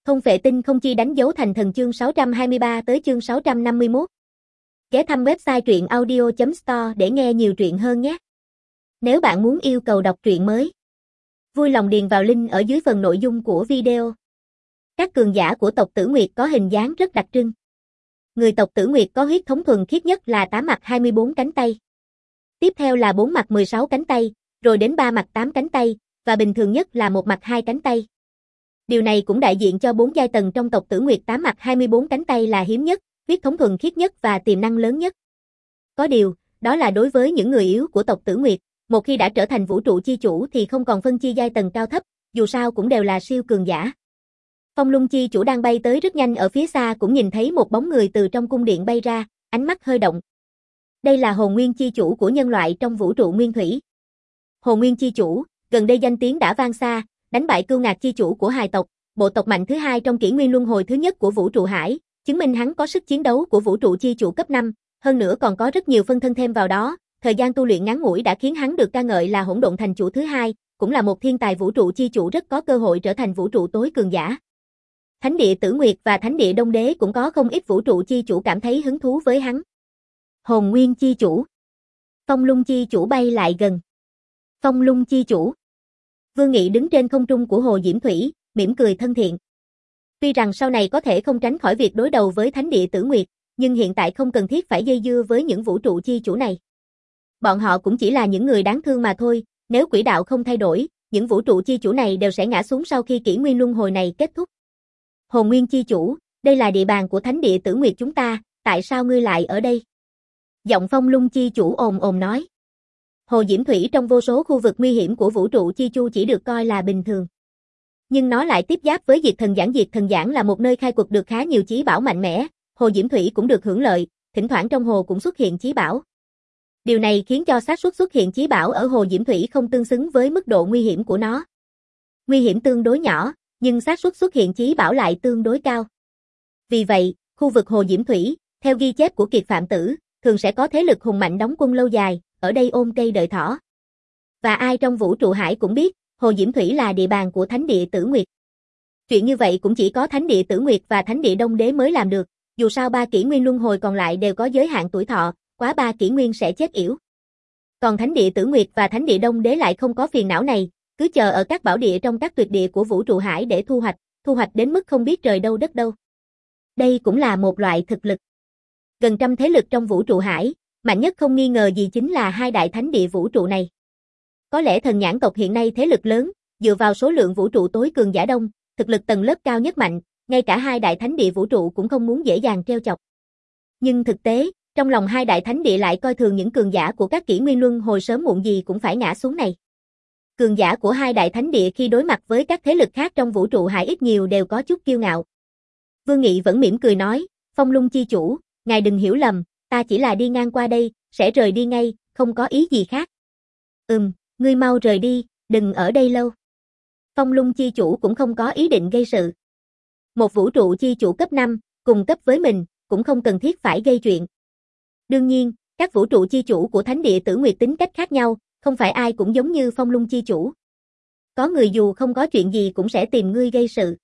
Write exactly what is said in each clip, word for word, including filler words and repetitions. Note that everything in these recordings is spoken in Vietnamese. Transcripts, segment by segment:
Không phệ tinh không chi đánh dấu thành thần chương sáu trăm hai mươi ba tới chương sáu trăm năm mươi mốt. Ghé thăm website truyện audio chấm store để nghe nhiều truyện hơn nhé. Nếu bạn muốn yêu cầu đọc truyện mới, vui lòng điền vào link ở dưới phần nội dung của video. Các cường giả của tộc Tử Nguyệt có hình dáng rất đặc trưng. Người tộc Tử Nguyệt có huyết thống thuần khiết nhất là tám mặt hai mươi bốn cánh tay. Tiếp theo là bốn mặt mười sáu cánh tay, rồi đến ba mặt tám cánh tay, và bình thường nhất là một mặt hai cánh tay. Điều này cũng đại diện cho bốn giai tầng trong tộc Tử Nguyệt. Tám mặt hai mươi bốn cánh tay là hiếm nhất, huyết thống thuần khiết nhất và tiềm năng lớn nhất. Có điều, đó là đối với những người yếu của tộc Tử Nguyệt, một khi đã trở thành vũ trụ chi chủ thì không còn phân chia giai tầng cao thấp, dù sao cũng đều là siêu cường giả. Phong Lung chi chủ đang bay tới rất nhanh, ở phía xa cũng nhìn thấy một bóng người từ trong cung điện bay ra, ánh mắt hơi động. Đây là Hồn Nguyên chi chủ của nhân loại trong vũ trụ nguyên thủy. Hồn Nguyên chi chủ, gần đây danh tiếng đã vang xa, đánh bại Cưu Ngạc chi chủ của hài tộc, bộ tộc mạnh thứ hai trong kỷ nguyên luân hồi thứ nhất của vũ trụ hải, chứng minh hắn có sức chiến đấu của vũ trụ chi chủ cấp năm, hơn nữa còn có rất nhiều phân thân thêm vào đó. Thời gian tu luyện ngắn ngủi đã khiến hắn được ca ngợi là hỗn độn thành chủ thứ hai, cũng là một thiên tài vũ trụ chi chủ rất có cơ hội trở thành vũ trụ tối cường giả. Thánh địa Tử Nguyệt và Thánh địa Đông Đế cũng có không ít vũ trụ chi chủ cảm thấy hứng thú với hắn. Hồn Nguyên chi chủ. Phong Lung chi chủ bay lại gần. Phong Lung chi chủ. Vương Nghị đứng trên không trung của Hồ Diễm Thủy, mỉm cười thân thiện. Tuy rằng sau này có thể không tránh khỏi việc đối đầu với Thánh địa Tử Nguyệt, nhưng hiện tại không cần thiết phải dây dưa với những vũ trụ chi chủ này. Bọn họ cũng chỉ là những người đáng thương mà thôi, nếu quỹ đạo không thay đổi, những vũ trụ chi chủ này đều sẽ ngã xuống sau khi kỷ nguyên luân hồi này kết thúc. Hồn Nguyên chi chủ, đây là địa bàn của Thánh địa Tử Nguyệt chúng ta, tại sao ngươi lại ở đây? Giọng Phong Lung chi chủ ồm ồm nói. Hồ Diễm Thủy trong vô số khu vực nguy hiểm của vũ trụ chi chu chỉ được coi là bình thường. Nhưng nó lại tiếp giáp với Diệt Thần Giảng. Diệt Thần Giảng là một nơi khai quật được khá nhiều chí bảo mạnh mẽ, Hồ Diễm Thủy cũng được hưởng lợi, thỉnh thoảng trong hồ cũng xuất hiện chí bảo. Điều này khiến cho xác suất xuất hiện chí bảo ở Hồ Diễm Thủy không tương xứng với mức độ nguy hiểm của nó. Nguy hiểm tương đối nhỏ, nhưng xác suất xuất hiện chí bảo lại tương đối cao. Vì vậy, khu vực Hồ Diễm Thủy, theo ghi chép của Kiệt Phạm Tử, thường sẽ có thế lực hùng mạnh đóng quân lâu dài, ở đây ôm cây đợi thỏ. Và ai trong vũ trụ hải cũng biết, Hồ Diễm Thủy là địa bàn của Thánh địa Tử Nguyệt. Chuyện như vậy cũng chỉ có Thánh địa Tử Nguyệt và Thánh địa Đông Đế mới làm được, dù sao ba kỷ nguyên luân hồi còn lại đều có giới hạn tuổi thọ, quá ba kỷ nguyên sẽ chết yểu. Còn Thánh địa Tử Nguyệt và Thánh địa Đông Đế lại không có phiền não này, cứ chờ ở các bảo địa trong các tuyệt địa của vũ trụ hải để thu hoạch, thu hoạch đến mức không biết trời đâu đất đâu. Đây cũng là một loại thực lực. Gần trăm thế lực trong vũ trụ hải, mạnh nhất không nghi ngờ gì chính là hai đại thánh địa vũ trụ này. Có lẽ Thần Nhãn tộc hiện nay thế lực lớn, dựa vào số lượng vũ trụ tối cường giả đông, thực lực tầng lớp cao nhất mạnh, ngay cả hai đại thánh địa vũ trụ cũng không muốn dễ dàng trêu chọc. Nhưng thực tế, trong lòng hai đại thánh địa lại coi thường những cường giả của các kỷ nguyên luân hồi sớm muộn gì cũng phải ngã xuống này. Cường giả của hai đại thánh địa khi đối mặt với các thế lực khác trong vũ trụ hải ít nhiều đều có chút kiêu ngạo. Vương Nghị vẫn mỉm cười nói, Phong Lung chi chủ, ngài đừng hiểu lầm, ta chỉ là đi ngang qua đây, sẽ rời đi ngay, không có ý gì khác. Ừm, ngươi mau rời đi, đừng ở đây lâu. Phong Lung chi chủ cũng không có ý định gây sự. Một vũ trụ chi chủ cấp năm, cùng cấp với mình, cũng không cần thiết phải gây chuyện. Đương nhiên, các vũ trụ chi chủ của Thánh địa Tử Nguyệt tính cách khác nhau, không phải ai cũng giống như Phong Lung chi chủ. Có người dù không có chuyện gì cũng sẽ tìm ngươi gây sự.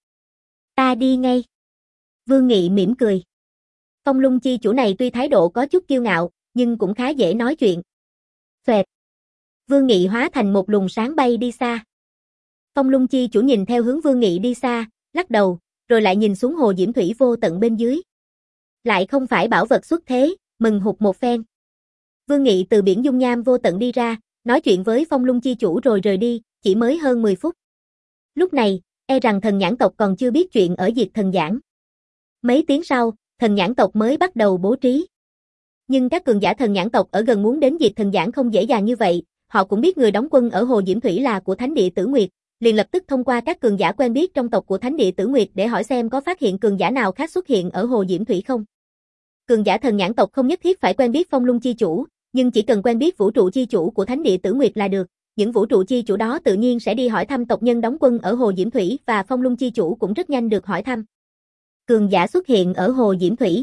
Ta đi ngay. Vương Nghị mỉm cười. Phong Lung chi chủ này tuy thái độ có chút kiêu ngạo, nhưng cũng khá dễ nói chuyện. Xoẹt. Vương Nghị hóa thành một luồng sáng bay đi xa. Phong Lung chi chủ nhìn theo hướng Vương Nghị đi xa, lắc đầu, rồi lại nhìn xuống Hồ Diễm Thủy vô tận bên dưới. Lại không phải bảo vật xuất thế, mừng hụt một phen. Vương Nghị từ biển dung nham vô tận đi ra, nói chuyện với Phong Lung chi chủ rồi rời đi, chỉ mới hơn mười phút. Lúc này, e rằng Thần Nhãn tộc còn chưa biết chuyện ở Diệt Thần Giảng. Mấy tiếng sau, Thần Nhãn tộc mới bắt đầu bố trí. Nhưng các cường giả Thần Nhãn tộc ở gần muốn đến Diệt Thần Giảng không dễ dàng như vậy, họ cũng biết người đóng quân ở Hồ Diễm Thủy là của Thánh địa Tử Nguyệt, liền lập tức thông qua các cường giả quen biết trong tộc của Thánh địa Tử Nguyệt để hỏi xem có phát hiện cường giả nào khác xuất hiện ở Hồ Diễm Thủy không. Cường giả Thần Nhãn tộc không nhất thiết phải quen biết Phong Lung chi chủ, nhưng chỉ cần quen biết vũ trụ chi chủ của Thánh địa Tử Nguyệt là được, những vũ trụ chi chủ đó tự nhiên sẽ đi hỏi thăm tộc nhân đóng quân ở Hồ Diễm Thủy và Phong Lung chi chủ cũng rất nhanh được hỏi thăm. Cường giả xuất hiện ở Hồ Diễm Thủy.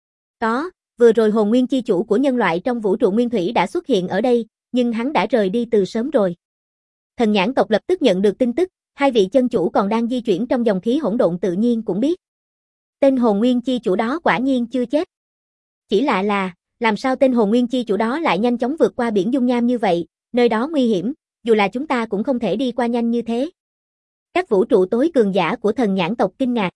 Có, vừa rồi Hồn Nguyên chi chủ của nhân loại trong vũ trụ nguyên thủy đã xuất hiện ở đây, nhưng hắn đã rời đi từ sớm rồi. Thần Nhãn tộc lập tức nhận được tin tức, hai vị chân chủ còn đang di chuyển trong dòng khí hỗn độn tự nhiên cũng biết. Tên hồn nguyên chi chủ đó quả nhiên chưa chết. Chỉ lạ là, làm sao tên hồn nguyên chi chủ đó lại nhanh chóng vượt qua biển dung nham như vậy, nơi đó nguy hiểm, dù là chúng ta cũng không thể đi qua nhanh như thế. Các vũ trụ tối cường giả của thần nhãn tộc kinh ngạc.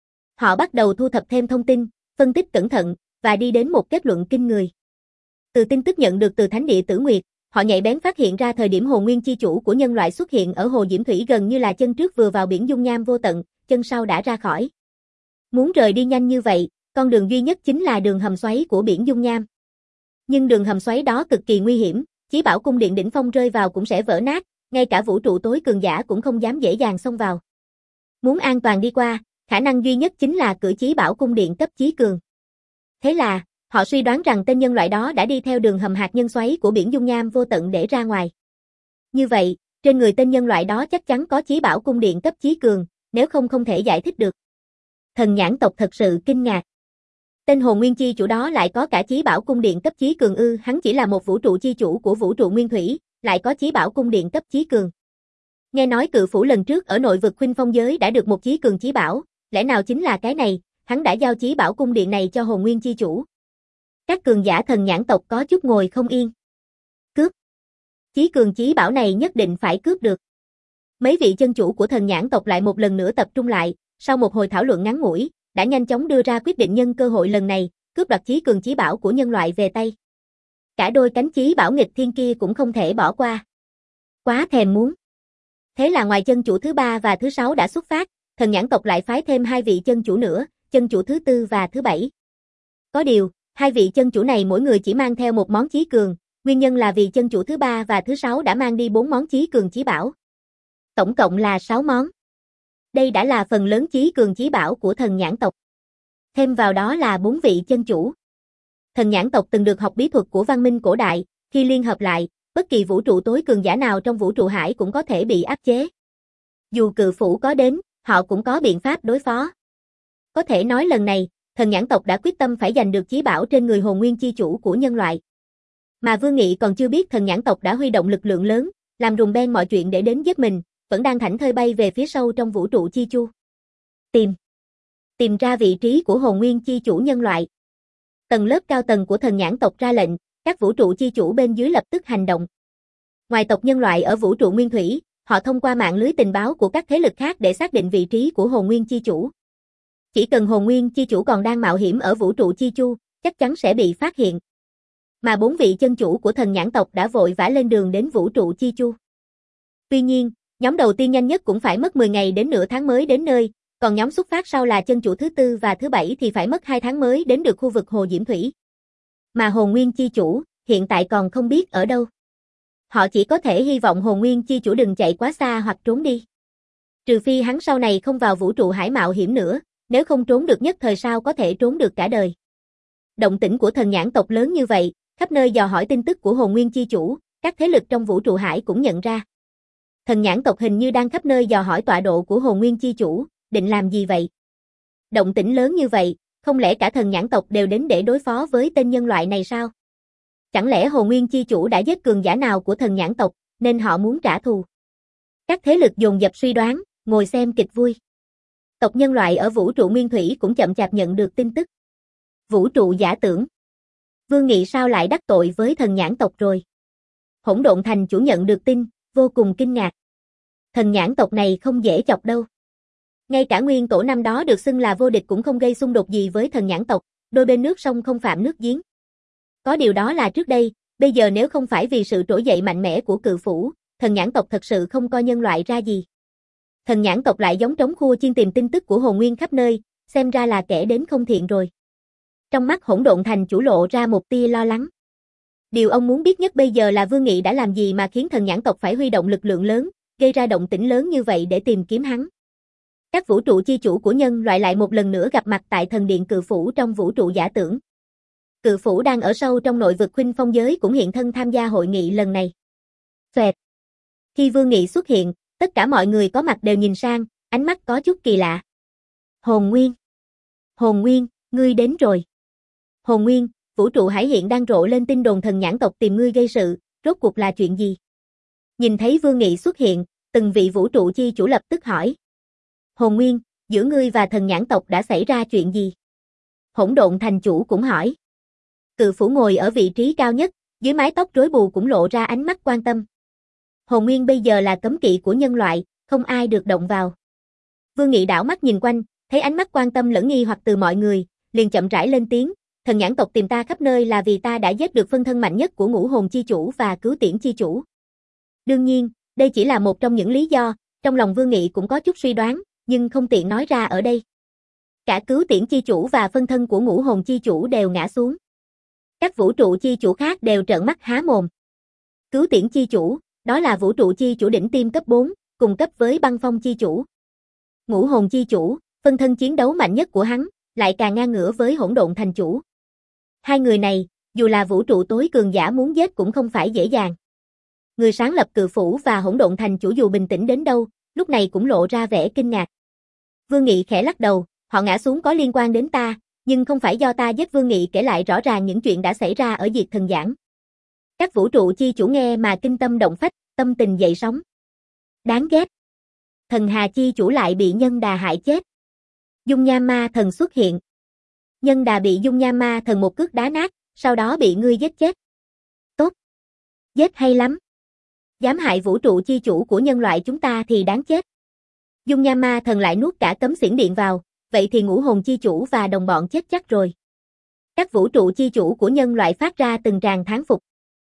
Họ bắt đầu thu thập thêm thông tin, phân tích cẩn thận, và đi đến một kết luận kinh người. Từ tin tức nhận được từ Thánh địa Tử Nguyệt, họ nhạy bén phát hiện ra thời điểm hồn nguyên chi chủ của nhân loại xuất hiện ở hồ Diễm Thủy gần như là chân trước vừa vào biển dung nham vô tận, chân sau đã ra khỏi. Muốn rời đi nhanh như vậy, con đường duy nhất chính là đường hầm xoáy của biển dung nham. Nhưng đường hầm xoáy đó cực kỳ nguy hiểm, chí bảo cung điện đỉnh phong rơi vào cũng sẽ vỡ nát, ngay cả vũ trụ tối cường giả cũng không dám dễ dàng xông vào. Muốn an toàn đi qua, khả năng duy nhất chính là cửa chí bảo cung điện cấp chí cường. Thế là, họ suy đoán rằng tên nhân loại đó đã đi theo đường hầm hạt nhân xoáy của biển dung nham vô tận để ra ngoài. Như vậy, trên người tên nhân loại đó chắc chắn có chí bảo cung điện cấp chí cường, nếu không không thể giải thích được. Thần nhãn tộc thật sự kinh ngạc. Tên hồn nguyên chi chủ đó lại có cả chí bảo cung điện cấp chí cường ư, hắn chỉ là một vũ trụ chi chủ của vũ trụ nguyên thủy, lại có chí bảo cung điện cấp chí cường. Nghe nói cự phủ lần trước ở nội vực Khuynh Phong giới đã được một chí cường chí bảo, lẽ nào chính là cái này, hắn đã giao chí bảo cung điện này cho hồn nguyên chi chủ. Các cường giả thần nhãn tộc có chút ngồi không yên. Cướp. Chí cường chí bảo này nhất định phải cướp được. Mấy vị chân chủ của thần nhãn tộc lại một lần nữa tập trung lại, sau một hồi thảo luận ngắn ngủi, đã nhanh chóng đưa ra quyết định nhân cơ hội lần này, cướp đoạt chí cường chí bảo của nhân loại về tay. Cả đôi cánh chí bảo nghịch thiên kia cũng không thể bỏ qua. Quá thèm muốn. Thế là ngoài chân chủ thứ ba và thứ sáu đã xuất phát, thần nhãn tộc lại phái thêm hai vị chân chủ nữa, chân chủ thứ tư và thứ bảy. Có điều, hai vị chân chủ này mỗi người chỉ mang theo một món chí cường, nguyên nhân là vì chân chủ thứ ba và thứ sáu đã mang đi bốn món chí cường chí bảo. Tổng cộng là sáu món. Đây đã là phần lớn chí cường chí bảo của thần nhãn tộc. Thêm vào đó là bốn vị chân chủ. Thần nhãn tộc từng được học bí thuật của văn minh cổ đại, khi liên hợp lại, bất kỳ vũ trụ tối cường giả nào trong vũ trụ hải cũng có thể bị áp chế. Dù cự phủ có đến, họ cũng có biện pháp đối phó. Có thể nói lần này, thần nhãn tộc đã quyết tâm phải giành được chí bảo trên người hồn nguyên chi chủ của nhân loại. Mà Vương Nghị còn chưa biết thần nhãn tộc đã huy động lực lượng lớn, làm rùng beng mọi chuyện để đến giết mình, vẫn đang thảnh thơi bay về phía sâu trong vũ trụ chi chu. Tìm. Tìm ra vị trí của hồn nguyên chi chủ nhân loại. Tầng lớp cao tầng của thần nhãn tộc ra lệnh, các vũ trụ chi chủ bên dưới lập tức hành động. Ngoài tộc nhân loại ở vũ trụ nguyên thủy, họ thông qua mạng lưới tình báo của các thế lực khác để xác định vị trí của hồn nguyên chi chủ. Chỉ cần hồn nguyên chi chủ còn đang mạo hiểm ở vũ trụ chi chu, chắc chắn sẽ bị phát hiện. Mà bốn vị chân chủ của thần nhãn tộc đã vội vã lên đường đến vũ trụ chi chu. Tuy nhiên, nhóm đầu tiên nhanh nhất cũng phải mất mười ngày đến nửa tháng mới đến nơi, còn nhóm xuất phát sau là chân chủ thứ tư và thứ bảy thì phải mất hai tháng mới đến được khu vực hồ Diễm Thủy. Mà hồn nguyên chi chủ, hiện tại còn không biết ở đâu. Họ chỉ có thể hy vọng hồn nguyên chi chủ đừng chạy quá xa hoặc trốn đi. Trừ phi hắn sau này không vào vũ trụ hải mạo hiểm nữa, nếu không trốn được nhất thời sao có thể trốn được cả đời. Động tĩnh của thần nhãn tộc lớn như vậy, khắp nơi dò hỏi tin tức của hồn nguyên chi chủ, các thế lực trong vũ trụ hải cũng nhận ra. Thần nhãn tộc hình như đang khắp nơi dò hỏi tọa độ của hồn nguyên chi chủ, định làm gì vậy? Động tĩnh lớn như vậy, không lẽ cả thần nhãn tộc đều đến để đối phó với tên nhân loại này sao? Chẳng lẽ hồn nguyên chi chủ đã giết cường giả nào của thần nhãn tộc, nên họ muốn trả thù? Các thế lực dồn dập suy đoán, ngồi xem kịch vui. Tộc nhân loại ở vũ trụ nguyên thủy cũng chậm chạp nhận được tin tức. Vũ trụ giả tưởng. Vương Nghị sao lại đắc tội với thần nhãn tộc rồi? Hỗn Độn Thành chủ nhận được tin, vô cùng kinh ngạc. Thần nhãn tộc này không dễ chọc đâu. Ngay cả nguyên tổ năm đó được xưng là vô địch cũng không gây xung đột gì với thần nhãn tộc, đôi bên nước sông không phạm nước giếng. Có điều đó là trước đây, bây giờ nếu không phải vì sự trỗi dậy mạnh mẽ của cự phủ, thần nhãn tộc thật sự không coi nhân loại ra gì. Thần nhãn tộc lại giống trống khua chiên tìm tin tức của hồn nguyên khắp nơi, xem ra là kẻ đến không thiện rồi. Trong mắt Hỗn Độn Thành chủ lộ ra một tia lo lắng. Điều ông muốn biết nhất bây giờ là Vương Nghị đã làm gì mà khiến thần nhãn tộc phải huy động lực lượng lớn, gây ra động tĩnh lớn như vậy để tìm kiếm hắn. Các vũ trụ chi chủ của nhân loại lại một lần nữa gặp mặt tại thần điện cự phủ trong vũ trụ giả tưởng. Cự phủ đang ở sâu trong nội vực Khuynh Phong giới cũng hiện thân tham gia hội nghị lần này. Xoẹt. Khi Vương Nghị xuất hiện, tất cả mọi người có mặt đều nhìn sang, ánh mắt có chút kỳ lạ. Hồn Nguyên. Hồn Nguyên, ngươi đến rồi. Hồn Nguyên, vũ trụ hải hiện đang rộ lên tin đồn thần nhãn tộc tìm ngươi gây sự, rốt cuộc là chuyện gì? Nhìn thấy Vương Nghị xuất hiện, từng vị vũ trụ chi chủ lập tức hỏi. Hồn Nguyên, giữa ngươi và thần nhãn tộc đã xảy ra chuyện gì? Hỗn độn thành chủ cũng hỏi. Cự phủ ngồi ở vị trí cao nhất, dưới mái tóc rối bù cũng lộ ra ánh mắt quan tâm. Hồn Nguyên bây giờ là cấm kỵ của nhân loại, không ai được động vào. Vương Nghị đảo mắt nhìn quanh, thấy ánh mắt quan tâm lẫn nghi hoặc từ mọi người, liền chậm rãi lên tiếng, thần nhãn tộc tìm ta khắp nơi là vì ta đã giết được phân thân mạnh nhất của ngũ hồn chi chủ và cứu tiễn chi chủ. Đương nhiên, đây chỉ là một trong những lý do, trong lòng Vương Nghị cũng có chút suy đoán, nhưng không tiện nói ra ở đây. Cả cứu tiễn chi chủ và phân thân của ngũ hồn chi chủ đều ngã xuống. Các vũ trụ chi chủ khác đều trợn mắt há mồm. Cứu tiễn chi chủ, đó là vũ trụ chi chủ đỉnh tiêm cấp bốn, cùng cấp với băng phong chi chủ. Ngũ hồn chi chủ, phân thân chiến đấu mạnh nhất của hắn, lại càng ngang ngửa với hỗn độn thành chủ. Hai người này, dù là vũ trụ tối cường giả muốn giết cũng không phải dễ dàng. Người sáng lập cự phủ và hỗn độn thành chủ dù bình tĩnh đến đâu, lúc này cũng lộ ra vẻ kinh ngạc. Vương Nghị khẽ lắc đầu, họ ngã xuống có liên quan đến ta, nhưng không phải do ta giết. Vương Nghị kể lại rõ ràng những chuyện đã xảy ra ở Diệt Thần Giảng. Các vũ trụ chi chủ nghe mà kinh tâm động phách, tâm tình dậy sóng. Đáng ghét. Thần Hà chi chủ lại bị Nhân Đà hại chết. Dung Nham Ma thần xuất hiện. Nhân Đà bị Dung Nham Ma thần một cước đá nát, sau đó bị ngươi giết chết. Tốt. Giết hay lắm. Dám hại vũ trụ chi chủ của nhân loại chúng ta thì đáng chết. Dung Nham Ma thần lại nuốt cả cấm xiển điện vào, vậy thì ngũ hồn chi chủ và đồng bọn chết chắc rồi. Các vũ trụ chi chủ của nhân loại phát ra từng tràng thán phục.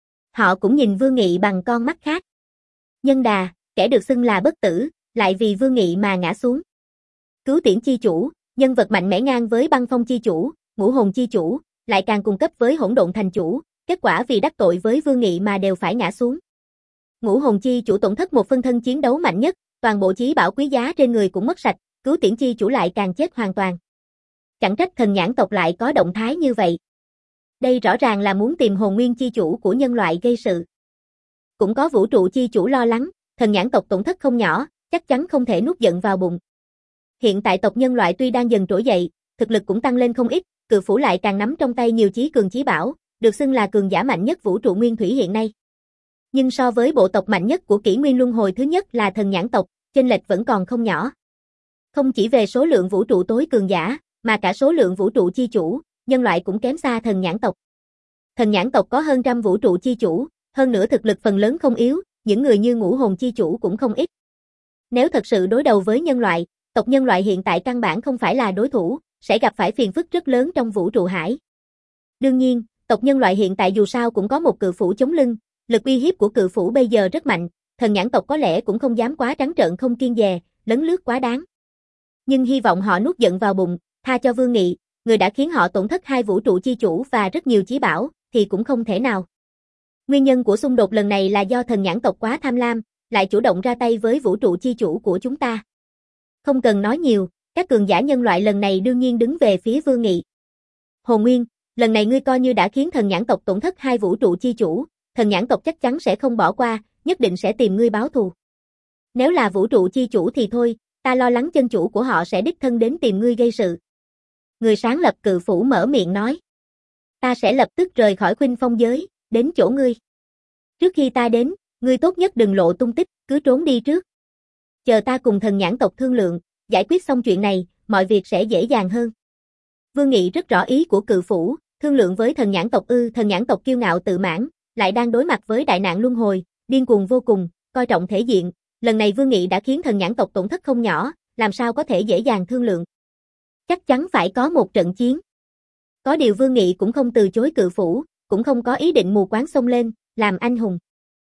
Họ cũng nhìn Vương Nghị bằng con mắt khác. Nhân Đà, kẻ được xưng là bất tử, lại vì Vương Nghị mà ngã xuống. Cứu tiễn chi chủ, nhân vật mạnh mẽ ngang với băng phong chi chủ, ngũ hồn chi chủ, lại càng cùng cấp với hỗn độn thành chủ, kết quả vì đắc tội với Vương Nghị mà đều phải ngã xuống. Ngũ hồn chi chủ tổn thất một phân thân chiến đấu mạnh nhất, toàn bộ chí bảo quý giá trên người cũng mất sạch, cứu tiễn chi chủ lại càng chết hoàn toàn. Chẳng trách thần nhãn tộc lại có động thái như vậy. Đây rõ ràng là muốn tìm hồn nguyên chi chủ của nhân loại gây sự. Cũng có vũ trụ chi chủ lo lắng, thần nhãn tộc tổn thất không nhỏ, chắc chắn không thể nuốt giận vào bụng. Hiện tại tộc nhân loại tuy đang dần trỗi dậy, thực lực cũng tăng lên không ít, cự phủ lại càng nắm trong tay nhiều chí cường chí bảo, được xưng là cường giả mạnh nhất vũ trụ nguyên thủy hiện nay. Nhưng so với bộ tộc mạnh nhất của kỷ nguyên luân hồi thứ nhất là thần nhãn tộc, chênh lệch vẫn còn không nhỏ. Không chỉ về số lượng vũ trụ tối cường giả, mà cả số lượng vũ trụ chi chủ, nhân loại cũng kém xa thần nhãn tộc. Thần nhãn tộc có hơn trăm vũ trụ chi chủ, hơn nữa thực lực phần lớn không yếu, những người như ngũ hồn chi chủ cũng không ít. Nếu thật sự đối đầu với nhân loại, tộc nhân loại hiện tại căn bản không phải là đối thủ, sẽ gặp phải phiền phức rất lớn trong vũ trụ hải. Đương nhiên, tộc nhân loại hiện tại dù sao cũng có một cự phủ chống lưng, lực uy hiếp của cự phủ bây giờ rất mạnh, thần nhãn tộc có lẽ cũng không dám quá trắng trợn không kiêng dè, lấn lướt quá đáng. Nhưng hy vọng họ nuốt giận vào bụng, tha cho Vương Nghị, người đã khiến họ tổn thất hai vũ trụ chi chủ và rất nhiều chí bảo, thì cũng không thể nào. Nguyên nhân của xung đột lần này là do thần nhãn tộc quá tham lam, lại chủ động ra tay với vũ trụ chi chủ của chúng ta. Không cần nói nhiều, các cường giả nhân loại lần này đương nhiên đứng về phía Vương Nghị. Hồn Nguyên, lần này ngươi coi như đã khiến thần nhãn tộc tổn thất hai vũ trụ chi chủ, thần nhãn tộc chắc chắn sẽ không bỏ qua, nhất định sẽ tìm ngươi báo thù. Nếu là vũ trụ chi chủ thì thôi, ta lo lắng chân chủ của họ sẽ đích thân đến tìm ngươi gây sự. Người sáng lập cự phủ mở miệng nói. Ta sẽ lập tức rời khỏi Khuynh Phong giới, đến chỗ ngươi. Trước khi ta đến, ngươi tốt nhất đừng lộ tung tích, cứ trốn đi trước. Chờ ta cùng thần nhãn tộc thương lượng, giải quyết xong chuyện này, mọi việc sẽ dễ dàng hơn. Vương Nghị rất rõ ý của cự phủ, thương lượng với thần nhãn tộc ư, thần nhãn tộc kiêu ngạo tự mãn, lại đang đối mặt với đại nạn luân hồi, điên cuồng vô cùng, coi trọng thể diện, lần này Vương Nghị đã khiến thần nhãn tộc tổn thất không nhỏ, làm sao có thể dễ dàng thương lượng. Chắc chắn phải có một trận chiến. Có điều Vương Nghị cũng không từ chối cự phủ, cũng không có ý định mù quáng xông lên, làm anh hùng.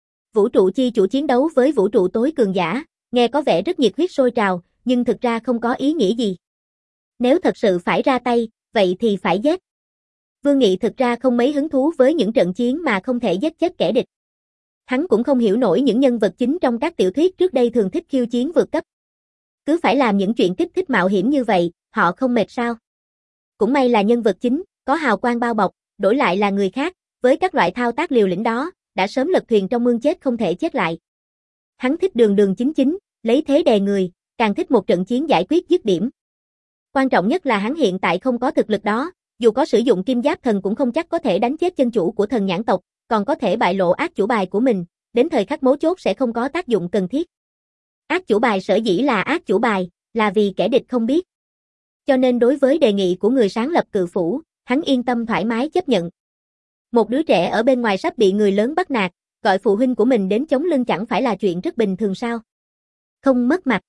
Vũ trụ chi chủ chiến đấu với vũ trụ tối cường giả, nghe có vẻ rất nhiệt huyết sôi trào, nhưng thực ra không có ý nghĩa gì. Nếu thật sự phải ra tay, vậy thì phải giết. Vương Nghị thực ra không mấy hứng thú với những trận chiến mà không thể giết chết kẻ địch. Hắn cũng không hiểu nổi những nhân vật chính trong các tiểu thuyết trước đây thường thích khiêu chiến vượt cấp. Cứ phải làm những chuyện kích thích mạo hiểm như vậy, họ không mệt sao? Cũng may là nhân vật chính, có hào quang bao bọc, đổi lại là người khác, với các loại thao tác liều lĩnh đó, đã sớm lật thuyền trong mương chết không thể chết lại. Hắn thích đường đường chính chính, lấy thế đè người, càng thích một trận chiến giải quyết dứt điểm. Quan trọng nhất là hắn hiện tại không có thực lực đó, dù có sử dụng kim giáp thần cũng không chắc có thể đánh chết chân chủ của thần nhãn tộc, còn có thể bại lộ ác chủ bài của mình, đến thời khắc mấu chốt sẽ không có tác dụng cần thiết. Ác chủ bài sở dĩ là ác chủ bài, là vì kẻ địch không biết. Cho nên đối với đề nghị của người sáng lập Cự Phủ, hắn yên tâm thoải mái chấp nhận. Một đứa trẻ ở bên ngoài sắp bị người lớn bắt nạt, gọi phụ huynh của mình đến chống lưng chẳng phải là chuyện rất bình thường sao? Không mất mặt.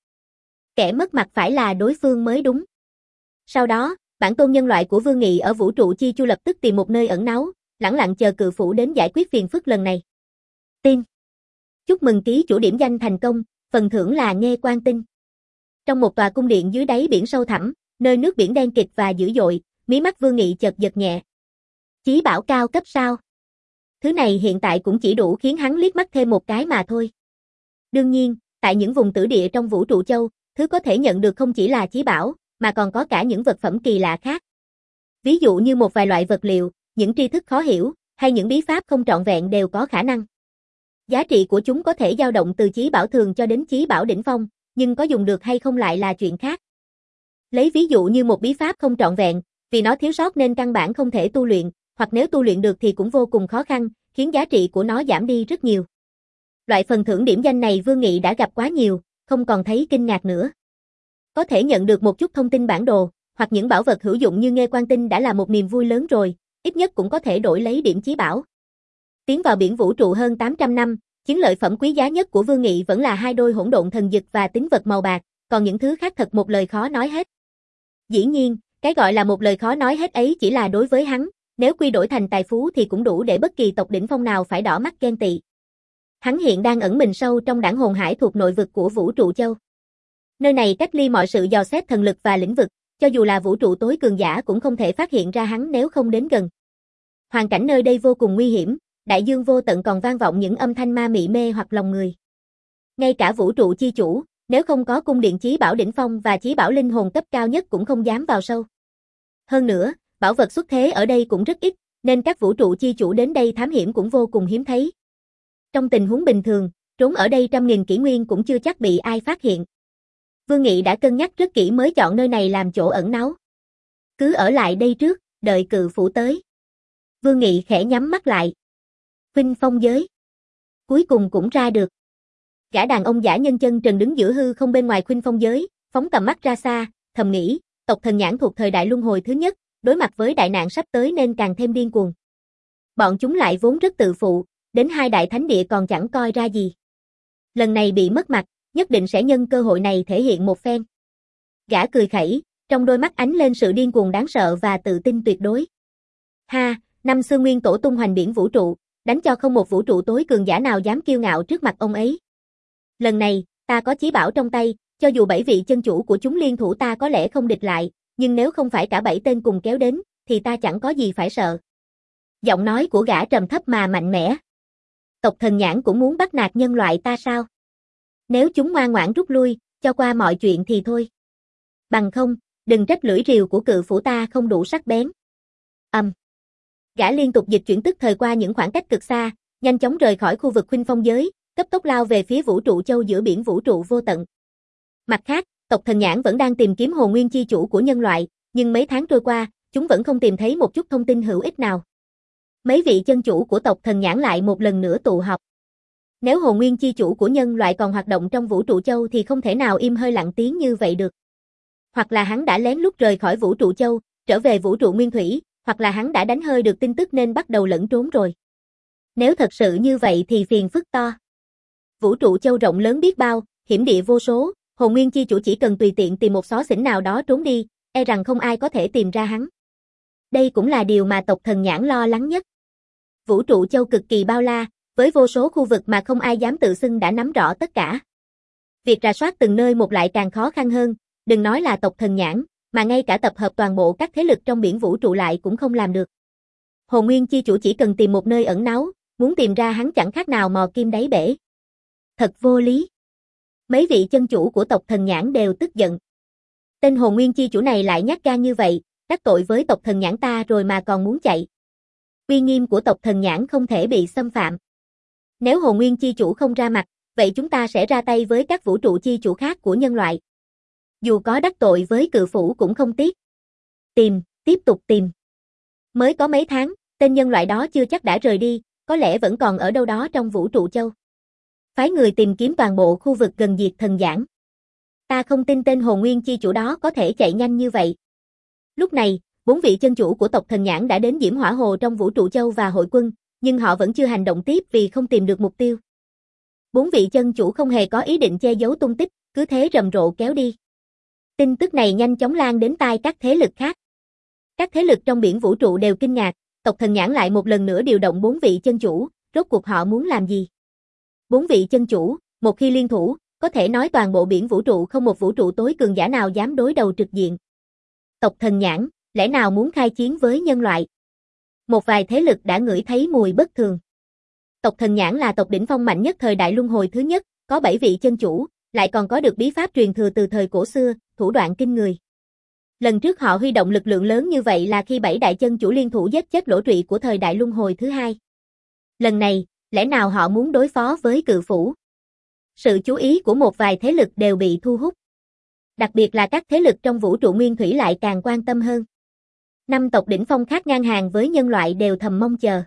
Kẻ mất mặt phải là đối phương mới đúng. Sau đó, bản tôn nhân loại của Vương Nghị ở vũ trụ chi chu lập tức tìm một nơi ẩn náu, lẳng lặng chờ Cự Phủ đến giải quyết phiền phức lần này. Tin. Chúc mừng ký chủ điểm danh thành công, phần thưởng là nghe quan tinh. Trong một tòa cung điện dưới đáy biển sâu thẳm, nơi nước biển đen kịt và dữ dội, mí mắt Vương Nghị chợt giật nhẹ. Chí bảo cao cấp sao? Thứ này hiện tại cũng chỉ đủ khiến hắn liếc mắt thêm một cái mà thôi. Đương nhiên, tại những vùng tử địa trong vũ trụ châu, thứ có thể nhận được không chỉ là chí bảo, mà còn có cả những vật phẩm kỳ lạ khác. Ví dụ như một vài loại vật liệu, những tri thức khó hiểu, hay những bí pháp không trọn vẹn đều có khả năng. Giá trị của chúng có thể dao động từ chí bảo thường cho đến chí bảo đỉnh phong, nhưng có dùng được hay không lại là chuyện khác. Lấy ví dụ như một bí pháp không trọn vẹn, vì nó thiếu sót nên căn bản không thể tu luyện, hoặc nếu tu luyện được thì cũng vô cùng khó khăn, khiến giá trị của nó giảm đi rất nhiều. Loại phần thưởng điểm danh này Vương Nghị đã gặp quá nhiều, không còn thấy kinh ngạc nữa. Có thể nhận được một chút thông tin bản đồ, hoặc những bảo vật hữu dụng như nghe quan tinh đã là một niềm vui lớn rồi, ít nhất cũng có thể đổi lấy điểm chí bảo. Tiến vào biển vũ trụ hơn tám trăm năm, chiến lợi phẩm quý giá nhất của Vương Nghị vẫn là hai đôi hỗn độn thần dực và tính vật màu bạc, còn những thứ khác thật một lời khó nói hết. Dĩ nhiên, cái gọi là một lời khó nói hết ấy chỉ là đối với hắn, nếu quy đổi thành tài phú thì cũng đủ để bất kỳ tộc đỉnh phong nào phải đỏ mắt ghen tị. Hắn hiện đang ẩn mình sâu trong đảng hồn hải thuộc nội vực của vũ trụ châu. Nơi này cách ly mọi sự dò xét thần lực và lĩnh vực, cho dù là vũ trụ tối cường giả cũng không thể phát hiện ra hắn nếu không đến gần. Hoàn cảnh nơi đây vô cùng nguy hiểm, đại dương vô tận còn vang vọng những âm thanh ma mị mê hoặc lòng người. Ngay cả vũ trụ chi chủ, nếu không có cung điện chí bảo đỉnh phong và chí bảo linh hồn cấp cao nhất cũng không dám vào sâu. Hơn nữa, bảo vật xuất thế ở đây cũng rất ít, nên các vũ trụ chi chủ đến đây thám hiểm cũng vô cùng hiếm thấy. Trong tình huống bình thường, trốn ở đây trăm nghìn kỷ nguyên cũng chưa chắc bị ai phát hiện. Vương Nghị đã cân nhắc rất kỹ mới chọn nơi này làm chỗ ẩn náu. Cứ ở lại đây trước, đợi Cự Phủ tới. Vương Nghị khẽ nhắm mắt lại. Khuynh phong giới. Cuối cùng cũng ra được. Gã đàn ông giả nhân chân trần đứng giữa hư không bên ngoài khuynh phong giới, phóng tầm mắt ra xa, thầm nghĩ, tộc thần nhãn thuộc thời đại luân hồi thứ nhất, đối mặt với đại nạn sắp tới nên càng thêm điên cuồng. Bọn chúng lại vốn rất tự phụ, đến hai đại thánh địa còn chẳng coi ra gì. Lần này bị mất mặt, nhất định sẽ nhân cơ hội này thể hiện một phen. Gã cười khẩy, trong đôi mắt ánh lên sự điên cuồng đáng sợ và tự tin tuyệt đối. Ha, năm xưa nguyên tổ tung hoành biển vũ trụ, đánh cho không một vũ trụ tối cường giả nào dám kiêu ngạo trước mặt ông ấy. Lần này, ta có chí bảo trong tay, cho dù bảy vị chân chủ của chúng liên thủ ta có lẽ không địch lại, nhưng nếu không phải cả bảy tên cùng kéo đến, thì ta chẳng có gì phải sợ. Giọng nói của gã trầm thấp mà mạnh mẽ. Tộc thần nhãn cũng muốn bắt nạt nhân loại ta sao? Nếu chúng ngoan ngoãn rút lui, cho qua mọi chuyện thì thôi. Bằng không, đừng trách lưỡi rìu của Cự Phủ ta không đủ sắc bén. Ầm. Um. Gã liên tục dịch chuyển tức thời qua những khoảng cách cực xa, nhanh chóng rời khỏi khu vực khuynh phong giới, cấp tốc lao về phía vũ trụ châu giữa biển vũ trụ vô tận. Mặt khác, tộc thần nhãn vẫn đang tìm kiếm hồn nguyên chi chủ của nhân loại, nhưng mấy tháng trôi qua, chúng vẫn không tìm thấy một chút thông tin hữu ích nào. Mấy vị chân chủ của tộc thần nhãn lại một lần nữa tụ họp. Nếu hồn nguyên chi chủ của nhân loại còn hoạt động trong vũ trụ châu thì không thể nào im hơi lặng tiếng như vậy được. Hoặc là hắn đã lén lút rời khỏi vũ trụ châu, trở về vũ trụ nguyên thủy, hoặc là hắn đã đánh hơi được tin tức nên bắt đầu lẫn trốn rồi. Nếu thật sự như vậy thì phiền phức to. Vũ trụ châu rộng lớn biết bao, hiểm địa vô số, hồn nguyên chi chủ chỉ cần tùy tiện tìm một xó xỉnh nào đó trốn đi, e rằng không ai có thể tìm ra hắn. Đây cũng là điều mà tộc thần nhãn lo lắng nhất. Vũ trụ châu cực kỳ bao la, với vô số khu vực mà không ai dám tự xưng đã nắm rõ tất cả. Việc rà soát từng nơi một lại càng khó khăn hơn, đừng nói là tộc thần nhãn, mà ngay cả tập hợp toàn bộ các thế lực trong biển vũ trụ lại cũng không làm được. Hồn nguyên chi chủ chỉ cần tìm một nơi ẩn náu, muốn tìm ra hắn chẳng khác nào mò kim đáy bể. Thật vô lý. Mấy vị chân chủ của tộc thần nhãn đều tức giận. Tên hồn nguyên chi chủ này lại nhát gan như vậy, đắc tội với tộc thần nhãn ta rồi mà còn muốn chạy. Uy nghiêm của tộc thần nhãn không thể bị xâm phạm. Nếu hồn nguyên chi chủ không ra mặt, vậy chúng ta sẽ ra tay với các vũ trụ chi chủ khác của nhân loại. Dù có đắc tội với Cự Phủ cũng không tiếc. Tìm, tiếp tục tìm. Mới có mấy tháng, tên nhân loại đó chưa chắc đã rời đi, có lẽ vẫn còn ở đâu đó trong vũ trụ châu. Phái người tìm kiếm toàn bộ khu vực gần diệt thần giảng. Ta không tin tên hồn nguyên chi chủ đó có thể chạy nhanh như vậy. Lúc này, bốn vị chân chủ của tộc thần nhãn đã đến Diễm Hỏa Hồ trong Vũ Trụ Châu và hội quân, nhưng họ vẫn chưa hành động tiếp vì không tìm được mục tiêu. Bốn vị chân chủ không hề có ý định che giấu tung tích, cứ thế rầm rộ kéo đi. Tin tức này nhanh chóng lan đến tai các thế lực khác. Các thế lực trong biển vũ trụ đều kinh ngạc, tộc thần nhãn lại một lần nữa điều động bốn vị chân chủ, rốt cuộc họ muốn làm gì? Bốn vị chân chủ, một khi liên thủ, có thể nói toàn bộ biển vũ trụ không một vũ trụ tối cường giả nào dám đối đầu trực diện. Tộc thần nhãn, lẽ nào muốn khai chiến với nhân loại? Một vài thế lực đã ngửi thấy mùi bất thường. Tộc thần nhãn là tộc đỉnh phong mạnh nhất thời đại luân hồi thứ nhất, có bảy vị chân chủ, lại còn có được bí pháp truyền thừa từ thời cổ xưa, thủ đoạn kinh người. Lần trước họ huy động lực lượng lớn như vậy là khi bảy đại chân chủ liên thủ giết chết lỗ trụy của thời đại luân hồi thứ hai. Lần này, lẽ nào họ muốn đối phó với cự phủ? Sự chú ý của một vài thế lực đều bị thu hút. Đặc biệt là các thế lực trong vũ trụ nguyên thủy lại càng quan tâm hơn. Năm tộc đỉnh phong khác ngang hàng với nhân loại đều thầm mong chờ.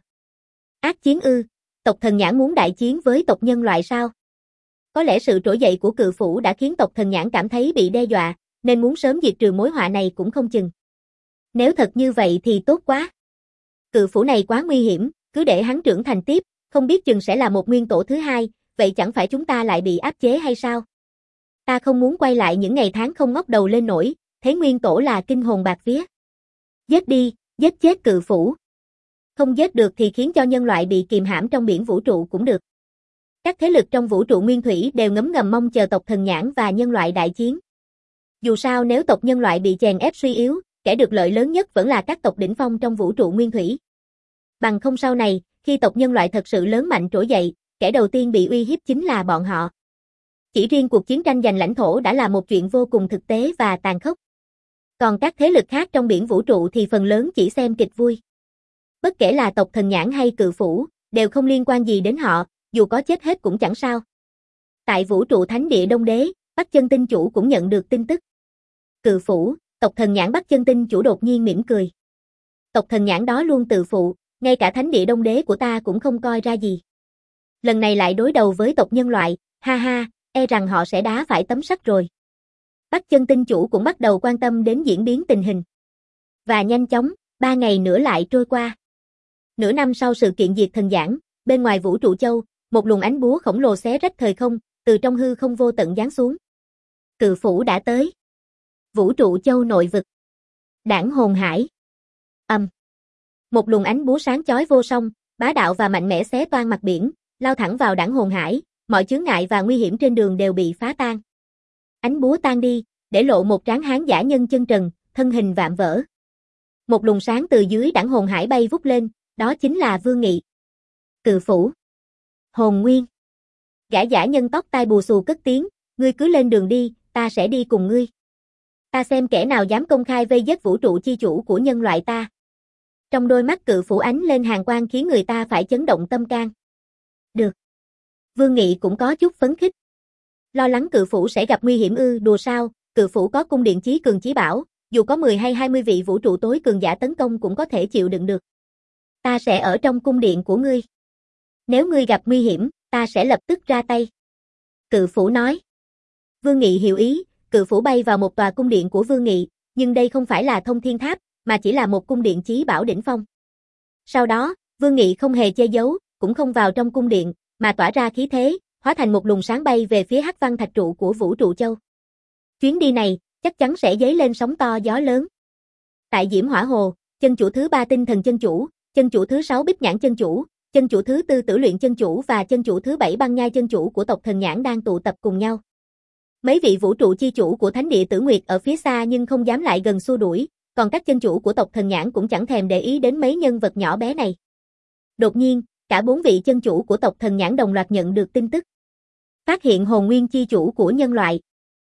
Ác chiến ư, tộc thần nhãn muốn đại chiến với tộc nhân loại sao? Có lẽ sự trỗi dậy của cự phủ đã khiến tộc thần nhãn cảm thấy bị đe dọa, nên muốn sớm diệt trừ mối họa này cũng không chừng. Nếu thật như vậy thì tốt quá. Cự phủ này quá nguy hiểm, cứ để hắn trưởng thành tiếp, không biết chừng sẽ là một nguyên tổ thứ hai, vậy chẳng phải chúng ta lại bị áp chế hay sao? Ta không muốn quay lại những ngày tháng không ngóc đầu lên nổi, thấy nguyên tổ là kinh hồn bạc vía. Giết đi, giết chết cự phủ. Không giết được thì khiến cho nhân loại bị kìm hãm trong biển vũ trụ cũng được. Các thế lực trong vũ trụ nguyên thủy đều ngấm ngầm mong chờ tộc thần nhãn và nhân loại đại chiến. Dù sao nếu tộc nhân loại bị chèn ép suy yếu, kẻ được lợi lớn nhất vẫn là các tộc đỉnh phong trong vũ trụ nguyên thủy. Bằng không sau này, khi tộc nhân loại thật sự lớn mạnh trỗi dậy, kẻ đầu tiên bị uy hiếp chính là bọn họ. Chỉ riêng cuộc chiến tranh giành lãnh thổ đã là một chuyện vô cùng thực tế và tàn khốc. Còn các thế lực khác trong biển vũ trụ thì phần lớn chỉ xem kịch vui. Bất kể là tộc thần nhãn hay cự phủ, đều không liên quan gì đến họ, dù có chết hết cũng chẳng sao. Tại vũ trụ thánh địa Đông Đế, Bắc Chân Tinh chủ cũng nhận được tin tức. Cự phủ, tộc thần nhãn Bắc Chân Tinh chủ đột nhiên mỉm cười. Tộc thần nhãn đó luôn tự phụ, ngay cả thánh địa Đông Đế của ta cũng không coi ra gì. Lần này lại đối đầu với tộc nhân loại, ha ha, e rằng họ sẽ đá phải tấm sắt rồi. Bắc Chân Tinh chủ cũng bắt đầu quan tâm đến diễn biến tình hình. Và nhanh chóng, ba ngày nữa lại trôi qua. Nửa năm sau sự kiện diệt thần giảng, bên ngoài vũ trụ châu, một luồng ánh búa khổng lồ xé rách thời không, từ trong hư không vô tận giáng xuống. Cự phủ đã tới. Vũ trụ châu nội vực. Đảng hồn hải. Âm. Một luồng ánh búa sáng chói vô song, bá đạo và mạnh mẽ xé toang mặt biển, lao thẳng vào đảng hồn hải, mọi chướng ngại và nguy hiểm trên đường đều bị phá tan. Ánh búa tan đi, để lộ một tráng hán giả nhân chân trần, thân hình vạm vỡ. Một luồng sáng từ dưới đảng hồn hải bay vút lên, đó chính là Vương Nghị. Cự phủ. Hồn nguyên. Gã giả nhân tóc tai bù xù cất tiếng, ngươi cứ lên đường đi, ta sẽ đi cùng ngươi. Ta xem kẻ nào dám công khai vây giết vũ trụ chi chủ của nhân loại ta. Trong đôi mắt cự phủ ánh lên hàn quang khiến người ta phải chấn động tâm can. Được. Vương Nghị cũng có chút phấn khích. Lo lắng cự phủ sẽ gặp nguy hiểm ư, đùa sao, cự phủ có cung điện chí cường chí bảo, dù có mười hay hai mươi vị vũ trụ tối cường giả tấn công cũng có thể chịu đựng được. Ta sẽ ở trong cung điện của ngươi. Nếu ngươi gặp nguy hiểm, ta sẽ lập tức ra tay. Cự phủ nói. Vương Nghị hiểu ý, cự phủ bay vào một tòa cung điện của Vương Nghị, nhưng đây không phải là thông thiên tháp, mà chỉ là một cung điện chí bảo đỉnh phong. Sau đó, Vương Nghị không hề che giấu, cũng không vào trong cung điện, mà tỏa ra khí thế, hóa thành một luồng sáng bay về phía Hắc Văn Thạch trụ của Vũ trụ châu. Chuyến đi này, chắc chắn sẽ dấy lên sóng to gió lớn. Tại Diễm Hỏa Hồ, chân chủ thứ ba Tinh Thần chân chủ, chân chủ thứ sáu Bích Nhãn chân chủ, chân chủ thứ tư Tử Luyện chân chủ và chân chủ thứ bảy Băng Nhai chân chủ của tộc Thần Nhãn đang tụ tập cùng nhau. Mấy vị vũ trụ chi chủ của Thánh địa Tử Nguyệt ở phía xa nhưng không dám lại gần xua đuổi, còn các chân chủ của tộc Thần Nhãn cũng chẳng thèm để ý đến mấy nhân vật nhỏ bé này. Đột nhiên, cả bốn vị chân chủ của tộc Thần Nhãn đồng loạt nhận được tin tức. Phát hiện hồn nguyên chi chủ của nhân loại.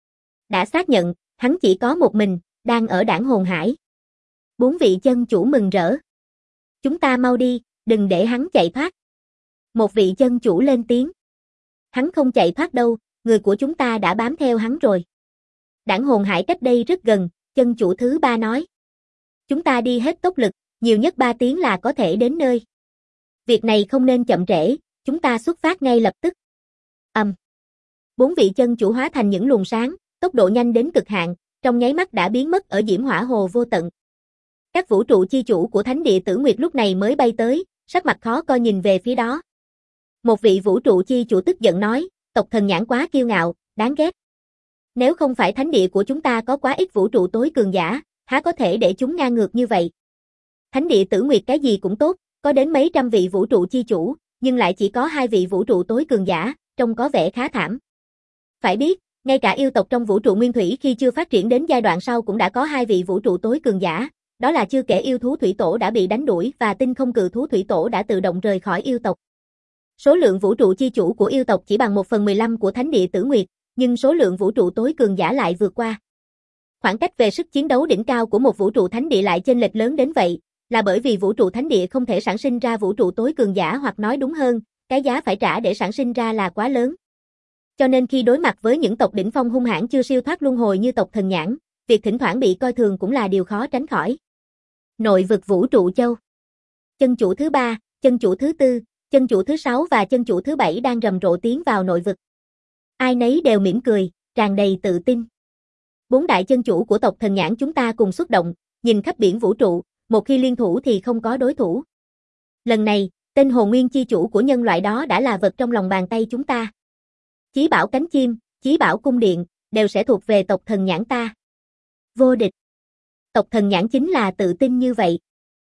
Đã xác nhận, hắn chỉ có một mình, đang ở đảng hồn hải. Bốn vị chân chủ mừng rỡ. Chúng ta mau đi, đừng để hắn chạy thoát. Một vị chân chủ lên tiếng. Hắn không chạy thoát đâu, người của chúng ta đã bám theo hắn rồi. Đảng hồn hải cách đây rất gần, chân chủ thứ ba nói. Chúng ta đi hết tốc lực, nhiều nhất ba tiếng là có thể đến nơi. Việc này không nên chậm trễ, chúng ta xuất phát ngay lập tức. Âm. Bốn vị chân chủ hóa thành những luồng sáng, tốc độ nhanh đến cực hạn, trong nháy mắt đã biến mất ở diễm hỏa hồ vô tận. Các vũ trụ chi chủ của Thánh địa Tử Nguyệt lúc này mới bay tới, sắc mặt khó coi nhìn về phía đó. Một vị vũ trụ chi chủ tức giận nói, tộc thần nhãn quá kiêu ngạo, đáng ghét. Nếu không phải thánh địa của chúng ta có quá ít vũ trụ tối cường giả, há có thể để chúng ngang ngược như vậy. Thánh địa Tử Nguyệt cái gì cũng tốt, có đến mấy trăm vị vũ trụ chi chủ, nhưng lại chỉ có hai vị vũ trụ tối cường giả, trông có vẻ khá thảm. Phải biết, ngay cả yêu tộc trong vũ trụ nguyên thủy khi chưa phát triển đến giai đoạn sau cũng đã có hai vị vũ trụ tối cường giả, đó là chưa kể yêu thú thủy tổ đã bị đánh đuổi và tinh không cự thú thủy tổ đã tự động rời khỏi yêu tộc. Số lượng vũ trụ chi chủ của yêu tộc chỉ bằng một phần mười lăm của Thánh địa Tử Nguyệt, nhưng số lượng vũ trụ tối cường giả lại vượt qua. Khoảng cách về sức chiến đấu đỉnh cao của một vũ trụ thánh địa lại chênh lệch lớn đến vậy, là bởi vì vũ trụ thánh địa không thể sản sinh ra vũ trụ tối cường giả, hoặc nói đúng hơn, cái giá phải trả để sản sinh ra là quá lớn. Cho nên khi đối mặt với những tộc đỉnh phong hung hãn chưa siêu thoát luân hồi như tộc Thần Nhãn, việc thỉnh thoảng bị coi thường cũng là điều khó tránh khỏi. Nội vực vũ trụ châu. Chân chủ thứ ba, chân chủ thứ tư, chân chủ thứ sáu và chân chủ thứ bảy đang rầm rộ tiến vào nội vực. Ai nấy đều mỉm cười, tràn đầy tự tin. Bốn đại chân chủ của tộc Thần Nhãn chúng ta cùng xuất động, nhìn khắp biển vũ trụ, một khi liên thủ thì không có đối thủ. Lần này, tên hồn nguyên chi chủ của nhân loại đó đã là vật trong lòng bàn tay chúng ta. Chí bảo cánh chim, chí bảo cung điện, đều sẽ thuộc về tộc Thần Nhãn ta. Vô địch. Tộc Thần Nhãn chính là tự tin như vậy.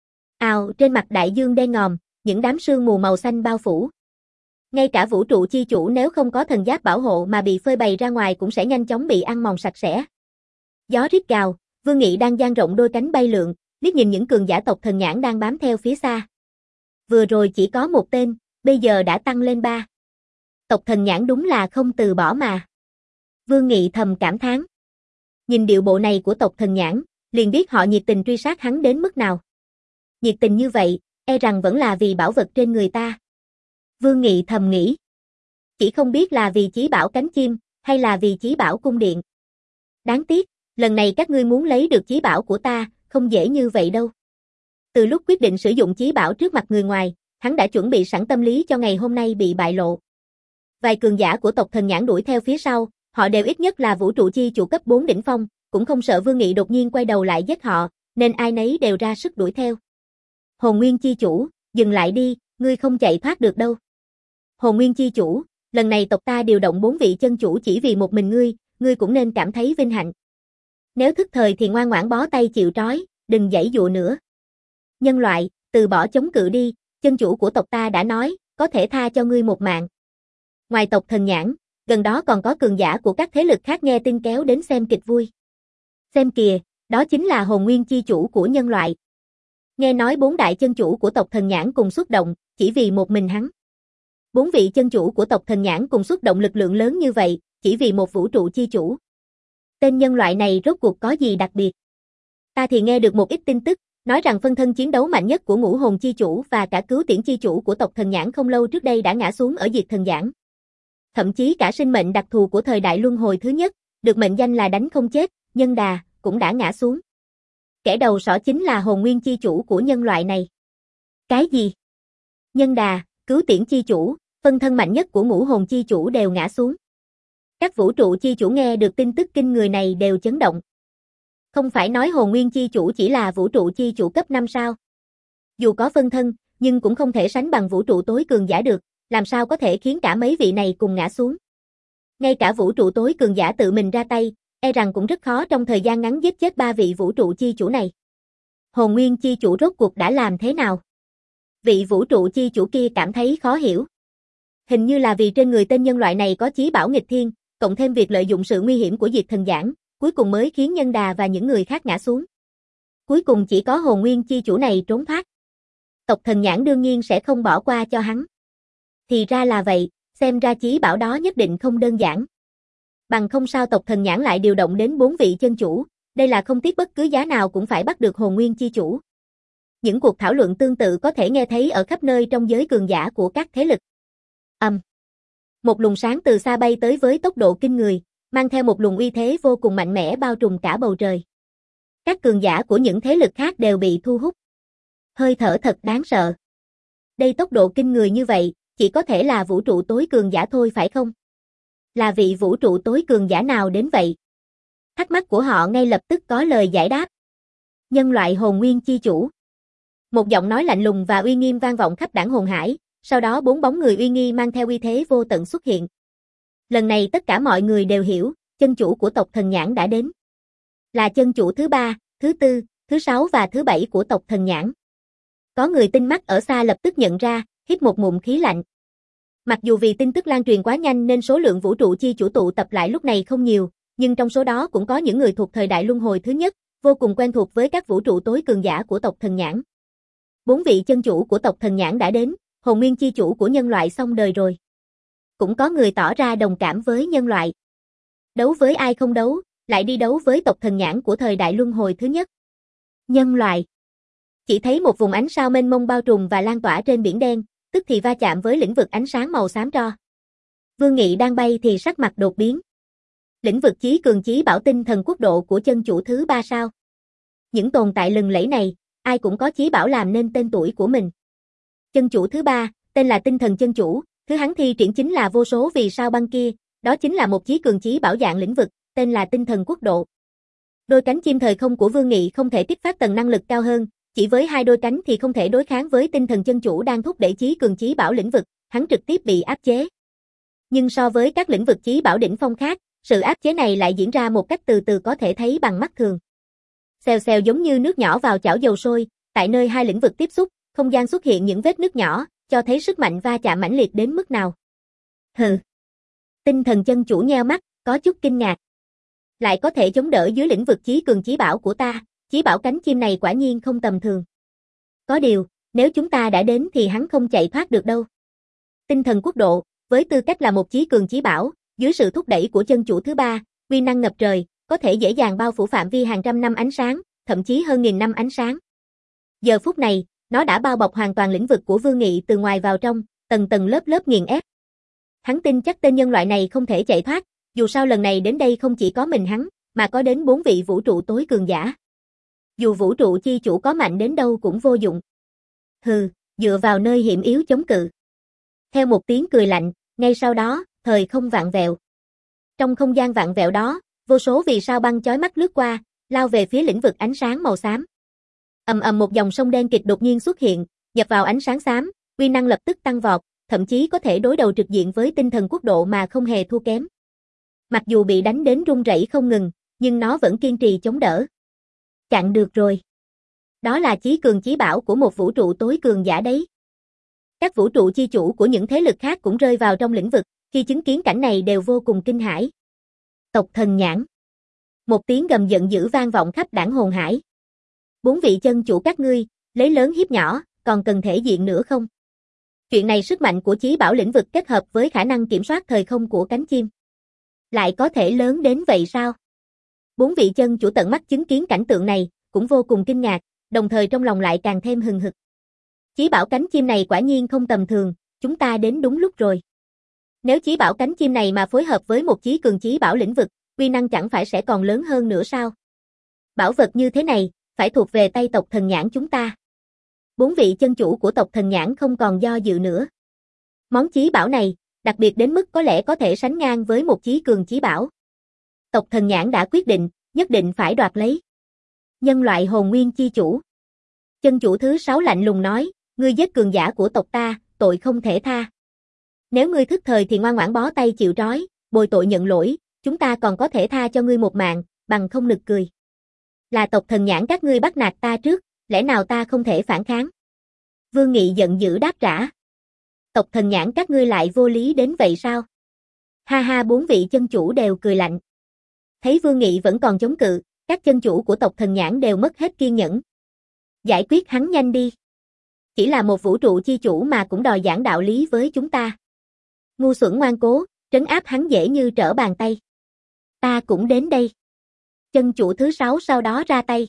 Ào, trên mặt đại dương đen ngòm, những đám sương mù màu xanh bao phủ. Ngay cả vũ trụ chi chủ nếu không có thần giáp bảo hộ mà bị phơi bày ra ngoài cũng sẽ nhanh chóng bị ăn mòn sạch sẽ. Gió rít gào, Vương Nghị đang dang rộng đôi cánh bay lượn, liếc nhìn những cường giả tộc Thần Nhãn đang bám theo phía xa. Vừa rồi chỉ có một tên, bây giờ đã tăng lên ba. Tộc Thần Nhãn đúng là không từ bỏ mà. Vương Nghị thầm cảm thán. Nhìn điệu bộ này của tộc Thần Nhãn, liền biết họ nhiệt tình truy sát hắn đến mức nào. Nhiệt tình như vậy, e rằng vẫn là vì bảo vật trên người ta. Vương Nghị thầm nghĩ. Chỉ không biết là vì chí bảo cánh chim, hay là vì chí bảo cung điện. Đáng tiếc, lần này các ngươi muốn lấy được chí bảo của ta, không dễ như vậy đâu. Từ lúc quyết định sử dụng chí bảo trước mặt người ngoài, hắn đã chuẩn bị sẵn tâm lý cho ngày hôm nay bị bại lộ. Vài cường giả của tộc Thần Nhãn đuổi theo phía sau, họ đều ít nhất là vũ trụ chi chủ cấp bốn đỉnh phong, cũng không sợ Vương Nghị đột nhiên quay đầu lại giết họ, nên ai nấy đều ra sức đuổi theo. Hồn Nguyên chi chủ, dừng lại đi, ngươi không chạy thoát được đâu. Hồn Nguyên chi chủ, lần này tộc ta điều động bốn vị chân chủ chỉ vì một mình ngươi, ngươi cũng nên cảm thấy vinh hạnh. Nếu thức thời thì ngoan ngoãn bó tay chịu trói, đừng giãy dụa nữa. Nhân loại, từ bỏ chống cự đi, chân chủ của tộc ta đã nói, có thể tha cho ngươi một mạng. Ngoài tộc Thần Nhãn, gần đó còn có cường giả của các thế lực khác nghe tin kéo đến xem kịch vui. Xem kìa, đó chính là hồn nguyên chi chủ của nhân loại. Nghe nói bốn đại chân chủ của tộc Thần Nhãn cùng xuất động, chỉ vì một mình hắn. Bốn vị chân chủ của tộc Thần Nhãn cùng xuất động lực lượng lớn như vậy, chỉ vì một vũ trụ chi chủ. Tên nhân loại này rốt cuộc có gì đặc biệt? Ta thì nghe được một ít tin tức, nói rằng phân thân chiến đấu mạnh nhất của ngũ hồn chi chủ và cả cứu tiễn chi chủ của tộc Thần Nhãn không lâu trước đây đã ngã xuống ở Diệt Thần Giảng. Thậm chí cả sinh mệnh đặc thù của thời đại luân hồi thứ nhất, được mệnh danh là đánh không chết, Nhân Đà, cũng đã ngã xuống. Kẻ đầu sỏ chính là hồn nguyên chi chủ của nhân loại này. Cái gì? Nhân Đà, cứu tiễn chi chủ, phân thân mạnh nhất của ngũ hồn chi chủ đều ngã xuống. Các vũ trụ chi chủ nghe được tin tức kinh người này đều chấn động. Không phải nói hồn nguyên chi chủ chỉ là vũ trụ chi chủ cấp năm sao? Dù có phân thân, nhưng cũng không thể sánh bằng vũ trụ tối cường giả được, làm sao có thể khiến cả mấy vị này cùng ngã xuống. Ngay cả vũ trụ tối cường giả tự mình ra tay, e rằng cũng rất khó trong thời gian ngắn giết chết ba vị vũ trụ chi chủ này. Hồn nguyên chi chủ rốt cuộc đã làm thế nào? Vị vũ trụ chi chủ kia cảm thấy khó hiểu. Hình như là vì trên người tên nhân loại này có chí bảo nghịch thiên, cộng thêm việc lợi dụng sự nguy hiểm của Diệt Thần Giảng, cuối cùng mới khiến Nhân Đà và những người khác ngã xuống. Cuối cùng chỉ có hồn nguyên chi chủ này trốn thoát. Tộc Thần Nhãn đương nhiên sẽ không bỏ qua cho hắn. Thì ra là vậy, xem ra chí bảo đó nhất định không đơn giản. Bằng không sao tộc Thần Nhãn lại điều động đến bốn vị chân chủ, đây là không tiếc bất cứ giá nào cũng phải bắt được hồn nguyên chi chủ. Những cuộc thảo luận tương tự có thể nghe thấy ở khắp nơi trong giới cường giả của các thế lực. Ầm. Um. Một luồng sáng từ xa bay tới với tốc độ kinh người, mang theo một luồng uy thế vô cùng mạnh mẽ bao trùm cả bầu trời. Các cường giả của những thế lực khác đều bị thu hút. Hơi thở thật đáng sợ. Đây tốc độ kinh người như vậy, chỉ có thể là vũ trụ tối cường giả thôi phải không? Là vị vũ trụ tối cường giả nào đến vậy? Thắc mắc của họ ngay lập tức có lời giải đáp. Nhân loại hồn nguyên chi chủ. Một giọng nói lạnh lùng và uy nghiêm vang vọng khắp đảng hồn hải, sau đó bốn bóng người uy nghi mang theo uy thế vô tận xuất hiện. Lần này tất cả mọi người đều hiểu, chân chủ của tộc Thần Nhãn đã đến. Là chân chủ thứ ba, thứ tư, thứ sáu và thứ bảy của tộc Thần Nhãn. Có người tinh mắt ở xa lập tức nhận ra, hít một ngụm khí lạnh. Mặc dù vì tin tức lan truyền quá nhanh nên số lượng vũ trụ chi chủ tụ tập lại lúc này không nhiều, nhưng trong số đó cũng có những người thuộc thời đại luân hồi thứ nhất, vô cùng quen thuộc với các vũ trụ tối cường giả của tộc Thần Nhãn. Bốn vị chân chủ của tộc Thần Nhãn đã đến, hồn nguyên chi chủ của nhân loại xong đời rồi. Cũng có người tỏ ra đồng cảm với nhân loại. Đấu với ai không đấu, lại đi đấu với tộc Thần Nhãn của thời đại luân hồi thứ nhất. Nhân loại. Chỉ thấy một vùng ánh sao mênh mông bao trùm và lan tỏa trên biển đen, tức thì va chạm với lĩnh vực ánh sáng màu xám tro. Vương Nghị đang bay thì sắc mặt đột biến. Lĩnh vực chí cường chí bảo tinh thần quốc độ của chân chủ thứ ba sao? Những tồn tại lừng lẫy này, ai cũng có chí bảo làm nên tên tuổi của mình. Chân chủ thứ ba, tên là tinh thần chân chủ, thứ hắn thi triển chính là vô số vì sao băng kia, đó chính là một chí cường chí bảo dạng lĩnh vực, tên là tinh thần quốc độ. Đôi cánh chim thời không của Vương Nghị không thể kích phát tầng năng lực cao hơn, chỉ với hai đôi cánh thì không thể đối kháng với tinh thần chân chủ đang thúc đẩy chí cường chí bảo lĩnh vực, hắn trực tiếp bị áp chế. Nhưng so với các lĩnh vực chí bảo đỉnh phong khác, sự áp chế này lại diễn ra một cách từ từ có thể thấy bằng mắt thường. Xèo xèo giống như nước nhỏ vào chảo dầu sôi, tại nơi hai lĩnh vực tiếp xúc, không gian xuất hiện những vết nứt nhỏ, cho thấy sức mạnh va chạm mãnh liệt đến mức nào. Hừ. Tinh thần chân chủ nheo mắt, có chút kinh ngạc. Lại có thể chống đỡ dưới lĩnh vực chí cường chí bảo của ta, chí bảo cánh chim này quả nhiên không tầm thường. Có điều, nếu chúng ta đã đến thì hắn không chạy thoát được đâu. Tinh thần quốc độ, với tư cách là một chí cường chí bảo, dưới sự thúc đẩy của chân chủ thứ ba, uy năng ngập trời, có thể dễ dàng bao phủ phạm vi hàng trăm năm ánh sáng, thậm chí hơn nghìn năm ánh sáng. Giờ phút này, nó đã bao bọc hoàn toàn lĩnh vực của Vương Nghị từ ngoài vào trong, tầng tầng lớp lớp nghiền ép. Hắn tin chắc tên nhân loại này không thể chạy thoát, dù sao lần này đến đây không chỉ có mình hắn, mà có đến bốn vị vũ trụ tối cường giả. Dù vũ trụ chi chủ có mạnh đến đâu cũng vô dụng. Hừ, dựa vào nơi hiểm yếu chống cự. Theo một tiếng cười lạnh, ngay sau đó, thời không vạn vẹo. Trong không gian vạn vẹo đó, vô số vì sao băng chói mắt lướt qua, lao về phía lĩnh vực ánh sáng màu xám. Ầm ầm một dòng sông đen kịch đột nhiên xuất hiện, nhập vào ánh sáng xám, uy năng lập tức tăng vọt, thậm chí có thể đối đầu trực diện với tinh thần quốc độ mà không hề thua kém. Mặc dù bị đánh đến run rẩy không ngừng, nhưng nó vẫn kiên trì chống đỡ. Chặn được rồi. Đó là chí cường chí bảo của một vũ trụ tối cường giả đấy. Các vũ trụ chi chủ của những thế lực khác cũng rơi vào trong lĩnh vực, khi chứng kiến cảnh này đều vô cùng kinh hãi. Tộc Thần Nhãn. Một tiếng gầm giận dữ vang vọng khắp đảng hồn hải. Bốn vị chân chủ các ngươi, lấy lớn hiếp nhỏ, còn cần thể diện nữa không? Chuyện này sức mạnh của chí bảo lĩnh vực kết hợp với khả năng kiểm soát thời không của cánh chim. Lại có thể lớn đến vậy sao? Bốn vị chân chủ tận mắt chứng kiến cảnh tượng này, cũng vô cùng kinh ngạc, đồng thời trong lòng lại càng thêm hừng hực. Chí bảo cánh chim này quả nhiên không tầm thường, chúng ta đến đúng lúc rồi. Nếu chí bảo cánh chim này mà phối hợp với một chí cường chí bảo lĩnh vực, uy năng chẳng phải sẽ còn lớn hơn nữa sao? Bảo vật như thế này, phải thuộc về tay tộc Thần Nhãn chúng ta. Bốn vị chân chủ của tộc Thần Nhãn không còn do dự nữa. Món chí bảo này, đặc biệt đến mức có lẽ có thể sánh ngang với một chí cường chí bảo. Tộc Thần Nhãn đã quyết định, nhất định phải đoạt lấy. Nhân loại hồn nguyên chi chủ. Chân chủ thứ sáu lạnh lùng nói, ngươi giết cường giả của tộc ta, tội không thể tha. Nếu ngươi thức thời thì ngoan ngoãn bó tay chịu trói, bồi tội nhận lỗi, chúng ta còn có thể tha cho ngươi một mạng, bằng không nực cười. Là tộc Thần Nhãn các ngươi bắt nạt ta trước, lẽ nào ta không thể phản kháng? Vương Nghị giận dữ đáp trả. Tộc Thần Nhãn các ngươi lại vô lý đến vậy sao? Ha ha, bốn vị chân chủ đều cười lạnh. Thấy Vương Nghị vẫn còn chống cự, các chân chủ của tộc Thần Nhãn đều mất hết kiên nhẫn. Giải quyết hắn nhanh đi. Chỉ là một vũ trụ chi chủ mà cũng đòi giảng đạo lý với chúng ta. Ngu xuẩn ngoan cố, trấn áp hắn dễ như trở bàn tay. Ta cũng đến đây. Chân chủ thứ sáu sau đó ra tay.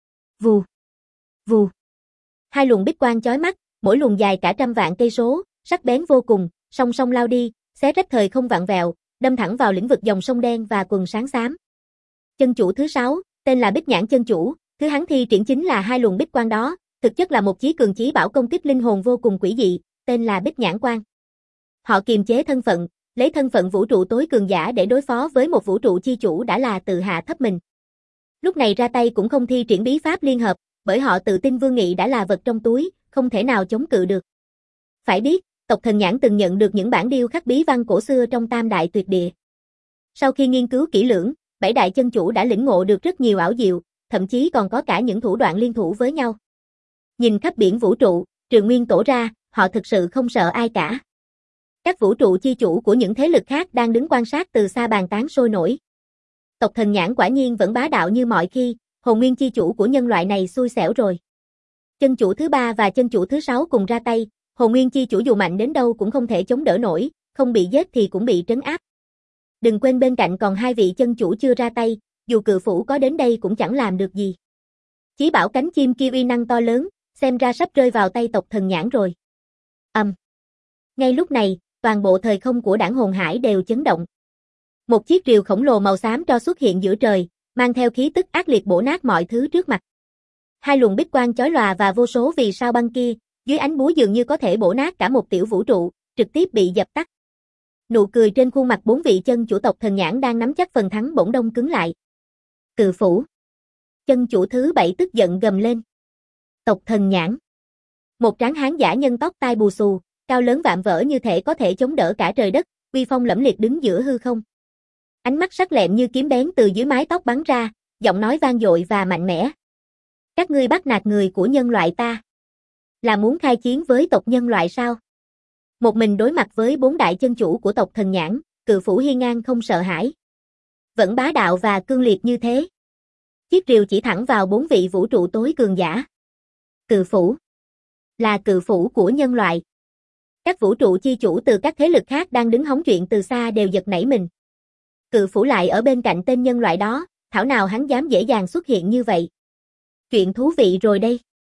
Vù, vù. Hai luồng bích quang chói mắt, mỗi luồng dài cả trăm vạn cây số, sắc bén vô cùng, song song lao đi, xé rách thời không vạn vẹo, đâm thẳng vào lĩnh vực dòng sông đen và quần sáng xám. Chân chủ thứ sáu, tên là Bích Nhãn chân chủ, thứ hắn thi triển chính là hai luồng bích quang đó, thực chất là một chí cường chí bảo công kích linh hồn vô cùng quỷ dị, tên là Bích Nhãn quang. Họ kiềm chế thân phận, Lấy thân phận vũ trụ tối cường giả để đối phó với một vũ trụ chi chủ đã là tự hạ thấp mình. Lúc này ra tay cũng không thi triển bí pháp liên hợp, bởi họ tự tin Vương Nghị đã là vật trong túi, không thể nào chống cự được. Phải biết, tộc Thần Nhãn từng nhận được những bản điêu khắc bí văn cổ xưa trong Tam Đại Tuyệt Địa. Sau khi nghiên cứu kỹ lưỡng, bảy đại chân chủ đã lĩnh ngộ được rất nhiều ảo diệu, thậm chí còn có cả những thủ đoạn liên thủ với nhau. Nhìn khắp biển vũ trụ, trừ Nguyên Tổ ra, họ thực sự không sợ ai cả. Các vũ trụ chi chủ của những thế lực khác đang đứng quan sát từ xa bàn tán sôi nổi. Tộc Thần Nhãn quả nhiên vẫn bá đạo như mọi khi, hồn nguyên chi chủ của nhân loại này xui xẻo rồi. Chân chủ thứ ba và chân chủ thứ sáu cùng ra tay, hồn nguyên chi chủ dù mạnh đến đâu cũng không thể chống đỡ nổi, không bị giết thì cũng bị trấn áp. Đừng quên bên cạnh còn hai vị chân chủ chưa ra tay, dù cự phủ có đến đây cũng chẳng làm được gì. Chí bảo cánh chim kia uy năng to lớn, xem ra sắp rơi vào tay tộc Thần Nhãn rồi. Ầm. Um. Ngay lúc này, toàn bộ thời không của đảng hồn hải đều chấn động. Một chiếc rìu khổng lồ màu xám tro xuất hiện giữa trời, mang theo khí tức ác liệt bổ nát mọi thứ trước mặt. Hai luồng bích quang chói lòa và vô số vì sao băng kia, dưới ánh búa dường như có thể bổ nát cả một tiểu vũ trụ, trực tiếp bị dập tắt. Nụ cười trên khuôn mặt bốn vị chân chủ tộc Thần Nhãn đang nắm chắc phần thắng bỗng đông cứng lại. Cự phủ. Chân chủ thứ bảy tức giận gầm lên. Tộc Thần Nhãn. Một tráng hán giả nhân tóc tai bù xù, cao lớn vạm vỡ như thể có thể chống đỡ cả trời đất, uy phong lẫm liệt đứng giữa hư không. Ánh mắt sắc lẹm như kiếm bén từ dưới mái tóc bắn ra, giọng nói vang dội và mạnh mẽ. Các ngươi bắt nạt người của nhân loại ta. Là muốn khai chiến với tộc nhân loại sao? Một mình đối mặt với bốn đại chân chủ của tộc Thần Nhãn, cự phủ hiên ngang không sợ hãi. Vẫn bá đạo và cương liệt như thế. Chiếc rìu chỉ thẳng vào bốn vị vũ trụ tối cường giả. Cự phủ. Là cự phủ của nhân loại. Các vũ trụ chi chủ từ các thế lực khác đang đứng hóng chuyện từ xa đều giật nảy mình. Cự phủ lại ở bên cạnh tên nhân loại đó, thảo nào hắn dám dễ dàng xuất hiện như vậy. Chuyện thú vị rồi đây.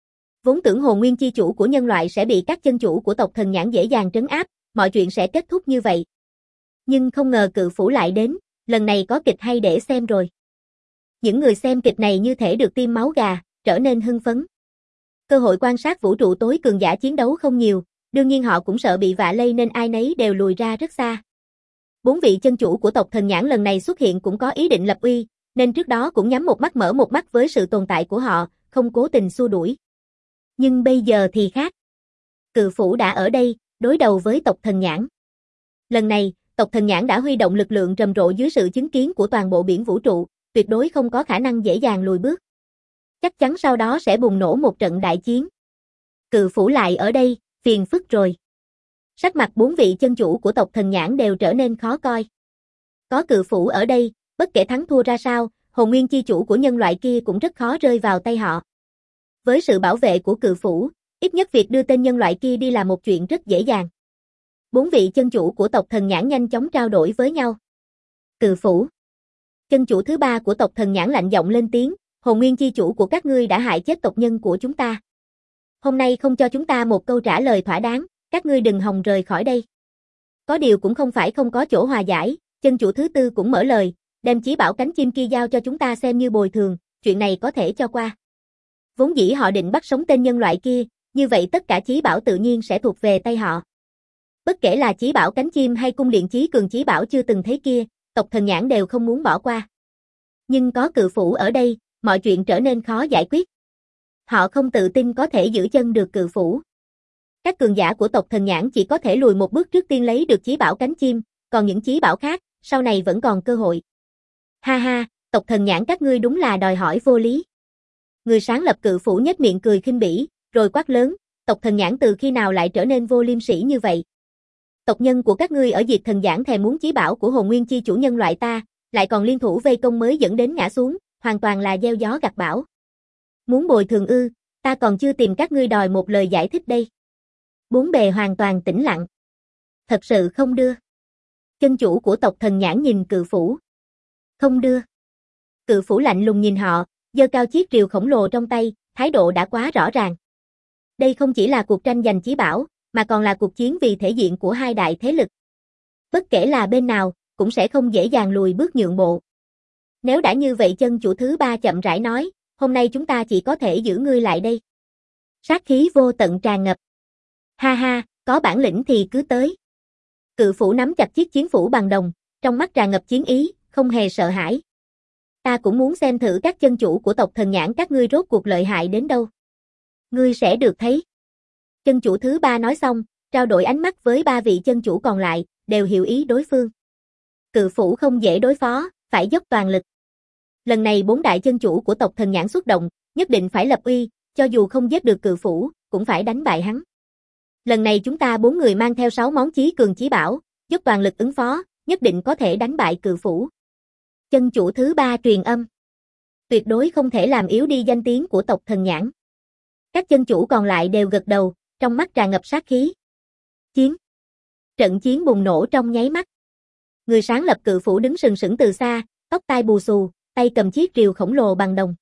Vốn tưởng hồn nguyên chi chủ của nhân loại sẽ bị các chân chủ của tộc Thần Nhãn dễ dàng trấn áp, mọi chuyện sẽ kết thúc như vậy. Nhưng không ngờ cự phủ lại đến, lần này có kịch hay để xem rồi. Những người xem kịch này như thể được tiêm máu gà, trở nên hưng phấn. Cơ hội quan sát vũ trụ tối cường giả chiến đấu không nhiều, đương nhiên họ cũng sợ bị vạ lây nên ai nấy đều lùi ra rất xa. Bốn vị chân chủ của tộc Thần Nhãn lần này xuất hiện cũng có ý định lập uy, nên trước đó cũng nhắm một mắt mở một mắt với sự tồn tại của họ, không cố tình xua đuổi. Nhưng bây giờ thì khác. Cự phủ đã ở đây, đối đầu với tộc Thần Nhãn. Lần này, tộc Thần Nhãn đã huy động lực lượng rầm rộ dưới sự chứng kiến của toàn bộ biển vũ trụ, tuyệt đối không có khả năng dễ dàng lùi bước. Chắc chắn sau đó sẽ bùng nổ một trận đại chiến. Cự phủ lại ở đây, phiền phức rồi. Sắc mặt bốn vị chân chủ của tộc Thần Nhãn đều trở nên khó coi. Có cự phủ ở đây, bất kể thắng thua ra sao, hồn nguyên chi chủ của nhân loại kia cũng rất khó rơi vào tay họ. Với sự bảo vệ của cự phủ, ít nhất việc đưa tên nhân loại kia đi là một chuyện rất dễ dàng. Bốn vị chân chủ của tộc Thần Nhãn nhanh chóng trao đổi với nhau. Cự phủ. Chân chủ thứ ba của tộc Thần Nhãn lạnh giọng lên tiếng, hồn nguyên chi chủ của các ngươi đã hại chết tộc nhân của chúng ta. Hôm nay không cho chúng ta một câu trả lời thỏa đáng, các ngươi đừng hòng rời khỏi đây. Có điều cũng không phải không có chỗ hòa giải, chân chủ thứ tư cũng mở lời, đem chí bảo cánh chim kia giao cho chúng ta xem như bồi thường, chuyện này có thể cho qua. Vốn dĩ họ định bắt sống tên nhân loại kia, như vậy tất cả chí bảo tự nhiên sẽ thuộc về tay họ. Bất kể là chí bảo cánh chim hay cung điện chí cường chí bảo chưa từng thấy kia, tộc Thần Nhãn đều không muốn bỏ qua. Nhưng có cự phủ ở đây, mọi chuyện trở nên khó giải quyết. Họ không tự tin có thể giữ chân được cự phủ. Các cường giả của tộc Thần Nhãn chỉ có thể lùi một bước trước tiên lấy được chí bảo cánh chim, còn những chí bảo khác, sau này vẫn còn cơ hội. Ha ha, tộc Thần Nhãn các ngươi đúng là đòi hỏi vô lý. Người sáng lập cự phủ nhếch miệng cười khinh bỉ, rồi quát lớn, tộc Thần Nhãn từ khi nào lại trở nên vô liêm sỉ như vậy? Tộc nhân của các ngươi ở Diệt Thần Giảng thèm muốn chí bảo của hồn nguyên chi chủ nhân loại ta, lại còn liên thủ vây công mới dẫn đến ngã xuống, hoàn toàn là gieo gió gặt bão. Muốn bồi thường ư, ta còn chưa tìm các ngươi đòi một lời giải thích đây. Bốn bề hoàn toàn tĩnh lặng. Thật sự không đưa. Chân chủ của tộc Thần Nhãn nhìn cự phủ. Không đưa. Cự phủ lạnh lùng nhìn họ, giơ cao chiếc rìu khổng lồ trong tay, thái độ đã quá rõ ràng. Đây không chỉ là cuộc tranh giành chí bảo, mà còn là cuộc chiến vì thể diện của hai đại thế lực. Bất kể là bên nào, cũng sẽ không dễ dàng lùi bước nhượng bộ. Nếu đã như vậy, chân chủ thứ ba chậm rãi nói, hôm nay chúng ta chỉ có thể giữ ngươi lại đây. Sát khí vô tận tràn ngập. Ha ha, có bản lĩnh thì cứ tới. Cự phủ nắm chặt chiếc chiến phủ bằng đồng, trong mắt tràn ngập chiến ý, không hề sợ hãi. Ta cũng muốn xem thử các chân chủ của tộc Thần Nhãn các ngươi rốt cuộc lợi hại đến đâu. Ngươi sẽ được thấy. Chân chủ thứ ba nói xong, trao đổi ánh mắt với ba vị chân chủ còn lại, đều hiểu ý đối phương. Cự phủ không dễ đối phó, phải dốc toàn lực. Lần này bốn đại chân chủ của tộc Thần Nhãn xuất động, nhất định phải lập uy, cho dù không giết được cự phủ, cũng phải đánh bại hắn. Lần này chúng ta bốn người mang theo sáu món chí cường chí bảo, dốc toàn lực ứng phó, nhất định có thể đánh bại cự phủ. Chân chủ thứ ba truyền âm. Tuyệt đối không thể làm yếu đi danh tiếng của tộc Thần Nhãn. Các chân chủ còn lại đều gật đầu, trong mắt tràn ngập sát khí. Chiến. Trận chiến bùng nổ trong nháy mắt. Người sáng lập cự phủ đứng sừng sững từ xa, tóc tai bù xù, tay cầm chiếc rìu khổng lồ bằng đồng.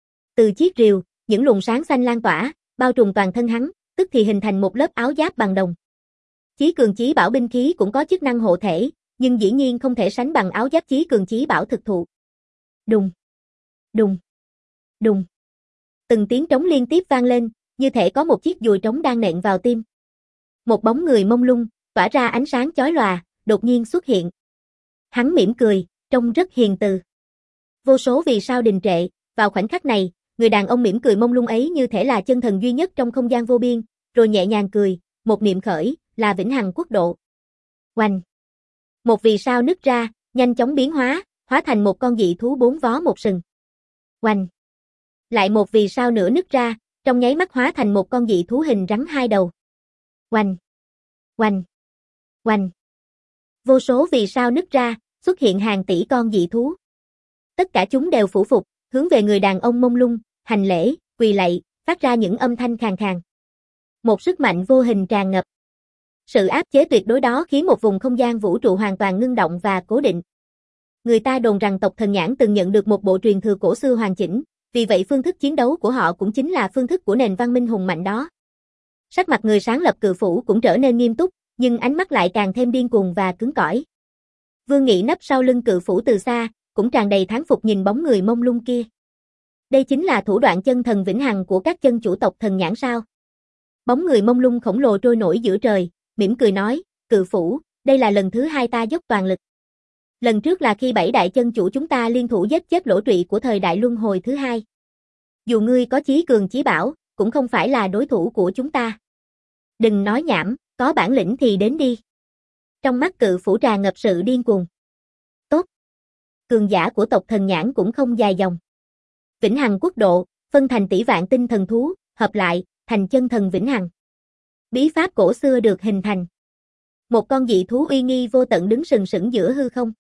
Từ chiếc rìu, những luồng sáng xanh lan tỏa, bao trùm toàn thân hắn, tức thì hình thành một lớp áo giáp bằng đồng. Chí cường chí bảo binh khí cũng có chức năng hộ thể, nhưng dĩ nhiên không thể sánh bằng áo giáp chí cường chí bảo thực thụ. Đùng, đùng, đùng. Từng tiếng trống liên tiếp vang lên, như thể có một chiếc dùi trống đang nện vào tim. Một bóng người mông lung, tỏa ra ánh sáng chói lòa, đột nhiên xuất hiện. Hắn mỉm cười, trông rất hiền từ. Vô số vì sao đình trệ, vào khoảnh khắc này, người đàn ông mỉm cười mông lung ấy như thể là chân thần duy nhất trong không gian vô biên, rồi nhẹ nhàng cười, một niệm khởi, là vĩnh hằng quốc độ. Oanh! Một vì sao nứt ra, nhanh chóng biến hóa, hóa thành một con dị thú bốn vó một sừng. Oanh! Lại một vì sao nữa nứt ra, trong nháy mắt hóa thành một con dị thú hình rắn hai đầu. Oanh! Oanh! Oanh! Vô số vì sao nứt ra, xuất hiện hàng tỷ con dị thú. Tất cả chúng đều phủ phục, hướng về người đàn ông mông lung, hành lễ, quỳ lạy, phát ra những âm thanh khàn khàn. Một sức mạnh vô hình tràn ngập. Sự áp chế tuyệt đối đó khiến một vùng không gian vũ trụ hoàn toàn ngưng động và cố định. Người ta đồn rằng tộc Thần Nhãn từng nhận được một bộ truyền thừa cổ xưa hoàn chỉnh, vì vậy phương thức chiến đấu của họ cũng chính là phương thức của nền văn minh hùng mạnh đó. Sắc mặt người sáng lập cự phủ cũng trở nên nghiêm túc, nhưng ánh mắt lại càng thêm điên cuồng và cứng cỏi. Vương Nghị nấp sau lưng cự phủ từ xa, cũng tràn đầy thán phục nhìn bóng người mông lung kia. Đây chính là thủ đoạn chân thần vĩnh hằng của các chân chủ tộc Thần Nhãn sao? Bóng người mông lung khổng lồ trôi nổi giữa trời, mỉm cười nói, cự phủ, đây là lần thứ hai ta dốc toàn lực. Lần trước là khi bảy đại chân chủ chúng ta liên thủ giết chết lỗ trụy của thời đại luân hồi thứ hai. Dù ngươi có chí cường chí bảo, cũng không phải là đối thủ của chúng ta. Đừng nói nhảm, có bản lĩnh thì đến đi. Trong mắt cự phủ tràn ngập sự điên cuồng. Tốt. Cường giả của tộc Thần Nhãn cũng không dài dòng. Vĩnh hằng quốc độ, phân thành tỷ vạn tinh thần thú, hợp lại, thành chân thần vĩnh hằng. Bí pháp cổ xưa được hình thành. Một con dị thú uy nghi vô tận đứng sừng sững giữa hư không.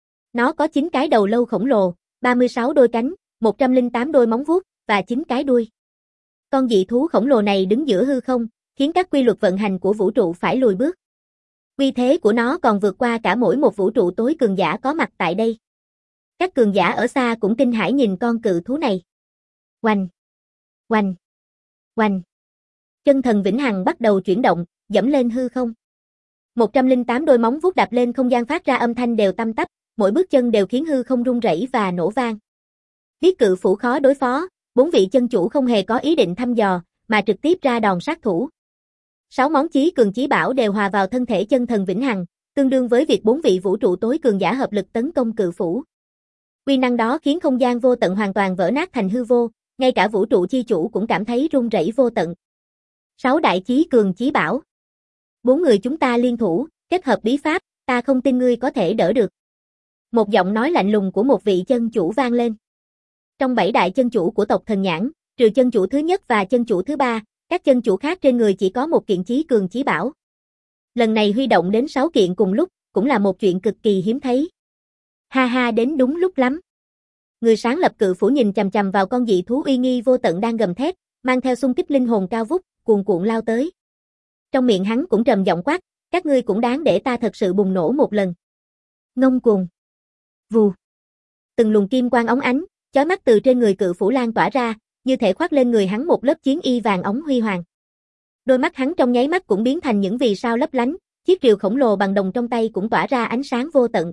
Nó có chín cái đầu lâu khổng lồ, ba mươi sáu đôi cánh, một trăm lẻ tám đôi móng vuốt, và chín cái đuôi. Con dị thú khổng lồ này đứng giữa hư không, khiến các quy luật vận hành của vũ trụ phải lùi bước. Uy thế của nó còn vượt qua cả mỗi một vũ trụ tối cường giả có mặt tại đây. Các cường giả ở xa cũng kinh hãi nhìn con cự thú này. Oanh! Oanh! Oanh! Chân thần vĩnh hằng bắt đầu chuyển động, dẫm lên hư không. một trăm lẻ tám đôi móng vuốt đạp lên không gian phát ra âm thanh đều tăm tắp, mỗi bước chân đều khiến hư không rung rẩy và nổ vang. Biết cự phủ khó đối phó, bốn vị chân chủ không hề có ý định thăm dò, mà trực tiếp ra đòn sát thủ. Sáu món chí cường chí bảo đều hòa vào thân thể chân thần vĩnh hằng, tương đương với việc bốn vị vũ trụ tối cường giả hợp lực tấn công cự phủ. Uy năng đó khiến không gian vô tận hoàn toàn vỡ nát thành hư vô, ngay cả vũ trụ chi chủ cũng cảm thấy rung rẩy vô tận. Sáu đại chí cường chí bảo. Bốn người chúng ta liên thủ, kết hợp bí pháp, ta không tin ngươi có thể đỡ được. Một giọng nói lạnh lùng của một vị chân chủ vang lên. Trong bảy đại chân chủ của tộc Thần Nhãn, trừ chân chủ thứ nhất và chân chủ thứ ba, các chân chủ khác trên người chỉ có một kiện chí cường chí bảo. Lần này huy động đến sáu kiện cùng lúc, cũng là một chuyện cực kỳ hiếm thấy. Ha ha, đến đúng lúc lắm. Người sáng lập cự phủ nhìn chằm chằm vào con dị thú uy nghi vô tận đang gầm thét, mang theo xung kích linh hồn cao vút, cuồn cuộn lao tới. Trong miệng hắn cũng trầm giọng quát, các ngươi cũng đáng để ta thật sự bùng nổ một lần. Ngông cuồng. Vù. Từng luồng kim quang óng ánh, chói mắt từ trên người cự phủ lan tỏa ra, như thể khoác lên người hắn một lớp chiến y vàng óng huy hoàng. Đôi mắt hắn trong nháy mắt cũng biến thành những vì sao lấp lánh, chiếc rìu khổng lồ bằng đồng trong tay cũng tỏa ra ánh sáng vô tận.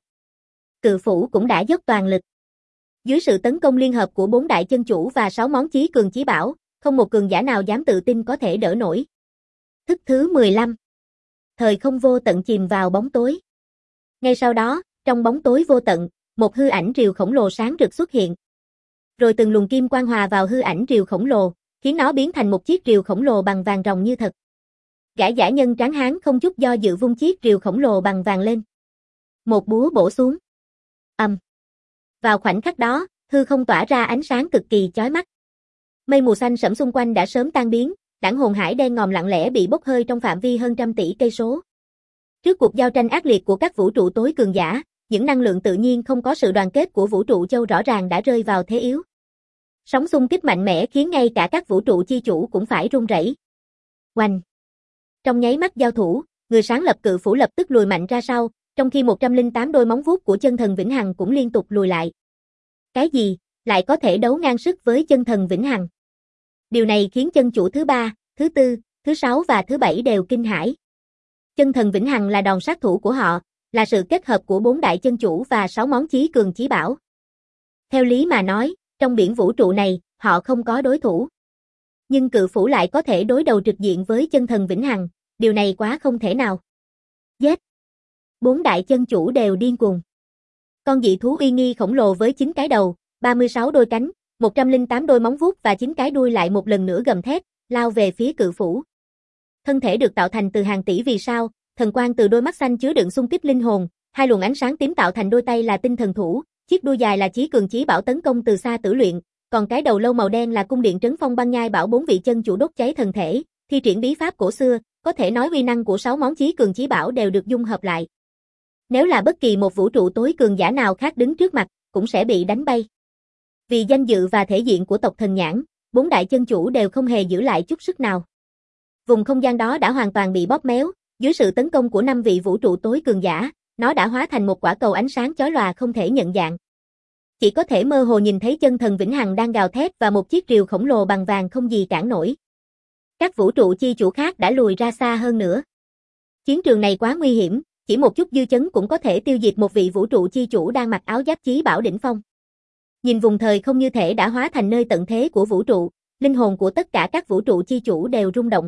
Cự phủ cũng đã dốc toàn lực. Dưới sự tấn công liên hợp của bốn đại chân chủ và sáu món chí cường chí bảo, không một cường giả nào dám tự tin có thể đỡ nổi. Thức thứ mười lăm. Thời không vô tận chìm vào bóng tối. Ngay sau đó, trong bóng tối vô tận, một hư ảnh rìu khổng lồ sáng rực xuất hiện. Rồi từng luồng kim quang hòa vào hư ảnh rìu khổng lồ, khiến nó biến thành một chiếc rìu khổng lồ bằng vàng ròng như thật. Gã dã nhân tráng hán không chút do dự vung chiếc rìu khổng lồ bằng vàng lên. Một búa bổ xuống. Ầm. Um. Vào khoảnh khắc đó, hư không tỏa ra ánh sáng cực kỳ chói mắt. Mây mù xanh sẫm xung quanh đã sớm tan biến, đảng hồn hải đen ngòm lặng lẽ bị bốc hơi trong phạm vi hơn trăm tỷ cây số. Trước cuộc giao tranh ác liệt của các vũ trụ tối cường giả, những năng lượng tự nhiên không có sự đoàn kết của vũ trụ châu rõ ràng đã rơi vào thế yếu. Sóng xung kích mạnh mẽ khiến ngay cả các vũ trụ chi chủ cũng phải run rẩy. Oanh! Trong nháy mắt giao thủ, người sáng lập cự phủ lập tức lùi mạnh ra sau, trong khi một trăm lẻ tám đôi móng vuốt của chân thần Vĩnh Hằng cũng liên tục lùi lại. Cái gì, lại có thể đấu ngang sức với chân thần Vĩnh Hằng? Điều này khiến chân chủ thứ ba, thứ tư, thứ sáu và thứ bảy đều kinh hãi. Chân thần Vĩnh Hằng là đòn sát thủ của họ, là sự kết hợp của bốn đại chân chủ và sáu món chí cường chí bảo. Theo lý mà nói, trong biển vũ trụ này, họ không có đối thủ. Nhưng cự phủ lại có thể đối đầu trực diện với chân thần Vĩnh Hằng, điều này quá không thể nào. Giết! Bốn đại chân chủ đều điên cuồng. Con dị thú uy nghi khổng lồ với chín cái đầu, ba mươi sáu đôi cánh, một trăm lẻ tám đôi móng vuốt và chín cái đuôi lại một lần nữa gầm thét, lao về phía cự phủ. Thân thể được tạo thành từ hàng tỷ vì sao, thần quang từ đôi mắt xanh chứa đựng xung kích linh hồn, hai luồng ánh sáng tím tạo thành đôi tay là tinh thần thủ, chiếc đuôi dài là chí cường chí bảo tấn công từ xa tử luyện, còn cái đầu lâu màu đen là cung điện trấn phong băng nhai bảo bốn vị chân chủ đốt cháy thần thể, thi triển bí pháp cổ xưa, có thể nói uy năng của sáu món chí cường chí bảo đều được dung hợp lại. Nếu là bất kỳ một vũ trụ tối cường giả nào khác đứng trước mặt, cũng sẽ bị đánh bay. Vì danh dự và thể diện của tộc Thần Nhãn, bốn đại chân chủ đều không hề giữ lại chút sức nào. Vùng không gian đó đã hoàn toàn bị bóp méo, dưới sự tấn công của năm vị vũ trụ tối cường giả, nó đã hóa thành một quả cầu ánh sáng chói lòa không thể nhận dạng. Chỉ có thể mơ hồ nhìn thấy chân thần Vĩnh Hằng đang gào thét và một chiếc rìu khổng lồ bằng vàng không gì cản nổi. Các vũ trụ chi chủ khác đã lùi ra xa hơn nữa. Chiến trường này quá nguy hiểm, chỉ một chút dư chấn cũng có thể tiêu diệt một vị vũ trụ chi chủ đang mặc áo giáp chí bảo đỉnh phong. Nhìn vùng thời không như thể đã hóa thành nơi tận thế của vũ trụ, linh hồn của tất cả các vũ trụ chi chủ đều rung động.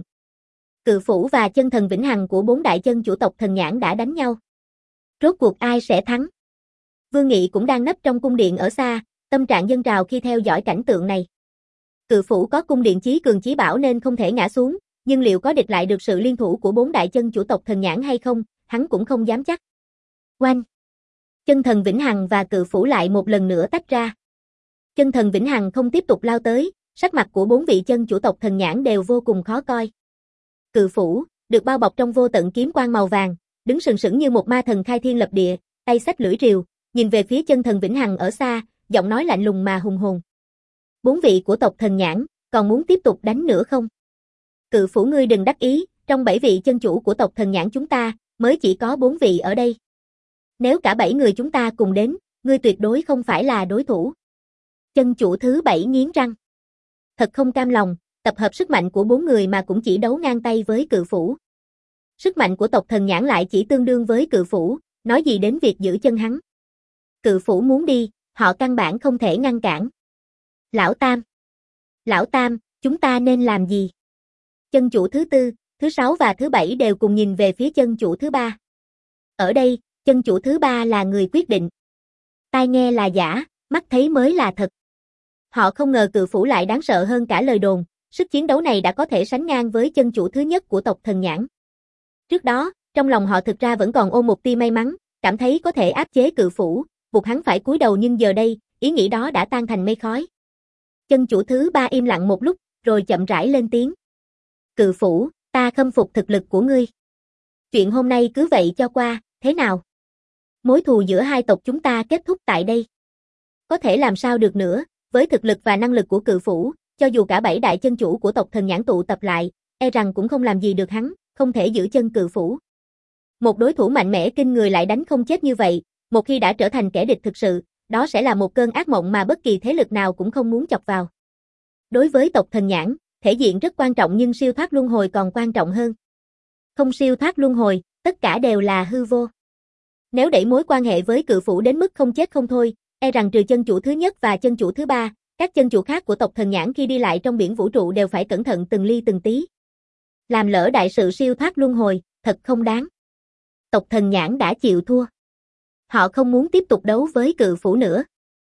Cự phủ và chân thần Vĩnh Hằng của bốn đại chân chủ tộc Thần Nhãn đã đánh nhau. Rốt cuộc ai sẽ thắng? Vương Nghị cũng đang nấp trong cung điện ở xa, tâm trạng dâng trào khi theo dõi cảnh tượng này. Cự phủ có cung điện chí cường chí bảo nên không thể ngã xuống, nhưng liệu có địch lại được sự liên thủ của bốn đại chân chủ tộc Thần Nhãn hay không, hắn cũng không dám chắc. Oanh! Chân thần Vĩnh Hằng và cự phủ lại một lần nữa tách ra. Chân thần Vĩnh Hằng không tiếp tục lao tới, sắc mặt của bốn vị chân chủ tộc Thần Nhãn đều vô cùng khó coi. Cự phủ, được bao bọc trong vô tận kiếm quang màu vàng, đứng sừng sững như một ma thần khai thiên lập địa, tay xách lưỡi rìu, nhìn về phía chân thần Vĩnh Hằng ở xa, giọng nói lạnh lùng mà hùng hồn. Bốn vị của tộc Thần Nhãn, còn muốn tiếp tục đánh nữa không? Cự phủ ngươi đừng đắc ý, trong bảy vị chân chủ của tộc Thần Nhãn chúng ta, mới chỉ có bốn vị ở đây. Nếu cả bảy người chúng ta cùng đến, ngươi tuyệt đối không phải là đối thủ. Chân chủ thứ bảy nghiến răng. Thật không cam lòng, tập hợp sức mạnh của bốn người mà cũng chỉ đấu ngang tay với cự phủ. Sức mạnh của tộc Thần Nhãn lại chỉ tương đương với cự phủ, nói gì đến việc giữ chân hắn. Cự phủ muốn đi, họ căn bản không thể ngăn cản. Lão Tam. Lão Tam, chúng ta nên làm gì? Chân chủ thứ tư, thứ sáu và thứ bảy đều cùng nhìn về phía chân chủ thứ ba. Ở đây, chân chủ thứ ba là người quyết định. Tai nghe là giả, mắt thấy mới là thật. Họ không ngờ cự phủ lại đáng sợ hơn cả lời đồn, sức chiến đấu này đã có thể sánh ngang với chân chủ thứ nhất của tộc Thần Nhãn. Trước đó, trong lòng họ thực ra vẫn còn ôm một tia may mắn, cảm thấy có thể áp chế cự phủ, buộc hắn phải cúi đầu, nhưng giờ đây, ý nghĩ đó đã tan thành mây khói. Chân chủ thứ ba im lặng một lúc, rồi chậm rãi lên tiếng. Cự phủ, ta khâm phục thực lực của ngươi. Chuyện hôm nay cứ vậy cho qua, thế nào? Mối thù giữa hai tộc chúng ta kết thúc tại đây. Có thể làm sao được nữa, với thực lực và năng lực của cự phủ, cho dù cả bảy đại chân chủ của tộc Thần Nhãn tụ tập lại, e rằng cũng không làm gì được hắn, không thể giữ chân cự phủ. Một đối thủ mạnh mẽ kinh người lại đánh không chết như vậy, một khi đã trở thành kẻ địch thực sự, đó sẽ là một cơn ác mộng mà bất kỳ thế lực nào cũng không muốn chọc vào. Đối với tộc Thần Nhãn, thể diện rất quan trọng nhưng siêu thoát luân hồi còn quan trọng hơn. Không siêu thoát luân hồi, tất cả đều là hư vô. Nếu đẩy mối quan hệ với cự phủ đến mức không chết không thôi, e rằng trừ chân chủ thứ nhất và chân chủ thứ ba, các chân chủ khác của tộc Thần Nhãn khi đi lại trong biển vũ trụ đều phải cẩn thận từng ly từng tí. Làm lỡ đại sự siêu thoát luân hồi, thật không đáng. Tộc Thần Nhãn đã chịu thua. Họ không muốn tiếp tục đấu với Cự Phủ nữa.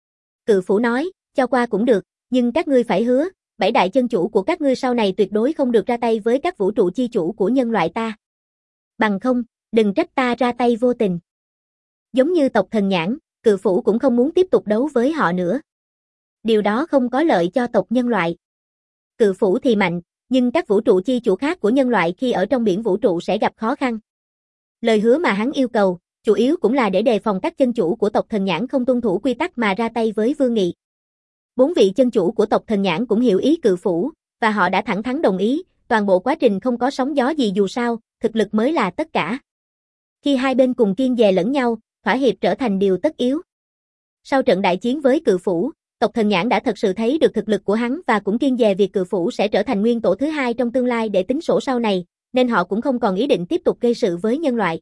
Cự Phủ nói, cho qua cũng được, nhưng các ngươi phải hứa, bảy đại chân chủ của các ngươi sau này tuyệt đối không được ra tay với các vũ trụ chi chủ của nhân loại ta. Bằng không, đừng trách ta ra tay vô tình. Giống như tộc Thần Nhãn, Cự Phủ cũng không muốn tiếp tục đấu với họ nữa. Điều đó không có lợi cho tộc nhân loại. Cự Phủ thì mạnh, nhưng các vũ trụ chi chủ khác của nhân loại khi ở trong biển vũ trụ sẽ gặp khó khăn. Lời hứa mà hắn yêu cầu, chủ yếu cũng là để đề phòng các chân chủ của tộc Thần Nhãn không tuân thủ quy tắc mà ra tay với Vương Nghị. Bốn vị chân chủ của tộc Thần Nhãn cũng hiểu ý Cự Phủ, và họ đã thẳng thắn đồng ý, toàn bộ quá trình không có sóng gió gì dù sao, thực lực mới là tất cả. Khi hai bên cùng kiêng dè lẫn nhau, thỏa hiệp trở thành điều tất yếu. Sau trận đại chiến với Cự Phủ, tộc Thần Nhãn đã thật sự thấy được thực lực của hắn và cũng kiêng dè việc Cự Phủ sẽ trở thành nguyên tổ thứ hai trong tương lai để tính sổ sau này, nên họ cũng không còn ý định tiếp tục gây sự với nhân loại.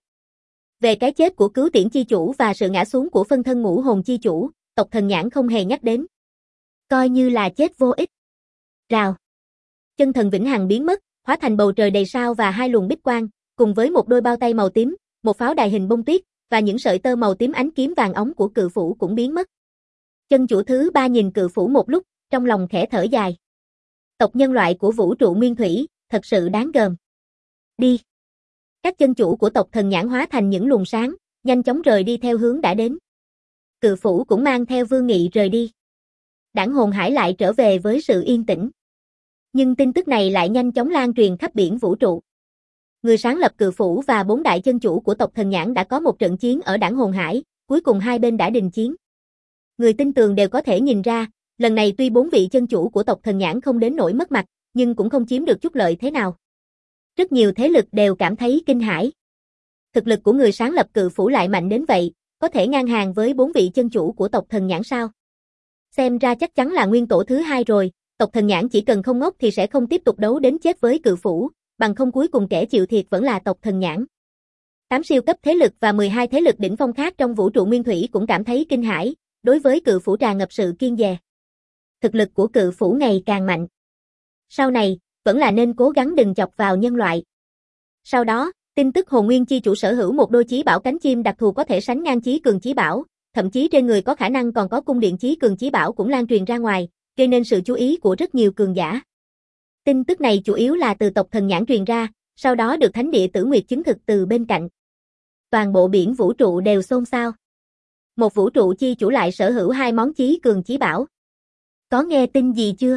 Về cái chết của Cứu Tiễn chi chủ và sự ngã xuống của phân thân Ngũ Hồn chi chủ, tộc Thần Nhãn không hề nhắc đến. Coi như là chết vô ích. Rào. Chân thần vĩnh hằng biến mất, hóa thành bầu trời đầy sao và hai luồng bích quang, cùng với một đôi bao tay màu tím, một pháo đài hình bông tuyết, và những sợi tơ màu tím ánh kiếm vàng óng của Cự Phủ cũng biến mất. Chân chủ thứ ba nhìn Cự Phủ một lúc, trong lòng khẽ thở dài. Tộc nhân loại của vũ trụ nguyên thủy, thật sự đáng gờm. Đi. Các chân chủ của tộc Thần Nhãn hóa thành những luồng sáng, nhanh chóng rời đi theo hướng đã đến. Cự Phủ cũng mang theo Vương Nghị rời đi. Đảng Hồn Hải lại trở về với sự yên tĩnh. Nhưng tin tức này lại nhanh chóng lan truyền khắp biển vũ trụ. Người sáng lập Cự Phủ và bốn đại chân chủ của tộc Thần Nhãn đã có một trận chiến ở Đảng Hồn Hải, cuối cùng hai bên đã đình chiến. Người tin tường đều có thể nhìn ra, lần này tuy bốn vị chân chủ của tộc Thần Nhãn không đến nỗi mất mặt, nhưng cũng không chiếm được chút lợi thế nào. Rất nhiều thế lực đều cảm thấy kinh hãi. Thực lực của người sáng lập Cự Phủ lại mạnh đến vậy, có thể ngang hàng với bốn vị chân chủ của tộc Thần Nhãn sao? Xem ra chắc chắn là nguyên tổ thứ hai rồi, tộc Thần Nhãn chỉ cần không ngốc thì sẽ không tiếp tục đấu đến chết với Cự Phủ, bằng không cuối cùng kẻ chịu thiệt vẫn là tộc Thần Nhãn. Tám siêu cấp thế lực và mười hai thế lực đỉnh phong khác trong vũ trụ nguyên thủy cũng cảm thấy kinh hãi, đối với Cự Phủ tràn ngập sự kiêng dè. Thực lực của Cự Phủ ngày càng mạnh. Sau này, vẫn là nên cố gắng đừng chọc vào nhân loại. Sau đó, tin tức Hồn Nguyên chi chủ sở hữu một đôi chí bảo cánh chim đặc thù có thể sánh ngang chí cường chí bảo, thậm chí trên người có khả năng còn có cung điện chí cường chí bảo cũng lan truyền ra ngoài, gây nên sự chú ý của rất nhiều cường giả. Tin tức này chủ yếu là từ tộc Thần Nhãn truyền ra, sau đó được Thánh địa Tử Nguyệt chứng thực từ bên cạnh. Toàn bộ biển vũ trụ đều xôn xao. Một vũ trụ chi chủ lại sở hữu hai món chí cường chí bảo. Có nghe tin gì chưa?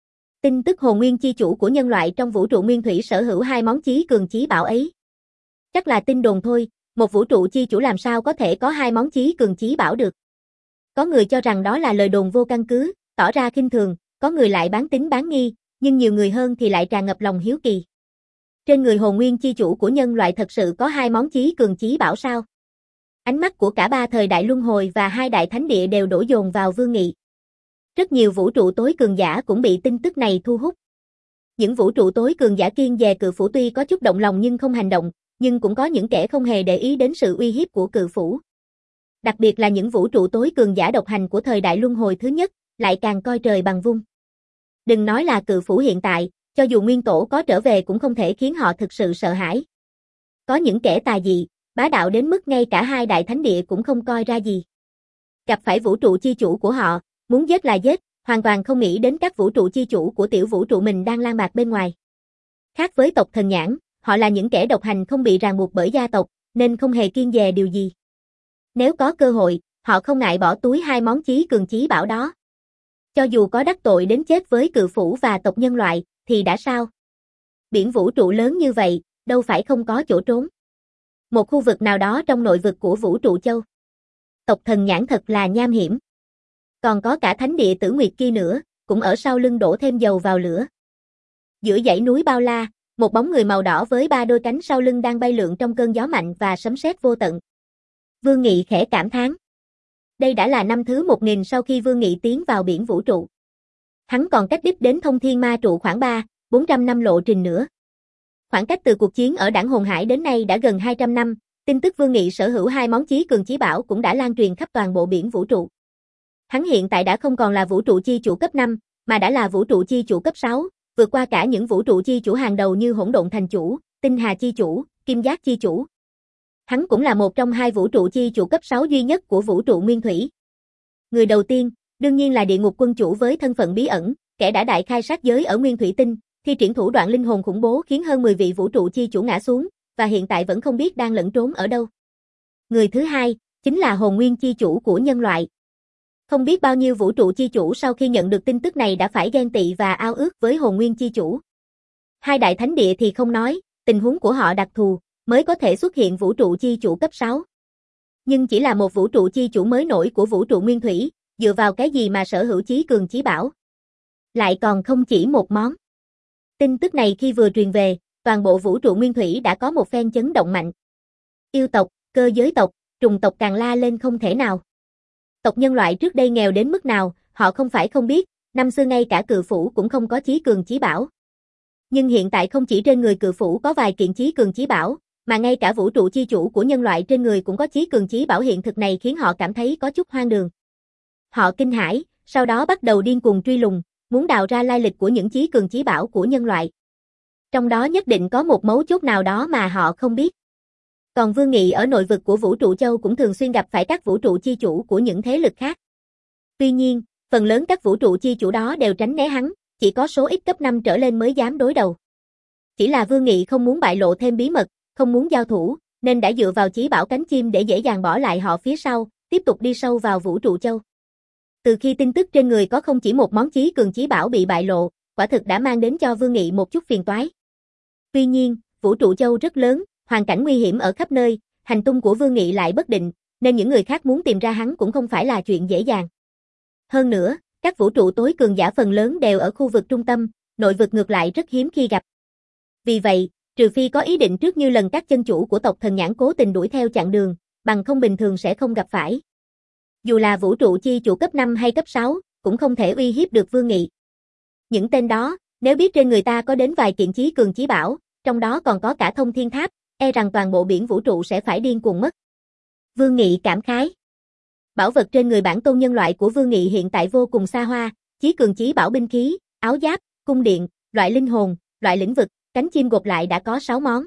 Tin tức Hồn Nguyên chi chủ của nhân loại trong vũ trụ nguyên thủy sở hữu hai món chí cường chí bảo ấy. Chắc là tin đồn thôi, một vũ trụ chi chủ làm sao có thể có hai món chí cường chí bảo được. Có người cho rằng đó là lời đồn vô căn cứ, tỏ ra khinh thường, có người lại bán tín bán nghi, nhưng nhiều người hơn thì lại tràn ngập lòng hiếu kỳ. Trên người Hồn Nguyên chi chủ của nhân loại thật sự có hai món chí cường chí bảo sao? Ánh mắt của cả ba thời đại luân hồi và hai đại thánh địa đều đổ dồn vào Vương Nghị. Rất nhiều vũ trụ tối cường giả cũng bị tin tức này thu hút. Những vũ trụ tối cường giả kiêng dè Cự Phủ tuy có chút động lòng nhưng không hành động, nhưng cũng có những kẻ không hề để ý đến sự uy hiếp của Cự Phủ. Đặc biệt là những vũ trụ tối cường giả độc hành của thời đại luân hồi thứ nhất, lại càng coi trời bằng vung. Đừng nói là Cự Phủ hiện tại, cho dù nguyên tổ có trở về cũng không thể khiến họ thực sự sợ hãi. Có những kẻ tà dị, bá đạo đến mức ngay cả hai đại thánh địa cũng không coi ra gì. Gặp phải vũ trụ chi chủ của họ, muốn giết là giết, hoàn toàn không nghĩ đến các vũ trụ chi chủ của tiểu vũ trụ mình đang lang bạt bên ngoài. Khác với tộc Thần Nhãn, họ là những kẻ độc hành không bị ràng buộc bởi gia tộc, nên không hề kiêng dè điều gì. Nếu có cơ hội, họ không ngại bỏ túi hai món chí cường chí bảo đó. Cho dù có đắc tội đến chết với Cự Phủ và tộc nhân loại, thì đã sao? Biển vũ trụ lớn như vậy, đâu phải không có chỗ trốn. Một khu vực nào đó trong nội vực của vũ trụ châu. Tộc Thần Nhãn thật là nham hiểm. Còn có cả thánh địa Tử Nguyệt kia nữa, cũng ở sau lưng đổ thêm dầu vào lửa. Giữa dãy núi bao la, một bóng người màu đỏ với ba đôi cánh sau lưng đang bay lượn trong cơn gió mạnh và sấm sét vô tận. Vương Nghị khẽ cảm thán. Đây đã là năm thứ một nghìn sau khi Vương Nghị tiến vào biển vũ trụ. Hắn còn cách đích đến Thông Thiên Ma trụ khoảng ba, bốn trăm năm lộ trình nữa. Khoảng cách từ cuộc chiến ở Đảng Hồn Hải đến nay đã gần hai trăm năm, tin tức Vương Nghị sở hữu hai món chí cường chí bảo cũng đã lan truyền khắp toàn bộ biển vũ trụ. Hắn hiện tại đã không còn là vũ trụ chi chủ cấp năm, mà đã là vũ trụ chi chủ cấp sáu, vượt qua cả những vũ trụ chi chủ hàng đầu như Hỗn Độn Thành chủ, Tinh Hà chi chủ, Kim Giác chi chủ. Hắn cũng là một trong hai vũ trụ chi chủ cấp sáu duy nhất của vũ trụ nguyên thủy. Người đầu tiên, đương nhiên là địa ngục quân chủ với thân phận bí ẩn, kẻ đã đại khai sát giới ở Nguyên Thủy Tinh, thi triển thủ đoạn linh hồn khủng bố khiến hơn mười vị vũ trụ chi chủ ngã xuống, và hiện tại vẫn không biết đang lẫn trốn ở đâu. Người thứ hai, chính là hồn nguyên chi chủ của nhân loại. Không biết bao nhiêu vũ trụ chi chủ sau khi nhận được tin tức này đã phải ghen tị và ao ước với hồn nguyên chi chủ. Hai đại thánh địa thì không nói, tình huống của họ đặc thù, mới có thể xuất hiện vũ trụ chi chủ cấp sáu. Nhưng chỉ là một vũ trụ chi chủ mới nổi của vũ trụ nguyên thủy, dựa vào cái gì mà sở hữu chí cường chí bảo? Lại còn không chỉ một món. Tin tức này khi vừa truyền về, toàn bộ vũ trụ nguyên thủy đã có một phen chấn động mạnh. Yêu tộc, cơ giới tộc, trùng tộc càng la lên không thể nào. Tộc nhân loại trước đây nghèo đến mức nào, họ không phải không biết, năm xưa ngay cả cự phủ cũng không có chí cường chí bảo. Nhưng hiện tại không chỉ trên người cự phủ có vài kiện chí cường chí bảo, mà ngay cả vũ trụ chi chủ của nhân loại trên người cũng có chí cường chí bảo, hiện thực này khiến họ cảm thấy có chút hoang đường. Họ kinh hãi, sau đó bắt đầu điên cuồng truy lùng, muốn đào ra lai lịch của những chí cường chí bảo của nhân loại. Trong đó nhất định có một mấu chốt nào đó mà họ không biết. Còn Vương Nghị ở nội vực của vũ trụ châu cũng thường xuyên gặp phải các vũ trụ chi chủ của những thế lực khác. Tuy nhiên, phần lớn các vũ trụ chi chủ đó đều tránh né hắn, chỉ có số ít cấp năm trở lên mới dám đối đầu. Chỉ là Vương Nghị không muốn bại lộ thêm bí mật, không muốn giao thủ, nên đã dựa vào chí bảo cánh chim để dễ dàng bỏ lại họ phía sau, tiếp tục đi sâu vào vũ trụ châu. Từ khi tin tức trên người có không chỉ một món chí cường chí bảo bị bại lộ, quả thực đã mang đến cho Vương Nghị một chút phiền toái. Tuy nhiên, vũ trụ châu rất lớn, hoàn cảnh nguy hiểm ở khắp nơi, hành tung của Vương Nghị lại bất định, nên những người khác muốn tìm ra hắn cũng không phải là chuyện dễ dàng. Hơn nữa, các vũ trụ tối cường giả phần lớn đều ở khu vực trung tâm, nội vực ngược lại rất hiếm khi gặp. Vì vậy, trừ phi có ý định trước như lần các chân chủ của tộc Thần Nhãn cố tình đuổi theo chặn đường, bằng không bình thường sẽ không gặp phải. Dù là vũ trụ chi chủ cấp năm hay cấp sáu, cũng không thể uy hiếp được Vương Nghị. Những tên đó, nếu biết trên người ta có đến vài kiện chí cường chí bảo, trong đó còn có cả thông thiên tháp, e rằng toàn bộ biển vũ trụ sẽ phải điên cuồng mất. Vương Nghị cảm khái. Bảo vật trên người bản tôn nhân loại của Vương Nghị hiện tại vô cùng xa hoa, chí cường chí bảo binh khí, áo giáp, cung điện, loại linh hồn, loại lĩnh vực, cánh chim gộp lại đã có sáu món.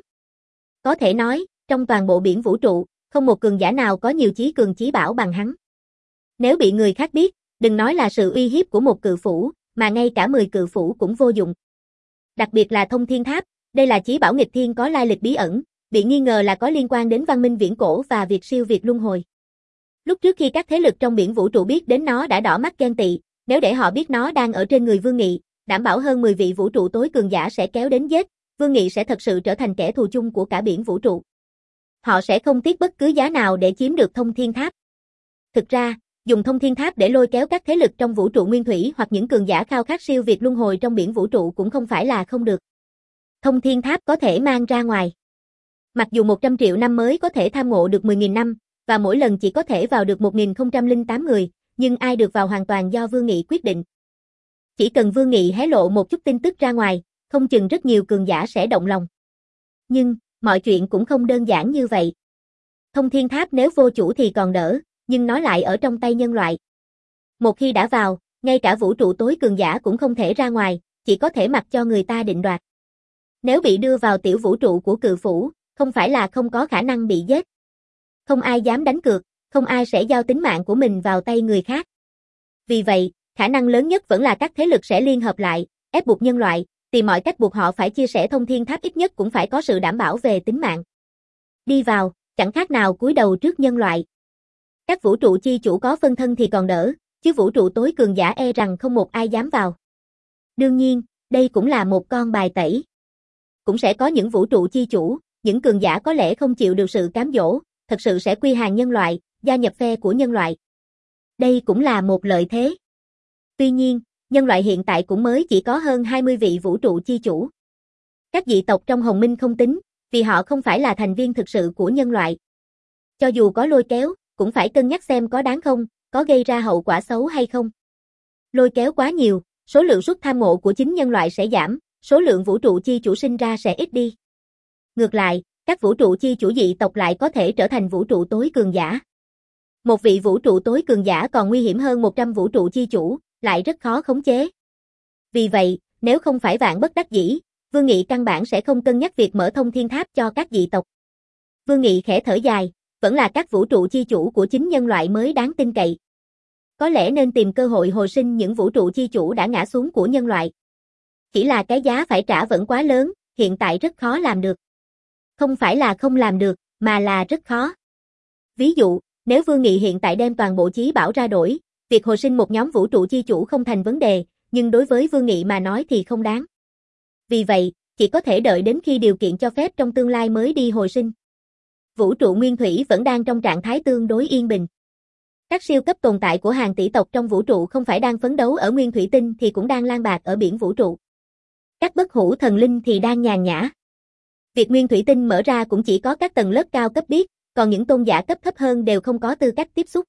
Có thể nói, trong toàn bộ biển vũ trụ, không một cường giả nào có nhiều chí cường chí bảo bằng hắn. Nếu bị người khác biết, đừng nói là sự uy hiếp của một cự phủ, mà ngay cả mười cự phủ cũng vô dụng. Đặc biệt là thông thiên tháp, đây là chí bảo nghịch thiên có lai lịch bí ẩn, bị nghi ngờ là có liên quan đến văn minh viễn cổ và việc siêu việt luân hồi. Lúc trước khi các thế lực trong biển vũ trụ biết đến nó đã đỏ mắt ghen tị, nếu để họ biết nó đang ở trên người Vương Nghị, đảm bảo hơn mười vị vũ trụ tối cường giả sẽ kéo đến giết, Vương Nghị sẽ thật sự trở thành kẻ thù chung của cả biển vũ trụ. Họ sẽ không tiếc bất cứ giá nào để chiếm được thông thiên tháp. Thực ra, dùng thông thiên tháp để lôi kéo các thế lực trong vũ trụ nguyên thủy hoặc những cường giả khao khát siêu việt luân hồi trong biển vũ trụ cũng không phải là không được. Thông thiên tháp có thể mang ra ngoài. Mặc dù một trăm triệu năm mới có thể tham ngộ được mười nghìn năm, và mỗi lần chỉ có thể vào được một nghìn không trăm lẻ tám người, nhưng ai được vào hoàn toàn do Vương Nghị quyết định. Chỉ cần Vương Nghị hé lộ một chút tin tức ra ngoài, không chừng rất nhiều cường giả sẽ động lòng. Nhưng, mọi chuyện cũng không đơn giản như vậy. Thông thiên tháp nếu vô chủ thì còn đỡ, nhưng nó lại ở trong tay nhân loại. Một khi đã vào, ngay cả vũ trụ tối cường giả cũng không thể ra ngoài, chỉ có thể mặc cho người ta định đoạt. Nếu bị đưa vào tiểu vũ trụ của cự phủ, không phải là không có khả năng bị giết. Không ai dám đánh cược, không ai sẽ giao tính mạng của mình vào tay người khác. Vì vậy, khả năng lớn nhất vẫn là các thế lực sẽ liên hợp lại, ép buộc nhân loại, tìm mọi cách buộc họ phải chia sẻ thông thiên tháp, ít nhất cũng phải có sự đảm bảo về tính mạng. Đi vào, chẳng khác nào cúi đầu trước nhân loại. Các vũ trụ chi chủ có phân thân thì còn đỡ, chứ vũ trụ tối cường giả e rằng không một ai dám vào. Đương nhiên, đây cũng là một con bài tẩy. Cũng sẽ có những vũ trụ chi chủ, những cường giả có lẽ không chịu được sự cám dỗ, thật sự sẽ quy hàng nhân loại, gia nhập phe của nhân loại. Đây cũng là một lợi thế. Tuy nhiên, nhân loại hiện tại cũng mới chỉ có hơn hai mươi vị vũ trụ chi chủ. Các dị tộc trong Hồng Minh không tính, vì họ không phải là thành viên thực sự của nhân loại. Cho dù có lôi kéo, cũng phải cân nhắc xem có đáng không, có gây ra hậu quả xấu hay không. Lôi kéo quá nhiều, số lượng suất tham ngộ của chính nhân loại sẽ giảm, số lượng vũ trụ chi chủ sinh ra sẽ ít đi. Ngược lại, các vũ trụ chi chủ dị tộc lại có thể trở thành vũ trụ tối cường giả. Một vị vũ trụ tối cường giả còn nguy hiểm hơn một trăm vũ trụ chi chủ, lại rất khó khống chế. Vì vậy, nếu không phải vạn bất đắc dĩ, Vương Nghị căn bản sẽ không cân nhắc việc mở thông thiên tháp cho các dị tộc. Vương Nghị khẽ thở dài, vẫn là các vũ trụ chi chủ của chính nhân loại mới đáng tin cậy. Có lẽ nên tìm cơ hội hồi sinh những vũ trụ chi chủ đã ngã xuống của nhân loại. Chỉ là cái giá phải trả vẫn quá lớn, hiện tại rất khó làm được. Không phải là không làm được, mà là rất khó. Ví dụ, nếu Vương Nghị hiện tại đem toàn bộ chí bảo ra đổi, việc hồi sinh một nhóm vũ trụ chi chủ không thành vấn đề, nhưng đối với Vương Nghị mà nói thì không đáng. Vì vậy, chỉ có thể đợi đến khi điều kiện cho phép trong tương lai mới đi hồi sinh. Vũ trụ nguyên thủy vẫn đang trong trạng thái tương đối yên bình. Các siêu cấp tồn tại của hàng tỷ tộc trong vũ trụ không phải đang phấn đấu ở nguyên thủy tinh thì cũng đang lang bạt ở biển vũ trụ. Các bất hủ thần linh thì đang nhàn nhã. Việc nguyên thủy tinh mở ra cũng chỉ có các tầng lớp cao cấp biết, còn những tôn giả cấp thấp hơn đều không có tư cách tiếp xúc.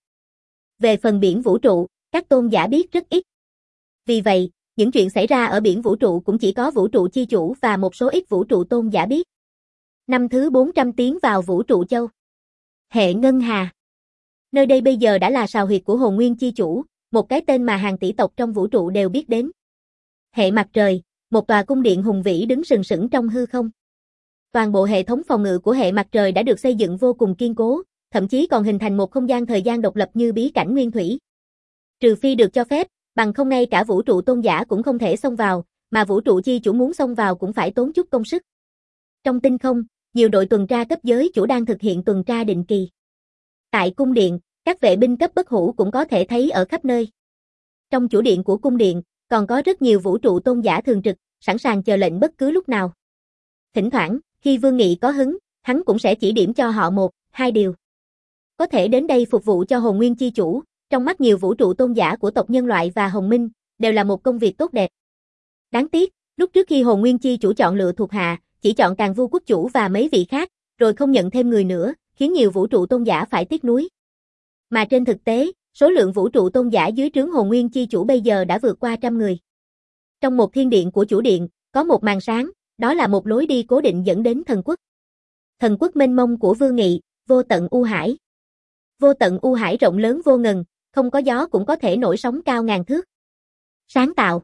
Về phần biển vũ trụ, các tôn giả biết rất ít. Vì vậy, những chuyện xảy ra ở biển vũ trụ cũng chỉ có vũ trụ chi chủ và một số ít vũ trụ tôn giả biết. Năm thứ bốn trăm tiến vào vũ trụ châu. Hệ ngân hà. Nơi đây bây giờ đã là sào huyệt của hồn nguyên chi chủ, một cái tên mà hàng tỷ tộc trong vũ trụ đều biết đến. Hệ mặt trời, một tòa cung điện hùng vĩ đứng sừng sững trong hư không. Toàn bộ hệ thống phòng ngự của hệ mặt trời đã được xây dựng vô cùng kiên cố, thậm chí còn hình thành một không gian thời gian độc lập như bí cảnh nguyên thủy. Trừ phi được cho phép, bằng không ngay cả vũ trụ tôn giả cũng không thể xông vào, mà vũ trụ chi chủ muốn xông vào cũng phải tốn chút công sức. Trong tinh không, nhiều đội tuần tra cấp giới chủ đang thực hiện tuần tra định kỳ. Tại cung điện, các vệ binh cấp bất hủ cũng có thể thấy ở khắp nơi. Trong chủ điện của cung điện, còn có rất nhiều vũ trụ tôn giả thường trực, sẵn sàng chờ lệnh bất cứ lúc nào. Thỉnh thoảng, khi Vương Nghị có hứng, hắn cũng sẽ chỉ điểm cho họ một, hai điều. Có thể đến đây phục vụ cho hồn nguyên chi chủ, trong mắt nhiều vũ trụ tôn giả của tộc nhân loại và hồng minh, đều là một công việc tốt đẹp. Đáng tiếc, lúc trước khi hồn nguyên chi chủ chọn lựa thuộc hạ, chỉ chọn Càn Vu quốc chủ và mấy vị khác, rồi không nhận thêm người nữa, khiến nhiều vũ trụ tôn giả phải tiếc nuối. Mà trên thực tế, số lượng vũ trụ tôn giả dưới trướng hồn nguyên chi chủ bây giờ đã vượt qua trăm người. Trong một thiên điện của chủ điện, có một màn sáng, đó là một lối đi cố định dẫn đến thần quốc. Thần quốc mênh mông của Vương Nghị, vô tận u hải. Vô tận u hải rộng lớn vô ngần, không có gió cũng có thể nổi sóng cao ngàn thước. Sáng tạo.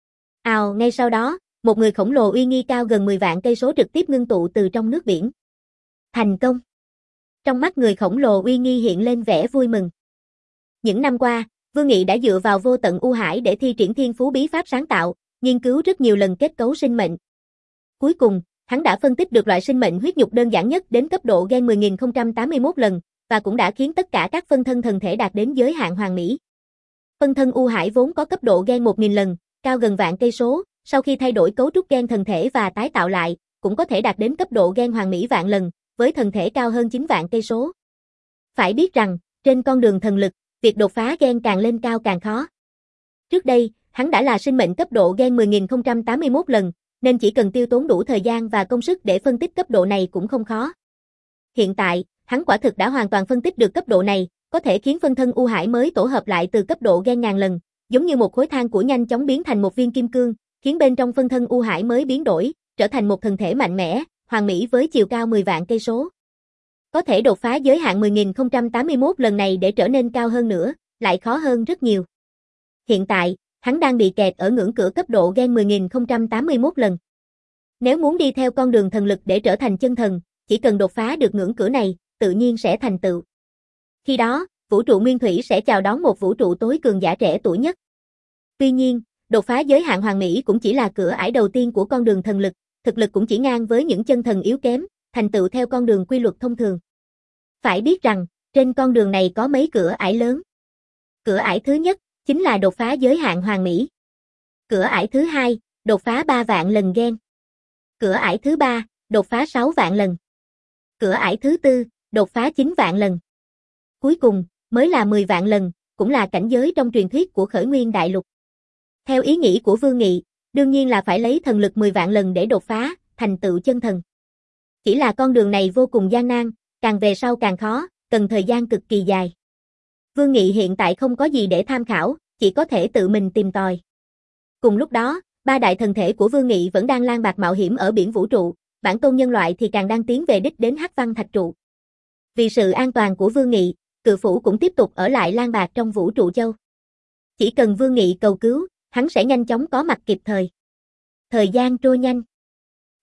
Ào, ngay sau đó, một người khổng lồ uy nghi cao gần mười vạn cây số trực tiếp ngưng tụ từ trong nước biển. Thành công. Trong mắt người khổng lồ uy nghi hiện lên vẻ vui mừng. Những năm qua, Vương Nghị đã dựa vào vô tận u hải để thi triển thiên phú bí pháp sáng tạo, nghiên cứu rất nhiều lần kết cấu sinh mệnh. Cuối cùng, hắn đã phân tích được loại sinh mệnh huyết nhục đơn giản nhất đến cấp độ gen mười nghìn không trăm tám mươi mốt lần, và cũng đã khiến tất cả các phân thân thần thể đạt đến giới hạn hoàn mỹ. Phân thân u hải vốn có cấp độ gen một nghìn lần, cao gần vạn cây số, sau khi thay đổi cấu trúc gen thần thể và tái tạo lại, cũng có thể đạt đến cấp độ gen hoàn mỹ vạn lần, với thần thể cao hơn chín vạn cây số. Phải biết rằng, trên con đường thần lực, việc đột phá gen càng lên cao càng khó. Trước đây, hắn đã là sinh mệnh cấp độ gen mười nghìn không trăm tám mươi mốt lần, nên chỉ cần tiêu tốn đủ thời gian và công sức để phân tích cấp độ này cũng không khó. Hiện tại, hắn quả thực đã hoàn toàn phân tích được cấp độ này, có thể khiến phân thân u hải mới tổ hợp lại từ cấp độ gen ngàn lần, giống như một khối than của nhanh chóng biến thành một viên kim cương, khiến bên trong phân thân u hải mới biến đổi, trở thành một thần thể mạnh mẽ, hoàn mỹ với chiều cao mười vạn cây số. Có thể đột phá giới hạn mười nghìn không trăm tám mươi mốt lần này để trở nên cao hơn nữa, lại khó hơn rất nhiều. Hiện tại, hắn đang bị kẹt ở ngưỡng cửa cấp độ gen mười nghìn không trăm tám mươi mốt lần. Nếu muốn đi theo con đường thần lực để trở thành chân thần, chỉ cần đột phá được ngưỡng cửa này, tự nhiên sẽ thành tựu. Khi đó, vũ trụ nguyên thủy sẽ chào đón một vũ trụ tối cường giả trẻ tuổi nhất. Tuy nhiên, đột phá giới hạn hoàn mỹ cũng chỉ là cửa ải đầu tiên của con đường thần lực, thực lực cũng chỉ ngang với những chân thần yếu kém, thành tựu theo con đường quy luật thông thường. Phải biết rằng, trên con đường này có mấy cửa ải lớn. Cửa ải thứ nhất, chính là đột phá giới hạn hoàn mỹ. Cửa ải thứ hai, đột phá ba vạn lần gen. Cửa ải thứ ba, đột phá sáu vạn lần. Cửa ải thứ tư, đột phá chín vạn lần. Cuối cùng, mới là mười vạn lần, cũng là cảnh giới trong truyền thuyết của khởi nguyên đại lục. Theo ý nghĩ của Vương Nghị, đương nhiên là phải lấy thần lực mười vạn lần để đột phá, thành tựu chân thần. Chỉ là con đường này vô cùng gian nan, càng về sau càng khó, cần thời gian cực kỳ dài. Vương Nghị hiện tại không có gì để tham khảo, chỉ có thể tự mình tìm tòi. Cùng lúc đó, ba đại thần thể của Vương Nghị vẫn đang lang bạt mạo hiểm ở biển vũ trụ, bản tôn nhân loại thì càng đang tiến về đích đến Hắc Văn Thạch Trụ. Vì sự an toàn của Vương Nghị, Cự Phủ cũng tiếp tục ở lại lang bạt trong vũ trụ châu. Chỉ cần Vương Nghị cầu cứu, hắn sẽ nhanh chóng có mặt kịp thời. Thời gian trôi nhanh.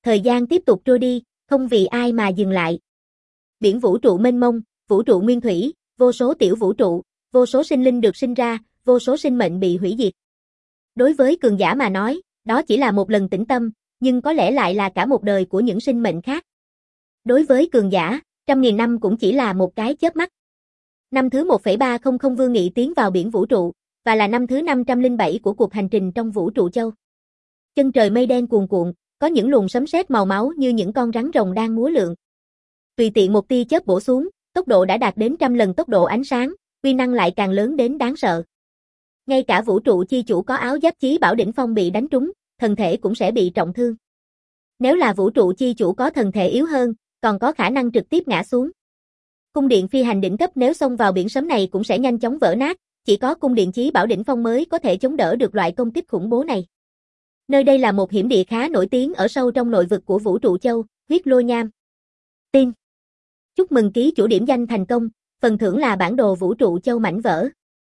Thời gian tiếp tục trôi đi, không vì ai mà dừng lại. Biển vũ trụ mênh mông, vũ trụ nguyên thủy, vô số tiểu vũ trụ, vô số sinh linh được sinh ra, vô số sinh mệnh bị hủy diệt. Đối với cường giả mà nói, đó chỉ là một lần tĩnh tâm, nhưng có lẽ lại là cả một đời của những sinh mệnh khác. Đối với cường giả, trăm nghìn năm cũng chỉ là một cái chớp mắt. Năm thứ một phẩy ba không không Vương Nghị tiến vào biển vũ trụ, và là năm thứ năm trăm lẻ bảy của cuộc hành trình trong vũ trụ châu. Chân trời mây đen cuồn cuộn, có những luồng sấm sét màu máu như những con rắn rồng đang múa lượn. Tùy tiện một tia chớp bổ xuống, tốc độ đã đạt đến trăm lần tốc độ ánh sáng, uy năng lại càng lớn đến đáng sợ. Ngay cả vũ trụ chi chủ có áo giáp chí bảo đỉnh phong bị đánh trúng, thần thể cũng sẽ bị trọng thương. Nếu là vũ trụ chi chủ có thần thể yếu hơn, còn có khả năng trực tiếp ngã xuống. Cung điện phi hành đỉnh cấp nếu xông vào biển sấm này cũng sẽ nhanh chóng vỡ nát, chỉ có cung điện chí bảo đỉnh phong mới có thể chống đỡ được loại công kích khủng bố này. Nơi đây là một hiểm địa khá nổi tiếng ở sâu trong nội vực của vũ trụ châu, huyết lôi nham. Tin. Chúc mừng ký chủ điểm danh thành công, phần thưởng là bản đồ vũ trụ châu mảnh vỡ.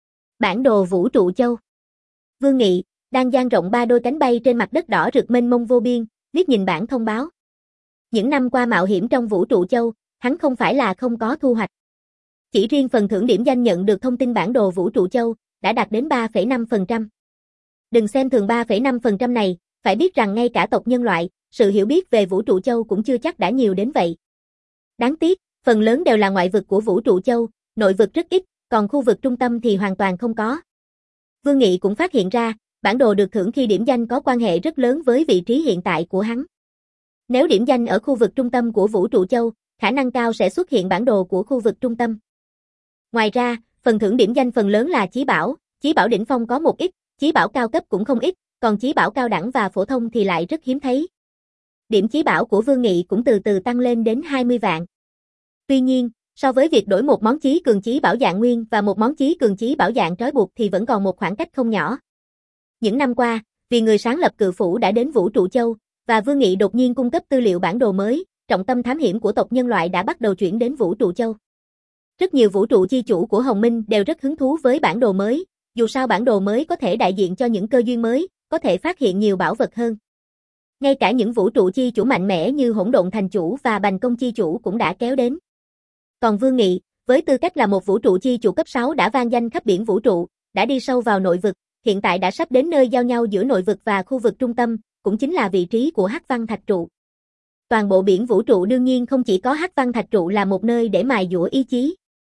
Bản đồ vũ trụ châu. Vương Nghị, đang dang rộng ba đôi cánh bay trên mặt đất đỏ rực mênh mông vô biên, liếc nhìn bản thông báo. Những năm qua mạo hiểm trong vũ trụ châu, hắn không phải là không có thu hoạch. Chỉ riêng phần thưởng điểm danh nhận được thông tin bản đồ vũ trụ châu, đã đạt đến ba phẩy năm phần trăm. Đừng xem thường ba phẩy năm phần trăm này, phải biết rằng ngay cả tộc nhân loại, sự hiểu biết về vũ trụ châu cũng chưa chắc đã nhiều đến vậy. Đáng tiếc, phần lớn đều là ngoại vực của vũ trụ châu, nội vực rất ít, còn khu vực trung tâm thì hoàn toàn không có. Vương Nghị cũng phát hiện ra, bản đồ được thưởng khi điểm danh có quan hệ rất lớn với vị trí hiện tại của hắn. Nếu điểm danh ở khu vực trung tâm của vũ trụ châu, khả năng cao sẽ xuất hiện bản đồ của khu vực trung tâm. Ngoài ra, phần thưởng điểm danh phần lớn là chí bảo, chí bảo đỉnh phong có một ít, chí bảo cao cấp cũng không ít, còn chí bảo cao đẳng và phổ thông thì lại rất hiếm thấy. Điểm chí bảo của Vương Nghị cũng từ từ tăng lên đến hai mươi vạn. Tuy nhiên, so với việc đổi một món chí cường chí bảo dạng nguyên và một món chí cường chí bảo dạng trói buộc thì vẫn còn một khoảng cách không nhỏ. Những năm qua, vì người sáng lập Cự Phủ đã đến vũ trụ châu, và Vương Nghị đột nhiên cung cấp tư liệu bản đồ mới, trọng tâm thám hiểm của tộc nhân loại đã bắt đầu chuyển đến vũ trụ châu. Rất nhiều vũ trụ chi chủ của Hồng Minh đều rất hứng thú với bản đồ mới, dù sao bản đồ mới có thể đại diện cho những cơ duyên mới, có thể phát hiện nhiều bảo vật hơn. Ngay cả những vũ trụ chi chủ mạnh mẽ như Hỗn Độn Thành Chủ và Bành Công chi chủ cũng đã kéo đến. Còn Vương Nghị, với tư cách là một vũ trụ chi chủ cấp sáu đã vang danh khắp biển vũ trụ, đã đi sâu vào nội vực, hiện tại đã sắp đến nơi giao nhau giữa nội vực và khu vực trung tâm, cũng chính là vị trí của Hắc Văn Thạch Trụ. Toàn bộ biển vũ trụ đương nhiên không chỉ có Hắc Văn Thạch Trụ là một nơi để mài dũa ý chí.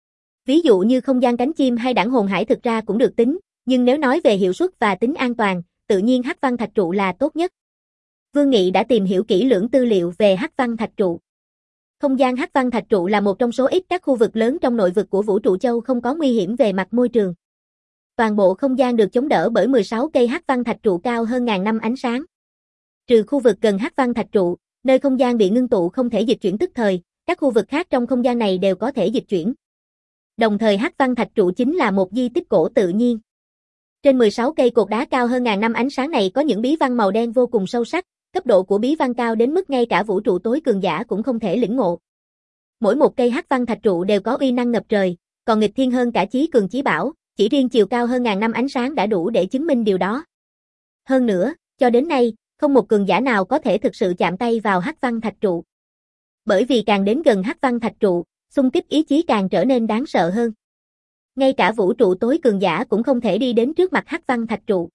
Ví dụ như không gian cánh chim hay đẳng hồn hải thực ra cũng được tính, nhưng nếu nói về hiệu suất và tính an toàn, tự nhiên Hắc Văn Thạch Trụ là tốt nhất. Vương Nghị đã tìm hiểu kỹ lưỡng tư liệu về Hắc Văn Thạch Trụ. Không gian Hắc Văn Thạch Trụ là một trong số ít các khu vực lớn trong nội vực của vũ trụ châu không có nguy hiểm về mặt môi trường. Toàn bộ không gian được chống đỡ bởi mười sáu cây Hắc Văn Thạch Trụ cao hơn ngàn năm ánh sáng. Trừ khu vực gần Hắc Văn Thạch Trụ, nơi không gian bị ngưng tụ không thể dịch chuyển tức thời, các khu vực khác trong không gian này đều có thể dịch chuyển. Đồng thời Hắc Văn Thạch Trụ chính là một di tích cổ tự nhiên. Trên mười sáu cây cột đá cao hơn ngàn năm ánh sáng này có những bí văn màu đen vô cùng sâu sắc, cấp độ của bí văn cao đến mức ngay cả vũ trụ tối cường giả cũng không thể lĩnh ngộ. Mỗi một cây Hắc Văn Thạch Trụ đều có uy năng ngập trời, còn nghịch thiên hơn cả chí cường chí bảo, chỉ riêng chiều cao hơn ngàn năm ánh sáng đã đủ để chứng minh điều đó. Hơn nữa, cho đến nay, không một cường giả nào có thể thực sự chạm tay vào Hắc Văn Thạch Trụ. Bởi vì càng đến gần Hắc Văn Thạch Trụ, xung kích ý chí càng trở nên đáng sợ hơn. Ngay cả vũ trụ tối cường giả cũng không thể đi đến trước mặt Hắc Văn Thạch Trụ.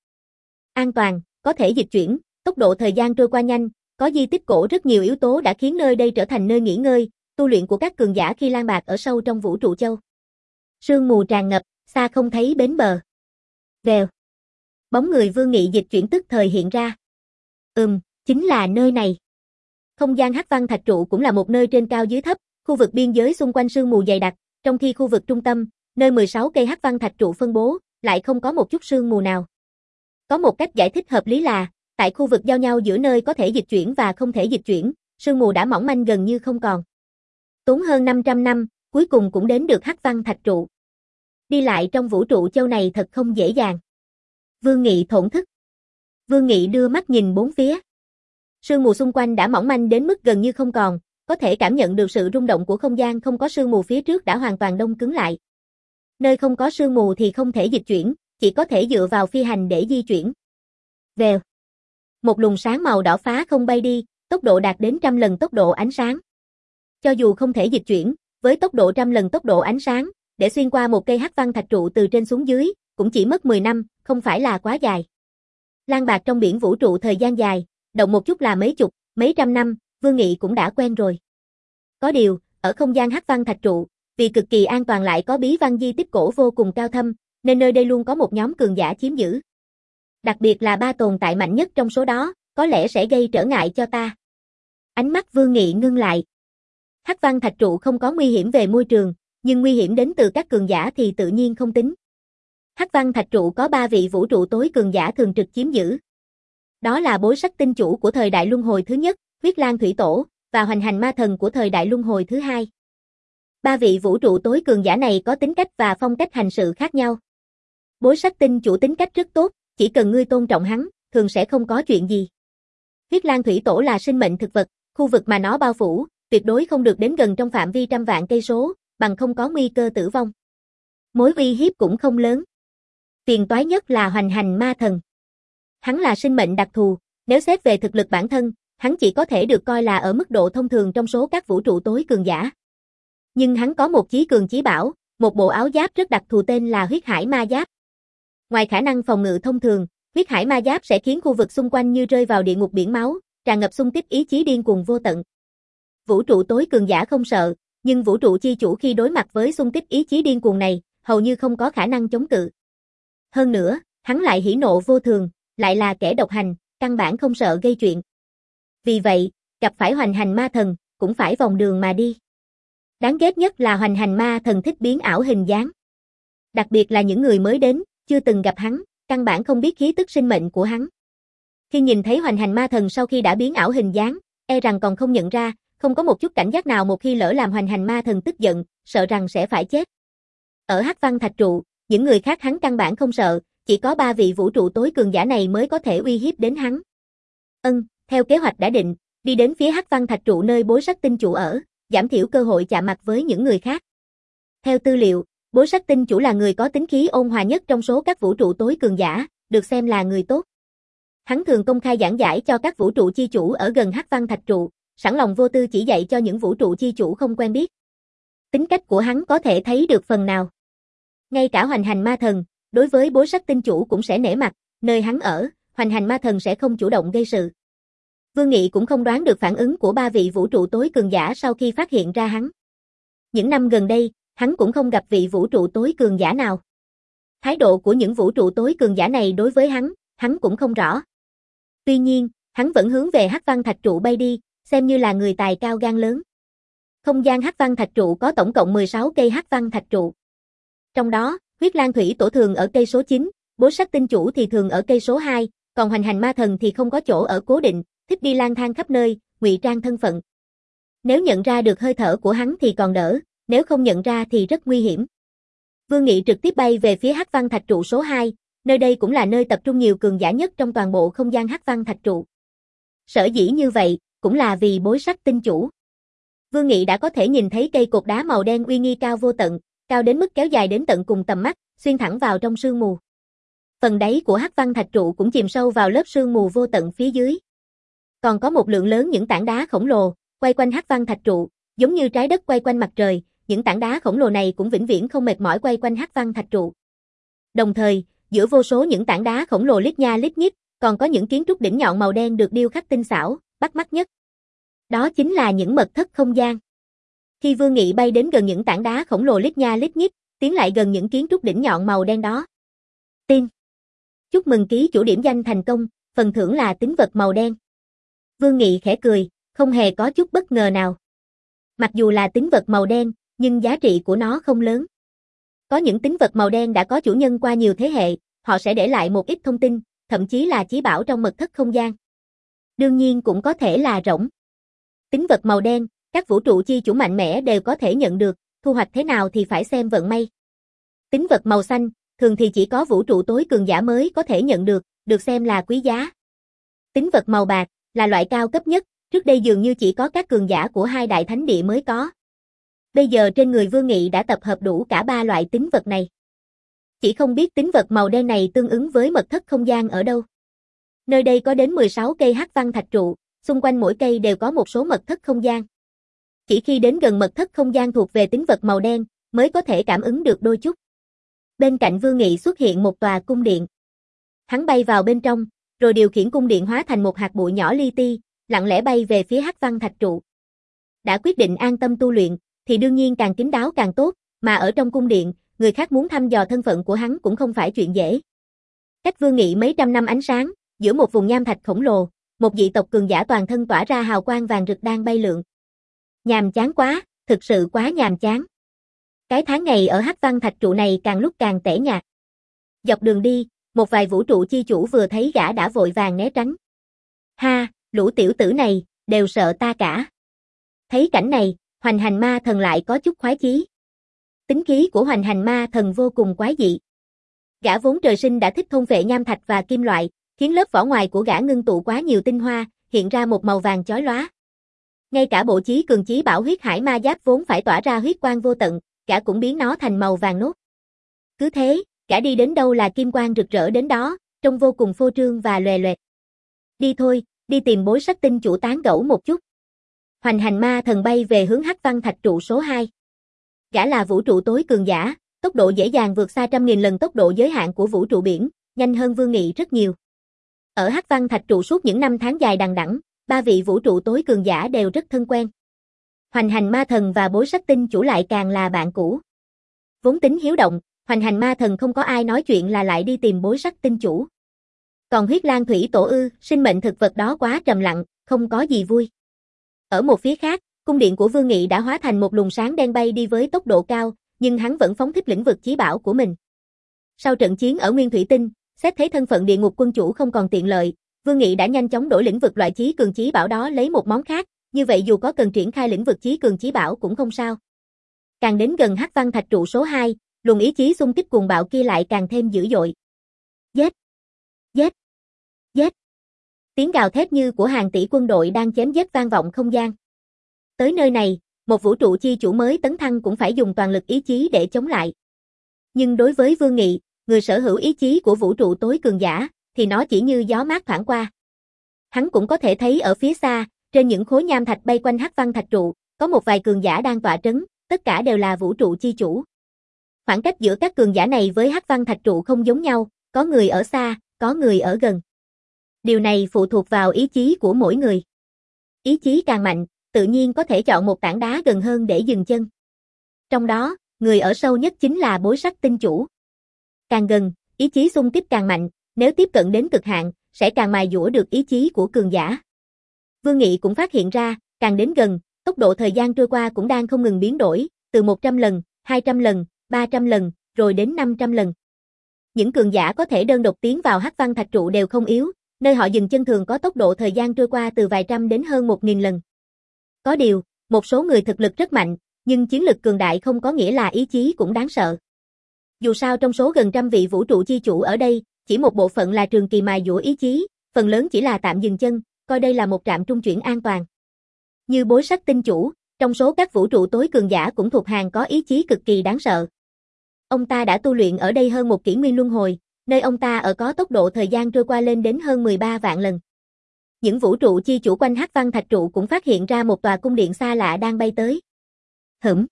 An toàn, có thể dịch chuyển, tốc độ thời gian trôi qua nhanh, có di tích cổ rất nhiều yếu tố đã khiến nơi đây trở thành nơi nghỉ ngơi, tu luyện của các cường giả khi lang bạt ở sâu trong vũ trụ châu. Sương mù tràn ngập, xa không thấy bến bờ. Vèo. Bóng người Vương Nghị dịch chuyển tức thời hiện ra. Ừm, chính là nơi này. Không gian Hắc Văn Thạch Trụ cũng là một nơi trên cao dưới thấp, khu vực biên giới xung quanh sương mù dày đặc, trong khi khu vực trung tâm, nơi mười sáu cây Hắc Văn Thạch Trụ phân bố, lại không có một chút sương mù nào. Có một cách giải thích hợp lý là, tại khu vực giao nhau giữa nơi có thể dịch chuyển và không thể dịch chuyển, sương mù đã mỏng manh gần như không còn. Tốn hơn năm trăm năm, cuối cùng cũng đến được Hắc Văn Thạch Trụ. Đi lại trong vũ trụ châu này thật không dễ dàng. Vương Nghị thổn thức. Vương Nghị đưa mắt nhìn bốn phía. Sương mù xung quanh đã mỏng manh đến mức gần như không còn, có thể cảm nhận được sự rung động của không gian không có sương mù phía trước đã hoàn toàn đông cứng lại. Nơi không có sương mù thì không thể dịch chuyển, chỉ có thể dựa vào phi hành để di chuyển. Vèo. Một luồng sáng màu đỏ phá không bay đi, tốc độ đạt đến trăm lần tốc độ ánh sáng. Cho dù không thể dịch chuyển, với tốc độ trăm lần tốc độ ánh sáng, để xuyên qua một cây hắc văn thạch trụ từ trên xuống dưới, cũng chỉ mất mười năm, không phải là quá dài. Lang bạc trong biển vũ trụ thời gian dài, động một chút là mấy chục, mấy trăm năm, Vương Nghị cũng đã quen rồi. Có điều, ở không gian hắc văn thạch trụ, vì cực kỳ an toàn lại có bí văn di tích cổ vô cùng cao thâm, nên nơi đây luôn có một nhóm cường giả chiếm giữ. Đặc biệt là ba tồn tại mạnh nhất trong số đó, có lẽ sẽ gây trở ngại cho ta. Ánh mắt Vương Nghị ngưng lại. Hắc văn thạch trụ không có nguy hiểm về môi trường, nhưng nguy hiểm đến từ các cường giả thì tự nhiên không tính. Hắc văn thạch trụ có ba vị vũ trụ tối cường giả thường trực chiếm giữ. Đó là Bối Sắc tinh chủ của thời đại luân hồi thứ nhất, Huyết Lang Thủy Tổ, và Hoành Hành Ma Thần của thời đại luân hồi thứ hai. Ba vị vũ trụ tối cường giả này có tính cách và phong cách hành sự khác nhau. Bối Sắc tinh chủ tính cách rất tốt, chỉ cần ngươi tôn trọng hắn, thường sẽ không có chuyện gì. Huyết Lang Thủy Tổ là sinh mệnh thực vật, khu vực mà nó bao phủ, tuyệt đối không được đến gần trong phạm vi trăm vạn cây số, bằng không có nguy cơ tử vong. Mối uy hiếp cũng không lớn. Phiền toái nhất là Hoành Hành Ma Thần. Hắn là sinh mệnh đặc thù, nếu xét về thực lực bản thân, hắn chỉ có thể được coi là ở mức độ thông thường trong số các vũ trụ tối cường giả. Nhưng hắn có một chí cường chí bảo, một bộ áo giáp rất đặc thù tên là Huyết Hải Ma Giáp. Ngoài khả năng phòng ngự thông thường, Huyết Hải Ma Giáp sẽ khiến khu vực xung quanh như rơi vào địa ngục biển máu, tràn ngập xung kích ý chí điên cuồng vô tận. Vũ trụ tối cường giả không sợ, nhưng vũ trụ chi chủ khi đối mặt với xung kích ý chí điên cuồng này, hầu như không có khả năng chống cự. Hơn nữa, hắn lại hỉ nộ vô thường, lại là kẻ độc hành, căn bản không sợ gây chuyện. Vì vậy, gặp phải Hoành Hành Ma Thần, cũng phải vòng đường mà đi. Đáng ghét nhất là Hoành Hành Ma Thần thích biến ảo hình dáng. Đặc biệt là những người mới đến, chưa từng gặp hắn, căn bản không biết khí tức sinh mệnh của hắn. Khi nhìn thấy Hoành Hành Ma Thần sau khi đã biến ảo hình dáng, e rằng còn không nhận ra, không có một chút cảnh giác nào một khi lỡ làm Hoành Hành Ma Thần tức giận, sợ rằng sẽ phải chết. Ở Hắc Văn Thạch Trụ, những người khác hắn căn bản không sợ, chỉ có ba vị vũ trụ tối cường giả này mới có thể uy hiếp đến hắn. Ân, theo kế hoạch đã định, đi đến phía Hắc Văn Thạch Trụ nơi Bối Sắc tinh chủ ở, giảm thiểu cơ hội chạm mặt với những người khác. Theo tư liệu, Bối Sắc tinh chủ là người có tính khí ôn hòa nhất trong số các vũ trụ tối cường giả, được xem là người tốt. Hắn thường công khai giảng giải cho các vũ trụ chi chủ ở gần Hắc Văn Thạch Trụ, sẵn lòng vô tư chỉ dạy cho những vũ trụ chi chủ không quen biết. Tính cách của hắn có thể thấy được phần nào. Ngay cả Hoành Hành Ma Thần, đối với Bối Sắc tinh chủ cũng sẽ nể mặt, nơi hắn ở, Hoành Hành Ma Thần sẽ không chủ động gây sự. Vương Nghị cũng không đoán được phản ứng của ba vị vũ trụ tối cường giả sau khi phát hiện ra hắn. Những năm gần đây, hắn cũng không gặp vị vũ trụ tối cường giả nào. Thái độ của những vũ trụ tối cường giả này đối với hắn, hắn cũng không rõ. Tuy nhiên, hắn vẫn hướng về Hắc Văn Thạch Trụ bay đi, xem như là người tài cao gan lớn. Không gian Hắc Văn Thạch Trụ có tổng cộng mười sáu cây Hắc Văn Thạch Trụ. Trong đó, Huyết Lang Thủy Tổ thường ở cây số chín, Bối Sắc tinh chủ thì thường ở cây số hai, còn Hoành Hành Ma Thần thì không có chỗ ở cố định, thích đi lang thang khắp nơi, ngụy trang thân phận. Nếu nhận ra được hơi thở của hắn thì còn đỡ, nếu không nhận ra thì rất nguy hiểm. Vương Nghị trực tiếp bay về phía Hắc Văn Thạch Trụ số hai, nơi đây cũng là nơi tập trung nhiều cường giả nhất trong toàn bộ không gian Hắc Văn Thạch Trụ. Sở dĩ như vậy, cũng là vì Bối Sắc tinh chủ. Vương Nghị đã có thể nhìn thấy cây cột đá màu đen uy nghi cao vô tận, cao đến mức kéo dài đến tận cùng tầm mắt, xuyên thẳng vào trong sương mù. Phần đáy của Hắc Văn Thạch Trụ cũng chìm sâu vào lớp sương mù vô tận phía dưới. Còn có một lượng lớn những tảng đá khổng lồ, quay quanh Hắc Văn Thạch Trụ, giống như trái đất quay quanh mặt trời, những tảng đá khổng lồ này cũng vĩnh viễn không mệt mỏi quay quanh Hắc Văn Thạch Trụ. Đồng thời, giữa vô số những tảng đá khổng lồ lít nha lít nhít, còn có những kiến trúc đỉnh nhọn màu đen được điêu khắc tinh xảo, bắt mắt nhất. Đó chính là những mật thất không gian. Khi Vương Nghị bay đến gần những tảng đá khổng lồ lít nha lít nhít, tiến lại gần những kiến trúc đỉnh nhọn màu đen đó. Tin. Chúc mừng ký chủ điểm danh thành công, phần thưởng là tín vật màu đen. Vương Nghị khẽ cười, không hề có chút bất ngờ nào. Mặc dù là tín vật màu đen, nhưng giá trị của nó không lớn. Có những tín vật màu đen đã có chủ nhân qua nhiều thế hệ, họ sẽ để lại một ít thông tin, thậm chí là chí bảo trong mật thất không gian. Đương nhiên cũng có thể là rỗng. Tín vật màu đen, các vũ trụ chi chủ mạnh mẽ đều có thể nhận được, thu hoạch thế nào thì phải xem vận may. Tín vật màu xanh, thường thì chỉ có vũ trụ tối cường giả mới có thể nhận được, được xem là quý giá. Tín vật màu bạc, là loại cao cấp nhất, trước đây dường như chỉ có các cường giả của hai đại thánh địa mới có. Bây giờ trên người Vương Nghị đã tập hợp đủ cả ba loại tín vật này. Chỉ không biết tín vật màu đen này tương ứng với mật thất không gian ở đâu. Nơi đây có đến mười sáu cây Hắc Văn Thạch Trụ, xung quanh mỗi cây đều có một số mật thất không gian. Chỉ khi đến gần mật thất không gian thuộc về tính vật màu đen, mới có thể cảm ứng được đôi chút. Bên cạnh Vương Nghị xuất hiện một tòa cung điện. Hắn bay vào bên trong, rồi điều khiển cung điện hóa thành một hạt bụi nhỏ li ti, lặng lẽ bay về phía Hắc Văn Thạch trụ. Đã quyết định an tâm tu luyện, thì đương nhiên càng kín đáo càng tốt, mà ở trong cung điện, người khác muốn thăm dò thân phận của hắn cũng không phải chuyện dễ. Cách Vương Nghị mấy trăm năm ánh sáng, giữa một vùng nham thạch khổng lồ, một dị tộc cường giả toàn thân tỏa ra hào quang vàng rực đang bay lượn. Nhàm chán quá, thực sự quá nhàm chán. Cái tháng ngày ở Hắc Văn Thạch trụ này càng lúc càng tẻ nhạt. Dọc đường đi, một vài vũ trụ chi chủ vừa thấy gã đã vội vàng né tránh. Ha, lũ tiểu tử này, đều sợ ta cả. Thấy cảnh này, Hoành Hành Ma Thần lại có chút khoái chí. Tính khí của Hoành Hành Ma Thần vô cùng quái dị. Gã vốn trời sinh đã thích thôn phệ nham thạch và kim loại, khiến lớp vỏ ngoài của gã ngưng tụ quá nhiều tinh hoa, hiện ra một màu vàng chói lóa. Ngay cả bộ chí cường chí bảo huyết hải ma giáp vốn phải tỏa ra huyết quang vô tận, gã cũng biến nó thành màu vàng nốt. Cứ thế, gã đi đến đâu là kim quang rực rỡ đến đó, trông vô cùng phô trương và lòe loẹt. Đi thôi, đi tìm Bối Sắc Tinh chủ tán gẫu một chút. Hoành Hành Ma Thần bay về hướng Hắc Văn Thạch trụ số hai. Gã là vũ trụ tối cường giả, tốc độ dễ dàng vượt xa trăm nghìn lần tốc độ giới hạn của vũ trụ biển, nhanh hơn Vương Nghị rất nhiều. Ở Hắc Văn Thạch trụ suốt những năm tháng dài đằng đẵng, ba vị vũ trụ tối cường giả đều rất thân quen. Hoành Hành Ma Thần và Bối Sắc Tinh chủ lại càng là bạn cũ. Vốn tính hiếu động, Hoành Hành Ma Thần không có ai nói chuyện là lại đi tìm Bối Sắc Tinh chủ. Còn Huyết Lang Thủy Tổ ư, sinh mệnh thực vật đó quá trầm lặng, không có gì vui. Ở một phía khác, cung điện của Vương Nghị đã hóa thành một luồng sáng đen bay đi với tốc độ cao, nhưng hắn vẫn phóng thích lĩnh vực chí bảo của mình. Sau trận chiến ở Nguyên Thủy Tinh, xét thấy thân phận địa ngục quân chủ không còn tiện lợi, Vương Nghị đã nhanh chóng đổi lĩnh vực loại chí cường chí bảo đó lấy một món khác, như vậy dù có cần triển khai lĩnh vực chí cường chí bảo cũng không sao. Càng đến gần Hắc Văn Thạch trụ số hai, luồng ý chí xung kích cuồng bạo kia lại càng thêm dữ dội. Giết! Giết! Giết! Tiếng gào thét như của hàng tỷ quân đội đang chém giết vang vọng không gian. Tới nơi này, một vũ trụ chi chủ mới tấn thăng cũng phải dùng toàn lực ý chí để chống lại. Nhưng đối với Vương Nghị, người sở hữu ý chí của vũ trụ tối cường giả, thì nó chỉ như gió mát thoảng qua. Hắn cũng có thể thấy ở phía xa, trên những khối nham thạch bay quanh Hắc Văn Thạch trụ, có một vài cường giả đang tọa trấn, tất cả đều là vũ trụ chi chủ. Khoảng cách giữa các cường giả này với Hắc Văn Thạch trụ không giống nhau, có người ở xa, có người ở gần. Điều này phụ thuộc vào ý chí của mỗi người. Ý chí càng mạnh, tự nhiên có thể chọn một tảng đá gần hơn để dừng chân. Trong đó, người ở sâu nhất chính là Bối Sắc Tinh chủ. Càng gần, ý chí xung kích càng mạnh, nếu tiếp cận đến cực hạn, sẽ càng mài dũa được ý chí của cường giả. Vương Nghị cũng phát hiện ra, càng đến gần, tốc độ thời gian trôi qua cũng đang không ngừng biến đổi, từ một trăm lần, hai trăm lần, ba trăm lần, rồi đến năm trăm lần. Những cường giả có thể đơn độc tiến vào Hắc Văn Thạch trụ đều không yếu, nơi họ dừng chân thường có tốc độ thời gian trôi qua từ vài trăm đến hơn một nghìn lần. Có điều, một số người thực lực rất mạnh, nhưng chiến lực cường đại không có nghĩa là ý chí cũng đáng sợ. Dù sao trong số gần trăm vị vũ trụ chi chủ ở đây, chỉ một bộ phận là trường kỳ mài dũa ý chí, phần lớn chỉ là tạm dừng chân, coi đây là một trạm trung chuyển an toàn. Như Bối Sắc Tinh chủ, trong số các vũ trụ tối cường giả cũng thuộc hàng có ý chí cực kỳ đáng sợ. Ông ta đã tu luyện ở đây hơn một kỷ nguyên luân hồi, nơi ông ta ở có tốc độ thời gian trôi qua lên đến hơn mười ba vạn lần. Những vũ trụ chi chủ quanh Hắc Văn Thạch trụ cũng phát hiện ra một tòa cung điện xa lạ đang bay tới. Hửm?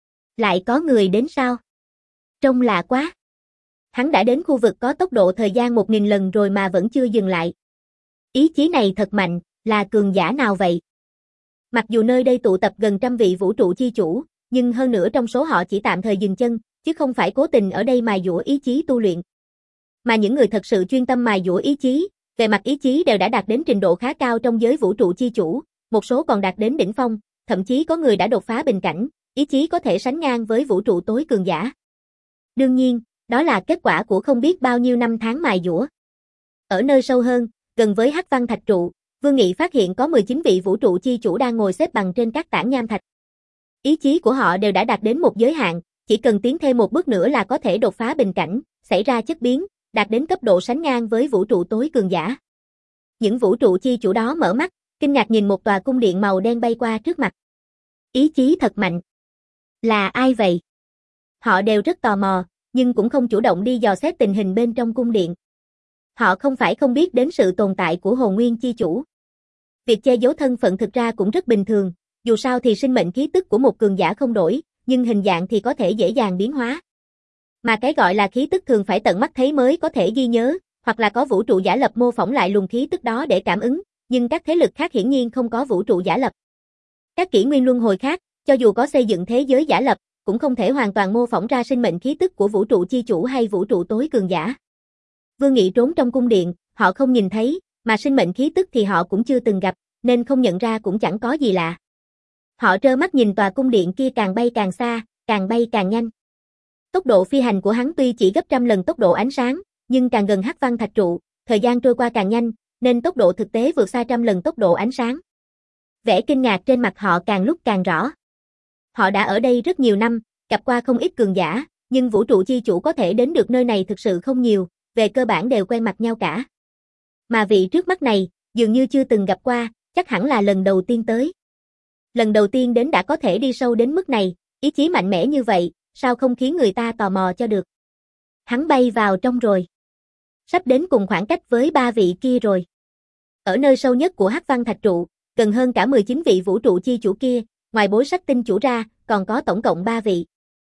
Lại có người đến sao? Trông lạ quá. Hắn đã đến khu vực có tốc độ thời gian một nghìn lần rồi mà vẫn chưa dừng lại. Ý chí này thật mạnh, là cường giả nào vậy? Mặc dù nơi đây tụ tập gần trăm vị vũ trụ chi chủ, nhưng hơn nữa trong số họ chỉ tạm thời dừng chân, chứ không phải cố tình ở đây mài dũa ý chí tu luyện. Mà những người thật sự chuyên tâm mài dũa ý chí, về mặt ý chí đều đã đạt đến trình độ khá cao trong giới vũ trụ chi chủ, một số còn đạt đến đỉnh phong, thậm chí có người đã đột phá bình cảnh, ý chí có thể sánh ngang với vũ trụ tối cường giả. Đương nhiên, đó là kết quả của không biết bao nhiêu năm tháng mài dũa. Ở nơi sâu hơn, gần với Hắc Văn Thạch trụ, Vương Nghị phát hiện có mười chín vị vũ trụ chi chủ đang ngồi xếp bằng trên các tảng nham thạch. Ý chí của họ đều đã đạt đến một giới hạn, chỉ cần tiến thêm một bước nữa là có thể đột phá bình cảnh, xảy ra chất biến, đạt đến cấp độ sánh ngang với vũ trụ tối cường giả. Những vũ trụ chi chủ đó mở mắt, kinh ngạc nhìn một tòa cung điện màu đen bay qua trước mặt. Ý chí thật mạnh. Là ai vậy? Họ đều rất tò mò, nhưng cũng không chủ động đi dò xét tình hình bên trong cung điện. Họ không phải không biết đến sự tồn tại của Hồn Nguyên chi chủ. Việc che giấu thân phận thực ra cũng rất bình thường, dù sao thì sinh mệnh khí tức của một cường giả không đổi, nhưng hình dạng thì có thể dễ dàng biến hóa. Mà cái gọi là khí tức thường phải tận mắt thấy mới có thể ghi nhớ, hoặc là có vũ trụ giả lập mô phỏng lại luồng khí tức đó để cảm ứng, nhưng các thế lực khác hiển nhiên không có vũ trụ giả lập. Các kỷ nguyên luân hồi khác, cho dù có xây dựng thế giới giả lập, cũng không thể hoàn toàn mô phỏng ra sinh mệnh khí tức của vũ trụ chi chủ hay vũ trụ tối cường giả. Vương Nghị trốn trong cung điện, họ không nhìn thấy, mà sinh mệnh khí tức thì họ cũng chưa từng gặp, nên không nhận ra cũng chẳng có gì lạ. Họ trơ mắt nhìn tòa cung điện kia càng bay càng xa, càng bay càng nhanh. Tốc độ phi hành của hắn tuy chỉ gấp trăm lần tốc độ ánh sáng, nhưng càng gần Hắc Văn Thạch trụ, thời gian trôi qua càng nhanh, nên tốc độ thực tế vượt xa trăm lần tốc độ ánh sáng. Vẻ kinh ngạc trên mặt họ càng lúc càng rõ. Họ đã ở đây rất nhiều năm, gặp qua không ít cường giả, nhưng vũ trụ chi chủ có thể đến được nơi này thực sự không nhiều, về cơ bản đều quen mặt nhau cả. Mà vị trước mắt này, dường như chưa từng gặp qua, chắc hẳn là lần đầu tiên tới. Lần đầu tiên đến đã có thể đi sâu đến mức này, ý chí mạnh mẽ như vậy, sao không khiến người ta tò mò cho được. Hắn bay vào trong rồi. Sắp đến cùng khoảng cách với ba vị kia rồi. Ở nơi sâu nhất của Hắc Văn Thạch trụ, gần hơn cả mười chín vị vũ trụ chi chủ kia, ngoài bối sách tinh chủ ra, còn có tổng cộng ba vị.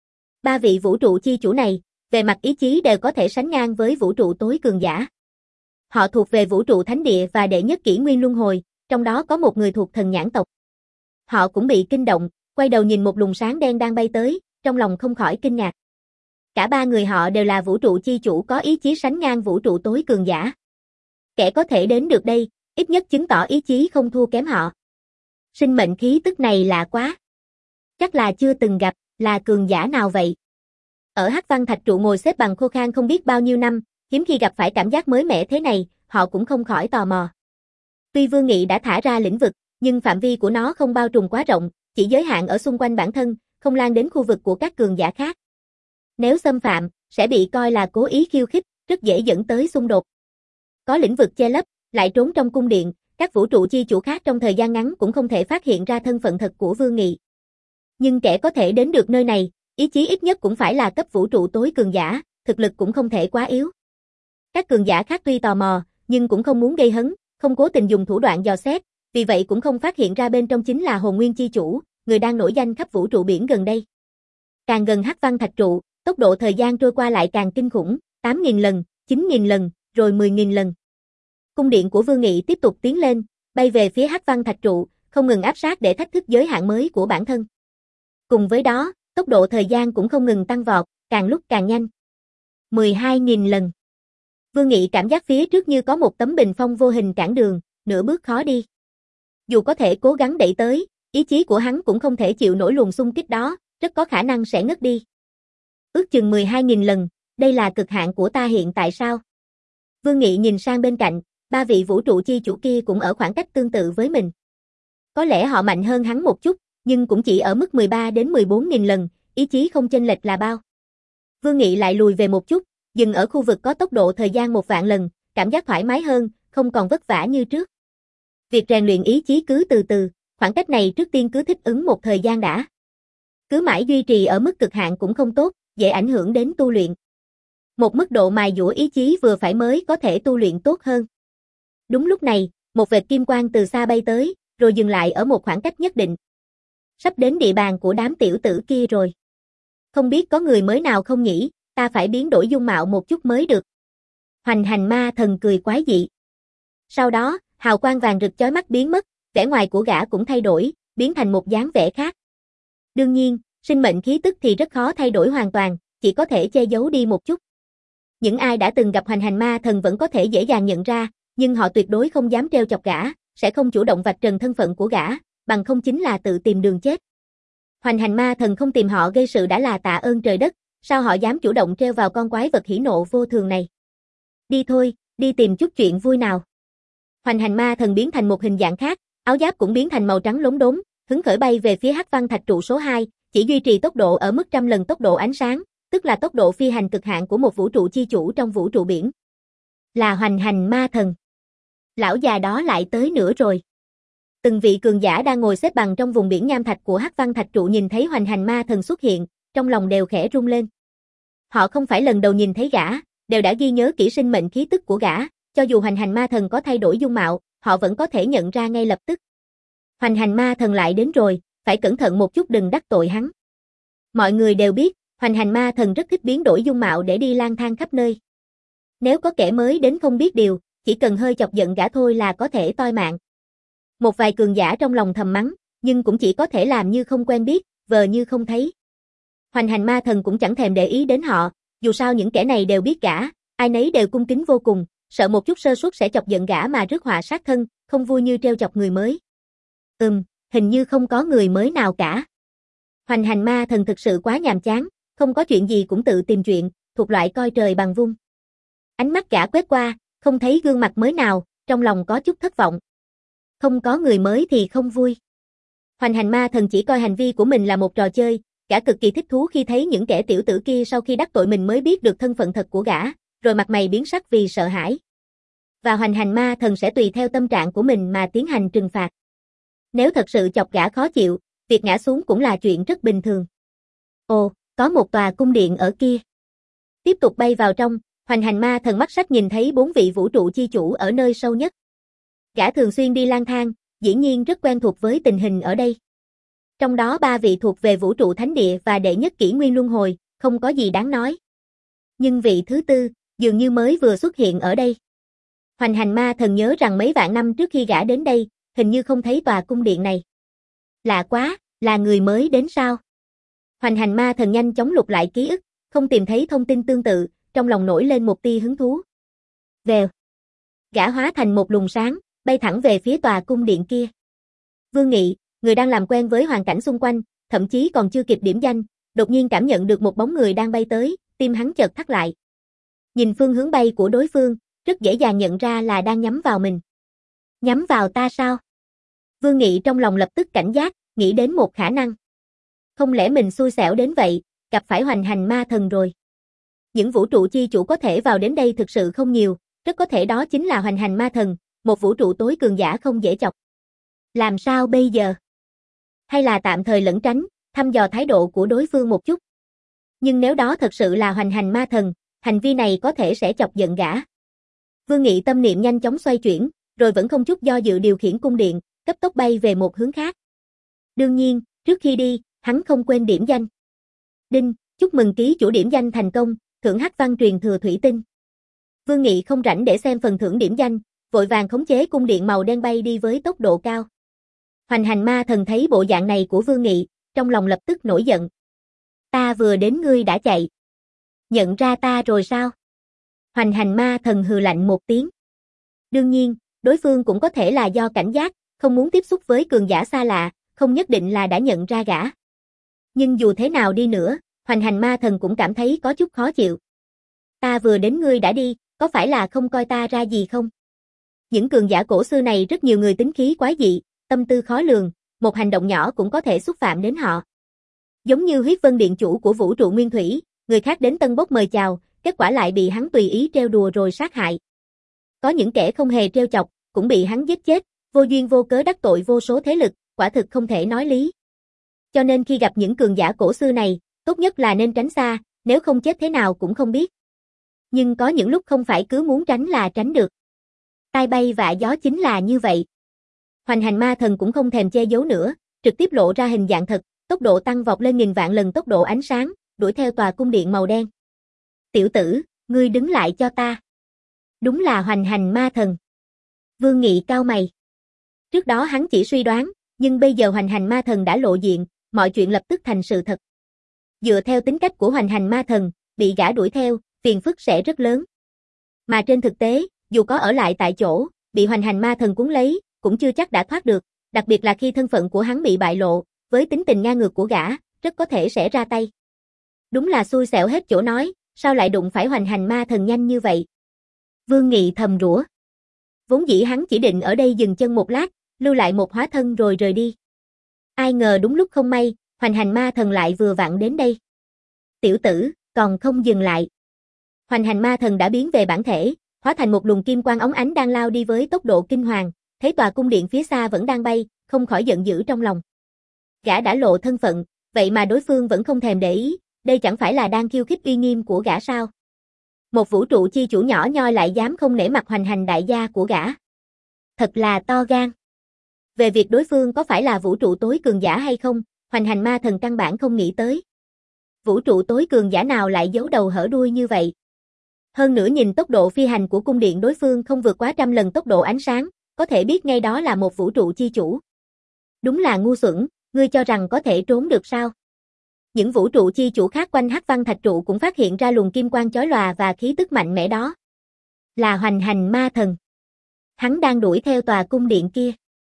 Ba vị vũ trụ chi chủ này, về mặt ý chí đều có thể sánh ngang với vũ trụ tối cường giả. Họ thuộc về vũ trụ thánh địa và đệ nhất kỷ nguyên luân hồi, trong đó có một người thuộc thần nhãn tộc. Họ cũng bị kinh động, quay đầu nhìn một luồng sáng đen đang bay tới, trong lòng không khỏi kinh ngạc. Cả ba người họ đều là vũ trụ chi chủ có ý chí sánh ngang vũ trụ tối cường giả. Kẻ có thể đến được đây, ít nhất chứng tỏ ý chí không thua kém họ. Sinh mệnh khí tức này lạ quá. Chắc là chưa từng gặp, là cường giả nào vậy? Ở Hắc Văn Thạch trụ ngồi xếp bằng khô khan không biết bao nhiêu năm, hiếm khi gặp phải cảm giác mới mẻ thế này, họ cũng không khỏi tò mò. Tuy Vương Nghị đã thả ra lĩnh vực, nhưng phạm vi của nó không bao trùm quá rộng, chỉ giới hạn ở xung quanh bản thân, không lan đến khu vực của các cường giả khác. Nếu xâm phạm, sẽ bị coi là cố ý khiêu khích, rất dễ dẫn tới xung đột. Có lĩnh vực che lấp, lại trốn trong cung điện, các vũ trụ chi chủ khác trong thời gian ngắn cũng không thể phát hiện ra thân phận thật của Vương Nghị. Nhưng kẻ có thể đến được nơi này, ý chí ít nhất cũng phải là cấp vũ trụ tối cường giả, thực lực cũng không thể quá yếu. Các cường giả khác tuy tò mò, nhưng cũng không muốn gây hấn, không cố tình dùng thủ đoạn dò xét, vì vậy cũng không phát hiện ra bên trong chính là Hồn Nguyên chi chủ, người đang nổi danh khắp vũ trụ biển gần đây. Càng gần Hắc Văn Thạch trụ, tốc độ thời gian trôi qua lại càng kinh khủng, tám nghìn lần, chín nghìn lần, rồi mười nghìn lần. Cung điện của Vương Nghị tiếp tục tiến lên, bay về phía Hắc Văn Thạch trụ, không ngừng áp sát để thách thức giới hạn mới của bản thân. Cùng với đó, tốc độ thời gian cũng không ngừng tăng vọt, càng lúc càng nhanh. mười hai nghìn lần. Vương Nghị cảm giác phía trước như có một tấm bình phong vô hình cản đường, nửa bước khó đi. Dù có thể cố gắng đẩy tới, ý chí của hắn cũng không thể chịu nổi luồng xung kích đó, rất có khả năng sẽ ngất đi. Ước chừng mười hai nghìn lần, đây là cực hạn của ta hiện tại sao? Vương Nghị nhìn sang bên cạnh, ba vị vũ trụ chi chủ kia cũng ở khoảng cách tương tự với mình. Có lẽ họ mạnh hơn hắn một chút, nhưng cũng chỉ ở mức mười ba đến mười bốn nghìn lần, ý chí không chênh lệch là bao. Vương Nghị lại lùi về một chút, dừng ở khu vực có tốc độ thời gian một vạn lần, cảm giác thoải mái hơn, không còn vất vả như trước. Việc rèn luyện ý chí cứ từ từ, khoảng cách này trước tiên cứ thích ứng một thời gian đã. Cứ mãi duy trì ở mức cực hạn cũng không tốt, dễ ảnh hưởng đến tu luyện. Một mức độ mài dũa ý chí vừa phải mới có thể tu luyện tốt hơn. Đúng lúc này, một vệt kim quang từ xa bay tới, rồi dừng lại ở một khoảng cách nhất định. Sắp đến địa bàn của đám tiểu tử kia rồi. Không biết có người mới nào không nhỉ, ta phải biến đổi dung mạo một chút mới được. Hoành Hành Ma Thần cười quái dị. Sau đó, hào quang vàng rực chói mắt biến mất, vẻ ngoài của gã cũng thay đổi, biến thành một dáng vẻ khác. Đương nhiên, sinh mệnh khí tức thì rất khó thay đổi hoàn toàn, chỉ có thể che giấu đi một chút. Những ai đã từng gặp Hoành Hành Ma Thần vẫn có thể dễ dàng nhận ra, nhưng họ tuyệt đối không dám trêu chọc gã, sẽ không chủ động vạch trần thân phận của gã, bằng không chính là tự tìm đường chết. Hoành Hành Ma Thần không tìm họ gây sự đã là tạ ơn trời đất, sao họ dám chủ động trêu vào con quái vật hỉ nộ vô thường này. Đi thôi, đi tìm chút chuyện vui nào. Hoành Hành Ma Thần biến thành một hình dạng khác, áo giáp cũng biến thành màu trắng lốm đốm, hứng khởi bay về phía Hắc Văn Thạch trụ số hai, chỉ duy trì tốc độ ở mức trăm lần tốc độ ánh sáng, tức là tốc độ phi hành cực hạn của một vũ trụ chi chủ trong vũ trụ biển. Là Hoành Hành Ma Thần. Lão già đó lại tới nữa rồi. Từng vị cường giả đang ngồi xếp bằng trong vùng biển nham thạch của Hắc Văn Thạch trụ nhìn thấy Hoành Hành Ma Thần xuất hiện, trong lòng đều khẽ rung lên. Họ không phải lần đầu nhìn thấy gã, đều đã ghi nhớ kỹ sinh mệnh khí tức của gã, cho dù Hoành Hành Ma Thần có thay đổi dung mạo, họ vẫn có thể nhận ra ngay lập tức. Hoành hành ma thần lại đến rồi, phải cẩn thận một chút đừng đắc tội hắn. Mọi người đều biết, hoành hành ma thần rất thích biến đổi dung mạo để đi lang thang khắp nơi. Nếu có kẻ mới đến không biết điều, chỉ cần hơi chọc giận gã thôi là có thể toi mạng. Một vài cường giả trong lòng thầm mắng, nhưng cũng chỉ có thể làm như không quen biết, vờ như không thấy. Hoành hành ma thần cũng chẳng thèm để ý đến họ, dù sao những kẻ này đều biết gã, ai nấy đều cung kính vô cùng, sợ một chút sơ suất sẽ chọc giận gã mà rước họa sát thân, không vui như trêu chọc người mới. Ừm, hình như không có người mới nào cả. Hoành hành ma thần thực sự quá nhàm chán, không có chuyện gì cũng tự tìm chuyện, thuộc loại coi trời bằng vung. Ánh mắt gã quét qua, không thấy gương mặt mới nào, trong lòng có chút thất vọng. Không có người mới thì không vui. Hoành hành ma thần chỉ coi hành vi của mình là một trò chơi, gã cực kỳ thích thú khi thấy những kẻ tiểu tử kia sau khi đắc tội mình mới biết được thân phận thật của gã, rồi mặt mày biến sắc vì sợ hãi. Và hoành hành ma thần sẽ tùy theo tâm trạng của mình mà tiến hành trừng phạt. Nếu thật sự chọc gã khó chịu, việc ngã xuống cũng là chuyện rất bình thường. Ồ, có một tòa cung điện ở kia. Tiếp tục bay vào trong, hoành hành ma thần mắt sắc nhìn thấy bốn vị vũ trụ chi chủ ở nơi sâu nhất. Gã thường xuyên đi lang thang, dĩ nhiên rất quen thuộc với tình hình ở đây. Trong đó ba vị thuộc về vũ trụ thánh địa và đệ nhất kỷ nguyên luân hồi, không có gì đáng nói. Nhưng vị thứ tư, dường như mới vừa xuất hiện ở đây. Hoành hành ma thần nhớ rằng mấy vạn năm trước khi gã đến đây, hình như không thấy tòa cung điện này. Lạ quá, là người mới đến sao? Hoành hành ma thần nhanh chóng lục lại ký ức, không tìm thấy thông tin tương tự, trong lòng nổi lên một tia hứng thú. Vèo. Gã hóa thành một luồng sáng, bay thẳng về phía tòa cung điện kia. Vương Nghị, người đang làm quen với hoàn cảnh xung quanh, thậm chí còn chưa kịp điểm danh, đột nhiên cảm nhận được một bóng người đang bay tới, tim hắn chợt thắt lại. Nhìn phương hướng bay của đối phương, rất dễ dàng nhận ra là đang nhắm vào mình. Nhắm vào ta sao? Vương Nghị trong lòng lập tức cảnh giác, nghĩ đến một khả năng. Không lẽ mình xui xẻo đến vậy, gặp phải hoành hành ma thần rồi. Những vũ trụ chi chủ có thể vào đến đây thực sự không nhiều, rất có thể đó chính là hoành hành ma thần, một vũ trụ tối cường giả không dễ chọc. Làm sao bây giờ? Hay là tạm thời lẩn tránh, thăm dò thái độ của đối phương một chút. Nhưng nếu đó thật sự là hoành hành ma thần, hành vi này có thể sẽ chọc giận gã. Vương Nghị tâm niệm nhanh chóng xoay chuyển, rồi vẫn không chút do dự điều khiển cung điện, cấp tốc bay về một hướng khác. Đương nhiên, trước khi đi, hắn không quên điểm danh. Đinh, chúc mừng ký chủ điểm danh thành công, thưởng hắc văn truyền thừa thủy tinh. Vương Nghị không rảnh để xem phần thưởng điểm danh, vội vàng khống chế cung điện màu đen bay đi với tốc độ cao. Hoành hành ma thần thấy bộ dạng này của Vương Nghị, trong lòng lập tức nổi giận. Ta vừa đến ngươi đã chạy. Nhận ra ta rồi sao? Hoành hành ma thần hừ lạnh một tiếng. Đương nhiên, đối phương cũng có thể là do cảnh giác, không muốn tiếp xúc với cường giả xa lạ, không nhất định là đã nhận ra gã. Nhưng dù thế nào đi nữa, hoành hành ma thần cũng cảm thấy có chút khó chịu. Ta vừa đến ngươi đã đi, có phải là không coi ta ra gì không? Những cường giả cổ xưa này rất nhiều người tính khí quái dị, tâm tư khó lường, một hành động nhỏ cũng có thể xúc phạm đến họ. Giống như Huyết Vân Điện chủ của vũ trụ Nguyên Thủy, người khác đến Tân Bốc mời chào, kết quả lại bị hắn tùy ý trêu đùa rồi sát hại. Có những kẻ không hề trêu chọc, cũng bị hắn giết chết, vô duyên vô cớ đắc tội vô số thế lực, quả thực không thể nói lý. Cho nên khi gặp những cường giả cổ xưa này, tốt nhất là nên tránh xa, nếu không chết thế nào cũng không biết. Nhưng có những lúc không phải cứ muốn tránh là tránh được. Tai bay vạ gió chính là như vậy. Hoành hành ma thần cũng không thèm che giấu nữa, trực tiếp lộ ra hình dạng thật, tốc độ tăng vọt lên nghìn vạn lần tốc độ ánh sáng, đuổi theo tòa cung điện màu đen. Tiểu tử, ngươi đứng lại cho ta. Đúng là hoành hành ma thần. Vương Nghị cau mày. Trước đó hắn chỉ suy đoán, nhưng bây giờ hoành hành ma thần đã lộ diện, mọi chuyện lập tức thành sự thật. Dựa theo tính cách của hoành hành ma thần, bị gã đuổi theo, phiền phức sẽ rất lớn. Mà trên thực tế, dù có ở lại tại chỗ, bị hoành hành ma thần cuốn lấy, cũng chưa chắc đã thoát được, đặc biệt là khi thân phận của hắn bị bại lộ, với tính tình ngang ngược của gã, rất có thể sẽ ra tay. Đúng là xui xẻo hết chỗ nói, sao lại đụng phải hoành hành ma thần nhanh như vậy? Vương Nghị thầm rủa. Vốn dĩ hắn chỉ định ở đây dừng chân một lát, lưu lại một hóa thân rồi rời đi. Ai ngờ đúng lúc không may, hoành hành ma thần lại vừa vặn đến đây. Tiểu tử, còn không dừng lại. Hoành hành ma thần đã biến về bản thể, hóa thành một luồng kim quang óng ánh đang lao đi với tốc độ kinh hoàng, thấy tòa cung điện phía xa vẫn đang bay, không khỏi giận dữ trong lòng. Gã đã lộ thân phận, vậy mà đối phương vẫn không thèm để ý, đây chẳng phải là đang khiêu khích uy nghiêm của gã sao? Một vũ trụ chi chủ nhỏ nhoi lại dám không nể mặt hoành hành đại gia của gã. Thật là to gan. Về việc đối phương có phải là vũ trụ tối cường giả hay không, Hoành Hành Ma Thần căn bản không nghĩ tới. Vũ trụ tối cường giả nào lại giấu đầu hở đuôi như vậy? Hơn nữa nhìn tốc độ phi hành của cung điện đối phương không vượt quá trăm lần tốc độ ánh sáng, có thể biết ngay đó là một vũ trụ chi chủ. Đúng là ngu xuẩn, ngươi cho rằng có thể trốn được sao? Những vũ trụ chi chủ khác quanh Hắc Văn Thạch trụ cũng phát hiện ra luồng kim quang chói lòa và khí tức mạnh mẽ đó. Là Hoành Hành Ma Thần. Hắn đang đuổi theo tòa cung điện kia.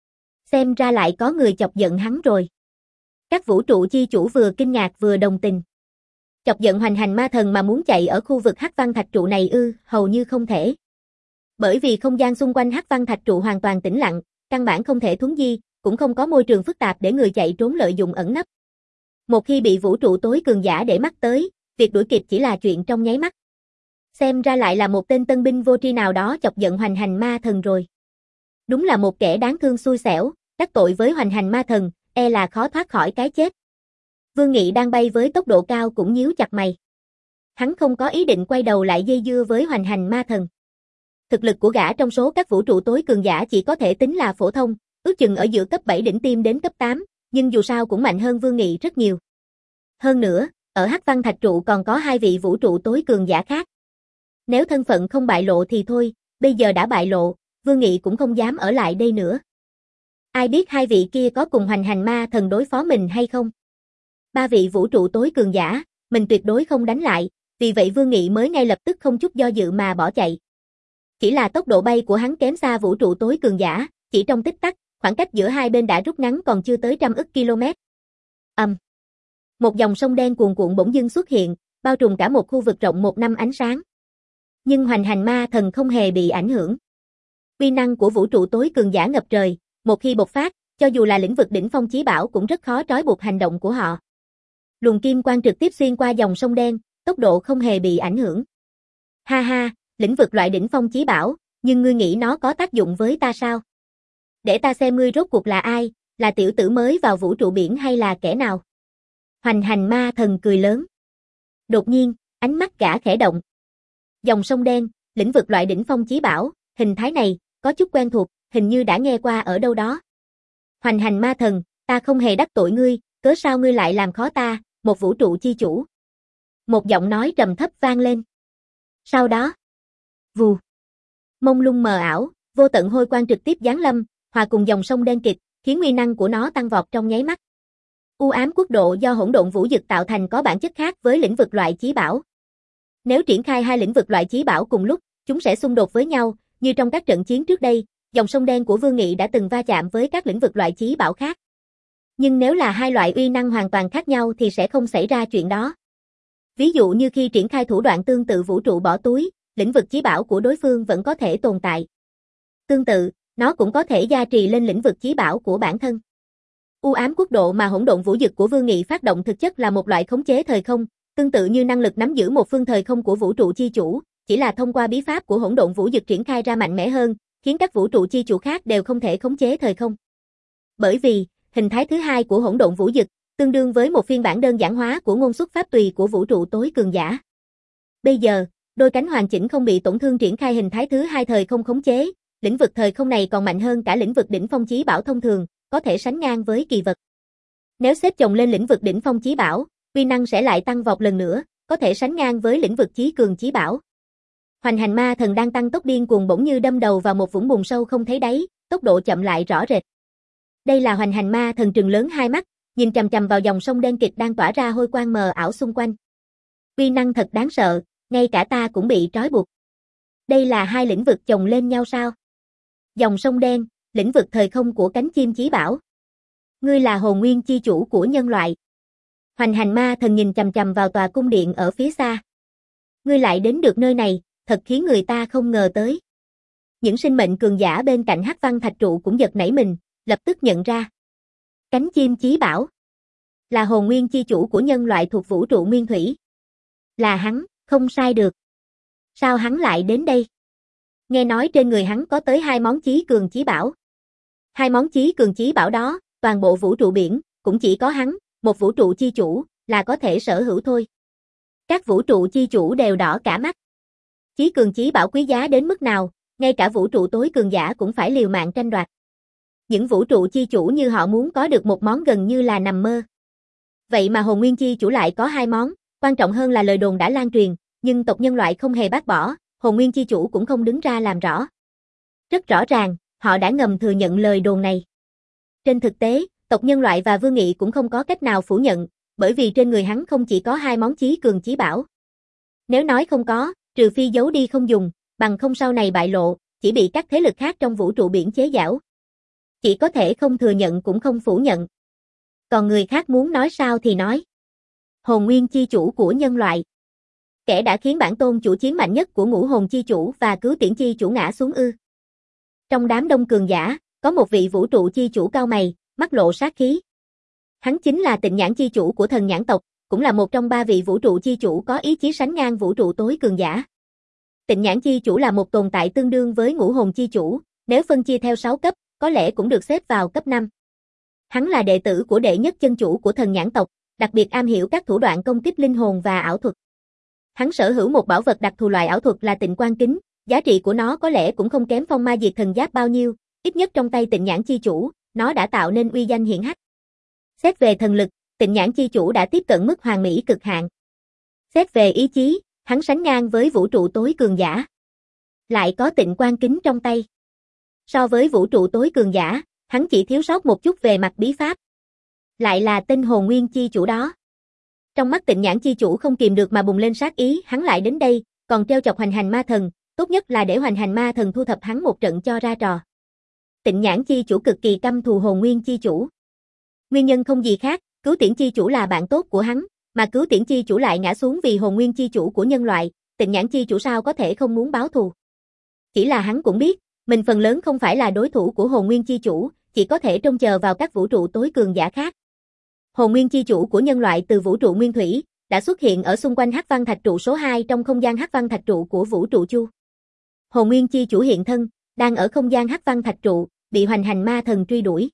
Xem ra lại có người chọc giận hắn rồi. Các vũ trụ chi chủ vừa kinh ngạc vừa đồng tình. Chọc giận Hoành Hành Ma Thần mà muốn chạy ở khu vực Hắc Văn Thạch trụ này ư, hầu như không thể. Bởi vì không gian xung quanh Hắc Văn Thạch trụ hoàn toàn tĩnh lặng, căn bản không thể thuấn di, cũng không có môi trường phức tạp để người chạy trốn lợi dụng ẩn nấp. Một khi bị vũ trụ tối cường giả để mắt tới, việc đuổi kịp chỉ là chuyện trong nháy mắt. Xem ra lại là một tên tân binh vô tri nào đó chọc giận Hoành Hành Ma Thần rồi. Đúng là một kẻ đáng thương xui xẻo, đắc tội với Hoành Hành Ma Thần, e là khó thoát khỏi cái chết. Vương Nghị đang bay với tốc độ cao cũng nhíu chặt mày. Hắn không có ý định quay đầu lại dây dưa với Hoành Hành Ma Thần. Thực lực của gã trong số các vũ trụ tối cường giả chỉ có thể tính là phổ thông, ước chừng ở giữa cấp bảy đỉnh tiêm đến cấp tám, nhưng dù sao cũng mạnh hơn Vương Nghị rất nhiều. Hơn nữa, ở Hắc Văn Thạch trụ còn có hai vị vũ trụ tối cường giả khác. Nếu thân phận không bại lộ thì thôi, bây giờ đã bại lộ, Vương Nghị cũng không dám ở lại đây nữa. Ai biết hai vị kia có cùng Hoành Hành Ma Thần đối phó mình hay không? Ba vị vũ trụ tối cường giả, mình tuyệt đối không đánh lại, vì vậy Vương Nghị mới ngay lập tức không chút do dự mà bỏ chạy. Chỉ là tốc độ bay của hắn kém xa vũ trụ tối cường giả, chỉ trong tích tắc, khoảng cách giữa hai bên đã rút ngắn còn chưa tới trăm ức km. Ầm. Um. Một dòng sông đen cuồn cuộn bỗng dưng xuất hiện, bao trùm cả một khu vực rộng một năm ánh sáng. Nhưng Hoành Hành Ma Thần không hề bị ảnh hưởng. Uy năng của vũ trụ tối cường giả ngập trời, một khi bộc phát, cho dù là lĩnh vực đỉnh phong chí bảo cũng rất khó trói buộc hành động của họ. Luồng kim quang trực tiếp xuyên qua dòng sông đen, tốc độ không hề bị ảnh hưởng. Ha ha, lĩnh vực loại đỉnh phong chí bảo, nhưng ngươi nghĩ nó có tác dụng với ta sao? Để ta xem ngươi rốt cuộc là ai, là tiểu tử mới vào vũ trụ biển hay là kẻ nào? Hoành Hành Ma Thần cười lớn. Đột nhiên, ánh mắt gã khẽ động. Dòng sông đen, lĩnh vực loại đỉnh phong chí bảo, hình thái này, có chút quen thuộc, hình như đã nghe qua ở đâu đó. Hoành Hành Ma Thần, ta không hề đắc tội ngươi, cớ sao ngươi lại làm khó ta, một vũ trụ chi chủ? Một giọng nói trầm thấp vang lên. Sau đó, vù, mông lung mờ ảo, vô tận hôi quang trực tiếp giáng lâm, hòa cùng dòng sông đen kịt, khiến uy năng của nó tăng vọt trong nháy mắt. U ám quốc độ do hỗn độn vũ dực tạo thành có bản chất khác với lĩnh vực loại chí bảo. Nếu triển khai hai lĩnh vực loại chí bảo cùng lúc, chúng sẽ xung đột với nhau, như trong các trận chiến trước đây, dòng sông đen của Vương Nghị đã từng va chạm với các lĩnh vực loại chí bảo khác. Nhưng nếu là hai loại uy năng hoàn toàn khác nhau thì sẽ không xảy ra chuyện đó. Ví dụ như khi triển khai thủ đoạn tương tự vũ trụ bỏ túi, lĩnh vực chí bảo của đối phương vẫn có thể tồn tại. Tương tự, nó cũng có thể gia trì lên lĩnh vực chí bảo của bản thân. U ám quốc độ mà hỗn độn vũ dực của Vương Nghị phát động thực chất là một loại khống chế thời không, tương tự như năng lực nắm giữ một phương thời không của vũ trụ chi chủ, chỉ là thông qua bí pháp của hỗn độn vũ dực triển khai ra mạnh mẽ hơn, khiến các vũ trụ chi chủ khác đều không thể khống chế thời không. Bởi vì, hình thái thứ hai của hỗn độn vũ dực, tương đương với một phiên bản đơn giản hóa của ngôn xuất pháp tùy của vũ trụ tối cường giả. Bây giờ, đôi cánh hoàn chỉnh không bị tổn thương triển khai hình thái thứ hai thời không khống chế, lĩnh vực thời không này còn mạnh hơn cả lĩnh vực đỉnh phong chí bảo thông thường, có thể sánh ngang với kỳ vật. Nếu xếp chồng lên lĩnh vực đỉnh phong chí bảo, uy năng sẽ lại tăng vọt lần nữa, có thể sánh ngang với lĩnh vực chí cường chí bảo. Hoành Hành Ma Thần đang tăng tốc điên cuồng bỗng như đâm đầu vào một vũng bùn sâu không thấy đáy, tốc độ chậm lại rõ rệt. Đây là Hoành Hành Ma Thần trừng lớn hai mắt, nhìn chằm chằm vào dòng sông đen kịt đang tỏa ra hôi quang mờ ảo xung quanh. Uy năng thật đáng sợ, ngay cả ta cũng bị trói buộc. Đây là hai lĩnh vực chồng lên nhau sao? Dòng sông đen, lĩnh vực thời không của cánh chim chí bảo. Ngươi là hồn nguyên chi chủ của nhân loại. Hoành Hành Ma Thần nhìn chằm chằm vào tòa cung điện ở phía xa. Ngươi lại đến được nơi này, thật khiến người ta không ngờ tới. Những sinh mệnh cường giả bên cạnh Hắc Văn Thạch trụ cũng giật nảy mình, lập tức nhận ra. Cánh chim chí bảo là hồn nguyên chi chủ của nhân loại thuộc vũ trụ nguyên thủy. Là hắn, không sai được. Sao hắn lại đến đây? Nghe nói trên người hắn có tới hai món chí cường chí bảo. Hai món chí cường chí bảo đó, toàn bộ vũ trụ biển, cũng chỉ có hắn, một vũ trụ chi chủ, là có thể sở hữu thôi. Các vũ trụ chi chủ đều đỏ cả mắt. Chí cường chí bảo quý giá đến mức nào, Ngay cả vũ trụ tối cường giả cũng phải liều mạng tranh đoạt. Những vũ trụ chi chủ như họ muốn có được một món gần như là nằm mơ. Vậy mà hồn nguyên chi chủ lại có hai món, quan trọng hơn là lời đồn đã lan truyền, nhưng tộc nhân loại không hề bác bỏ, hồn nguyên chi chủ cũng không đứng ra làm rõ. Rất rõ ràng, họ đã ngầm thừa nhận lời đồn này. Trên thực tế, tộc nhân loại và Vương Nghị cũng không có cách nào phủ nhận, bởi vì trên người hắn không chỉ có hai món chí cường chí bảo. Nếu nói không có, trừ phi giấu đi không dùng, bằng không sau này bại lộ, chỉ bị các thế lực khác trong vũ trụ biển chế giễu. Chỉ có thể không thừa nhận cũng không phủ nhận. Còn người khác muốn nói sao thì nói. Hồn nguyên chi chủ của nhân loại. Kẻ đã khiến bản tôn chủ chiến mạnh nhất của ngũ hồn chi chủ và cứu tiễn chi chủ ngã xuống ư. Trong đám đông cường giả, có một vị vũ trụ chi chủ cao mày, mắt lộ sát khí. Hắn chính là Tịnh Nhãn chi chủ của thần nhãn tộc, cũng là một trong ba vị vũ trụ chi chủ có ý chí sánh ngang vũ trụ tối cường giả. Tịnh Nhãn chi chủ là một tồn tại tương đương với ngũ hồn chi chủ, nếu phân chia theo sáu cấp, có lẽ cũng được xếp vào cấp năm. Hắn là đệ tử của đệ nhất chân chủ của thần nhãn tộc, đặc biệt am hiểu các thủ đoạn công kích linh hồn và ảo thuật. Hắn sở hữu một bảo vật đặc thù loại ảo thuật là Tịnh Quan Kính, giá trị của nó có lẽ cũng không kém Phong Ma Diệt Thần Giáp bao nhiêu, ít nhất trong tay Tịnh Nhãn chi chủ, nó đã tạo nên uy danh hiển hách. Xét về thần lực, Tịnh Nhãn chi chủ đã tiếp cận mức hoàn mỹ cực hạn. Xét về ý chí, hắn sánh ngang với vũ trụ tối cường giả. Lại có Tịnh Quan Kính trong tay. So với vũ trụ tối cường giả, hắn chỉ thiếu sót một chút về mặt bí pháp. Lại là tên hồn nguyên chi chủ đó. Trong mắt Tịnh Nhãn chi chủ không kìm được mà bùng lên sát ý, hắn lại đến đây, còn treo chọc Hoành Hành Ma Thần, tốt nhất là để Hoành Hành Ma Thần thu thập hắn một trận cho ra trò. Tịnh Nhãn chi chủ cực kỳ căm thù hồn nguyên chi chủ. Nguyên nhân không gì khác, cứu tiễn chi chủ là bạn tốt của hắn, mà cứu tiễn chi chủ lại ngã xuống vì hồn nguyên chi chủ của nhân loại, Tịnh Nhãn chi chủ sao có thể không muốn báo thù. Chỉ là hắn cũng biết, mình phần lớn không phải là đối thủ của hồn nguyên chi chủ, chỉ có thể trông chờ vào các vũ trụ tối cường giả khác. Hồn nguyên chi chủ của nhân loại từ vũ trụ nguyên thủy, đã xuất hiện ở xung quanh Hắc Văn Thạch trụ số hai trong không gian Hắc Văn Thạch trụ của vũ trụ Chu. Hồn nguyên chi chủ hiện thân, đang ở không gian Hắc Văn Thạch trụ, bị Hoành Hành Ma Thần truy đuổi.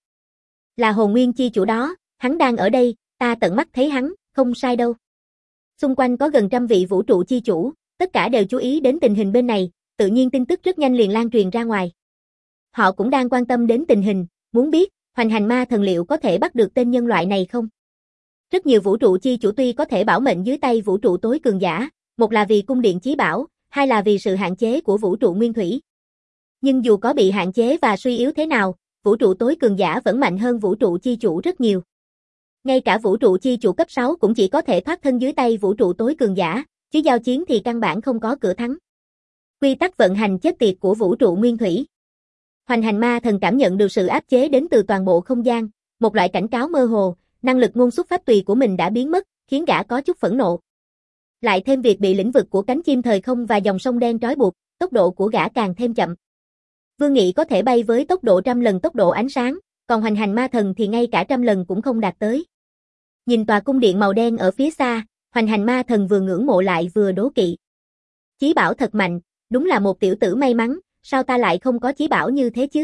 Là hồn nguyên chi chủ đó, hắn đang ở đây, ta tận mắt thấy hắn, không sai đâu. Xung quanh có gần trăm vị vũ trụ chi chủ, tất cả đều chú ý đến tình hình bên này, tự nhiên tin tức rất nhanh liền lan truyền ra ngoài. Họ cũng đang quan tâm đến tình hình, muốn biết, Hoành Hành Ma Thần liệu có thể bắt được tên nhân loại này không? Rất nhiều vũ trụ chi chủ tuy có thể bảo mệnh dưới tay vũ trụ tối cường giả, một là vì cung điện chí bảo, hai là vì sự hạn chế của vũ trụ nguyên thủy. Nhưng dù có bị hạn chế và suy yếu thế nào, vũ trụ tối cường giả vẫn mạnh hơn vũ trụ chi chủ rất nhiều. Ngay cả vũ trụ chi chủ cấp sáu cũng chỉ có thể thoát thân dưới tay vũ trụ tối cường giả, chứ giao chiến thì căn bản không có cửa thắng. Quy tắc vận hành chết tiệt của vũ trụ nguyên thủy. Hoành Hành Ma Thần cảm nhận được sự áp chế đến từ toàn bộ không gian, một loại cảnh cáo mơ hồ, năng lực ngôn xuất pháp tùy của mình đã biến mất, khiến gã có chút phẫn nộ. Lại thêm việc bị lĩnh vực của cánh chim thời không và dòng sông đen trói buộc, tốc độ của gã càng thêm chậm. Vương Nghị có thể bay với tốc độ trăm lần tốc độ ánh sáng, còn Hoành Hành Ma Thần thì ngay cả trăm lần cũng không đạt tới. Nhìn tòa cung điện màu đen ở phía xa, Hoành Hành Ma Thần vừa ngưỡng mộ lại vừa đố kỵ. Chí bảo thật mạnh, đúng là một tiểu tử may mắn, sao ta lại không có chí bảo như thế chứ?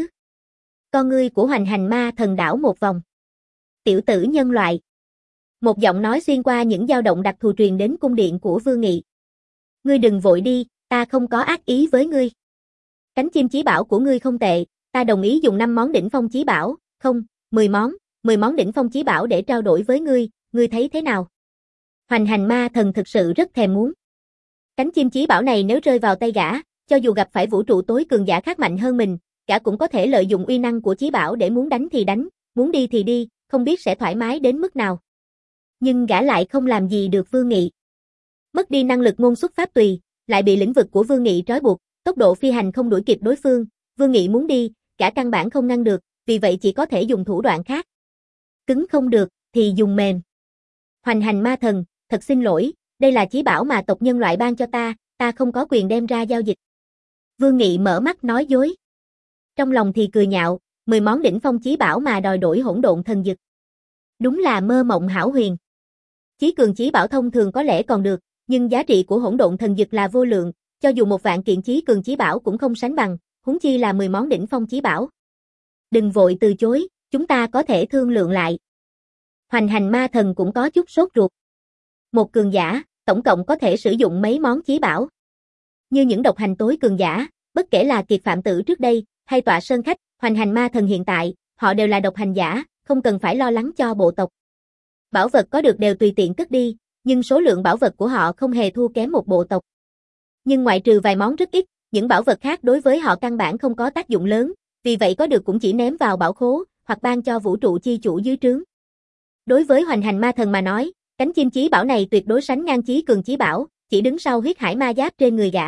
Con ngươi của Hoành Hành Ma Thần đảo một vòng. Tiểu tử nhân loại. Một giọng nói xuyên qua những dao động đặc thù truyền đến cung điện của Vương Nghị. Ngươi đừng vội đi, ta không có ác ý với ngươi. Cánh chim chí bảo của ngươi không tệ, ta đồng ý dùng năm món đỉnh phong chí bảo, không, mười món, mười món đỉnh phong chí bảo để trao đổi với ngươi, ngươi thấy thế nào? Hoành Hành Ma Thần thực sự rất thèm muốn. Cánh chim chí bảo này nếu rơi vào tay gã, cho dù gặp phải vũ trụ tối cường giả khác mạnh hơn mình, gã cũng có thể lợi dụng uy năng của chí bảo để muốn đánh thì đánh, muốn đi thì đi, không biết sẽ thoải mái đến mức nào. Nhưng gã lại không làm gì được Vương Nghị. Mất đi năng lực ngôn xuất pháp tùy, lại bị lĩnh vực của Vương Nghị trói buộc, tốc độ phi hành không đuổi kịp đối phương, Vương Nghị muốn đi, gã căn bản không ngăn được, vì vậy chỉ có thể dùng thủ đoạn khác. Cứng không được, thì dùng mềm. Hoành Hành Ma Thần, thật xin lỗi, đây là chí bảo mà tộc nhân loại ban cho ta, ta không có quyền đem ra giao dịch. Vương Nghị mở mắt nói dối. Trong lòng thì cười nhạo, mười món đỉnh phong chí bảo mà đòi đổi hỗn độn thần dực. Đúng là mơ mộng hão huyền. Chí cường chí bảo thông thường có lẽ còn được, nhưng giá trị của hỗn độn thần dực là vô lượng, cho dù một vạn kiện chí cường chí bảo cũng không sánh bằng, huống chi là mười món đỉnh phong chí bảo. Đừng vội từ chối, chúng ta có thể thương lượng lại. Hoành Hành Ma Thần cũng có chút sốt ruột. Một cường giả, tổng cộng có thể sử dụng mấy món chí bảo. Như những độc hành tối cường giả, Bất kể là Kiệt Phạm Tử trước đây, hay Tọa Sơn Khách, Hoành Hành Ma Thần hiện tại, họ đều là độc hành giả, không cần phải lo lắng cho bộ tộc. Bảo vật có được đều tùy tiện cất đi, nhưng số lượng bảo vật của họ không hề thua kém một bộ tộc. Nhưng ngoại trừ vài món rất ít, những bảo vật khác đối với họ căn bản không có tác dụng lớn, vì vậy có được cũng chỉ ném vào bảo khố, hoặc ban cho vũ trụ chi chủ dưới trướng. Đối với Hoành Hành Ma Thần mà nói, cánh chim chí bảo này tuyệt đối sánh ngang chí cường chí bảo, chỉ đứng sau huyết hải ma giáp trên người gã.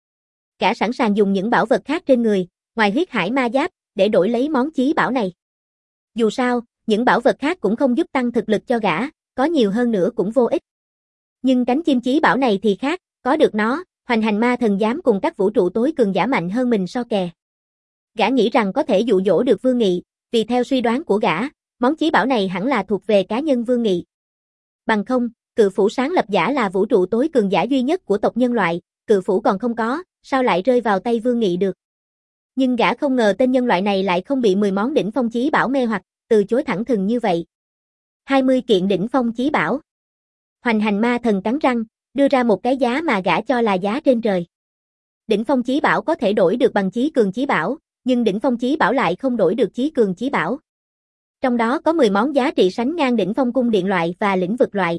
Gã sẵn sàng dùng những bảo vật khác trên người, ngoài huyết hải ma giáp, để đổi lấy món chí bảo này. Dù sao, những bảo vật khác cũng không giúp tăng thực lực cho gã, có nhiều hơn nữa cũng vô ích. Nhưng cánh chim chí bảo này thì khác, có được nó, Hoành Hành Ma Thần dám cùng các vũ trụ tối cường giả mạnh hơn mình so kè. Gã nghĩ rằng có thể dụ dỗ được Vương Nghị, vì theo suy đoán của gã, món chí bảo này hẳn là thuộc về cá nhân Vương Nghị. Bằng không, Cự Phủ sáng lập giả là vũ trụ tối cường giả duy nhất của tộc nhân loại, Cự Phủ còn không có, sao lại rơi vào tay Vương Nghị được. Nhưng gã không ngờ tên nhân loại này lại không bị mười món đỉnh phong chí bảo mê hoặc, từ chối thẳng thừng như vậy. hai mươi kiện đỉnh phong chí bảo. Hoành Hành Ma Thần cắn răng, đưa ra một cái giá mà gã cho là giá trên trời. Đỉnh phong chí bảo có thể đổi được bằng chí cường chí bảo, nhưng đỉnh phong chí bảo lại không đổi được chí cường chí bảo. Trong đó có mười món giá trị sánh ngang đỉnh phong cung điện loại và lĩnh vực loại.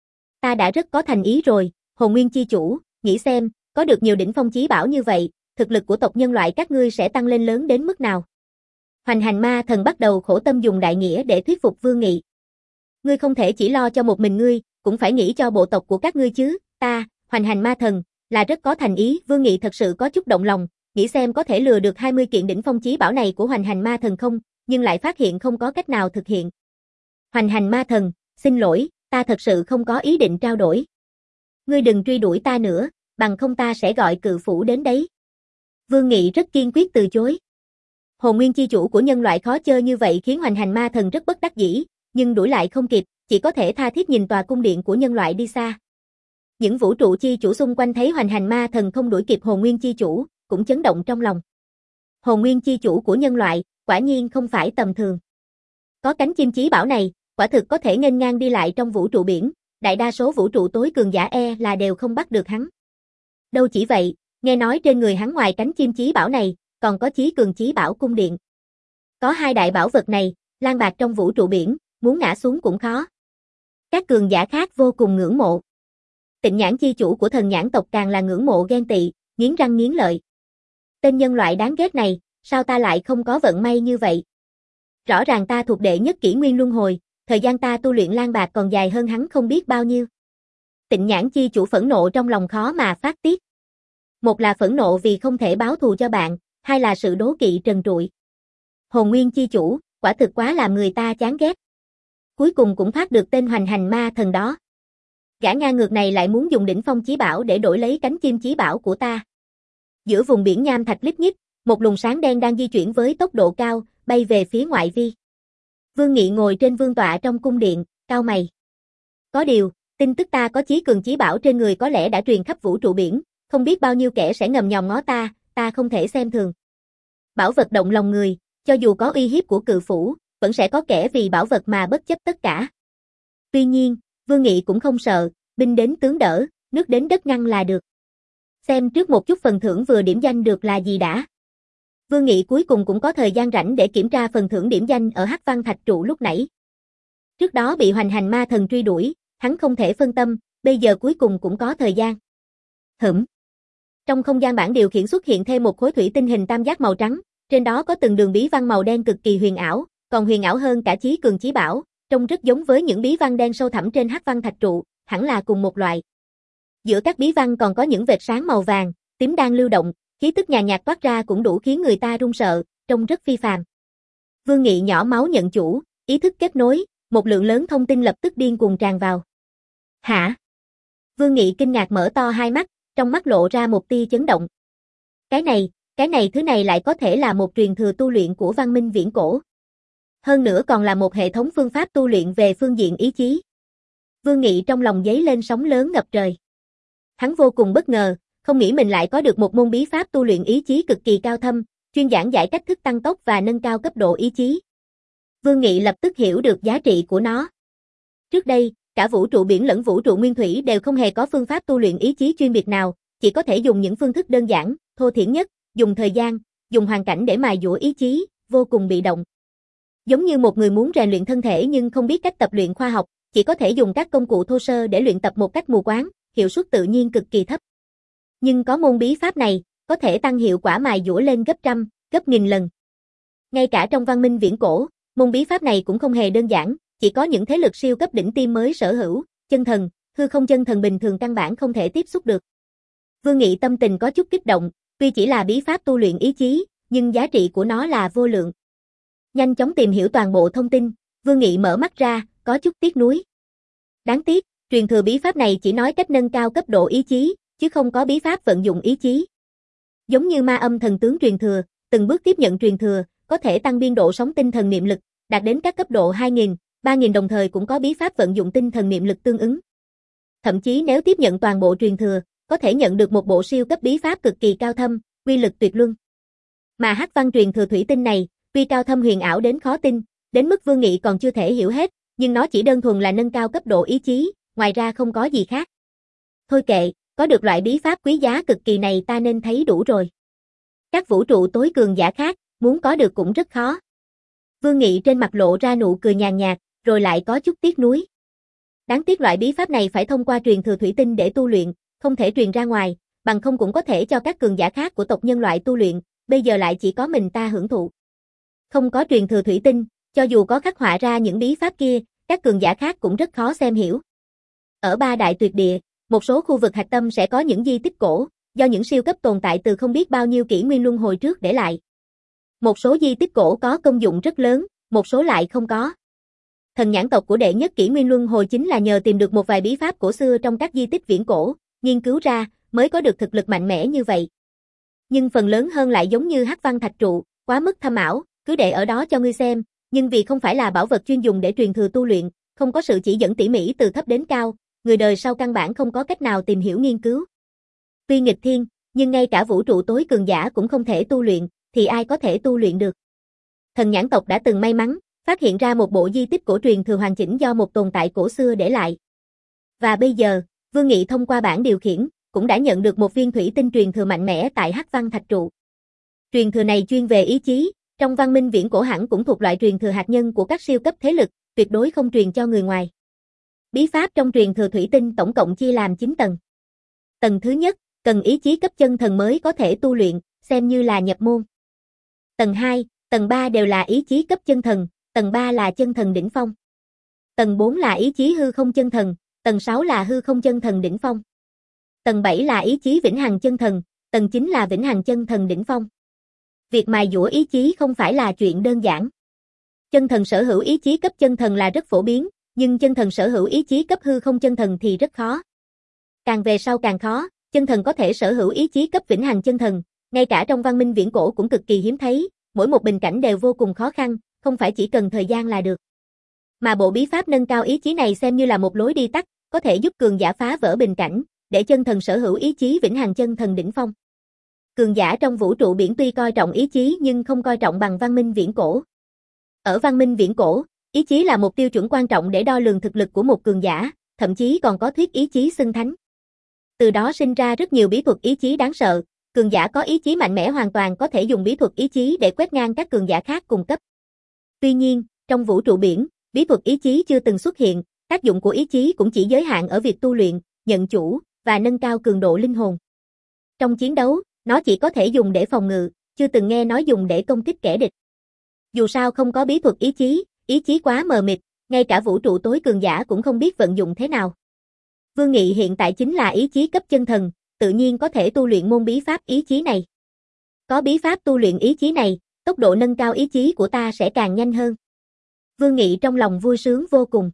Ta đã rất có thành ý rồi, Hồn Nguyên chi chủ, nghĩ xem, có được nhiều đỉnh phong chí bảo như vậy, thực lực của tộc nhân loại các ngươi sẽ tăng lên lớn đến mức nào? Hoành Hành Ma Thần bắt đầu khổ tâm dùng đại nghĩa để thuyết phục Vương Nghị. Ngươi không thể chỉ lo cho một mình ngươi, cũng phải nghĩ cho bộ tộc của các ngươi chứ, ta, Hoành Hành Ma Thần, là rất có thành ý. Vương Nghị thật sự có chút động lòng, nghĩ xem có thể lừa được hai mươi kiện đỉnh phong chí bảo này của Hoành Hành Ma Thần không, nhưng lại phát hiện không có cách nào thực hiện. Hoành Hành Ma Thần, xin lỗi, ta thật sự không có ý định trao đổi. Ngươi đừng truy đuổi ta nữa, bằng không ta sẽ gọi Cự Phủ đến đấy. Vương Nghị rất kiên quyết từ chối. Hồn Nguyên chi chủ của nhân loại khó chơi như vậy khiến Hoành Hành Ma Thần rất bất đắc dĩ, nhưng đuổi lại không kịp, chỉ có thể tha thiết nhìn tòa cung điện của nhân loại đi xa. Những vũ trụ chi chủ xung quanh thấy Hoành Hành Ma Thần không đuổi kịp Hồn Nguyên chi chủ, cũng chấn động trong lòng. Hồn Nguyên chi chủ của nhân loại, quả nhiên không phải tầm thường. Có cánh chim chí bảo này, quả thực có thể nghênh ngang đi lại trong vũ trụ biển, đại đa số vũ trụ tối cường giả e là đều không bắt được hắn. Đâu chỉ vậy, nghe nói trên người hắn ngoài cánh chim chí bảo này, còn có chí cường chí bảo cung điện. Có hai đại bảo vật này, lang bạc trong vũ trụ biển, muốn ngã xuống cũng khó. Các cường giả khác vô cùng ngưỡng mộ. Tịnh Nhãn chi chủ của thần nhãn tộc càng là ngưỡng mộ ghen tị, nghiến răng nghiến lợi. Tên nhân loại đáng ghét này, sao ta lại không có vận may như vậy? Rõ ràng ta thuộc đệ nhất kỷ nguyên luân hồi, thời gian ta tu luyện lang bạc còn dài hơn hắn không biết bao nhiêu. Tịnh Nhãn chi chủ phẫn nộ trong lòng khó mà phát tiết. Một là phẫn nộ vì không thể báo thù cho bạn, hai là sự đố kỵ trần trụi. Hồn Nguyên chi chủ, quả thực quá làm người ta chán ghét. Cuối cùng cũng thoát được tên Hoành Hành Ma Thần đó. Gã ngang ngược này lại muốn dùng đỉnh phong chí bảo để đổi lấy cánh chim chí bảo của ta. Giữa vùng biển nham thạch lít nhít, một luồng sáng đen đang di chuyển với tốc độ cao, bay về phía ngoại vi. Vương Nghị ngồi trên vương tọa trong cung điện, cau mày. Có điều, tin tức ta có chí cường chí bảo trên người có lẽ đã truyền khắp vũ trụ biển, không biết bao nhiêu kẻ sẽ ngầm nhòm ngó ta, ta không thể xem thường. Bảo vật động lòng người, cho dù có uy hiếp của Cự Phủ, vẫn sẽ có kẻ vì bảo vật mà bất chấp tất cả. Tuy nhiên, Vương Nghị cũng không sợ, binh đến tướng đỡ, nước đến đất ngăn là được. Xem trước một chút phần thưởng vừa điểm danh được là gì đã. Vương Nghị cuối cùng cũng có thời gian rảnh để kiểm tra phần thưởng điểm danh ở Hắc Văn Thạch trụ lúc nãy. Trước đó bị Hoành Hành Ma Thần truy đuổi, hắn không thể phân tâm, bây giờ cuối cùng cũng có thời gian. Hửm. Trong không gian bảng điều khiển xuất hiện thêm một khối thủy tinh hình tam giác màu trắng, trên đó có từng đường bí văn màu đen cực kỳ huyền ảo, còn huyền ảo hơn cả chí cường chí bảo, trông rất giống với những bí văn đen sâu thẳm trên Hắc Văn Thạch trụ, hẳn là cùng một loại. Giữa các bí văn còn có những vệt sáng màu vàng, tím đang lưu động, khí tức nhàn nhạt toát ra cũng đủ khiến người ta run sợ, trông rất phi phàm. Vương Nghị nhỏ máu nhận chủ, ý thức kết nối, một lượng lớn thông tin lập tức điên cuồng tràn vào. Hả? Vương Nghị kinh ngạc mở to hai mắt, trong mắt lộ ra một tia chấn động. Cái này, cái này thứ này lại có thể là một truyền thừa tu luyện của văn minh viễn cổ. Hơn nữa còn là một hệ thống phương pháp tu luyện về phương diện ý chí. Vương Nghị trong lòng dấy lên sóng lớn ngập trời. Hắn vô cùng bất ngờ, không nghĩ mình lại có được một môn bí pháp tu luyện ý chí cực kỳ cao thâm, chuyên giảng giải cách thức tăng tốc và nâng cao cấp độ ý chí. Vương Nghị lập tức hiểu được giá trị của nó. Trước đây, cả vũ trụ biển lẫn vũ trụ nguyên thủy đều không hề có phương pháp tu luyện ý chí chuyên biệt nào, chỉ có thể dùng những phương thức đơn giản, thô thiển nhất, dùng thời gian, dùng hoàn cảnh để mài dũa ý chí, vô cùng bị động. Giống như một người muốn rèn luyện thân thể nhưng không biết cách tập luyện khoa học, chỉ có thể dùng các công cụ thô sơ để luyện tập một cách mù quáng, hiệu suất tự nhiên cực kỳ thấp. Nhưng có môn bí pháp này, có thể tăng hiệu quả mài dũa lên gấp trăm, gấp nghìn lần. Ngay cả trong văn minh viễn cổ, môn bí pháp này cũng không hề đơn giản, chỉ có những thế lực siêu cấp đỉnh tiêm mới sở hữu, chân thần, hư không chân thần bình thường căn bản không thể tiếp xúc được. Vương Nghị tâm tình có chút kích động, tuy chỉ là bí pháp tu luyện ý chí, nhưng giá trị của nó là vô lượng. Nhanh chóng tìm hiểu toàn bộ thông tin, Vương Nghị mở mắt ra, có chút tiếc nuối. Đáng tiếc, truyền thừa bí pháp này chỉ nói cách nâng cao cấp độ ý chí, chứ không có bí pháp vận dụng ý chí. Giống như ma âm thần tướng truyền thừa, từng bước tiếp nhận truyền thừa, có thể tăng biên độ sóng tinh thần niệm lực, đạt đến các cấp độ hai nghìn, ba nghìn đồng thời cũng có bí pháp vận dụng tinh thần niệm lực tương ứng. Thậm chí nếu tiếp nhận toàn bộ truyền thừa, có thể nhận được một bộ siêu cấp bí pháp cực kỳ cao thâm, uy lực tuyệt luân. Mà hắc văn truyền thừa thủy tinh này, tuy cao thâm huyền ảo đến khó tin, đến mức Vương Nghị còn chưa thể hiểu hết, nhưng nó chỉ đơn thuần là nâng cao cấp độ ý chí, ngoài ra không có gì khác. Thôi kệ, có được loại bí pháp quý giá cực kỳ này ta nên thấy đủ rồi. Các vũ trụ tối cường giả khác, muốn có được cũng rất khó. Vương Nghị trên mặt lộ ra nụ cười nhàn nhạt, rồi lại có chút tiếc nuối. Đáng tiếc loại bí pháp này phải thông qua truyền thừa thủy tinh để tu luyện, không thể truyền ra ngoài, bằng không cũng có thể cho các cường giả khác của tộc nhân loại tu luyện, bây giờ lại chỉ có mình ta hưởng thụ. Không có truyền thừa thủy tinh, cho dù có khắc họa ra những bí pháp kia, các cường giả khác cũng rất khó xem hiểu. Ở ba đại tuyệt địa, một số khu vực hạch tâm sẽ có những di tích cổ, do những siêu cấp tồn tại từ không biết bao nhiêu kỷ nguyên luân hồi trước để lại. Một số di tích cổ có công dụng rất lớn, một số lại không có. Thần nhãn tộc của đệ nhất kỷ nguyên luân hồi chính là nhờ tìm được một vài bí pháp cổ xưa trong các di tích viễn cổ, nghiên cứu ra, mới có được thực lực mạnh mẽ như vậy. Nhưng phần lớn hơn lại giống như hắc văn thạch trụ, quá mức thâm ảo, cứ để ở đó cho ngươi xem, nhưng vì không phải là bảo vật chuyên dùng để truyền thừa tu luyện, không có sự chỉ dẫn tỉ mỉ từ thấp đến cao, người đời sau căn bản không có cách nào tìm hiểu nghiên cứu. Tuy nghịch thiên, nhưng ngay cả vũ trụ tối cường giả cũng không thể tu luyện, thì ai có thể tu luyện được. Thần nhãn tộc đã từng may mắn, phát hiện ra một bộ di tích cổ truyền thừa hoàn chỉnh do một tồn tại cổ xưa để lại. Và bây giờ, Vương Nghị thông qua bảng điều khiển, cũng đã nhận được một viên thủy tinh truyền thừa mạnh mẽ tại hắc văn thạch trụ. Truyền thừa này chuyên về ý chí, trong văn minh viễn cổ hẳn cũng thuộc loại truyền thừa hạt nhân của các siêu cấp thế lực, tuyệt đối không truyền cho người ngoài. Bí pháp trong truyền thừa thủy tinh tổng cộng chia làm chín tầng. Tầng thứ nhất, cần ý chí cấp chân thần mới có thể tu luyện, xem như là nhập môn. Tầng hai, tầng ba đều là ý chí cấp chân thần, tầng ba là chân thần đỉnh phong. Tầng bốn là ý chí hư không chân thần, tầng sáu là hư không chân thần đỉnh phong. Tầng bảy là ý chí vĩnh hằng chân thần, tầng chín là vĩnh hằng chân thần đỉnh phong. Việc mài dũa ý chí không phải là chuyện đơn giản. Chân thần sở hữu ý chí cấp chân thần là rất phổ biến, nhưng chân thần sở hữu ý chí cấp hư không chân thần thì rất khó. Càng về sau càng khó, chân thần có thể sở hữu ý chí cấp vĩnh hằng chân thần, ngay cả trong văn minh viễn cổ cũng cực kỳ hiếm thấy, mỗi một bình cảnh đều vô cùng khó khăn, không phải chỉ cần thời gian là được. Mà bộ bí pháp nâng cao ý chí này xem như là một lối đi tắt, có thể giúp cường giả phá vỡ bình cảnh, để chân thần sở hữu ý chí vĩnh hằng chân thần đỉnh phong. Cường giả trong vũ trụ biển tuy coi trọng ý chí nhưng không coi trọng bằng văn minh viễn cổ. Ở văn minh viễn cổ, ý chí là một tiêu chuẩn quan trọng để đo lường thực lực của một cường giả, thậm chí còn có thuyết ý chí xưng thánh. Từ đó sinh ra rất nhiều bí thuật ý chí đáng sợ, cường giả có ý chí mạnh mẽ hoàn toàn có thể dùng bí thuật ý chí để quét ngang các cường giả khác cùng cấp. Tuy nhiên, trong vũ trụ biển, bí thuật ý chí chưa từng xuất hiện, tác dụng của ý chí cũng chỉ giới hạn ở việc tu luyện, nhận chủ và nâng cao cường độ linh hồn. Trong chiến đấu, nó chỉ có thể dùng để phòng ngự, chưa từng nghe nói dùng để công kích kẻ địch. Dù sao không có bí thuật ý chí, ý chí quá mờ mịt, ngay cả vũ trụ tối cường giả cũng không biết vận dụng thế nào. Vương Nghị hiện tại chính là ý chí cấp chân thần, tự nhiên có thể tu luyện môn bí pháp ý chí này. Có bí pháp tu luyện ý chí này, tốc độ nâng cao ý chí của ta sẽ càng nhanh hơn. Vương Nghị trong lòng vui sướng vô cùng.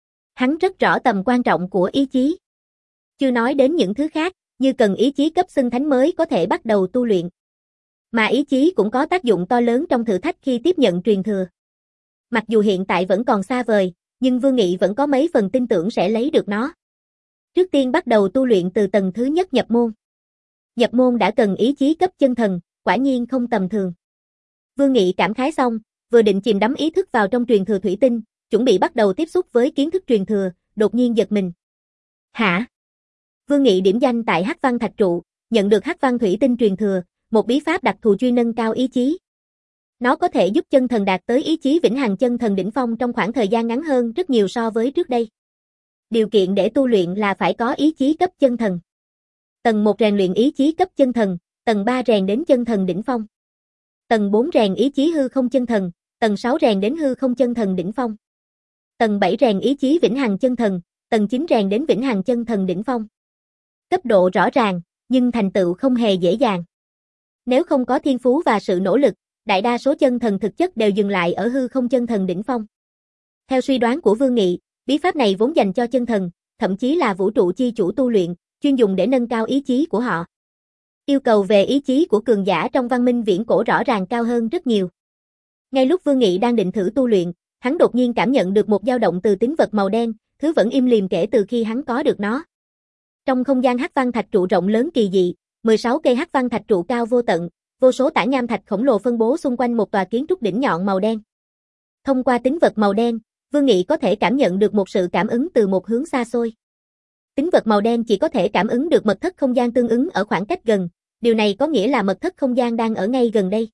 Hắn rất rõ tầm quan trọng của ý chí. Chưa nói đến những thứ khác, như cần ý chí cấp xưng thánh mới có thể bắt đầu tu luyện. Mà ý chí cũng có tác dụng to lớn trong thử thách khi tiếp nhận truyền thừa. Mặc dù hiện tại vẫn còn xa vời, nhưng Vương Nghị vẫn có mấy phần tin tưởng sẽ lấy được nó. Trước tiên bắt đầu tu luyện từ tầng thứ nhất nhập môn. Nhập môn đã cần ý chí cấp chân thần, quả nhiên không tầm thường. Vương Nghị cảm khái xong, vừa định chìm đắm ý thức vào trong truyền thừa thủy tinh, chuẩn bị bắt đầu tiếp xúc với kiến thức truyền thừa, đột nhiên giật mình. Hả? Vương Nghị điểm danh tại hắc văn thạch trụ, nhận được hắc văn thủy tinh truyền thừa, một bí pháp đặc thù chuyên nâng cao ý chí. Nó có thể giúp chân thần đạt tới ý chí vĩnh hằng chân thần đỉnh phong trong khoảng thời gian ngắn hơn rất nhiều so với trước đây. Điều kiện để tu luyện là phải có ý chí cấp chân thần. Tầng một rèn luyện ý chí cấp chân thần, tầng ba rèn đến chân thần đỉnh phong. Tầng bốn rèn ý chí hư không chân thần, tầng sáu rèn đến hư không chân thần đỉnh phong. Tầng bảy rèn ý chí vĩnh hằng chân thần, tầng chín rèn đến vĩnh hằng chân thần đỉnh phong. Cấp độ rõ ràng, nhưng thành tựu không hề dễ dàng. Nếu không có thiên phú và sự nỗ lực, đại đa số chân thần thực chất đều dừng lại ở hư không chân thần đỉnh phong. Theo suy đoán của Vương Nghị, bí pháp này vốn dành cho chân thần, thậm chí là vũ trụ chi chủ tu luyện, chuyên dùng để nâng cao ý chí của họ. Yêu cầu về ý chí của cường giả trong văn minh viễn cổ rõ ràng cao hơn rất nhiều. Ngay lúc Vương Nghị đang định thử tu luyện, hắn đột nhiên cảm nhận được một dao động từ tín vật màu đen, thứ vẫn im lìm kể từ khi hắn có được nó. Trong không gian hắc văn thạch trụ rộng lớn kỳ dị, mười sáu cây hắc văn thạch trụ cao vô tận, vô số tảng nham thạch khổng lồ phân bố xung quanh một tòa kiến trúc đỉnh nhọn màu đen. Thông qua tín vật màu đen, Vương Nghị có thể cảm nhận được một sự cảm ứng từ một hướng xa xôi. Tín vật màu đen chỉ có thể cảm ứng được mật thất không gian tương ứng ở khoảng cách gần, điều này có nghĩa là mật thất không gian đang ở ngay gần đây.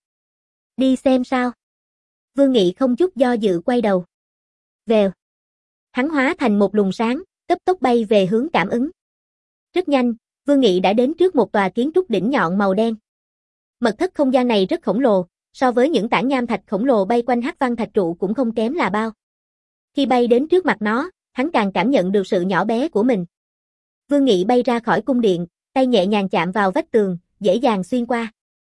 Đi xem sao? Vương Nghị không chút do dự quay đầu. Vèo. Hắn hóa thành một luồng sáng, cấp tốc bay về hướng cảm ứng. Rất nhanh, Vương Nghị đã đến trước một tòa kiến trúc đỉnh nhọn màu đen. Mật thất không gian này rất khổng lồ, so với những tảng nham thạch khổng lồ bay quanh hắc văn thạch trụ cũng không kém là bao. Khi bay đến trước mặt nó, hắn càng cảm nhận được sự nhỏ bé của mình. Vương Nghị bay ra khỏi cung điện, tay nhẹ nhàng chạm vào vách tường, dễ dàng xuyên qua.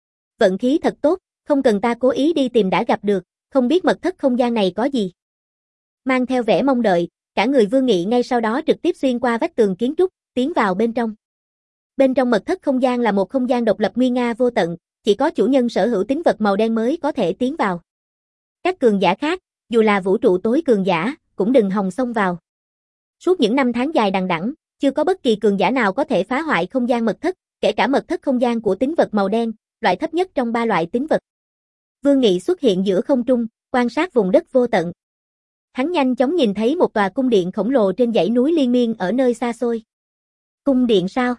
Vận khí thật tốt, không cần ta cố ý đi tìm đã gặp được, không biết mật thất không gian này có gì. Mang theo vẻ mong đợi, cả người Vương Nghị ngay sau đó trực tiếp xuyên qua vách tường kiến trúc, tiến vào bên trong. Bên trong mật thất không gian là một không gian độc lập nguy nga vô tận, chỉ có chủ nhân sở hữu tín vật màu đen mới có thể tiến vào. Các cường giả khác, dù là vũ trụ tối cường giả, cũng đừng hòng xông vào. Suốt những năm tháng dài đằng đẵng, chưa có bất kỳ cường giả nào có thể phá hoại không gian mật thất, kể cả mật thất không gian của tín vật màu đen, loại thấp nhất trong ba loại tín vật. Vương Nghị xuất hiện giữa không trung, quan sát vùng đất vô tận. Hắn nhanh chóng nhìn thấy một tòa cung điện khổng lồ trên dãy núi liên miên ở nơi xa xôi. Cung điện sao?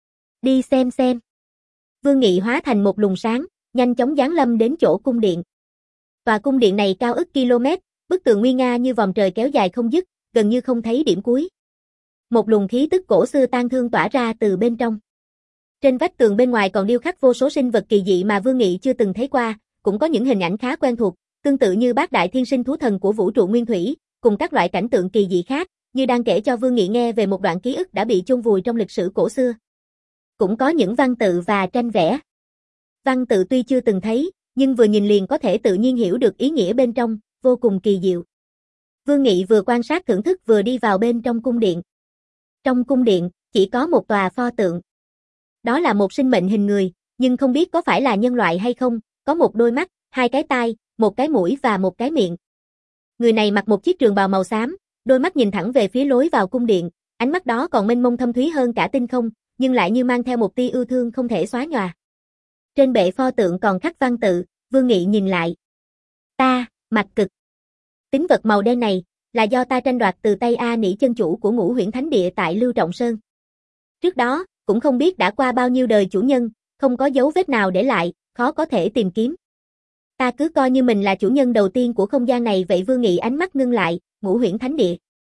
Đi xem xem. Vương Nghị hóa thành một luồng sáng, nhanh chóng giáng lâm đến chỗ cung điện. Tòa cung điện này cao ức km, bức tường nguy nga như vòm trời kéo dài không dứt, gần như không thấy điểm cuối. Một luồng khí tức cổ xưa tang thương tỏa ra từ bên trong. Trên vách tường bên ngoài còn điêu khắc vô số sinh vật kỳ dị mà Vương Nghị chưa từng thấy qua, cũng có những hình ảnh khá quen thuộc, tương tự như bát đại thiên sinh thú thần của vũ trụ nguyên thủy, cùng các loại cảnh tượng kỳ dị khác, như đang kể cho Vương Nghị nghe về một đoạn ký ức đã bị chôn vùi trong lịch sử cổ xưa. Cũng có những văn tự và tranh vẽ. Văn tự tuy chưa từng thấy, nhưng vừa nhìn liền có thể tự nhiên hiểu được ý nghĩa bên trong, vô cùng kỳ diệu. Vương Nghị vừa quan sát thưởng thức vừa đi vào bên trong cung điện. Trong cung điện, chỉ có một tòa pho tượng. Đó là một sinh mệnh hình người, nhưng không biết có phải là nhân loại hay không, có một đôi mắt, hai cái tai, một cái mũi và một cái miệng. Người này mặc một chiếc trường bào màu xám, đôi mắt nhìn thẳng về phía lối vào cung điện, ánh mắt đó còn mênh mông thâm thúy hơn cả tinh không, nhưng lại như mang theo một tia yêu thương không thể xóa nhòa. Trên bệ pho tượng còn khắc văn tự, Vương Nghị nhìn lại. Ta, Mạch Cực. Tín vật màu đen này, là do ta tranh đoạt từ tay A Nỉ chân chủ của Ngũ Huyễn Thánh Địa tại Lưu Trọng Sơn. Trước đó, cũng không biết đã qua bao nhiêu đời chủ nhân, không có dấu vết nào để lại, khó có thể tìm kiếm. Ta cứ coi như mình là chủ nhân đầu tiên của không gian này vậy. Vương Nghị ánh mắt ngưng lại, Ngũ Huyễn Thánh Địa.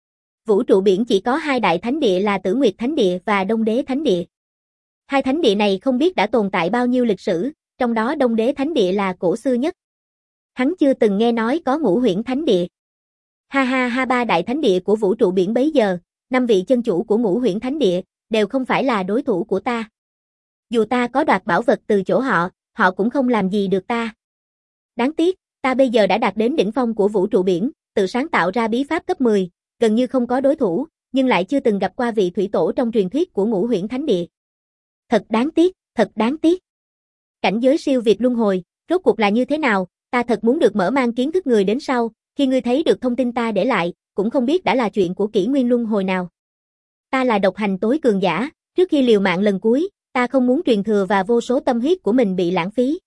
Vũ trụ biển chỉ có hai đại thánh địa là Tử Nguyệt Thánh Địa và Đông Đế Thánh Địa. Hai thánh địa này không biết đã tồn tại bao nhiêu lịch sử, trong đó Đông Đế Thánh Địa là cổ xưa nhất. Hắn chưa từng nghe nói có Ngũ Huyễn Thánh Địa. Ha ha ha, ba đại thánh địa của vũ trụ biển bấy giờ, năm vị chân chủ của Ngũ Huyễn Thánh Địa, đều không phải là đối thủ của ta. Dù ta có đoạt bảo vật từ chỗ họ, họ cũng không làm gì được ta. Đáng tiếc, ta bây giờ đã đạt đến đỉnh phong của vũ trụ biển, tự sáng tạo ra bí pháp cấp mười, gần như không có đối thủ, nhưng lại chưa từng gặp qua vị thủy tổ trong truyền thuyết của Ngũ Huyễn Thánh Địa. Thật đáng tiếc, thật đáng tiếc. Cảnh giới siêu việt luân hồi, rốt cuộc là như thế nào, ta thật muốn được mở mang kiến thức người đến sau, khi ngươi thấy được thông tin ta để lại, cũng không biết đã là chuyện của kỷ nguyên luân hồi nào. Ta là độc hành tối cường giả, trước khi liều mạng lần cuối, ta không muốn truyền thừa và vô số tâm huyết của mình bị lãng phí.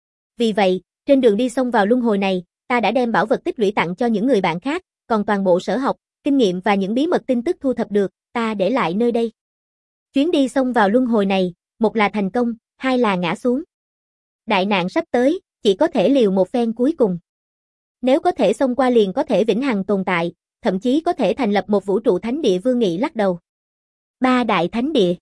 Vì vậy, trên đường đi xông vào luân hồi này, ta đã đem bảo vật tích lũy tặng cho những người bạn khác, còn toàn bộ sở học, kinh nghiệm và những bí mật tin tức thu thập được, ta để lại nơi đây. Chuyến đi xông vào luân hồi này, một là thành công, hai là ngã xuống. Đại nạn sắp tới, chỉ có thể liều một phen cuối cùng. Nếu có thể xông qua liền có thể vĩnh hằng tồn tại, thậm chí có thể thành lập một vũ trụ thánh địa. Vương Nghị lắc đầu. Ba đại thánh địa.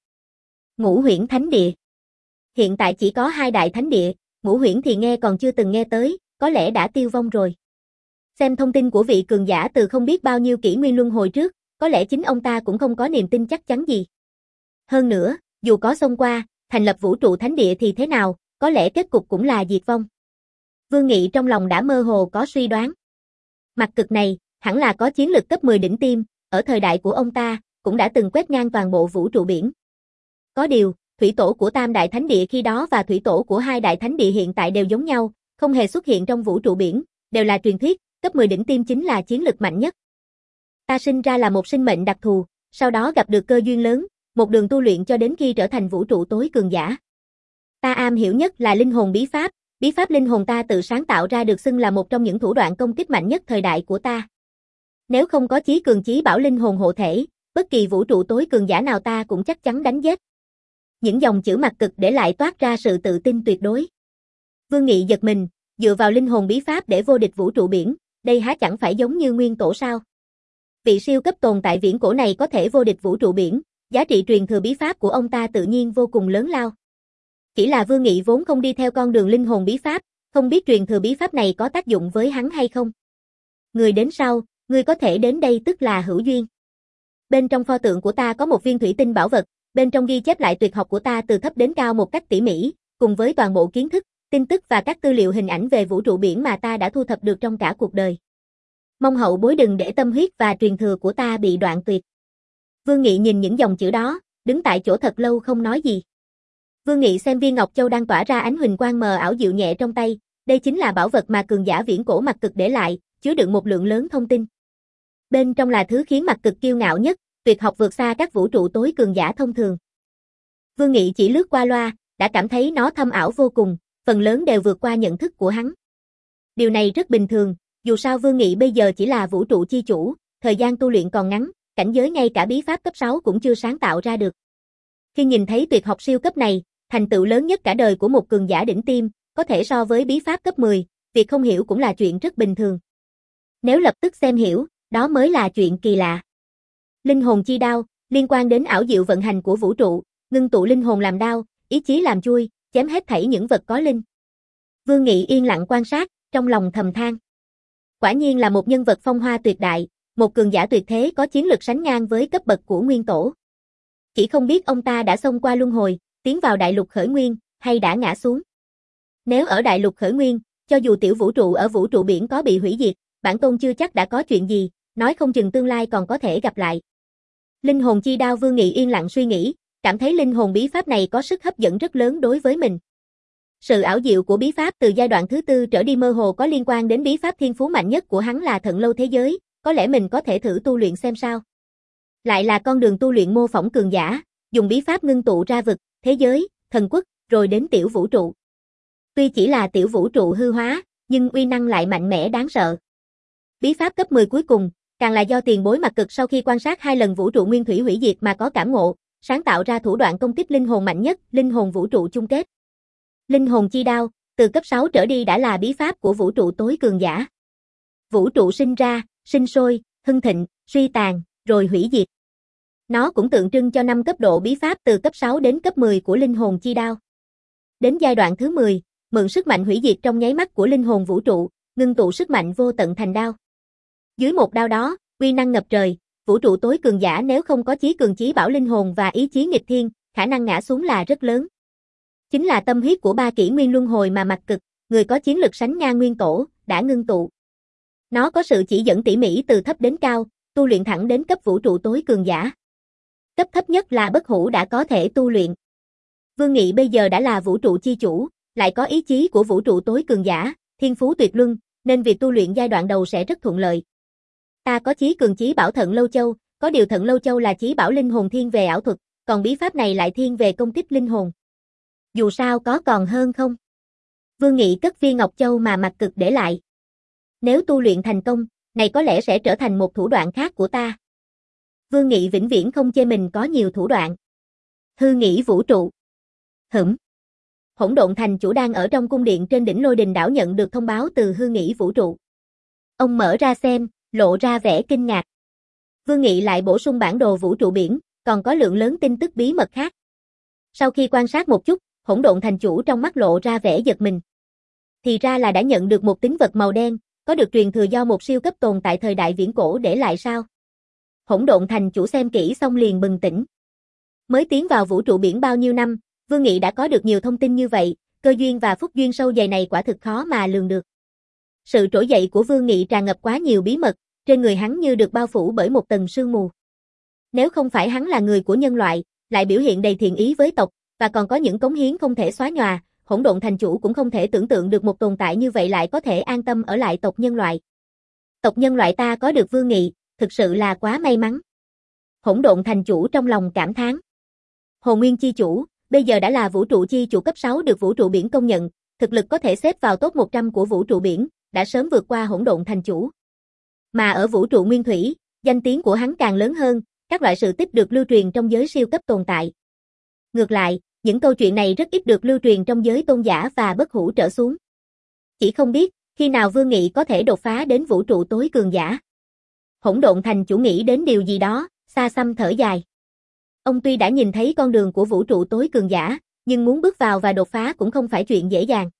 Ngũ Huyễn thánh địa. Hiện tại chỉ có hai đại thánh địa, Ngũ Huyễn thì nghe còn chưa từng nghe tới, có lẽ đã tiêu vong rồi. Xem thông tin của vị cường giả từ không biết bao nhiêu kỷ nguyên luân hồi trước, có lẽ chính ông ta cũng không có niềm tin chắc chắn gì. Hơn nữa, dù có xông qua, thành lập vũ trụ thánh địa thì thế nào, có lẽ kết cục cũng là diệt vong. Vương Nghị trong lòng đã mơ hồ có suy đoán. Mặt cực này, hẳn là có chiến lực cấp mười đỉnh tiêm, ở thời đại của ông ta, cũng đã từng quét ngang toàn bộ vũ trụ biển. Có điều, thủy tổ của Tam Đại Thánh Địa khi đó và thủy tổ của hai Đại Thánh Địa hiện tại đều giống nhau, không hề xuất hiện trong vũ trụ biển, đều là truyền thuyết, cấp mười đỉnh tiêm chính là chiến lực mạnh nhất. Ta sinh ra là một sinh mệnh đặc thù, sau đó gặp được cơ duyên lớn, một đường tu luyện cho đến khi trở thành vũ trụ tối cường giả. Ta am hiểu nhất là linh hồn bí pháp, bí pháp linh hồn ta tự sáng tạo ra được xưng là một trong những thủ đoạn công kích mạnh nhất thời đại của ta. Nếu không có chí cường chí bảo linh hồn hộ thể, bất kỳ vũ trụ tối cường giả nào ta cũng chắc chắn đánh giết. Những dòng chữ mặt cực để lại toát ra sự tự tin tuyệt đối. Vương Nghị giật mình, dựa vào linh hồn bí pháp để vô địch vũ trụ biển, đây há chẳng phải giống như nguyên tổ sao? Vị siêu cấp tồn tại viễn cổ này có thể vô địch vũ trụ biển, giá trị truyền thừa bí pháp của ông ta tự nhiên vô cùng lớn lao. Chỉ là Vương Nghị vốn không đi theo con đường linh hồn bí pháp, không biết truyền thừa bí pháp này có tác dụng với hắn hay không. Người đến sau, người có thể đến đây tức là hữu duyên. Bên trong pho tượng của ta có một viên thủy tinh bảo vật, bên trong ghi chép lại tuyệt học của ta từ thấp đến cao một cách tỉ mỉ, cùng với toàn bộ kiến thức, tin tức và các tư liệu hình ảnh về vũ trụ biển mà ta đã thu thập được trong cả cuộc đời. Mong hậu bối đừng để tâm huyết và truyền thừa của ta bị đoạn tuyệt. Vương Nghị nhìn những dòng chữ đó, đứng tại chỗ thật lâu không nói gì. Vương Nghị xem viên ngọc châu đang tỏa ra ánh huỳnh quang mờ ảo dịu nhẹ trong tay, đây chính là bảo vật mà cường giả viễn cổ mặt cực để lại, chứa đựng một lượng lớn thông tin. Bên trong là thứ khiến mặt cực kiêu ngạo nhất, tuyệt học vượt xa các vũ trụ tối cường giả thông thường. Vương Nghị chỉ lướt qua loa, đã cảm thấy nó thâm ảo vô cùng, phần lớn đều vượt qua nhận thức của hắn. Điều này rất bình thường, dù sao Vương Nghị bây giờ chỉ là vũ trụ chi chủ, thời gian tu luyện còn ngắn, cảnh giới ngay cả bí pháp cấp sáu cũng chưa sáng tạo ra được. Khi nhìn thấy tuyệt học siêu cấp này, thành tựu lớn nhất cả đời của một cường giả đỉnh tiêm, có thể so với bí pháp cấp mười, việc không hiểu cũng là chuyện rất bình thường. Nếu lập tức xem hiểu, đó mới là chuyện kỳ lạ. Linh hồn chi đao, liên quan đến ảo diệu vận hành của vũ trụ, ngưng tụ linh hồn làm đao, ý chí làm chui, chém hết thảy những vật có linh. Vương Nghị yên lặng quan sát, trong lòng thầm than. Quả nhiên là một nhân vật phong hoa tuyệt đại, một cường giả tuyệt thế có chiến lực sánh ngang với cấp bậc của nguyên tổ. Chỉ không biết ông ta đã xông qua luân hồi, tiến vào đại lục khởi nguyên, hay đã ngã xuống. Nếu ở đại lục khởi nguyên, cho dù tiểu vũ trụ ở vũ trụ biển có bị hủy diệt, bản tôn chưa chắc đã có chuyện gì, nói không chừng tương lai còn có thể gặp lại. Linh hồn chi đao. Vương Nghị yên lặng suy nghĩ, cảm thấy linh hồn bí pháp này có sức hấp dẫn rất lớn đối với mình. Sự ảo diệu của bí pháp từ giai đoạn thứ tư trở đi mơ hồ có liên quan đến bí pháp thiên phú mạnh nhất của hắn là Thận Lâu Thế Giới, có lẽ mình có thể thử tu luyện xem sao. Lại là con đường tu luyện mô phỏng cường giả, dùng bí pháp ngưng tụ ra vực, thế giới, thần quốc, rồi đến tiểu vũ trụ. Tuy chỉ là tiểu vũ trụ hư hóa, nhưng uy năng lại mạnh mẽ đáng sợ. Bí pháp cấp mười cuối cùng, càng là do tiền bối mặt cực sau khi quan sát hai lần vũ trụ nguyên thủy hủy diệt mà có cảm ngộ, sáng tạo ra thủ đoạn công kích linh hồn mạnh nhất, linh hồn vũ trụ chung kết. Linh hồn chi đao, từ cấp sáu trở đi đã là bí pháp của vũ trụ tối cường giả. Vũ trụ sinh ra, sinh sôi, hưng thịnh, suy tàn, rồi hủy diệt. Nó cũng tượng trưng cho năm cấp độ bí pháp từ cấp sáu đến cấp mười của linh hồn chi đao. Đến giai đoạn thứ mười, mượn sức mạnh hủy diệt trong nháy mắt của linh hồn vũ trụ, ngưng tụ sức mạnh vô tận thành đao. Dưới một đao đó, uy năng ngập trời, vũ trụ tối cường giả nếu không có chí cường chí bảo linh hồn và ý chí nghịch thiên, khả năng ngã xuống là rất lớn. Chính là tâm huyết của ba kỷ nguyên luân hồi mà mặt cực, người có chiến lực sánh ngang nguyên tổ, đã ngưng tụ. Nó có sự chỉ dẫn tỉ mỉ từ thấp đến cao, tu luyện thẳng đến cấp vũ trụ tối cường giả. Cấp thấp nhất là bất hủ đã có thể tu luyện. Vương Nghị bây giờ đã là vũ trụ chi chủ, lại có ý chí của vũ trụ tối cường giả, thiên phú tuyệt luân, nên việc tu luyện giai đoạn đầu sẽ rất thuận lợi. Ta có chí cường chí bảo Thận Lâu Châu, có điều Thận Lâu Châu là chí bảo linh hồn thiên về ảo thuật, còn bí pháp này lại thiên về công kích linh hồn. Dù sao có còn hơn không? Vương Nghị cất viên ngọc châu mà mặt cực để lại. Nếu tu luyện thành công, này có lẽ sẽ trở thành một thủ đoạn khác của ta. Vương Nghị vĩnh viễn không chê mình có nhiều thủ đoạn. Hư nghĩ vũ trụ. Hửm. Hỗn Độn Thành chủ đang ở trong cung điện trên đỉnh Lôi Đình đảo nhận được thông báo từ Hư Nghĩ vũ trụ. Ông mở ra xem, lộ ra vẻ kinh ngạc. Vương Nghị lại bổ sung bản đồ vũ trụ biển, còn có lượng lớn tin tức bí mật khác. Sau khi quan sát một chút, Hỗn Độn Thành chủ trong mắt lộ ra vẻ giật mình. Thì ra là đã nhận được một tín vật màu đen, có được truyền thừa do một siêu cấp tồn tại thời đại viễn cổ để lại sao? Hỗn Độn Thành chủ xem kỹ xong liền bừng tỉnh. Mới tiến vào vũ trụ biển bao nhiêu năm, Vương Nghị đã có được nhiều thông tin như vậy, cơ duyên và phúc duyên sâu dày này quả thực khó mà lường được. Sự trỗi dậy của Vương Nghị tràn ngập quá nhiều bí mật, trên người hắn như được bao phủ bởi một tầng sương mù. Nếu không phải hắn là người của nhân loại, lại biểu hiện đầy thiện ý với tộc, và còn có những cống hiến không thể xóa nhòa, Hỗn Độn Thành chủ cũng không thể tưởng tượng được một tồn tại như vậy lại có thể an tâm ở lại tộc nhân loại. Tộc nhân loại ta có được Vương Nghị, thực sự là quá may mắn. Hỗn Độn Thành chủ trong lòng cảm thán. Hồ Nguyên chi chủ, bây giờ đã là vũ trụ chi chủ cấp sáu được vũ trụ biển công nhận, thực lực có thể xếp vào top một trăm của vũ trụ biển, đã sớm vượt qua Hỗn Độn Thành chủ. Mà ở vũ trụ nguyên thủy, danh tiếng của hắn càng lớn hơn, các loại sự tích được lưu truyền trong giới siêu cấp tồn tại. Ngược lại, những câu chuyện này rất ít được lưu truyền trong giới tôn giả và bất hủ trở xuống. Chỉ không biết, khi nào Vương Nghị có thể đột phá đến vũ trụ tối cường giả. Hỗn Độn Thành chủ nghĩ đến điều gì đó, xa xăm thở dài. Ông tuy đã nhìn thấy con đường của vũ trụ tối cường giả, nhưng muốn bước vào và đột phá cũng không phải chuyện dễ dàng.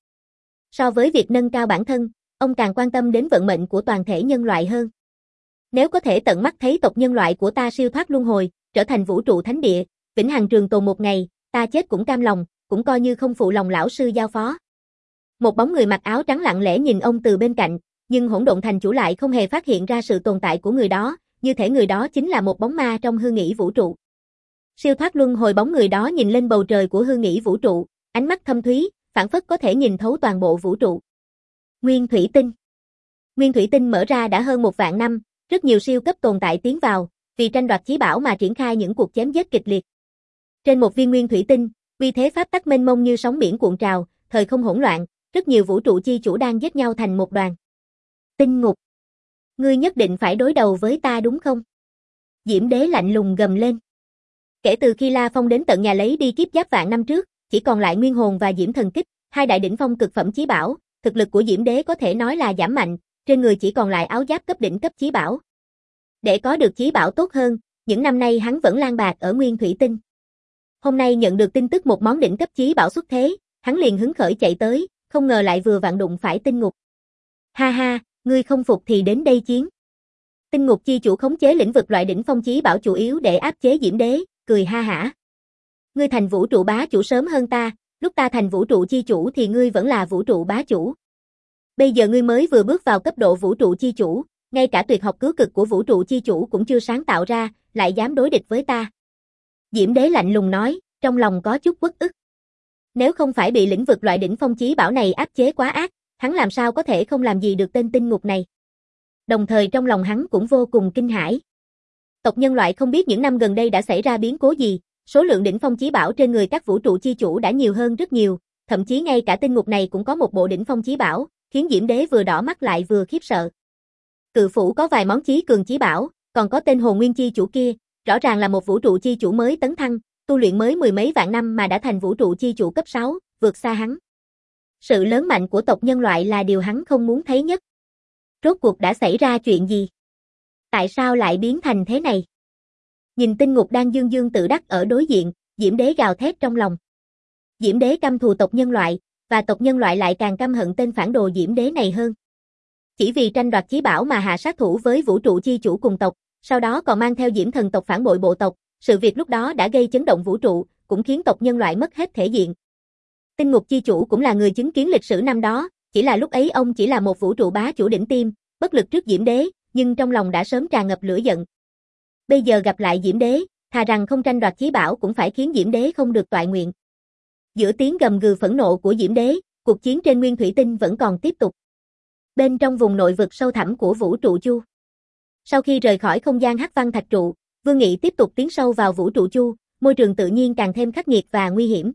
So với việc nâng cao bản thân, ông càng quan tâm đến vận mệnh của toàn thể nhân loại hơn. Nếu có thể tận mắt thấy tộc nhân loại của ta siêu thoát luân hồi, trở thành vũ trụ thánh địa, vĩnh hằng trường tồn một ngày, ta chết cũng cam lòng, cũng coi như không phụ lòng lão sư giao phó. Một bóng người mặc áo trắng lặng lẽ nhìn ông từ bên cạnh, nhưng Hỗn Độn Thành chủ lại không hề phát hiện ra sự tồn tại của người đó, như thể người đó chính là một bóng ma trong Hư Nghĩ vũ trụ. Siêu thoát luân hồi bóng người đó nhìn lên bầu trời của Hư Nghĩ vũ trụ, ánh mắt thâm thúy, phảng phất có thể nhìn thấu toàn bộ vũ trụ. Nguyên thủy tinh. Nguyên thủy tinh mở ra đã hơn một vạn năm, rất nhiều siêu cấp tồn tại tiến vào, vì tranh đoạt chí bảo mà triển khai những cuộc chém giết kịch liệt. Trên một viên nguyên thủy tinh, uy thế pháp tắc mênh mông như sóng biển cuộn trào, thời không hỗn loạn, rất nhiều vũ trụ chi chủ đang giết nhau thành một đoàn. Tinh ngục. Ngươi nhất định phải đối đầu với ta đúng không? Diễm Đế lạnh lùng gầm lên. Kể từ khi La Phong đến tận nhà lấy đi kiếp giáp vạn năm trước, chỉ còn lại Nguyên Hồn và Diễm Thần Kích, hai đại đỉnh phong cực phẩm chí bảo, thực lực của Diễm Đế có thể nói là giảm mạnh, trên người chỉ còn lại áo giáp cấp đỉnh cấp chí bảo. Để có được chí bảo tốt hơn, những năm nay hắn vẫn lang bạt ở Nguyên Thủy Tinh. Hôm nay nhận được tin tức một món đỉnh cấp chí bảo xuất thế, hắn liền hứng khởi chạy tới, không ngờ lại vừa vặn đụng phải Tinh Ngục. Ha ha, ngươi không phục thì đến đây chiến. Tinh Ngục chi chủ khống chế lĩnh vực loại đỉnh phong chí bảo chủ yếu để áp chế Diễm Đế, cười ha hả. Ngươi thành vũ trụ bá chủ sớm hơn ta, lúc ta thành vũ trụ chi chủ thì ngươi vẫn là vũ trụ bá chủ. Bây giờ ngươi mới vừa bước vào cấp độ vũ trụ chi chủ, ngay cả tuyệt học cứu cực của vũ trụ chi chủ cũng chưa sáng tạo ra, lại dám đối địch với ta. Diễm Đế lạnh lùng nói, trong lòng có chút uất ức. Nếu không phải bị lĩnh vực loại đỉnh phong chí bảo này áp chế quá ác, hắn làm sao có thể không làm gì được tên Tinh Ngục này. Đồng thời trong lòng hắn cũng vô cùng kinh hãi. Tộc nhân loại không biết những năm gần đây đã xảy ra biến cố gì, số lượng đỉnh phong chí bảo trên người các vũ trụ chi chủ đã nhiều hơn rất nhiều, thậm chí ngay cả Tinh Ngục này cũng có một bộ đỉnh phong chí bảo, khiến Diễm Đế vừa đỏ mắt lại vừa khiếp sợ. Cự phủ có vài món chí cường chí bảo, còn có tên Hồn Nguyên chi chủ kia, rõ ràng là một vũ trụ chi chủ mới tấn thăng, tu luyện mới mười mấy vạn năm mà đã thành vũ trụ chi chủ cấp sáu, vượt xa hắn. Sự lớn mạnh của tộc nhân loại là điều hắn không muốn thấy nhất. Rốt cuộc đã xảy ra chuyện gì? Tại sao lại biến thành thế này? Nhìn Tinh Ngục đang dương dương tự đắc ở đối diện, Diễm Đế gào thét trong lòng. Diễm Đế căm thù tộc nhân loại, và tộc nhân loại lại càng căm hận tên phản đồ Diễm Đế này hơn. Chỉ vì tranh đoạt chí bảo mà hạ sát thủ với vũ trụ chi chủ cùng tộc, sau đó còn mang theo Diễm Thần tộc phản bội bộ tộc, sự việc lúc đó đã gây chấn động vũ trụ, cũng khiến tộc nhân loại mất hết thể diện. Tinh Ngục chi chủ cũng là người chứng kiến lịch sử năm đó, chỉ là lúc ấy ông chỉ là một vũ trụ bá chủ đỉnh tiêm, bất lực trước Diễm Đế, nhưng trong lòng đã sớm tràn ngập lửa giận. Bây giờ gặp lại Diễm Đế, thà rằng không tranh đoạt chí bảo cũng phải khiến Diễm Đế không được toại nguyện. Giữa tiếng gầm gừ phẫn nộ của Diễm Đế, cuộc chiến trên Nguyên Thủy Tinh vẫn còn tiếp tục. Bên trong vùng nội vực sâu thẳm của vũ trụ Chu. Sau khi rời khỏi không gian Hắc Văn Thạch trụ, Vương Nghị tiếp tục tiến sâu vào vũ trụ Chu, môi trường tự nhiên càng thêm khắc nghiệt và nguy hiểm.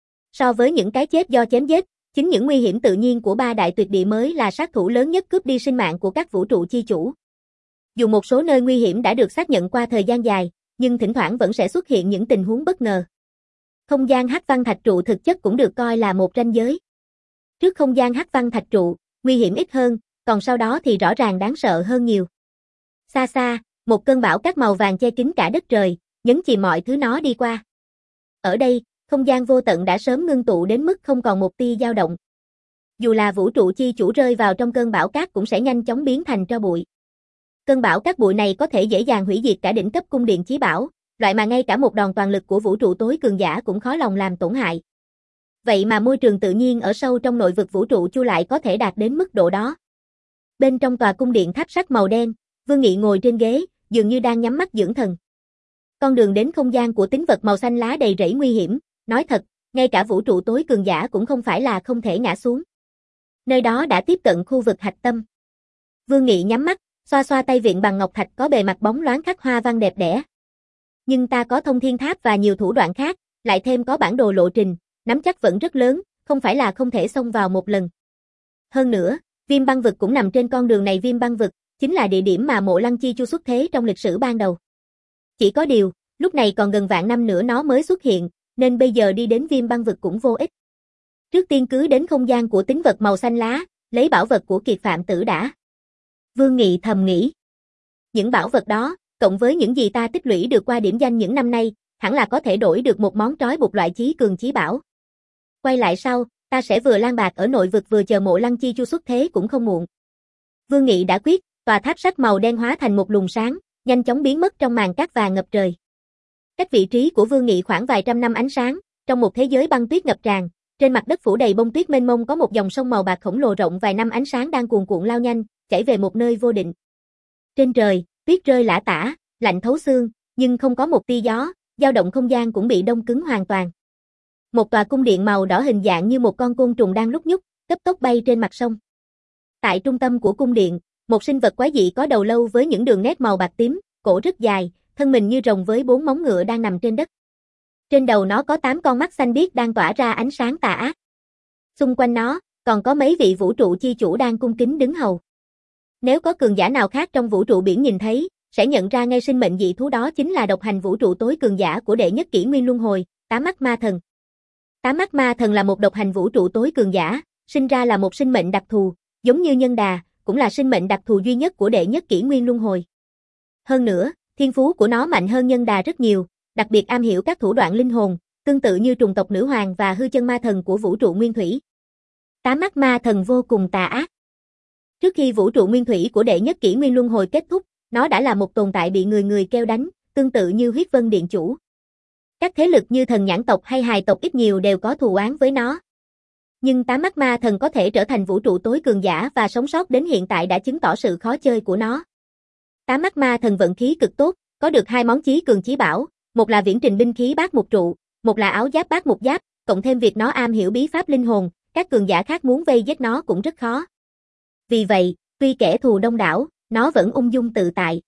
So với những cái chết do chém giết, chính những nguy hiểm tự nhiên của ba đại tuyệt địa mới là sát thủ lớn nhất cướp đi sinh mạng của các vũ trụ chi chủ. Dù một số nơi nguy hiểm đã được xác nhận qua thời gian dài, nhưng thỉnh thoảng vẫn sẽ xuất hiện những tình huống bất ngờ. Không gian hắc văn thạch trụ thực chất cũng được coi là một ranh giới. Trước không gian hắc văn thạch trụ, nguy hiểm ít hơn, còn sau đó thì rõ ràng đáng sợ hơn nhiều. Xa xa, một cơn bão cát màu vàng che kín cả đất trời, nhấn chìm mọi thứ nó đi qua. Ở đây, không gian vô tận đã sớm ngưng tụ đến mức không còn một tia dao động. Dù là vũ trụ chi chủ rơi vào trong cơn bão cát cũng sẽ nhanh chóng biến thành tro bụi. Cơn bão cát bụi này có thể dễ dàng hủy diệt cả đỉnh cấp cung điện chí bảo, loại mà ngay cả một đòn toàn lực của vũ trụ tối cường giả cũng khó lòng làm tổn hại. Vậy mà môi trường tự nhiên ở sâu trong nội vực vũ trụ chu lại có thể đạt đến mức độ đó. Bên trong tòa cung điện tháp sắt màu đen, Vương Nghị ngồi trên ghế, dường như đang nhắm mắt dưỡng thần. Con đường đến không gian của tính vật màu xanh lá đầy rẫy nguy hiểm, nói thật, ngay cả vũ trụ tối cường giả cũng không phải là không thể ngã xuống. Nơi đó đã tiếp cận khu vực hạch tâm. Vương Nghị nhắm mắt, xoa xoa tay vịn bằng ngọc thạch có bề mặt bóng loáng khắc hoa văn đẹp đẽ. Nhưng ta có thông thiên tháp và nhiều thủ đoạn khác, lại thêm có bản đồ lộ trình, nắm chắc vẫn rất lớn, không phải là không thể xông vào một lần. Hơn nữa, Viêm Băng Vực cũng nằm trên con đường này. Viêm Băng Vực chính là địa điểm mà Mộ Lăng Chi Chu xuất thế trong lịch sử ban đầu. Chỉ có điều, lúc này còn gần vạn năm nữa nó mới xuất hiện, nên bây giờ đi đến Viêm Băng Vực cũng vô ích. Trước tiên cứ đến không gian của tính vật màu xanh lá, lấy bảo vật của Kiệt Phạm Tử đã. Vương Nghị thầm nghĩ. Những bảo vật đó, cộng với những gì ta tích lũy được qua điểm danh những năm nay, hẳn là có thể đổi được một món trói buộc loại chí cường chí bảo. Quay lại sau, ta sẽ vừa lang bạc ở nội vực vừa chờ Mộ Lăng Chi Chu xuất thế cũng không muộn. Vương Nghị đã quyết, tòa tháp sắt màu đen hóa thành một luồng sáng, nhanh chóng biến mất trong màn cát vàng ngập trời. Cách vị trí của Vương Nghị khoảng vài trăm năm ánh sáng, trong một thế giới băng tuyết ngập tràn, trên mặt đất phủ đầy bông tuyết mênh mông có một dòng sông màu bạc khổng lồ rộng vài năm ánh sáng đang cuồn cuộn lao nhanh, chảy về một nơi vô định. Trên trời, tuyết rơi lả tả, lạnh thấu xương, nhưng không có một tia gió, dao động không gian cũng bị đông cứng hoàn toàn. Một tòa cung điện màu đỏ hình dạng như một con côn trùng đang lúc nhúc, cấp tốc bay trên mặt sông. Tại trung tâm của cung điện, một sinh vật quái dị có đầu lâu với những đường nét màu bạc tím, cổ rất dài, thân mình như rồng với bốn móng ngựa đang nằm trên đất. Trên đầu nó có tám con mắt xanh biếc đang tỏa ra ánh sáng tà ác. Xung quanh nó, còn có mấy vị vũ trụ chi chủ đang cung kính đứng hầu. Nếu có cường giả nào khác trong vũ trụ biển nhìn thấy, sẽ nhận ra ngay sinh mệnh dị thú đó chính là độc hành vũ trụ tối cường giả của đệ nhất kỷ nguyên luân hồi, Tám Mắt Ma Thần. Tám Mắt Ma Thần là một độc hành vũ trụ tối cường giả, sinh ra là một sinh mệnh đặc thù, giống như Nhân Đà, cũng là sinh mệnh đặc thù duy nhất của đệ nhất kỷ nguyên luân hồi. Hơn nữa, thiên phú của nó mạnh hơn Nhân Đà rất nhiều, đặc biệt am hiểu các thủ đoạn linh hồn, tương tự như trùng tộc nữ hoàng và hư chân ma thần của vũ trụ nguyên thủy. Tám Mắt Ma Thần vô cùng tà ác. Trước khi vũ trụ nguyên thủy của đệ nhất kỷ nguyên luân hồi kết thúc, nó đã là một tồn tại bị người người kêu đánh, tương tự như Huyết Vân Điện Chủ. Các thế lực như thần nhãn tộc hay hài tộc ít nhiều đều có thù oán với nó. Nhưng Tám Mắt Ma Thần có thể trở thành vũ trụ tối cường giả và sống sót đến hiện tại đã chứng tỏ sự khó chơi của nó. Tám Mắt Ma Thần vận khí cực tốt, có được hai món chí cường chí bảo, một là viễn trình binh khí bát mục trụ, một là áo giáp bát mục giáp, cộng thêm việc nó am hiểu bí pháp linh hồn, các cường giả khác muốn vây giết nó cũng rất khó. Vì vậy, tuy kẻ thù đông đảo, nó vẫn ung dung tự tại.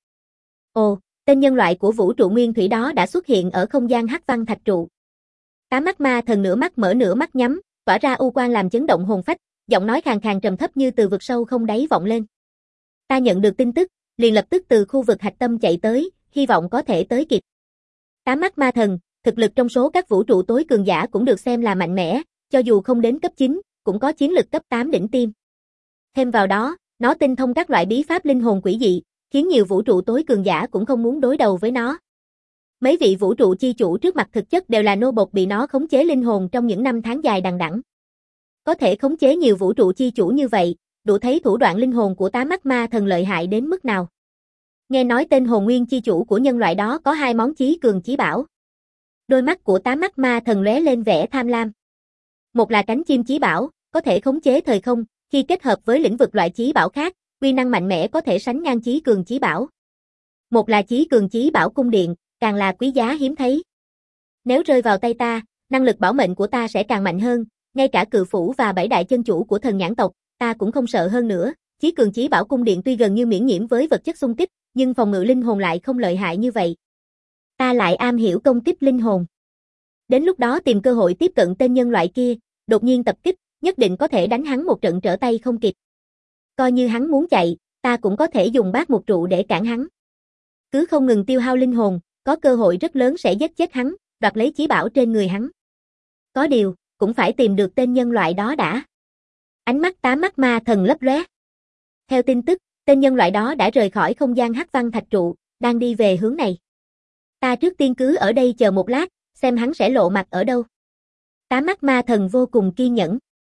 Ồ, tên nhân loại của vũ trụ nguyên thủy đó đã xuất hiện ở không gian hắc văn thạch trụ. Tám Mắt Ma Thần nửa mắt mở nửa mắt nhắm, tỏa ra u quang làm chấn động hồn phách, giọng nói khàn khàn trầm thấp như từ vực sâu không đáy vọng lên. Ta nhận được tin tức, liền lập tức từ khu vực hạch tâm chạy tới, hy vọng có thể tới kịp. Tám Mắt Ma Thần, thực lực trong số các vũ trụ tối cường giả cũng được xem là mạnh mẽ, cho dù không đến cấp chín, cũng có chiến lực cấp tám đỉnh tiêm. Thêm vào đó, nó tinh thông các loại bí pháp linh hồn quỷ dị, khiến nhiều vũ trụ tối cường giả cũng không muốn đối đầu với nó. Mấy vị vũ trụ chi chủ trước mặt thực chất đều là nô bộc bị nó khống chế linh hồn trong những năm tháng dài đằng đẵng. Có thể khống chế nhiều vũ trụ chi chủ như vậy, đủ thấy thủ đoạn linh hồn của Tám Mắt Ma Thần lợi hại đến mức nào. Nghe nói tên hồn nguyên chi chủ của nhân loại đó có hai món chí cường chí bảo. Đôi mắt của Tám Mắt Ma Thần lóe lên vẻ tham lam. Một là cánh chim chí bảo, có thể khống chế thời không, khi kết hợp với lĩnh vực loại chí bảo khác, uy năng mạnh mẽ có thể sánh ngang chí cường chí bảo. Một là chí cường chí bảo cung điện, càng là quý giá hiếm thấy. Nếu rơi vào tay ta, năng lực bảo mệnh của ta sẽ càng mạnh hơn, ngay cả cự phủ và bảy đại chân chủ của thần nhãn tộc, ta cũng không sợ hơn nữa. Chí cường chí bảo cung điện tuy gần như miễn nhiễm với vật chất xung kích, nhưng phòng ngự linh hồn lại không lợi hại như vậy. Ta lại am hiểu công kích linh hồn. Đến lúc đó tìm cơ hội tiếp cận tên nhân loại kia, đột nhiên tập kích, nhất định có thể đánh hắn một trận trở tay không kịp. Coi như hắn muốn chạy, ta cũng có thể dùng bát mục trụ để cản hắn. Cứ không ngừng tiêu hao linh hồn, có cơ hội rất lớn sẽ giết chết hắn, đoạt lấy chí bảo trên người hắn. Có điều, cũng phải tìm được tên nhân loại đó đã. Ánh mắt tám mắt ma thần lấp lóe. Theo tin tức, tên nhân loại đó đã rời khỏi không gian hắc văn thạch trụ, đang đi về hướng này. Ta trước tiên cứ ở đây chờ một lát, xem hắn sẽ lộ mặt ở đâu. Tám mắt ma thần vô cùng kiên nhẫn.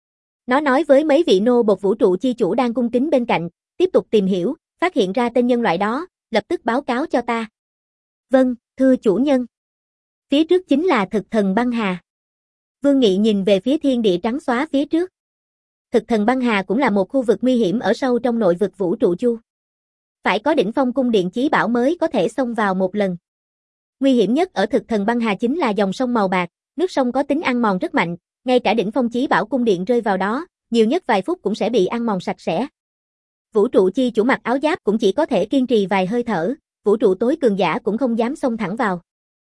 Nó nói với mấy vị nô bộc vũ trụ chi chủ đang cung kính bên cạnh, tiếp tục tìm hiểu, phát hiện ra tên nhân loại đó, lập tức báo cáo cho ta. Vâng, thưa chủ nhân. Phía trước chính là thực thần băng hà. Vương Nghị nhìn về phía thiên địa trắng xóa phía trước. Thực thần băng hà cũng là một khu vực nguy hiểm ở sâu trong nội vực vũ trụ chu. Phải có đỉnh phong cung điện chí bảo mới có thể xông vào một lần. Nguy hiểm nhất ở thực thần băng hà chính là dòng sông màu bạc, nước sông có tính ăn mòn rất mạnh, ngay cả đỉnh phong chí bảo cung điện rơi vào đó, nhiều nhất vài phút cũng sẽ bị ăn mòn sạch sẽ. Vũ trụ chi chủ mặc áo giáp cũng chỉ có thể kiên trì vài hơi thở, vũ trụ tối cường giả cũng không dám xông thẳng vào.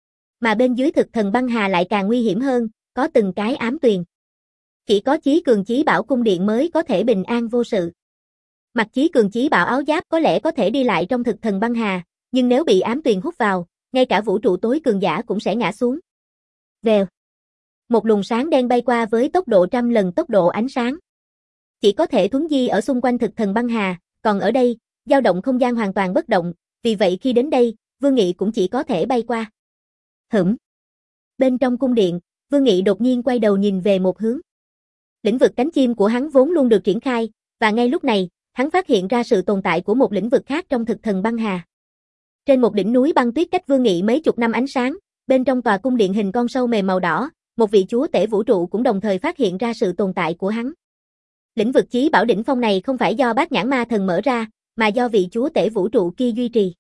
Mà bên dưới thực thần băng hà lại càng nguy hiểm hơn, có từng cái ám tuyền. Chỉ có chí cường chí bảo cung điện mới có thể bình an vô sự. Mặc chí cường chí bảo áo giáp có lẽ có thể đi lại trong thực thần băng hà, nhưng nếu bị ám tuyền hút vào, ngay cả vũ trụ tối cường giả cũng sẽ ngã xuống. Vèo. Một luồng sáng đen bay qua với tốc độ trăm lần tốc độ ánh sáng. Chỉ có thể thuấn di ở xung quanh thực thần băng hà, còn ở đây, dao động không gian hoàn toàn bất động, vì vậy khi đến đây, Vương Nghị cũng chỉ có thể bay qua. Hửm. Bên trong cung điện, Vương Nghị đột nhiên quay đầu nhìn về một hướng. Lĩnh vực cánh chim của hắn vốn luôn được triển khai, và ngay lúc này, hắn phát hiện ra sự tồn tại của một lĩnh vực khác trong thực thần băng hà. Trên một đỉnh núi băng tuyết cách Vương Nghị mấy chục năm ánh sáng, bên trong tòa cung điện hình con sâu mềm màu đỏ, một vị chúa tể vũ trụ cũng đồng thời phát hiện ra sự tồn tại của hắn. Lĩnh vực chí bảo đỉnh phong này không phải do Bát Nhãn Ma Thần mở ra, mà do vị chúa tể vũ trụ kia duy trì.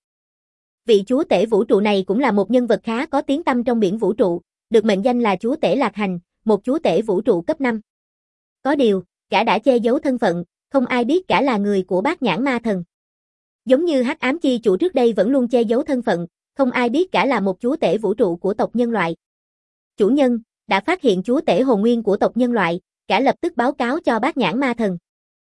Vị chúa tể vũ trụ này cũng là một nhân vật khá có tiếng tăm trong biển vũ trụ, được mệnh danh là chúa tể Lạc Hành, một chúa tể vũ trụ cấp năm. Có điều, gã đã che giấu thân phận, không ai biết gã là người của Bát Nhãn Ma Thần. Giống như Hắc Ám Chi chủ trước đây vẫn luôn che giấu thân phận, không ai biết gã là một chúa tể vũ trụ của tộc nhân loại. Chủ nhân, đã phát hiện chúa tể hồn nguyên của tộc nhân loại, gã lập tức báo cáo cho Bát Nhãn Ma Thần.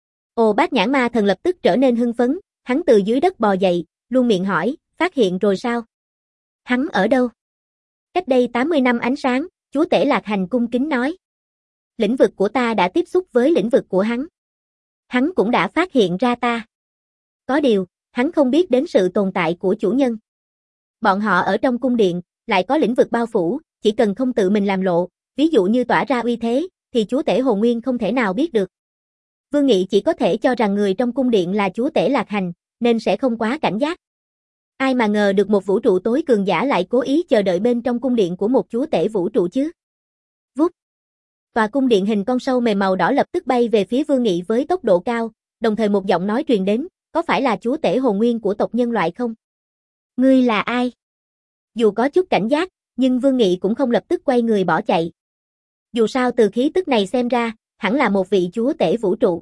Ồ, Bát Nhãn Ma Thần lập tức trở nên hưng phấn, hắn từ dưới đất bò dậy, luôn miệng hỏi, phát hiện rồi sao? Hắn ở đâu? Cách đây tám mươi năm ánh sáng, chúa tể Lạc Hành cung kính nói. Lĩnh vực của ta đã tiếp xúc với lĩnh vực của hắn. Hắn cũng đã phát hiện ra ta. Có điều, hắn không biết đến sự tồn tại của chủ nhân. Bọn họ ở trong cung điện, lại có lĩnh vực bao phủ, chỉ cần không tự mình làm lộ, ví dụ như tỏa ra uy thế, thì chúa tể hồn nguyên không thể nào biết được. Vương Nghị chỉ có thể cho rằng người trong cung điện là chúa tể Lạc Hành, nên sẽ không quá cảnh giác. Ai mà ngờ được một vũ trụ tối cường giả lại cố ý chờ đợi bên trong cung điện của một chúa tể vũ trụ chứ. Vút. Tòa cung điện hình con sâu mềm màu đỏ lập tức bay về phía Vương Nghị với tốc độ cao, đồng thời một giọng nói truyền đến, có phải là chúa tể hồn nguyên của tộc nhân loại không? Ngươi là ai? Dù có chút cảnh giác, nhưng Vương Nghị cũng không lập tức quay người bỏ chạy. Dù sao từ khí tức này xem ra, hẳn là một vị chúa tể vũ trụ.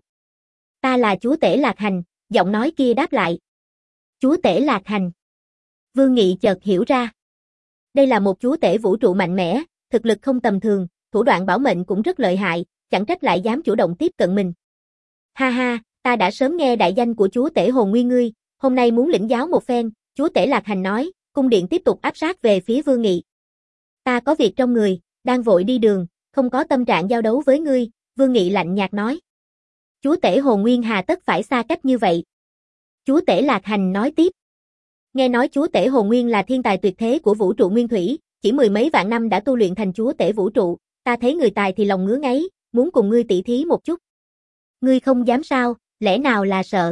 Ta là chúa tể Lạc Hành, giọng nói kia đáp lại. Chúa tể Lạc Hành. Vương Nghị chợt hiểu ra. Đây là một chúa tể vũ trụ mạnh mẽ, thực lực không tầm thường, thủ đoạn bảo mệnh cũng rất lợi hại, chẳng trách lại dám chủ động tiếp cận mình. Ha ha, ta đã sớm nghe đại danh của chúa tể hồn nguyên ngươi, hôm nay muốn lĩnh giáo một phen, chúa tể Lạc Hành nói, cung điện tiếp tục áp sát về phía Vương Nghị. Ta có việc trong người, đang vội đi đường, không có tâm trạng giao đấu với ngươi, Vương Nghị lạnh nhạt nói. Chúa tể hồn nguyên hà tất phải xa cách như vậy? Chúa tể Lạc Hành nói tiếp. Nghe nói chúa tể hồn nguyên là thiên tài tuyệt thế của vũ trụ nguyên thủy, chỉ mười mấy vạn năm đã tu luyện thành chúa tể vũ trụ, ta thấy người tài thì lòng ngứa ngáy, muốn cùng ngươi tỉ thí một chút. Ngươi không dám sao, lẽ nào là sợ?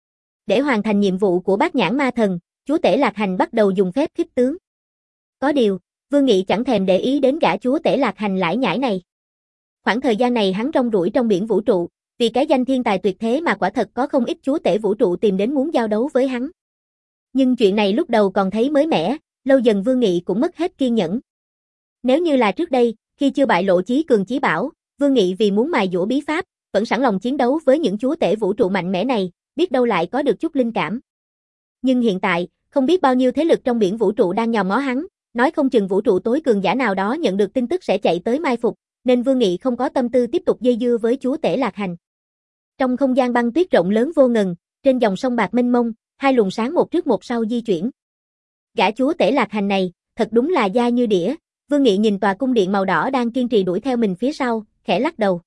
Để hoàn thành nhiệm vụ của Bát Nhãn Ma Thần, chúa tể Lạc Hành bắt đầu dùng phép khích tướng. Có điều, Vương Nghị chẳng thèm để ý đến gã chúa tể Lạc Hành lải nhải này. Khoảng thời gian này hắn rong ruổi trong biển vũ trụ, vì cái danh thiên tài tuyệt thế mà quả thật có không ít chúa tể vũ trụ tìm đến muốn giao đấu với hắn. Nhưng chuyện này lúc đầu còn thấy mới mẻ, lâu dần Vương Nghị cũng mất hết kiên nhẫn. Nếu như là trước đây, khi chưa bại lộ chí cường chí bảo, Vương Nghị vì muốn mài dũa bí pháp, vẫn sẵn lòng chiến đấu với những chúa tể vũ trụ mạnh mẽ này, biết đâu lại có được chút linh cảm. Nhưng hiện tại, không biết bao nhiêu thế lực trong biển vũ trụ đang nhòm ngó hắn, nói không chừng vũ trụ tối cường giả nào đó nhận được tin tức sẽ chạy tới mai phục, nên Vương Nghị không có tâm tư tiếp tục dây dưa với chúa tể Lạc Hành. Trong không gian băng tuyết rộng lớn vô ngần, trên dòng sông bạc mênh mông, hai luồng sáng một trước một sau di chuyển. Gã chúa tể Lạc Hành này, thật đúng là da như đĩa, Vương Nghị nhìn tòa cung điện màu đỏ đang kiên trì đuổi theo mình phía sau, khẽ lắc đầu.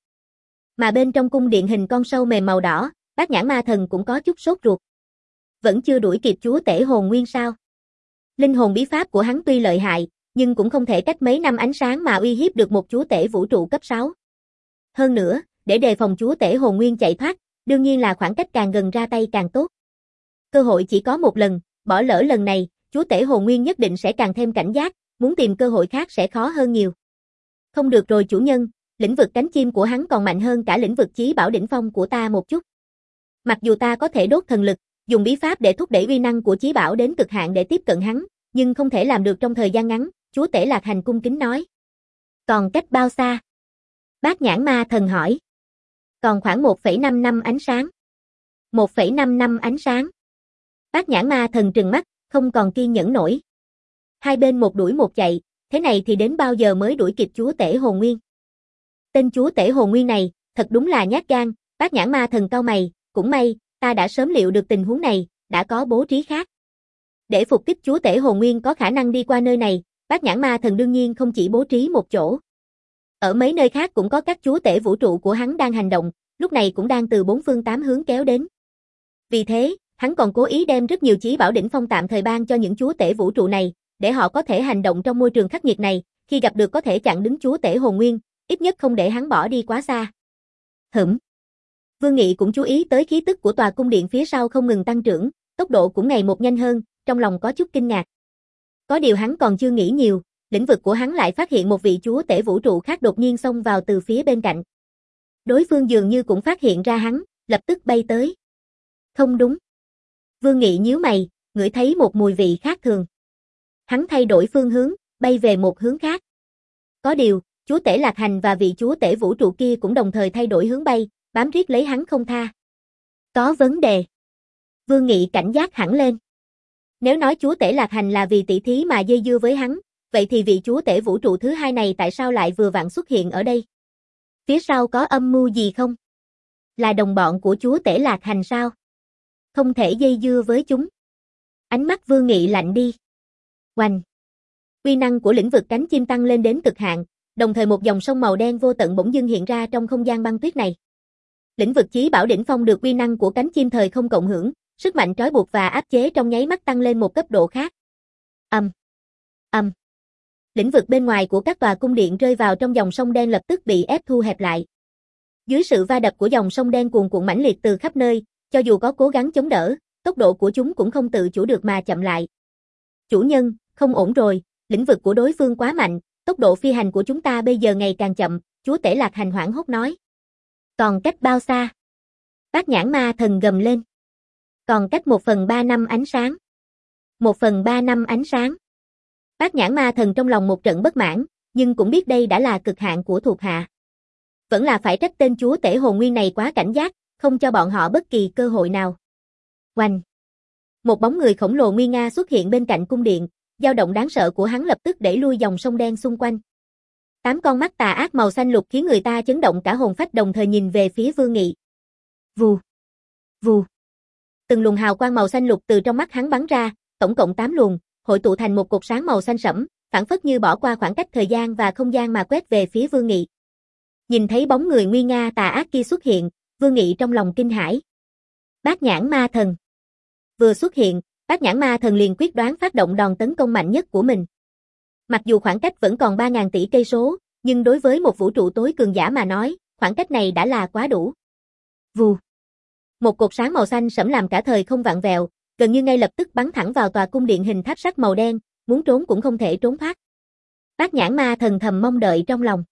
Mà bên trong cung điện hình con sâu mềm màu đỏ, Bát Nhãn Ma Thần cũng có chút sốt ruột. Vẫn chưa đuổi kịp chúa tể hồn nguyên sao? Linh hồn bí pháp của hắn tuy lợi hại, nhưng cũng không thể cách mấy năm ánh sáng mà uy hiếp được một chúa tể vũ trụ cấp sáu. Hơn nữa, để đề phòng chúa tể hồn nguyên chạy thoát, đương nhiên là khoảng cách càng gần ra tay càng tốt. Cơ hội chỉ có một lần, bỏ lỡ lần này, chúa tể hồn nguyên nhất định sẽ càng thêm cảnh giác, muốn tìm cơ hội khác sẽ khó hơn nhiều. Không được rồi chủ nhân, lĩnh vực cánh chim của hắn còn mạnh hơn cả lĩnh vực chí bảo đỉnh phong của ta một chút. Mặc dù ta có thể đốt thần lực, dùng bí pháp để thúc đẩy uy năng của chí bảo đến cực hạn để tiếp cận hắn, nhưng không thể làm được trong thời gian ngắn, chúa tể Lạc Hành cung kính nói. Còn cách bao xa? Bát Nhãn Ma Thần hỏi. Còn khoảng một phẩy năm năm ánh sáng. một phẩy năm năm ánh sáng. Bát Nhãn Ma Thần trừng mắt, không còn kiên nhẫn nổi. Hai bên một đuổi một chạy, thế này thì đến bao giờ mới đuổi kịp chúa tể hồn nguyên? Tên chúa tể hồn nguyên này, thật đúng là nhát gan, Bát Nhãn Ma Thần cau mày, cũng may, ta đã sớm liệu được tình huống này, đã có bố trí khác. Để phục kích chúa tể hồn nguyên có khả năng đi qua nơi này, Bát Nhãn Ma Thần đương nhiên không chỉ bố trí một chỗ. Ở mấy nơi khác cũng có các chúa tể vũ trụ của hắn đang hành động, lúc này cũng đang từ bốn phương tám hướng kéo đến. Vì thế, hắn còn cố ý đem rất nhiều chí bảo đỉnh phong tạm thời ban cho những chúa tể vũ trụ này, để họ có thể hành động trong môi trường khắc nghiệt này, khi gặp được có thể chặn đứng chúa tể hồn nguyên, ít nhất không để hắn bỏ đi quá xa. Hửm. Vương Nghị cũng chú ý tới khí tức của tòa cung điện phía sau không ngừng tăng trưởng, tốc độ cũng ngày một nhanh hơn, trong lòng có chút kinh ngạc. Có điều hắn còn chưa nghĩ nhiều, lĩnh vực của hắn lại phát hiện một vị chúa tể vũ trụ khác đột nhiên xông vào từ phía bên cạnh. Đối phương dường như cũng phát hiện ra hắn, lập tức bay tới. Không đúng. Vương Nghị nhíu mày, ngửi thấy một mùi vị khác thường. Hắn thay đổi phương hướng, bay về một hướng khác. Có điều, chúa tể Lạc Hành và vị chúa tể vũ trụ kia cũng đồng thời thay đổi hướng bay, bám riết lấy hắn không tha. Có vấn đề. Vương Nghị cảnh giác hẳn lên. Nếu nói chúa tể Lạc Hành là vì tỷ thí mà dây dưa với hắn, vậy thì vị chúa tể vũ trụ thứ hai này tại sao lại vừa vặn xuất hiện ở đây? Phía sau có âm mưu gì không? Là đồng bọn của chúa tể Lạc Hành sao? Không thể dây dưa với chúng. Ánh mắt Vương Nghị lạnh đi. Oanh! Uy năng của lĩnh vực cánh chim tăng lên đến cực hạn, đồng thời một dòng sông màu đen vô tận bỗng dưng hiện ra trong không gian băng tuyết này. Lĩnh vực chí bảo đỉnh phong được uy năng của cánh chim thời không cộng hưởng, sức mạnh trói buộc và áp chế trong nháy mắt tăng lên một cấp độ khác. Ầm. Ầm. Lĩnh vực bên ngoài của các tòa cung điện rơi vào trong dòng sông đen lập tức bị ép thu hẹp lại. Dưới sự va đập của dòng sông đen cuồn cuộn mãnh liệt từ khắp nơi, cho dù có cố gắng chống đỡ, tốc độ của chúng cũng không tự chủ được mà chậm lại. Chủ nhân, không ổn rồi, lĩnh vực của đối phương quá mạnh, tốc độ phi hành của chúng ta bây giờ ngày càng chậm, chúa tể Lạc Hành hoảng hốt nói. Còn cách bao xa? Bát Nhãn Ma Thần gầm lên. Còn cách một phần ba năm ánh sáng. Một phần ba năm ánh sáng. Bát Nhãn Ma Thần trong lòng một trận bất mãn, nhưng cũng biết đây đã là cực hạn của thuộc hạ. Vẫn là phải trách tên chúa tể hồn nguyên này quá cảnh giác, không cho bọn họ bất kỳ cơ hội nào. Oanh! Một bóng người khổng lồ nguy nga xuất hiện bên cạnh cung điện, dao động đáng sợ của hắn lập tức đẩy lui dòng sông đen xung quanh. Tám con mắt tà ác màu xanh lục khiến người ta chấn động cả hồn phách đồng thời nhìn về phía Vương Nghị. Vù! Vù! Từng luồng hào quang màu xanh lục từ trong mắt hắn bắn ra, tổng cộng tám luồng, hội tụ thành một cột sáng màu xanh sẫm, phảng phất như bỏ qua khoảng cách thời gian và không gian mà quét về phía Vương Nghị. Nhìn thấy bóng người nguy nga tà ác kia xuất hiện, Vương Nghị trong lòng kinh hãi. Bát Nhãn Ma Thần. Vừa xuất hiện, Bát Nhãn Ma Thần liền quyết đoán phát động đòn tấn công mạnh nhất của mình. Mặc dù khoảng cách vẫn còn ba ngàn tỷ cây số, nhưng đối với một vũ trụ tối cường giả mà nói, khoảng cách này đã là quá đủ. Vù. Một cột sáng màu xanh sẫm làm cả thời không vặn vẹo, gần như ngay lập tức bắn thẳng vào tòa cung điện hình tháp sắt màu đen, muốn trốn cũng không thể trốn thoát. Bát Nhãn Ma Thần thầm mong đợi trong lòng.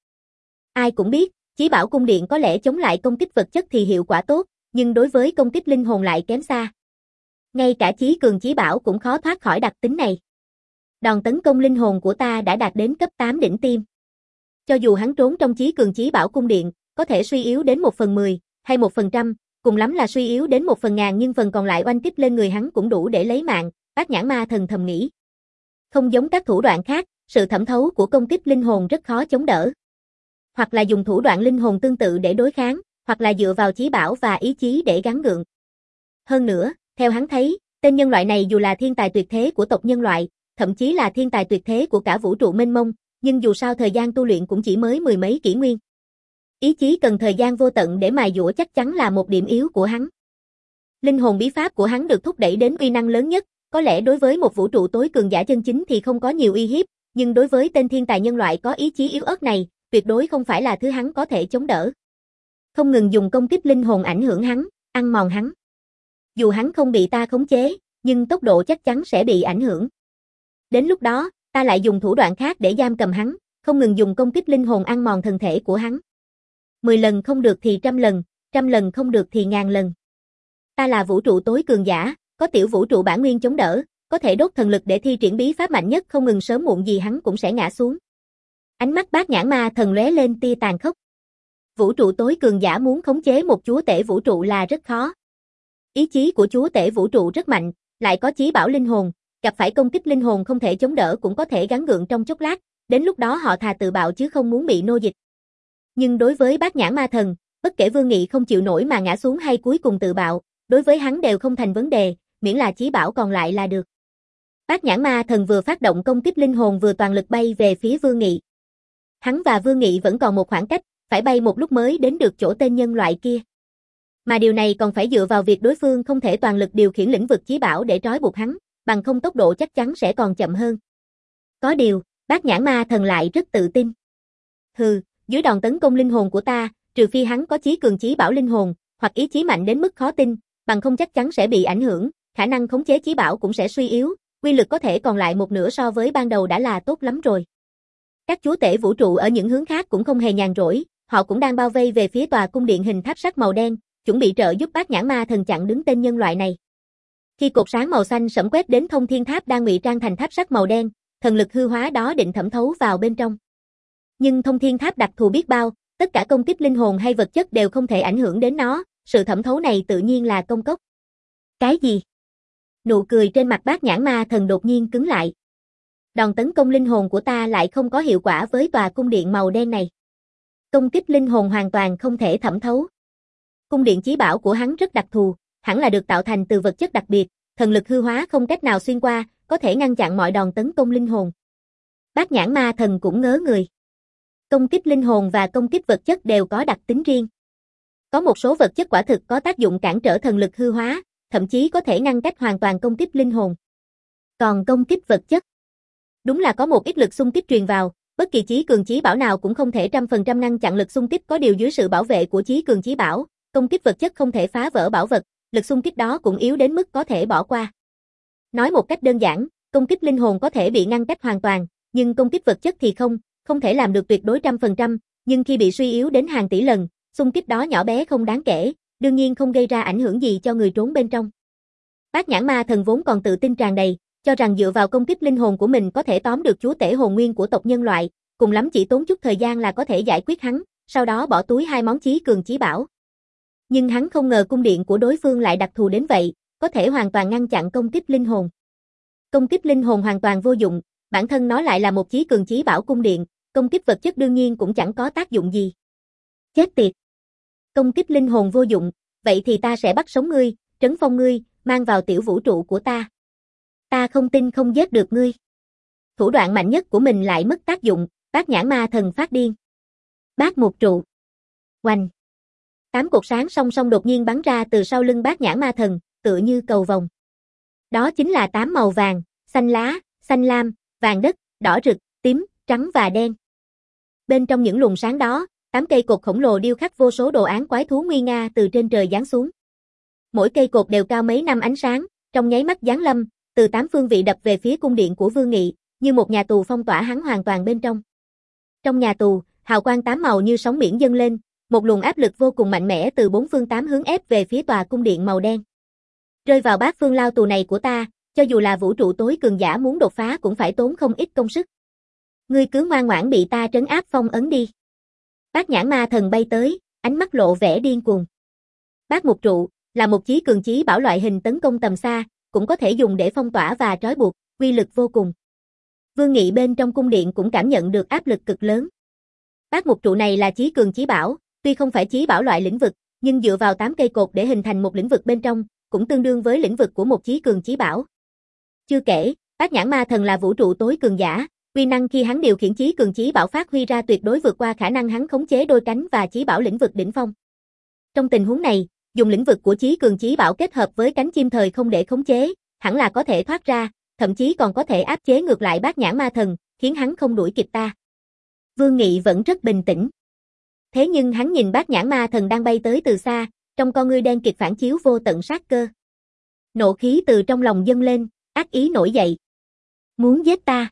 Ai cũng biết, chí bảo cung điện có lẽ chống lại công kích vật chất thì hiệu quả tốt, nhưng đối với công kích linh hồn lại kém xa. Ngay cả chí cường chí bảo cũng khó thoát khỏi đặc tính này. Đòn tấn công linh hồn của ta đã đạt đến cấp tám đỉnh tiêm. Cho dù hắn trốn trong chí cường chí bảo cung điện, có thể suy yếu đến một phần mười, hay một phần trăm, cùng lắm là suy yếu đến một phần ngàn nhưng phần còn lại oanh kích lên người hắn cũng đủ để lấy mạng, Bát Nhãn Ma Thần thầm nghĩ. Không giống các thủ đoạn khác, sự thẩm thấu của công kích linh hồn rất khó chống đỡ. Hoặc là dùng thủ đoạn linh hồn tương tự để đối kháng, hoặc là dựa vào chí bảo và ý chí để gắng gượng. Hơn nữa, theo hắn thấy, tên nhân loại này dù là thiên tài tuyệt thế của tộc nhân loại, thậm chí là thiên tài tuyệt thế của cả vũ trụ mênh mông, nhưng dù sao thời gian tu luyện cũng chỉ mới mười mấy kỷ nguyên. Ý chí cần thời gian vô tận để mài dũa chắc chắn là một điểm yếu của hắn. Linh hồn bí pháp của hắn được thúc đẩy đến uy năng lớn nhất, có lẽ đối với một vũ trụ tối cường giả chân chính thì không có nhiều uy hiếp, nhưng đối với tên thiên tài nhân loại có ý chí yếu ớt này, tuyệt đối không phải là thứ hắn có thể chống đỡ. Không ngừng dùng công kích linh hồn ảnh hưởng hắn, ăn mòn hắn. Dù hắn không bị ta khống chế, nhưng tốc độ chắc chắn sẽ bị ảnh hưởng. Đến lúc đó, ta lại dùng thủ đoạn khác để giam cầm hắn, không ngừng dùng công kích linh hồn ăn mòn thân thể của hắn. Mười lần không được thì trăm lần, trăm lần không được thì ngàn lần. Ta là vũ trụ tối cường giả, có tiểu vũ trụ bản nguyên chống đỡ, có thể đốt thần lực để thi triển bí pháp mạnh nhất, không ngừng sớm muộn gì hắn cũng sẽ ngã xuống. Ánh mắt Bát Nhãn Ma Thần lóe lên tia tàn khốc. Vũ trụ tối cường giả muốn khống chế một chúa tể vũ trụ là rất khó. Ý chí của chúa tể vũ trụ rất mạnh, lại có chí bảo linh hồn, gặp phải công kích linh hồn không thể chống đỡ cũng có thể gắng gượng trong chốc lát, đến lúc đó họ thà tự bạo chứ không muốn bị nô dịch. Nhưng đối với Bát Nhãn Ma Thần, bất kể Vương Nghị không chịu nổi mà ngã xuống hay cuối cùng tự bạo, đối với hắn đều không thành vấn đề, miễn là chí bảo còn lại là được. Bát Nhãn Ma Thần vừa phát động công kích linh hồn vừa toàn lực bay về phía Vương Nghị. Hắn và Vương Nghị vẫn còn một khoảng cách, phải bay một lúc mới đến được chỗ tên nhân loại kia. Mà điều này còn phải dựa vào việc đối phương không thể toàn lực điều khiển lĩnh vực chí bảo để trói buộc hắn, bằng không tốc độ chắc chắn sẽ còn chậm hơn. Có điều, Bát Nhãn Ma Thần lại rất tự tin. Hừ, dưới đòn tấn công linh hồn của ta, trừ phi hắn có chí cường chí bảo linh hồn, hoặc ý chí mạnh đến mức khó tin, bằng không chắc chắn sẽ bị ảnh hưởng, khả năng khống chế chí bảo cũng sẽ suy yếu, quy lực có thể còn lại một nửa so với ban đầu đã là tốt lắm rồi. Các chúa tể vũ trụ ở những hướng khác cũng không hề nhàn rỗi, họ cũng đang bao vây về phía tòa cung điện hình tháp sắt màu đen, chuẩn bị trợ giúp Bát Nhãn Ma Thần chặn đứng tên nhân loại này. Khi cột sáng màu xanh sẫm quét đến Thông Thiên Tháp đang ngụy trang thành tháp sắt màu đen, thần lực hư hóa đó định thẩm thấu vào bên trong. Nhưng Thông Thiên Tháp đặc thù biết bao, tất cả công kích linh hồn hay vật chất đều không thể ảnh hưởng đến nó, sự thẩm thấu này tự nhiên là công cốc. Cái gì? Nụ cười trên mặt Bát Nhãn Ma Thần đột nhiên cứng lại. Đòn tấn công linh hồn của ta lại không có hiệu quả với tòa cung điện màu đen này. Công kích linh hồn hoàn toàn không thể thẩm thấu. Cung điện chí bảo của hắn rất đặc thù, hẳn là được tạo thành từ vật chất đặc biệt, thần lực hư hóa không cách nào xuyên qua, có thể ngăn chặn mọi đòn tấn công linh hồn. Bát Nhãn Ma Thần cũng ngớ người. Công kích linh hồn và công kích vật chất đều có đặc tính riêng. Có một số vật chất quả thực có tác dụng cản trở thần lực hư hóa, thậm chí có thể ngăn cách hoàn toàn công kích linh hồn. Còn công kích vật chất, đúng là có một ít lực xung kích truyền vào, bất kỳ chí cường chí bảo nào cũng không thể trăm phần trăm ngăn chặn lực xung kích, có điều dưới sự bảo vệ của chí cường chí bảo, công kích vật chất không thể phá vỡ bảo vật, lực xung kích đó cũng yếu đến mức có thể bỏ qua. Nói một cách đơn giản, công kích linh hồn có thể bị ngăn cách hoàn toàn, nhưng công kích vật chất thì không, không thể làm được tuyệt đối trăm phần trăm, nhưng khi bị suy yếu đến hàng tỷ lần, xung kích đó nhỏ bé không đáng kể, đương nhiên không gây ra ảnh hưởng gì cho người trốn bên trong. Bát Nhãn Ma Thần vốn còn tự tin tràn đầy, cho rằng dựa vào công kích linh hồn của mình có thể tóm được chúa tể hồn nguyên của tộc nhân loại, cùng lắm chỉ tốn chút thời gian là có thể giải quyết hắn, sau đó bỏ túi hai món chí cường chí bảo. Nhưng hắn không ngờ cung điện của đối phương lại đặc thù đến vậy, có thể hoàn toàn ngăn chặn công kích linh hồn. Công kích linh hồn hoàn toàn vô dụng, bản thân nó lại là một chí cường chí bảo cung điện, công kích vật chất đương nhiên cũng chẳng có tác dụng gì. Chết tiệt! Công kích linh hồn vô dụng, vậy thì ta sẽ bắt sống ngươi, trấn phong ngươi, mang vào tiểu vũ trụ của ta. Ta không tin không giết được ngươi. Thủ đoạn mạnh nhất của mình lại mất tác dụng, Bát Nhãn Ma Thần phát điên. Bát một trụ. Oanh. Tám cột sáng song song đột nhiên bắn ra từ sau lưng Bát Nhãn Ma Thần, tựa như cầu vồng. Đó chính là tám màu vàng, xanh lá, xanh lam, vàng đất, đỏ rực, tím, trắng và đen. Bên trong những luồng sáng đó, tám cây cột khổng lồ điêu khắc vô số đồ án quái thú nguy nga từ trên trời giáng xuống. Mỗi cây cột đều cao mấy năm ánh sáng, trong nháy mắt giáng lâm, từ tám phương vị đập về phía cung điện của Vương Nghị, như một nhà tù phong tỏa hắn hoàn toàn bên trong. Trong nhà tù, hào quang tám màu như sóng biển dâng lên, một luồng áp lực vô cùng mạnh mẽ từ bốn phương tám hướng ép về phía tòa cung điện màu đen. Rơi vào bát phương lao tù này của ta, cho dù là vũ trụ tối cường giả muốn đột phá cũng phải tốn không ít công sức. Ngươi cứ ngoan ngoãn bị ta trấn áp phong ấn đi. Bát Nhãn Ma Thần bay tới, ánh mắt lộ vẻ điên cuồng. Bát Mục Trụ là một chí cường chí bảo loại hình tấn công tầm xa, cũng có thể dùng để phong tỏa và trói buộc, uy lực vô cùng. Vương Nghị bên trong cung điện cũng cảm nhận được áp lực cực lớn. Bát Mục Trụ này là chí cường chí bảo, tuy không phải chí bảo loại lĩnh vực, nhưng dựa vào tám cây cột để hình thành một lĩnh vực bên trong, cũng tương đương với lĩnh vực của một chí cường chí bảo. Chưa kể, Bát Nhãn Ma Thần là vũ trụ tối cường giả, Uy năng khi hắn điều khiển chí cường chí bảo phát huy ra tuyệt đối vượt qua khả năng hắn khống chế đôi cánh và chí bảo lĩnh vực đỉnh phong. Trong tình huống này, dùng lĩnh vực của chí cường chí bảo kết hợp với cánh chim thời không để khống chế, hẳn là có thể thoát ra, thậm chí còn có thể áp chế ngược lại Bát Nhãn Ma Thần, khiến hắn không đuổi kịp ta. Vương Nghị vẫn rất bình tĩnh. Thế nhưng hắn nhìn Bát Nhãn Ma Thần đang bay tới từ xa, trong con ngươi đen kịt phản chiếu vô tận sát cơ. Nộ khí từ trong lòng dâng lên, ác ý nổi dậy. Muốn giết ta?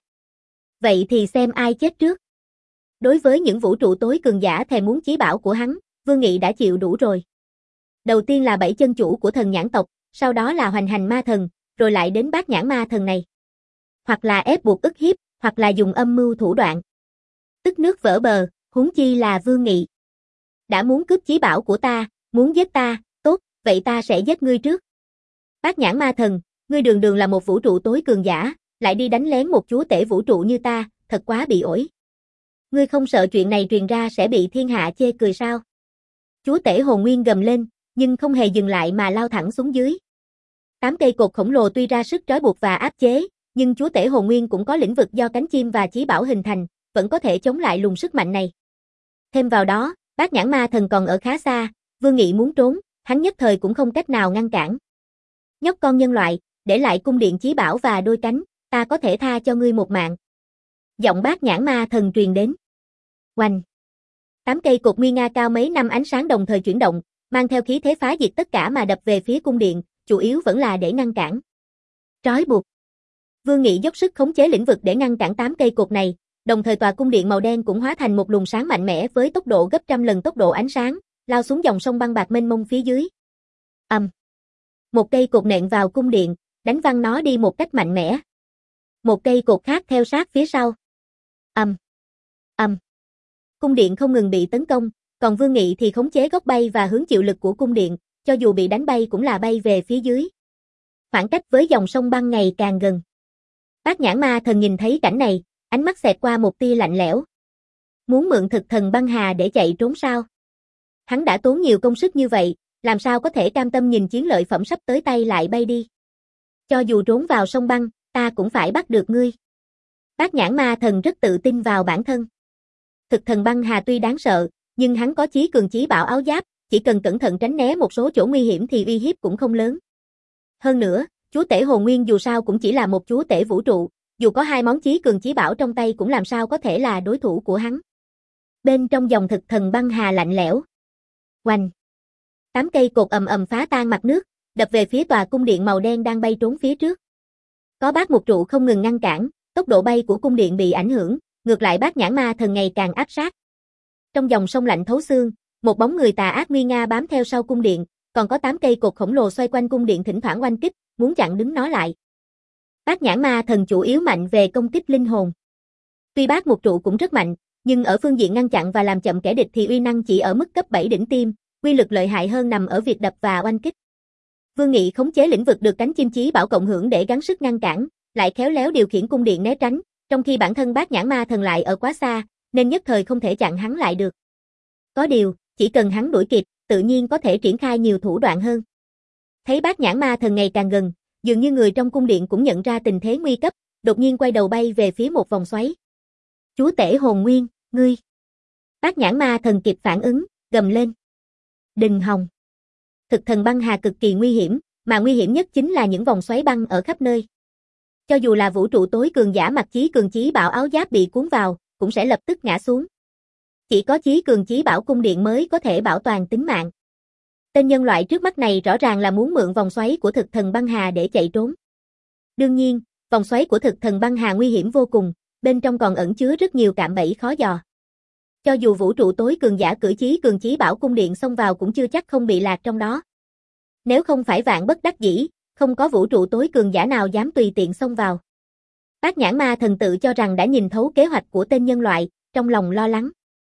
Vậy thì xem ai chết trước. Đối với những vũ trụ tối cường giả thèm muốn chí bảo của hắn, Vương Nghị đã chịu đủ rồi. Đầu tiên là bảy chân chủ của thần nhãn tộc, sau đó là hoành hành ma thần, rồi lại đến Bát Nhãn Ma Thần này. Hoặc là ép buộc ức hiếp, hoặc là dùng âm mưu thủ đoạn. Tức nước vỡ bờ, huống chi là Vương Nghị. Đã muốn cướp chí bảo của ta, muốn giết ta, tốt, vậy ta sẽ giết ngươi trước. Bát Nhãn Ma Thần, ngươi đường đường là một vũ trụ tối cường giả, lại đi đánh lén một chúa tể vũ trụ như ta, thật quá bị ổi. Ngươi không sợ chuyện này truyền ra sẽ bị thiên hạ chê cười sao? Chúa tể hồn nguyên gầm lên, nhưng không hề dừng lại mà lao thẳng xuống dưới. Tám cây cột khổng lồ tuy ra sức trói buộc và áp chế, nhưng chúa tể hồn nguyên cũng có lĩnh vực do cánh chim và chí bảo hình thành, vẫn có thể chống lại luồng sức mạnh này. Thêm vào đó, Bát Nhãn Ma Thần còn ở khá xa, Vương Nghị muốn trốn, hắn nhất thời cũng không cách nào ngăn cản. Nhóc con nhân loại, để lại cung điện chí bảo và đôi cánh, ta có thể tha cho ngươi một mạng. Giọng Bát Nhãn Ma Thần truyền đến. Oanh! Tám cây cột nguy nga cao mấy năm ánh sáng đồng thời chuyển động, mang theo khí thế phá diệt tất cả mà đập về phía cung điện, chủ yếu vẫn là để ngăn cản. Trói buộc. Vương Nghị dốc sức khống chế lĩnh vực để ngăn cản tám cây cột này, đồng thời tòa cung điện màu đen cũng hóa thành một luồng sáng mạnh mẽ với tốc độ gấp trăm lần tốc độ ánh sáng, lao xuống dòng sông băng bạc mênh mông phía dưới. Ầm. Um. Một cây cột nện vào cung điện, đánh văng nó đi một cách mạnh mẽ. Một cây cột khác theo sát phía sau. Ầm. Um. Ầm. Um. Cung điện không ngừng bị tấn công, còn Vương Nghị thì khống chế góc bay và hướng chịu lực của cung điện, cho dù bị đánh bay cũng là bay về phía dưới. Khoảng cách với dòng sông băng ngày càng gần. Bát Nhãn Ma Thần nhìn thấy cảnh này, ánh mắt xẹt qua một tia lạnh lẽo. Muốn mượn thực thần băng hà để chạy trốn sao? Hắn đã tốn nhiều công sức như vậy, làm sao có thể cam tâm nhìn chiến lợi phẩm sắp tới tay lại bay đi? Cho dù trốn vào sông băng, ta cũng phải bắt được ngươi. Bát Nhãn Ma Thần rất tự tin vào bản thân. Thực thần băng hà tuy đáng sợ, nhưng hắn có chí cường chí bảo áo giáp, chỉ cần cẩn thận tránh né một số chỗ nguy hiểm thì uy hiếp cũng không lớn. Hơn nữa, chúa tể hồn nguyên dù sao cũng chỉ là một chúa tể vũ trụ, dù có hai món chí cường chí bảo trong tay cũng làm sao có thể là đối thủ của hắn. Bên trong dòng thực thần băng hà lạnh lẽo. Oanh! Tám cây cột ầm ầm phá tan mặt nước, đập về phía tòa cung điện màu đen đang bay trốn phía trước. Có Bát Mục trụ không ngừng ngăn cản, tốc độ bay của cung điện bị ảnh hưởng, ngược lại Bát Nhãn Ma Thần ngày càng áp sát. Trong dòng sông lạnh thấu xương, một bóng người tà ác nguy nga bám theo sau cung điện, còn có tám cây cột khổng lồ xoay quanh cung điện thỉnh thoảng oanh kích, muốn chặn đứng nó lại. Bát Nhãn Ma Thần chủ yếu mạnh về công kích linh hồn. Tuy Bát Mục trụ cũng rất mạnh, nhưng ở phương diện ngăn chặn và làm chậm kẻ địch thì uy năng chỉ ở mức cấp bảy đỉnh tiêm, uy lực lợi hại hơn nằm ở việc đập và oanh kích. Vương Nghị khống chế lĩnh vực được cánh chim chí bảo cộng hưởng để gắng sức ngăn cản, lại khéo léo điều khiển cung điện né tránh, trong khi bản thân Bát Nhãn Ma Thần lại ở quá xa, nên nhất thời không thể chặn hắn lại được. Có điều, chỉ cần hắn đuổi kịp, tự nhiên có thể triển khai nhiều thủ đoạn hơn. Thấy Bát Nhãn Ma Thần ngày càng gần, dường như người trong cung điện cũng nhận ra tình thế nguy cấp, đột nhiên quay đầu bay về phía một vòng xoáy. Chúa tể hồn nguyên, ngươi! Bát Nhãn Ma Thần kịp phản ứng, gầm lên. Đừng hòng! Thực thần băng hà cực kỳ nguy hiểm, mà nguy hiểm nhất chính là những vòng xoáy băng ở khắp nơi. Cho dù là vũ trụ tối cường giả mặc chí cường chí bảo áo giáp bị cuốn vào, cũng sẽ lập tức ngã xuống. Chỉ có chí cường chí bảo cung điện mới có thể bảo toàn tính mạng. Tên nhân loại trước mắt này rõ ràng là muốn mượn vòng xoáy của thực thần băng hà để chạy trốn. Đương nhiên, vòng xoáy của thực thần băng hà nguy hiểm vô cùng, bên trong còn ẩn chứa rất nhiều cạm bẫy khó dò. Cho dù vũ trụ tối cường giả cử chí cường chí bảo cung điện xông vào cũng chưa chắc không bị lạc trong đó. Nếu không phải vạn bất đắc dĩ, không có vũ trụ tối cường giả nào dám tùy tiện xông vào. Bát Nhãn Ma Thần tự cho rằng đã nhìn thấu kế hoạch của tên nhân loại, trong lòng lo lắng.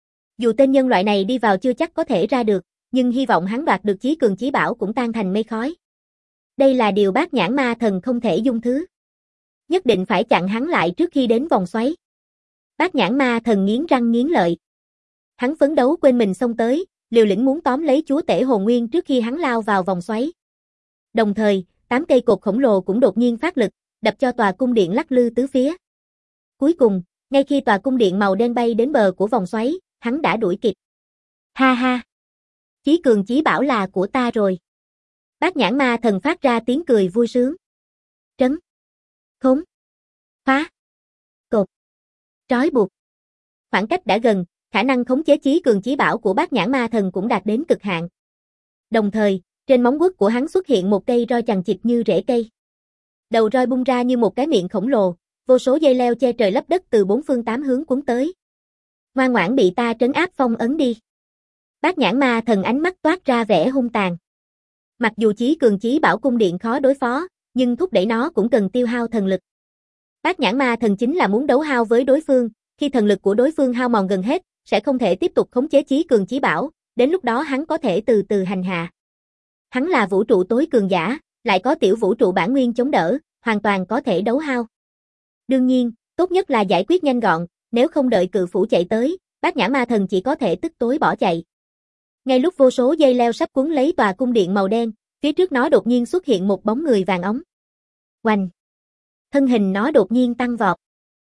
Dù tên nhân loại này đi vào chưa chắc có thể ra được, nhưng hy vọng hắn đoạt được chí cường chí bảo cũng tan thành mây khói. Đây là điều Bát Nhãn Ma Thần không thể dung thứ. Nhất định phải chặn hắn lại trước khi đến vòng xoáy. Bát Nhãn Ma Thần nghiến răng nghiến lợi. Hắn phấn đấu quên mình xông tới, liều lĩnh muốn tóm lấy chúa tể hồn nguyên trước khi hắn lao vào vòng xoáy. Đồng thời, tám cây cột khổng lồ cũng đột nhiên phát lực, đập cho tòa cung điện lắc lư tứ phía. Cuối cùng, Ngay khi tòa cung điện màu đen bay đến bờ của vòng xoáy, hắn đã đuổi kịp. Ha ha! Chí cường chí bảo là của ta rồi. Bát nhãn ma thần phát ra tiếng cười vui sướng. Trấn. Khốn. Phá. Cột. Trói buộc. Khoảng cách đã gần, khả năng khống chế chí cường chí bảo của bát nhãn ma thần cũng đạt đến cực hạn. Đồng thời, trên móng vuốt của hắn xuất hiện một cây roi chằng chịt như rễ cây. Đầu roi bung ra như một cái miệng khổng lồ, vô số dây leo che trời lấp đất từ bốn phương tám hướng cuốn tới. Ngoan ngoãn bị ta trấn áp phong ấn đi. Bát nhãn ma thần ánh mắt toát ra vẻ hung tàn. Mặc dù chí cường chí bảo cung điện khó đối phó, nhưng thúc đẩy nó cũng cần tiêu hao thần lực. Bát nhãn ma thần chính là muốn đấu hao với đối phương, khi thần lực của đối phương hao mòn gần hết, sẽ không thể tiếp tục khống chế chí cường chí bảo, đến lúc đó hắn có thể từ từ hành hạ. Hắn là vũ trụ tối cường giả, lại có tiểu vũ trụ bản nguyên chống đỡ, hoàn toàn có thể đấu hao. Đương nhiên, tốt nhất là giải quyết nhanh gọn, nếu không đợi cự phủ chạy tới, bát nhãn ma thần chỉ có thể tức tối bỏ chạy. Ngay lúc vô số dây leo sắp cuốn lấy tòa cung điện màu đen, phía trước nó đột nhiên xuất hiện một bóng người vàng óng. Oanh! Thân hình nó đột nhiên tăng vọt.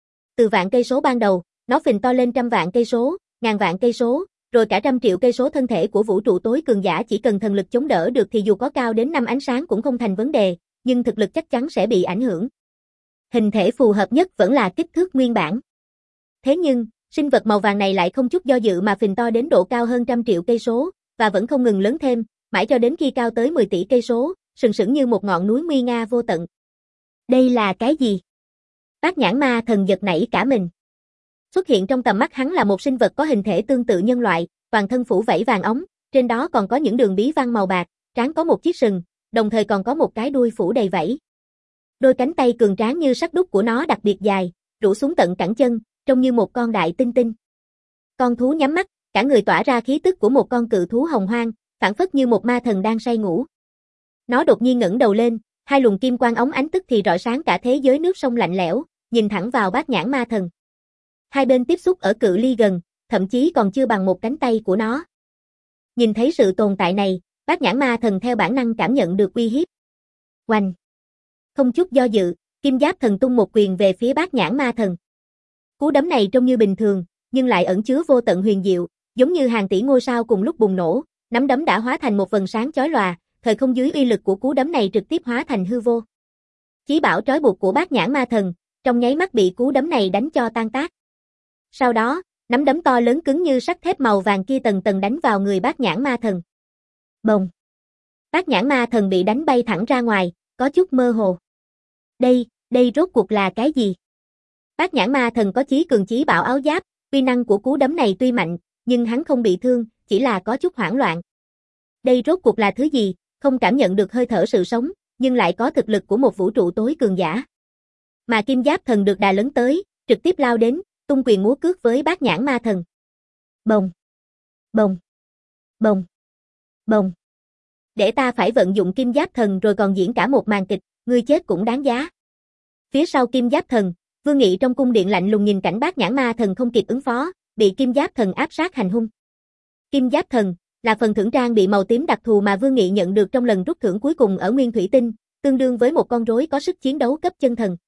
Từ vạn cây số ban đầu, nó phình to lên trăm vạn cây số, ngàn vạn cây số, rồi cả trăm triệu cây số. Thân thể của vũ trụ tối cường giả chỉ cần thần lực chống đỡ được thì dù có cao đến năm ánh sáng cũng không thành vấn đề, nhưng thực lực chắc chắn sẽ bị ảnh hưởng. Hình thể phù hợp nhất vẫn là kích thước nguyên bản. Thế nhưng, sinh vật màu vàng này lại không chút do dự mà phình to đến độ cao hơn trăm triệu cây số, và vẫn không ngừng lớn thêm, mãi cho đến khi cao tới mười tỷ cây số, sừng sững như một ngọn núi nguy nga vô tận. Đây là cái gì? Bát nhãn ma thần giật nảy cả mình. Xuất hiện trong tầm mắt hắn là một sinh vật có hình thể tương tự nhân loại, toàn thân phủ vảy vàng óng, trên đó còn có những đường bí văn màu bạc, trán có một chiếc sừng, đồng thời còn có một cái đuôi phủ đầy vảy. Đôi cánh tay cường tráng như sắt đúc của nó đặc biệt dài, rũ xuống tận cẳng chân, trông như một con đại tinh tinh. Con thú nhắm mắt, cả người tỏa ra khí tức của một con cự thú hồng hoang, phảng phất như một ma thần đang say ngủ. Nó đột nhiên ngẩng đầu lên, hai luồng kim quang óng ánh tức thì rọi sáng cả thế giới nước sông lạnh lẽo, nhìn thẳng vào bát nhãn ma thần. Hai bên tiếp xúc ở cự ly gần, thậm chí còn chưa bằng một cánh tay của nó. Nhìn thấy sự tồn tại này, bát nhãn ma thần theo bản năng cảm nhận được uy hiếp. Oanh! Không chút do dự, kim giáp thần tung một quyền về phía bát nhãn ma thần. Cú đấm này trông như bình thường, nhưng lại ẩn chứa vô tận huyền diệu, giống như hàng tỷ ngôi sao cùng lúc bùng nổ, nắm đấm đã hóa thành một vầng sáng chói lòa, thời không dưới uy lực của cú đấm này trực tiếp hóa thành hư vô. Chí bảo trói buộc của bát nhãn ma thần, trong nháy mắt bị cú đấm này đánh cho tan tác. Sau đó, nắm đấm to lớn cứng như sắt thép màu vàng kia tầng tầng đánh vào người bát nhãn ma thần. Bồng! Bát nhãn ma thần bị đánh bay thẳng ra ngoài, có chút mơ hồ. Đây, đây rốt cuộc là cái gì? Bát nhãn ma thần có chí cường chí bảo áo giáp, uy năng của cú đấm này tuy mạnh, nhưng hắn không bị thương, chỉ là có chút hoảng loạn. Đây rốt cuộc là thứ gì, không cảm nhận được hơi thở sự sống, nhưng lại có thực lực của một vũ trụ tối cường giả. Mà kim giáp thần được đà lớn tới, trực tiếp lao đến, tung quyền múa cước với bát nhãn ma thần. Bồng! Bồng! Bồng! Bồng! Để ta phải vận dụng kim giáp thần rồi còn diễn cả một màn kịch, ngươi chết cũng đáng giá. Phía sau kim giáp thần, Vương Nghị trong cung điện lạnh lùng nhìn cảnh bát nhãn ma thần không kịp ứng phó, bị kim giáp thần áp sát hành hung. Kim giáp thần là phần thưởng trang bị màu tím đặc thù mà Vương Nghị nhận được trong lần rút thưởng cuối cùng ở Nguyên Thủy Tinh, tương đương với một con rối có sức chiến đấu cấp chân thần.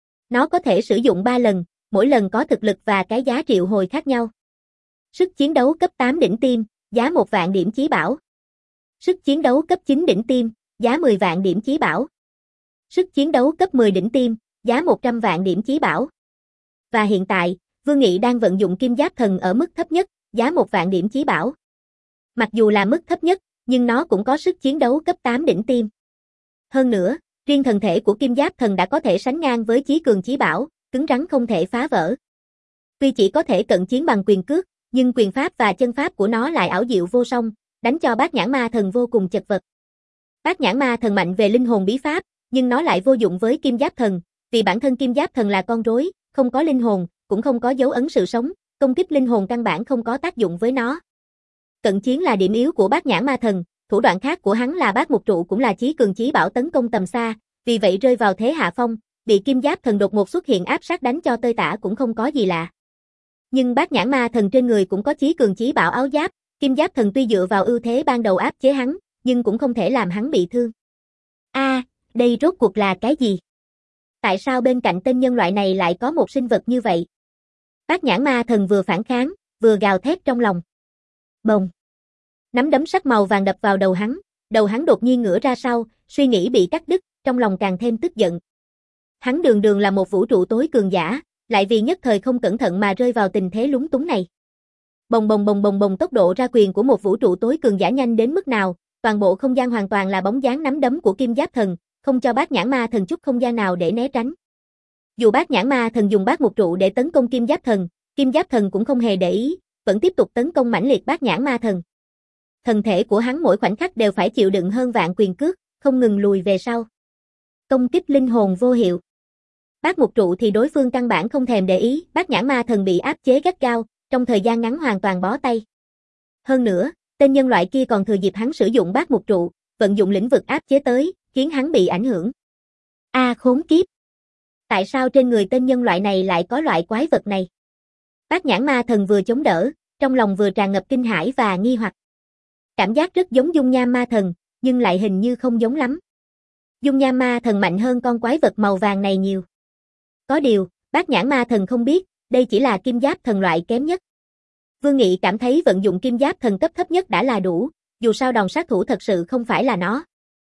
Nó có thể sử dụng ba lần, mỗi lần có thực lực và cái giá triệu hồi khác nhau. Sức chiến đấu cấp tám đỉnh tiêm, giá một vạn điểm chí bảo. Sức chiến đấu cấp chín đỉnh tiêm, giá mười vạn điểm chí bảo. Sức chiến đấu cấp mười đỉnh tiêm, giá một trăm vạn điểm chí bảo. Và hiện tại, Vương Nghị đang vận dụng kim giáp thần ở mức thấp nhất, giá một vạn điểm chí bảo. Mặc dù là mức thấp nhất, nhưng nó cũng có sức chiến đấu cấp tám đỉnh tiêm. Hơn nữa, riêng thần thể của kim giáp thần đã có thể sánh ngang với chí cường chí bảo, cứng rắn không thể phá vỡ. Tuy chỉ có thể cận chiến bằng quyền cước, nhưng quyền pháp và chân pháp của nó lại ảo diệu vô song, đánh cho bát nhãn ma thần vô cùng chật vật. Bát nhãn ma thần mạnh về linh hồn bí pháp, nhưng nó lại vô dụng với kim giáp thần, vì bản thân kim giáp thần là con rối, không có linh hồn, cũng không có dấu ấn sự sống, công kích linh hồn căn bản không có tác dụng với nó. Cận chiến là điểm yếu của bát nhãn ma thần, thủ đoạn khác của hắn là bát mục trụ cũng là chí cường chí bảo tấn công tầm xa, vì vậy rơi vào thế hạ phong, bị kim giáp thần đột ngột xuất hiện áp sát đánh cho tơi tả cũng không có gì lạ. Nhưng bát nhãn ma thần trên người cũng có chí cường chí bảo áo giáp, kim giáp thần tuy dựa vào ưu thế ban đầu áp chế hắn, nhưng cũng không thể làm hắn bị thương. A, à, đây rốt cuộc là cái gì? Tại sao bên cạnh tên nhân loại này lại có một sinh vật như vậy? Bát nhãn ma thần vừa phản kháng, vừa gào thét trong lòng. Bồng. Nắm đấm sắc màu vàng đập vào đầu hắn, đầu hắn đột nhiên ngửa ra sau, suy nghĩ bị cắt đứt, trong lòng càng thêm tức giận. Hắn đường đường là một vũ trụ tối cường giả, lại vì nhất thời không cẩn thận mà rơi vào tình thế lúng túng này. Bồng bồng bồng bồng bồng, tốc độ ra quyền của một vũ trụ tối cường giả nhanh đến mức nào, toàn bộ không gian hoàn toàn là bóng dáng nắm đấm của Kim Giáp Thần, không cho Bát Nhãn Ma Thần chút không gian nào để né tránh. Dù Bát Nhãn Ma Thần dùng bát mục trụ để tấn công Kim Giáp Thần, Kim Giáp Thần cũng không hề để ý, vẫn tiếp tục tấn công mãnh liệt Bát Nhãn Ma Thần. Thân thể của hắn mỗi khoảnh khắc đều phải chịu đựng hơn vạn quyền cước, không ngừng lùi về sau. Công kích linh hồn vô hiệu. Bát mục trụ thì đối phương căn bản không thèm để ý, Bát Nhãn Ma Thần bị áp chế gắt gao, trong thời gian ngắn hoàn toàn bó tay. Hơn nữa, tên nhân loại kia còn thừa dịp hắn sử dụng bát mục trụ, vận dụng lĩnh vực áp chế tới, khiến hắn bị ảnh hưởng. A à, khốn kiếp! Tại sao trên người tên nhân loại này lại có loại quái vật này? Bát Nhãn Ma Thần vừa chống đỡ, trong lòng vừa tràn ngập kinh hãi và nghi hoặc. Cảm giác rất giống Dung Nham Ma Thần, nhưng lại hình như không giống lắm. Dung Nham Ma Thần mạnh hơn con quái vật màu vàng này nhiều. Có điều, Bát Nhãn Ma Thần không biết, đây chỉ là Kim Giáp Thần loại kém nhất. Vương Nghị cảm thấy vận dụng Kim Giáp Thần cấp thấp nhất đã là đủ, dù sao đòn sát thủ thật sự không phải là nó.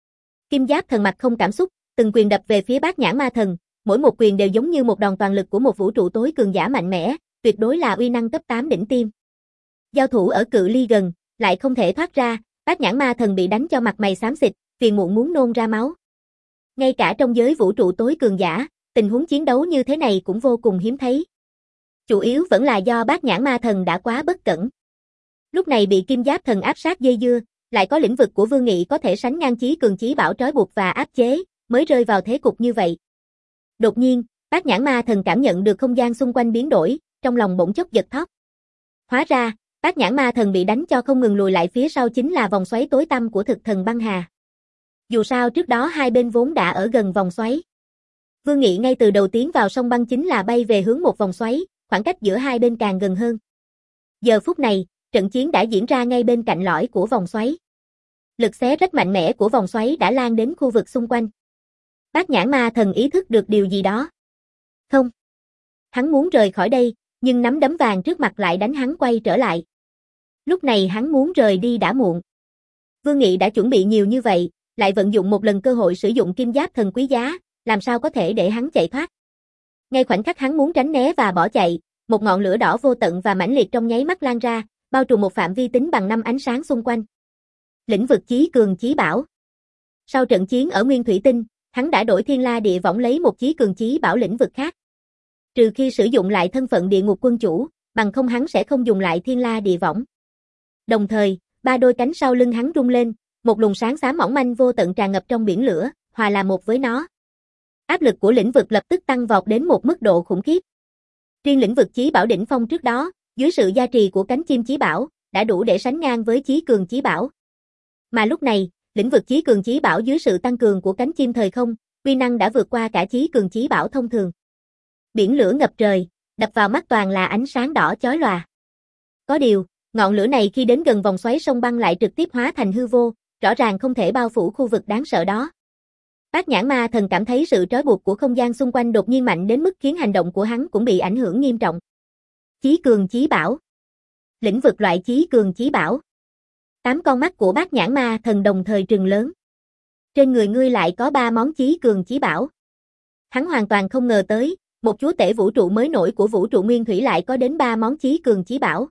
Kim Giáp Thần mặt không cảm xúc, từng quyền đập về phía Bát Nhãn Ma Thần, mỗi một quyền đều giống như một đòn toàn lực của một vũ trụ tối cường giả mạnh mẽ, tuyệt đối là uy năng cấp tám đỉnh tiêm. Giao thủ ở cự ly gần, lại không thể thoát ra, Bát Nhãn Ma Thần bị đánh cho mặt mày xám xịt, phiền muộn muốn nôn ra máu. Ngay cả trong giới vũ trụ tối cường giả, tình huống chiến đấu như thế này cũng vô cùng hiếm thấy. Chủ yếu vẫn là do Bát Nhãn Ma Thần đã quá bất cẩn. Lúc này bị Kim Giáp Thần áp sát dây dưa, lại có lĩnh vực của Vương Nghị có thể sánh ngang chí cường chí bảo trói buộc và áp chế, mới rơi vào thế cục như vậy. Đột nhiên, Bát Nhãn Ma Thần cảm nhận được không gian xung quanh biến đổi, trong lòng bỗng chốc giật thót. Hóa ra, Bát Nhãn Ma Thần bị đánh cho không ngừng lùi lại phía sau chính là vòng xoáy tối tăm của thực thần băng hà. Dù sao trước đó hai bên vốn đã ở gần vòng xoáy. Vương Nghị ngay từ đầu tiến vào sông băng chính là bay về hướng một vòng xoáy, khoảng cách giữa hai bên càng gần hơn. Giờ phút này, trận chiến đã diễn ra ngay bên cạnh lõi của vòng xoáy. Lực xé rách mạnh mẽ của vòng xoáy đã lan đến khu vực xung quanh. Bát Nhãn Ma Thần ý thức được điều gì đó. Không. Hắn muốn rời khỏi đây, nhưng nắm đấm vàng trước mặt lại đánh hắn quay trở lại. Lúc này hắn muốn rời đi đã muộn. Vương Nghị đã chuẩn bị nhiều như vậy, lại vận dụng một lần cơ hội sử dụng Kim Giáp Thần quý giá, làm sao có thể để hắn chạy thoát. Ngay khoảnh khắc hắn muốn tránh né và bỏ chạy, một ngọn lửa đỏ vô tận và mãnh liệt trong nháy mắt lan ra, bao trùm một phạm vi tính bằng năm ánh sáng xung quanh. Lĩnh vực chí cường chí bảo. Sau trận chiến ở Nguyên Thủy Tinh, hắn đã đổi Thiên La Địa Võng lấy một chí cường chí bảo lĩnh vực khác. Trừ khi sử dụng lại thân phận địa ngục quân chủ, bằng không hắn sẽ không dùng lại Thiên La Địa Võng. Đồng thời, ba đôi cánh sau lưng hắn rung lên, một luồng sáng xám mỏng manh vô tận tràn ngập trong biển lửa, hòa là một với nó. Áp lực của lĩnh vực lập tức tăng vọt đến một mức độ khủng khiếp. Riêng lĩnh vực chí bảo đỉnh phong trước đó, dưới sự gia trì của cánh chim chí bảo, đã đủ để sánh ngang với chí cường chí bảo. Mà lúc này, lĩnh vực chí cường chí bảo dưới sự tăng cường của cánh chim thời không, uy năng đã vượt qua cả chí cường chí bảo thông thường. Biển lửa ngập trời, đập vào mắt toàn là ánh sáng đỏ chói lòa. Có điều, ngọn lửa này khi đến gần vòng xoáy sông băng lại trực tiếp hóa thành hư vô, rõ ràng không thể bao phủ khu vực đáng sợ đó. Bát Nhãn Ma Thần cảm thấy sự trói buộc của không gian xung quanh đột nhiên mạnh đến mức khiến hành động của hắn cũng bị ảnh hưởng nghiêm trọng. Chí cường chí bảo. Lĩnh vực loại chí cường chí bảo. Tám con mắt của Bát Nhãn Ma Thần đồng thời trừng lớn. Trên người ngươi lại có ba món chí cường chí bảo. Hắn hoàn toàn không ngờ tới, một chúa tể vũ trụ mới nổi của vũ trụ nguyên thủy lại có đến ba món chí cường chí bảo.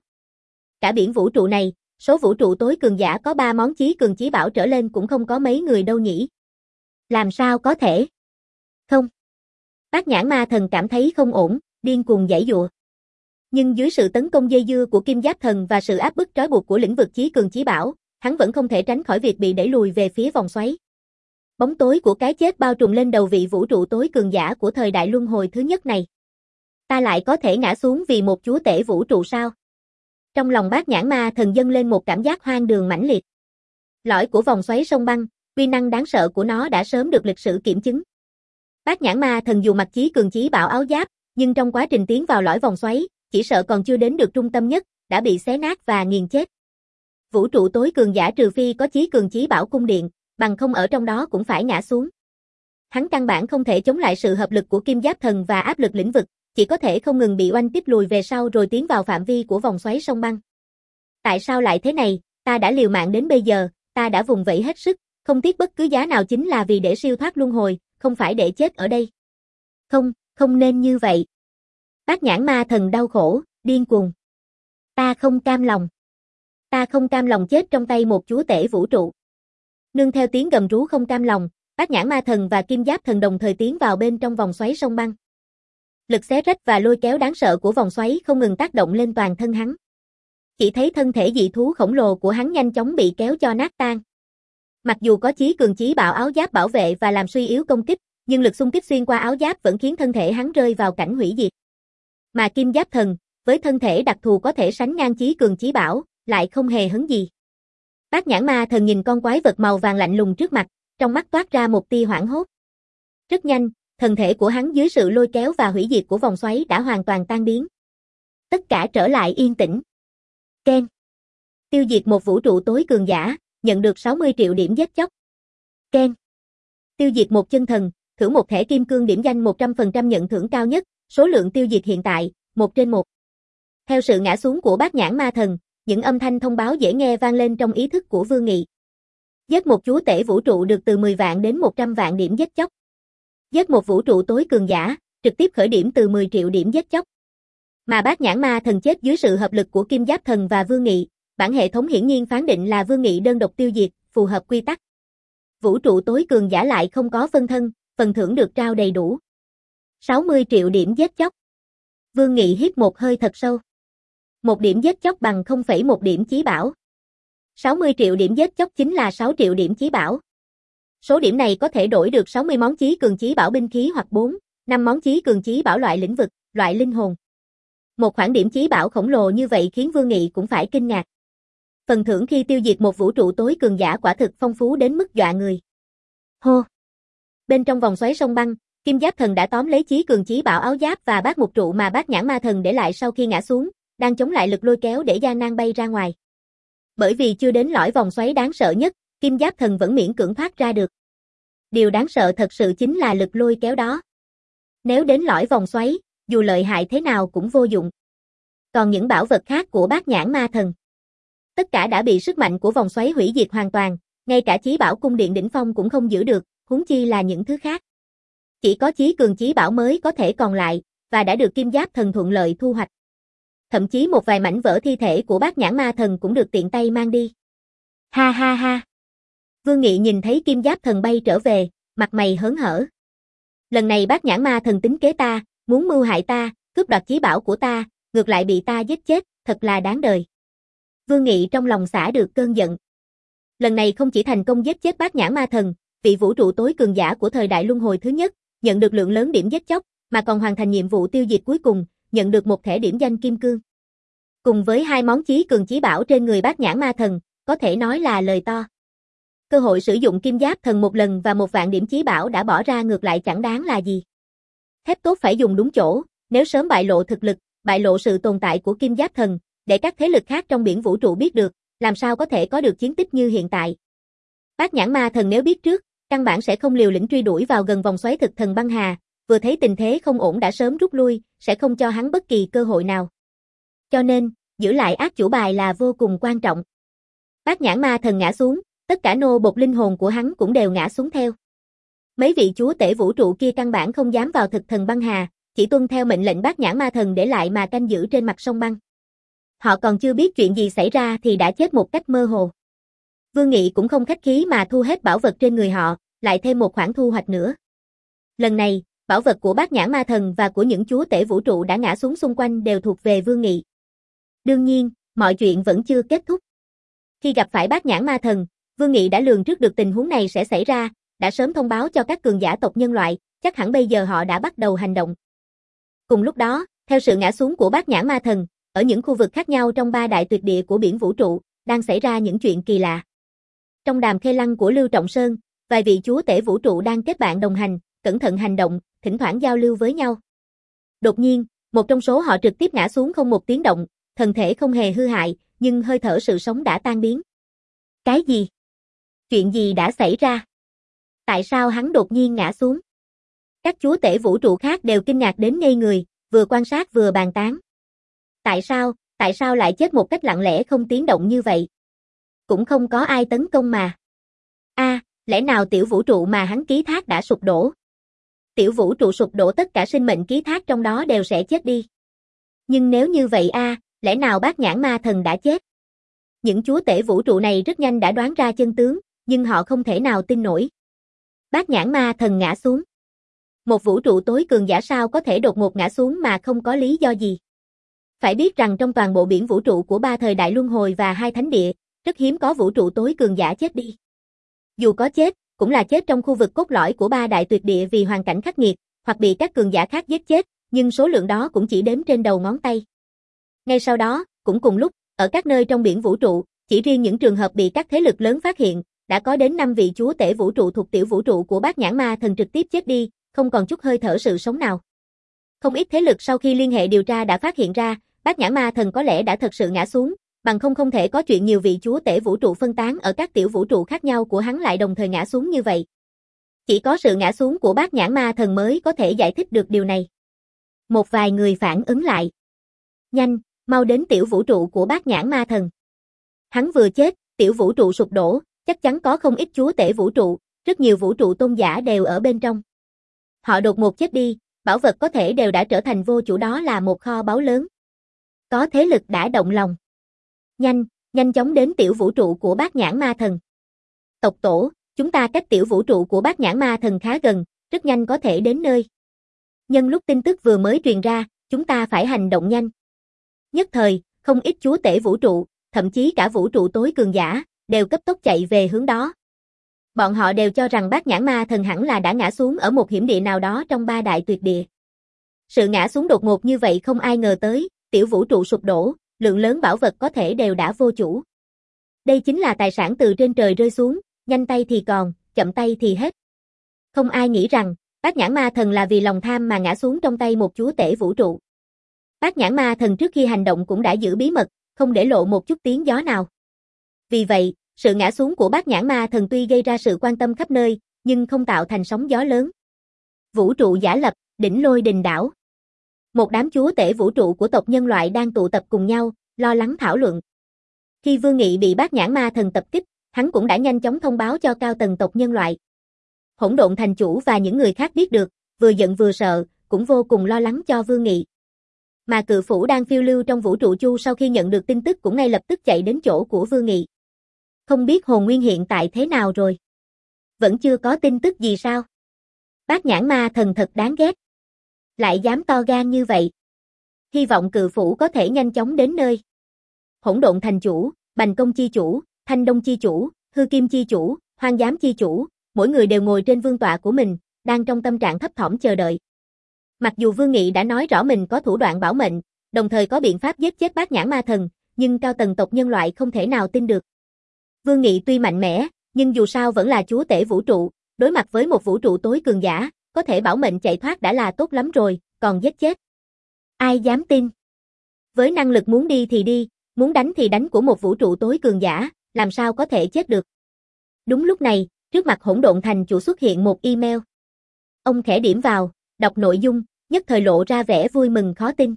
Cả biển vũ trụ này, số vũ trụ tối cường giả có ba món chí cường chí bảo trở lên cũng không có mấy người đâu nhỉ. Làm sao có thể? Không. Bát Nhãn Ma Thần cảm thấy không ổn, điên cuồng giãy giụa. Nhưng dưới sự tấn công dây dưa của Kim Giáp Thần và sự áp bức trói buộc của lĩnh vực chí cường chí bảo, hắn vẫn không thể tránh khỏi việc bị đẩy lùi về phía vòng xoáy. Bóng tối của cái chết bao trùm lên đầu vị vũ trụ tối cường giả của thời đại luân hồi thứ nhất này. Ta lại có thể ngã xuống vì một chúa tể vũ trụ sao? Trong lòng Bát Nhãn Ma Thần dâng lên một cảm giác hoang đường mãnh liệt. Lõi của vòng xoáy sông băng, uy năng đáng sợ của nó đã sớm được lịch sử kiểm chứng. Bát Nhãn Ma Thần dù mặc chí cường chí bảo áo giáp, nhưng trong quá trình tiến vào lõi vòng xoáy, chỉ sợ còn chưa đến được trung tâm nhất, đã bị xé nát và nghiền chết. Vũ trụ tối cường giả trừ phi có chí cường chí bảo cung điện, bằng không ở trong đó cũng phải ngã xuống. Hắn căn bản không thể chống lại sự hợp lực của Kim Giáp Thần và áp lực lĩnh vực, chỉ có thể không ngừng bị oanh kích lùi về sau rồi tiến vào phạm vi của vòng xoáy sông băng. Tại sao lại thế này, ta đã liều mạng đến bây giờ, ta đã vùng vẫy hết sức, không tiếc bất cứ giá nào chính là vì để siêu thoát luân hồi, không phải để chết ở đây. Không, không nên như vậy. Bát nhãn ma thần đau khổ, điên cuồng. Ta không cam lòng. Ta không cam lòng chết trong tay một chúa tể vũ trụ. Nương theo tiếng gầm rú không cam lòng, Bát nhãn ma thần và kim giáp thần đồng thời tiến vào bên trong vòng xoáy sông băng. Lực xé rách và lôi kéo đáng sợ của vòng xoáy không ngừng tác động lên toàn thân hắn. Chỉ thấy thân thể dị thú khổng lồ của hắn nhanh chóng bị kéo cho nát tan. Mặc dù có chí cường chí bảo áo giáp bảo vệ và làm suy yếu công kích, nhưng lực xung kích xuyên qua áo giáp vẫn khiến thân thể hắn rơi vào cảnh hủy diệt. Mà kim giáp thần, với thân thể đặc thù có thể sánh ngang chí cường chí bảo, lại không hề hấn gì. Bát nhãn ma thần nhìn con quái vật màu vàng lạnh lùng trước mặt, trong mắt toát ra một tia hoảng hốt. Rất nhanh, thân thể của hắn dưới sự lôi kéo và hủy diệt của vòng xoáy đã hoàn toàn tan biến. Tất cả trở lại yên tĩnh. Ken. Tiêu diệt một vũ trụ tối cường giả, nhận được sáu mươi triệu điểm giết chóc. Ken. Tiêu diệt một chân thần, thưởng một thẻ kim cương điểm danh một trăm phần trăm nhận thưởng cao nhất, số lượng tiêu diệt hiện tại, một trên một. Theo sự ngã xuống của bát nhãn ma thần, những âm thanh thông báo dễ nghe vang lên trong ý thức của Vương Nghị. Giết một chúa tể vũ trụ được từ mười vạn đến một trăm vạn điểm giết chóc. Giết một vũ trụ tối cường giả, trực tiếp khởi điểm từ mười triệu điểm giết chóc. Mà bát nhãn ma thần chết dưới sự hợp lực của Kim Giáp Thần và Vương Nghị, bản hệ thống hiển nhiên phán định là Vương Nghị đơn độc tiêu diệt, phù hợp quy tắc. Vũ trụ tối cường giả lại không có phân thân, phần thưởng được trao đầy đủ. sáu mươi triệu điểm giết chóc. Vương Nghị hít một hơi thật sâu. Một điểm giết chóc bằng không phẩy một điểm chí bảo. sáu mươi triệu điểm giết chóc chính là sáu triệu điểm chí bảo. Số điểm này có thể đổi được sáu mươi món chí cường chí bảo binh khí hoặc bốn, năm món chí cường chí bảo loại lĩnh vực, loại linh hồn. Một khoản điểm chí bảo khổng lồ như vậy khiến Vương Nghị cũng phải kinh ngạc. Phần thưởng khi tiêu diệt một vũ trụ tối cường giả quả thực phong phú đến mức dọa người. Hô! Bên trong vòng xoáy sông băng, Kim Giáp Thần đã tóm lấy chí cường chí bảo áo giáp và bát mục trụ mà bát nhãn ma thần để lại sau khi ngã xuống, đang chống lại lực lôi kéo để gian nan bay ra ngoài. Bởi vì chưa đến lõi vòng xoáy đáng sợ nhất, Kim Giáp Thần vẫn miễn cưỡng thoát ra được. Điều đáng sợ thật sự chính là lực lôi kéo đó. Nếu đến lõi vòng xoáy, dù lợi hại thế nào cũng vô dụng. Còn những bảo vật khác của bát nhãn ma thần, tất cả đã bị sức mạnh của vòng xoáy hủy diệt hoàn toàn, ngay cả chí bảo cung điện đỉnh phong cũng không giữ được, huống chi là những thứ khác. Chỉ có chí cường chí bảo mới có thể còn lại, và đã được Kim Giáp Thần thuận lợi thu hoạch. Thậm chí một vài mảnh vỡ thi thể của bát nhãn ma thần cũng được tiện tay mang đi. Ha ha ha! Vương Nghị nhìn thấy Kim Giáp Thần bay trở về, mặt mày hớn hở. Lần này bát nhãn ma thần tính kế ta, muốn mưu hại ta, cướp đoạt chí bảo của ta, ngược lại bị ta giết chết, thật là đáng đời. Vương Nghị trong lòng xả được cơn giận. Lần này không chỉ thành công giết chết bát nhãn ma thần, vị vũ trụ tối cường giả của thời đại luân hồi thứ nhất, nhận được lượng lớn điểm giết chóc, mà còn hoàn thành nhiệm vụ tiêu diệt cuối cùng, nhận được một thẻ điểm danh kim cương. Cùng với hai món chí cường chí bảo trên người bát nhãn ma thần, có thể nói là lời to. Cơ hội sử dụng Kim Giáp Thần một lần và một vạn điểm chí bảo đã bỏ ra ngược lại chẳng đáng là gì. Thép tốt phải dùng đúng chỗ, nếu sớm bại lộ thực lực, bại lộ sự tồn tại của Kim Giáp Thần, để các thế lực khác trong biển vũ trụ biết được, làm sao có thể có được chiến tích như hiện tại. Bát nhãn ma thần nếu biết trước, căn bản sẽ không liều lĩnh truy đuổi vào gần vòng xoáy thực thần băng hà, vừa thấy tình thế không ổn đã sớm rút lui, sẽ không cho hắn bất kỳ cơ hội nào. Cho nên, giữ lại ác chủ bài là vô cùng quan trọng. Bát nhãn ma thần ngã xuống, tất cả nô bộc linh hồn của hắn cũng đều ngã xuống theo. Mấy vị chúa tể vũ trụ kia căn bản không dám vào thực thần băng hà, chỉ tuân theo mệnh lệnh bát nhãn ma thần để lại mà canh giữ trên mặt sông băng. Họ còn chưa biết chuyện gì xảy ra thì đã chết một cách mơ hồ. Vương Nghị cũng không khách khí mà thu hết bảo vật trên người họ, lại thêm một khoản thu hoạch nữa. Lần này, bảo vật của bát nhãn ma thần và của những chúa tể vũ trụ đã ngã xuống xung quanh đều thuộc về Vương Nghị. Đương nhiên, mọi chuyện vẫn chưa kết thúc. Khi gặp phải bát nhãn ma thần, Vương Nghị đã lường trước được tình huống này sẽ xảy ra, đã sớm thông báo cho các cường giả tộc nhân loại, chắc hẳn bây giờ họ đã bắt đầu hành động. Cùng lúc đó, theo sự ngã xuống của bát nhãn ma thần, ở những khu vực khác nhau trong ba đại tuyệt địa của biển vũ trụ, đang xảy ra những chuyện kỳ lạ. Trong đàm khê lăng của Lưu Trọng Sơn, vài vị chúa tể vũ trụ đang kết bạn đồng hành, cẩn thận hành động, thỉnh thoảng giao lưu với nhau. Đột nhiên, một trong số họ trực tiếp ngã xuống không một tiếng động, thân thể không hề hư hại, nhưng hơi thở sự sống đã tan biến. Cái gì? Chuyện gì đã xảy ra? Tại sao hắn đột nhiên ngã xuống? Các chúa tể vũ trụ khác đều kinh ngạc đến ngây người, vừa quan sát vừa bàn tán. Tại sao, tại sao lại chết một cách lặng lẽ không tiếng động như vậy? Cũng không có ai tấn công mà. A, à, lẽ nào tiểu vũ trụ mà hắn ký thác đã sụp đổ? Tiểu vũ trụ sụp đổ tất cả sinh mệnh ký thác trong đó đều sẽ chết đi. Nhưng nếu như vậy a, à, lẽ nào Bát Nhãn Ma Thần đã chết? Những chúa tể vũ trụ này rất nhanh đã đoán ra chân tướng, nhưng họ không thể nào tin nổi. Bát Nhãn Ma Thần ngã xuống. Một vũ trụ tối cường giả sao có thể đột ngột ngã xuống mà không có lý do gì? Phải biết rằng trong toàn bộ biển vũ trụ của ba thời đại luân hồi và hai thánh địa, rất hiếm có vũ trụ tối cường giả chết đi. Dù có chết, cũng là chết trong khu vực cốt lõi của ba đại tuyệt địa vì hoàn cảnh khắc nghiệt, hoặc bị các cường giả khác giết chết, nhưng số lượng đó cũng chỉ đếm trên đầu ngón tay. Ngay sau đó, cũng cùng lúc, ở các nơi trong biển vũ trụ, chỉ riêng những trường hợp bị các thế lực lớn phát hiện, đã có đến năm vị chúa tể vũ trụ thuộc tiểu vũ trụ của Bát Nhãn Ma Thần trực tiếp chết đi, không còn chút hơi thở sự sống nào. Không ít thế lực sau khi liên hệ điều tra đã phát hiện ra, Bát Nhãn Ma Thần có lẽ đã thật sự ngã xuống, bằng không không thể có chuyện nhiều vị chúa tể vũ trụ phân tán ở các tiểu vũ trụ khác nhau của hắn lại đồng thời ngã xuống như vậy. Chỉ có sự ngã xuống của Bát Nhãn Ma Thần mới có thể giải thích được điều này. Một vài người phản ứng lại. Nhanh, mau đến tiểu vũ trụ của Bát Nhãn Ma Thần. Hắn vừa chết, tiểu vũ trụ sụp đổ, chắc chắn có không ít chúa tể vũ trụ, rất nhiều vũ trụ tôn giả đều ở bên trong. Họ đột ngột chết đi, bảo vật có thể đều đã trở thành vô chủ, đó là một kho báu lớn. Có thế lực đã động lòng. Nhanh, nhanh chóng đến tiểu vũ trụ của Bát Nhãn Ma Thần. Tộc tổ, chúng ta cách tiểu vũ trụ của Bát Nhãn Ma Thần khá gần, rất nhanh có thể đến nơi. Nhân lúc tin tức vừa mới truyền ra, chúng ta phải hành động nhanh. Nhất thời, không ít chúa tể vũ trụ, thậm chí cả vũ trụ tối cường giả, đều cấp tốc chạy về hướng đó. Bọn họ đều cho rằng Bát Nhãn Ma Thần hẳn là đã ngã xuống ở một hiểm địa nào đó trong ba đại tuyệt địa. Sự ngã xuống đột ngột như vậy không ai ngờ tới, tiểu vũ trụ sụp đổ, lượng lớn bảo vật có thể đều đã vô chủ. Đây chính là tài sản từ trên trời rơi xuống, nhanh tay thì còn, chậm tay thì hết. Không ai nghĩ rằng, Bát Nhãn Ma Thần là vì lòng tham mà ngã xuống trong tay một chúa tể vũ trụ. Bát Nhãn Ma Thần trước khi hành động cũng đã giữ bí mật, không để lộ một chút tiếng gió nào. Vì vậy, sự ngã xuống của Bát Nhãn Ma Thần tuy gây ra sự quan tâm khắp nơi, nhưng không tạo thành sóng gió lớn. Vũ trụ giả lập, đỉnh Lôi Đình đảo. Một đám chúa tể vũ trụ của tộc nhân loại đang tụ tập cùng nhau, lo lắng thảo luận. Khi Vương Nghị bị Bát Nhãn Ma Thần tập kích, hắn cũng đã nhanh chóng thông báo cho cao tầng tộc nhân loại. Hỗn Độn Thành Chủ và những người khác biết được, vừa giận vừa sợ, cũng vô cùng lo lắng cho Vương Nghị. Mà Cự Phủ đang phiêu lưu trong vũ trụ chu sau khi nhận được tin tức cũng ngay lập tức chạy đến chỗ của Vương Nghị. Không biết hồn nguyên hiện tại thế nào rồi? Vẫn chưa có tin tức gì sao? Bát Nhãn Ma Thần thật đáng ghét. Lại dám to gan như vậy. Hy vọng Cự Phủ có thể nhanh chóng đến nơi. Hỗn Độn Thành Chủ, Bành Công Chi Chủ, Thanh Đông Chi Chủ, Hư Kim Chi Chủ, Hoang Giám Chi Chủ, mỗi người đều ngồi trên vương tọa của mình, đang trong tâm trạng thấp thỏm chờ đợi. Mặc dù Vương Nghị đã nói rõ mình có thủ đoạn bảo mệnh, đồng thời có biện pháp giết chết Bát Nhãn Ma Thần, nhưng cao tầng tộc nhân loại không thể nào tin được. Vương Nghị tuy mạnh mẽ, nhưng dù sao vẫn là chúa tể vũ trụ, đối mặt với một vũ trụ tối cường giả, có thể bảo mệnh chạy thoát đã là tốt lắm rồi, còn giết chết. Ai dám tin? Với năng lực muốn đi thì đi, muốn đánh thì đánh của một vũ trụ tối cường giả, làm sao có thể chết được? Đúng lúc này, trước mặt Hỗn Độn Thành Chủ xuất hiện một email. Ông khẽ điểm vào, đọc nội dung, nhất thời lộ ra vẻ vui mừng khó tin.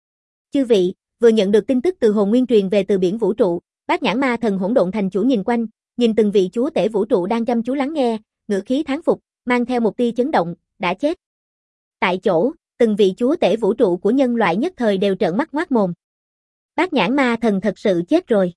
Chư vị, vừa nhận được tin tức từ hồn nguyên truyền về từ biển vũ trụ, Bát Nhãn Ma Thần Hỗn Độn Thành Chủ nhìn quanh, nhìn từng vị chúa tể vũ trụ đang chăm chú lắng nghe, ngữ khí thán phục, mang theo một tia chấn động, đã chết. Tại chỗ, từng vị chúa tể vũ trụ của nhân loại nhất thời đều trợn mắt ngoác mồm. Bát Nhãn Ma Thần thật sự chết rồi.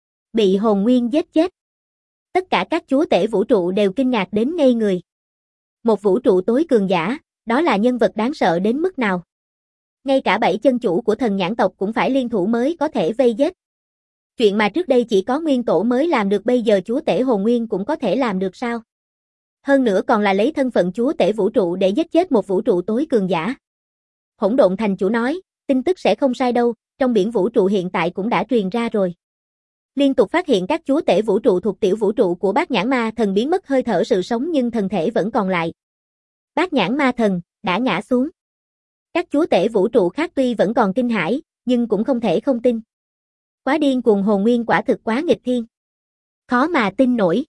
Bị hồn nguyên giết chết. Tất cả các chúa tể vũ trụ đều kinh ngạc đến ngây người. Một vũ trụ tối cường giả, đó là nhân vật đáng sợ đến mức nào? Ngay cả bảy chân chủ của thần nhãn tộc cũng phải liên thủ mới có thể vây giết. Chuyện mà trước đây chỉ có nguyên tổ mới làm được bây giờ chúa tể hồn nguyên cũng có thể làm được sao? Hơn nữa còn là lấy thân phận chúa tể vũ trụ để giết chết một vũ trụ tối cường giả. Hỗn Độn Thành Chủ nói, tin tức sẽ không sai đâu, trong biển vũ trụ hiện tại cũng đã truyền ra rồi. Liên tục phát hiện các chúa tể vũ trụ thuộc tiểu vũ trụ của Bát Nhãn Ma Thần biến mất hơi thở sự sống nhưng thần thể vẫn còn lại. Bát Nhãn Ma Thần đã ngã xuống. Các chúa tể vũ trụ khác tuy vẫn còn kinh hãi, nhưng cũng không thể không tin. Quá điên cuồng hồn nguyên quả thực quá nghịch thiên. Khó mà tin nổi.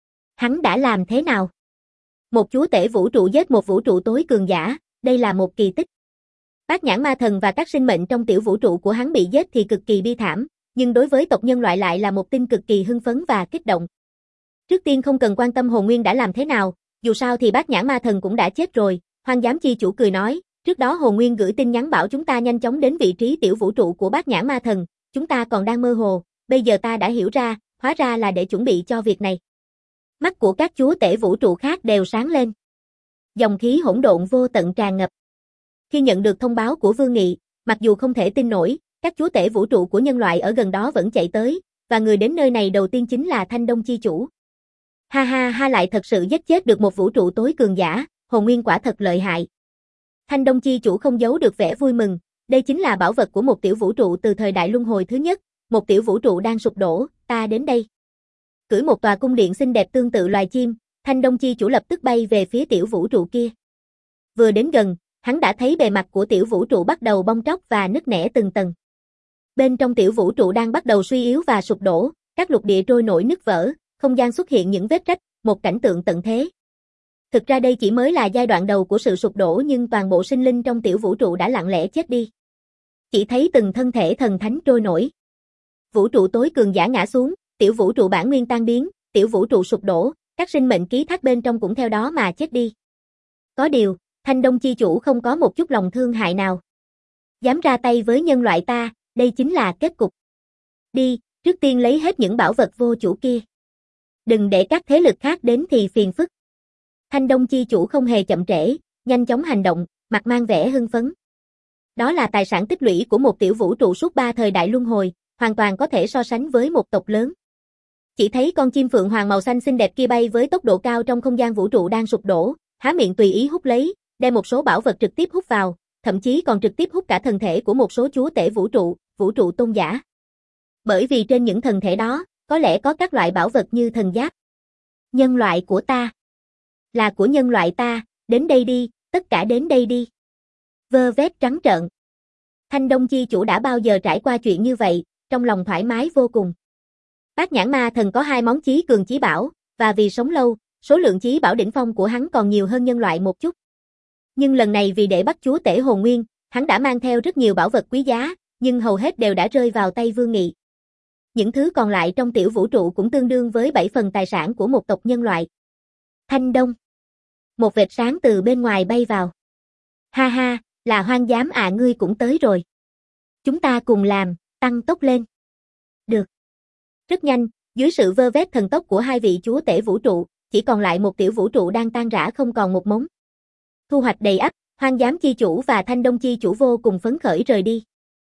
Hắn đã làm thế nào? Một chúa tể vũ trụ giết một vũ trụ tối cường giả, đây là một kỳ tích. Bát Nhãn Ma Thần và các sinh mệnh trong tiểu vũ trụ của hắn bị giết thì cực kỳ bi thảm, nhưng đối với tộc nhân loại lại là một tin cực kỳ hưng phấn và kích động. Trước tiên không cần quan tâm hồn nguyên đã làm thế nào, dù sao thì Bát Nhãn Ma Thần cũng đã chết rồi, Hoang Giám Chi Chủ cười nói, trước đó hồn nguyên gửi tin nhắn bảo chúng ta nhanh chóng đến vị trí tiểu vũ trụ của Bát Nhãn Ma Thần, chúng ta còn đang mơ hồ, bây giờ ta đã hiểu ra, hóa ra là để chuẩn bị cho việc này. Mắt của các chúa tể vũ trụ khác đều sáng lên. Dòng khí hỗn độn vô tận tràn ngập. Khi nhận được thông báo của Vương Nghị, mặc dù không thể tin nổi, các chúa tể vũ trụ của nhân loại ở gần đó vẫn chạy tới, và người đến nơi này đầu tiên chính là Thanh Đông Chi Chủ. Ha ha ha, lại thật sự giết chết được một vũ trụ tối cường giả, hồn nguyên quả thật lợi hại. Thanh Đông Chi Chủ không giấu được vẻ vui mừng, đây chính là bảo vật của một tiểu vũ trụ từ thời đại luân hồi thứ nhất, một tiểu vũ trụ đang sụp đổ, ta đến đây. Cưỡi một tòa cung điện xinh đẹp tương tự loài chim, Thanh Đông Chi Chủ lập tức bay về phía tiểu vũ trụ kia. Vừa đến gần, hắn đã thấy bề mặt của tiểu vũ trụ bắt đầu bong tróc và nứt nẻ từng tầng. Bên trong tiểu vũ trụ đang bắt đầu suy yếu và sụp đổ, các lục địa trôi nổi nứt vỡ, không gian xuất hiện những vết rách, một cảnh tượng tận thế. Thực ra đây chỉ mới là giai đoạn đầu của sự sụp đổ, nhưng toàn bộ sinh linh trong tiểu vũ trụ đã lặng lẽ chết đi. Chỉ thấy từng thân thể thần thánh trôi nổi. Vũ trụ tối cường giả ngã xuống, tiểu vũ trụ bản nguyên tan biến, tiểu vũ trụ sụp đổ, các sinh mệnh ký thác bên trong cũng theo đó mà chết đi. Có điều, Thanh Đông Chi Chủ không có một chút lòng thương hại nào. Dám ra tay với nhân loại ta, đây chính là kết cục. Đi, trước tiên lấy hết những bảo vật vô chủ kia. Đừng để các thế lực khác đến thì phiền phức. Thanh Đông Chi Chủ không hề chậm trễ, nhanh chóng hành động, mặt mang vẻ hưng phấn. Đó là tài sản tích lũy của một tiểu vũ trụ suốt ba thời đại luân hồi, hoàn toàn có thể so sánh với một tộc lớn. Chỉ thấy con chim phượng hoàng màu xanh xinh đẹp kia bay với tốc độ cao trong không gian vũ trụ đang sụp đổ, há miệng tùy ý hút lấy, đem một số bảo vật trực tiếp hút vào, thậm chí còn trực tiếp hút cả thân thể của một số chúa tể vũ trụ, vũ trụ tôn giả. Bởi vì trên những thân thể đó, có lẽ có các loại bảo vật như thần giáp. Nhân loại của ta. Là của nhân loại ta, đến đây đi, tất cả đến đây đi. Vơ vét trắng trợn. Thanh Đông Chi Chủ đã bao giờ trải qua chuyện như vậy, trong lòng thoải mái vô cùng. Bát Nhãn Ma Thần có hai món chí cường chí bảo, và vì sống lâu, số lượng chí bảo đỉnh phong của hắn còn nhiều hơn nhân loại một chút. Nhưng lần này vì để bắt chúa tể hồn nguyên, hắn đã mang theo rất nhiều bảo vật quý giá, nhưng hầu hết đều đã rơi vào tay Vương Nghị. Những thứ còn lại trong tiểu vũ trụ cũng tương đương với bảy phần tài sản của một tộc nhân loại. Thanh Đông. Một vệt sáng từ bên ngoài bay vào. Ha ha, là Hoang Giám à, ngươi cũng tới rồi. Chúng ta cùng làm, tăng tốc lên. Được. Rất nhanh, dưới sự vơ vét thần tốc của hai vị chúa tể vũ trụ, chỉ còn lại một tiểu vũ trụ đang tan rã không còn một mống. Thu hoạch đầy ắp, Hoang Giám Chi Chủ và Thanh Đông Chi Chủ vô cùng phấn khởi rời đi.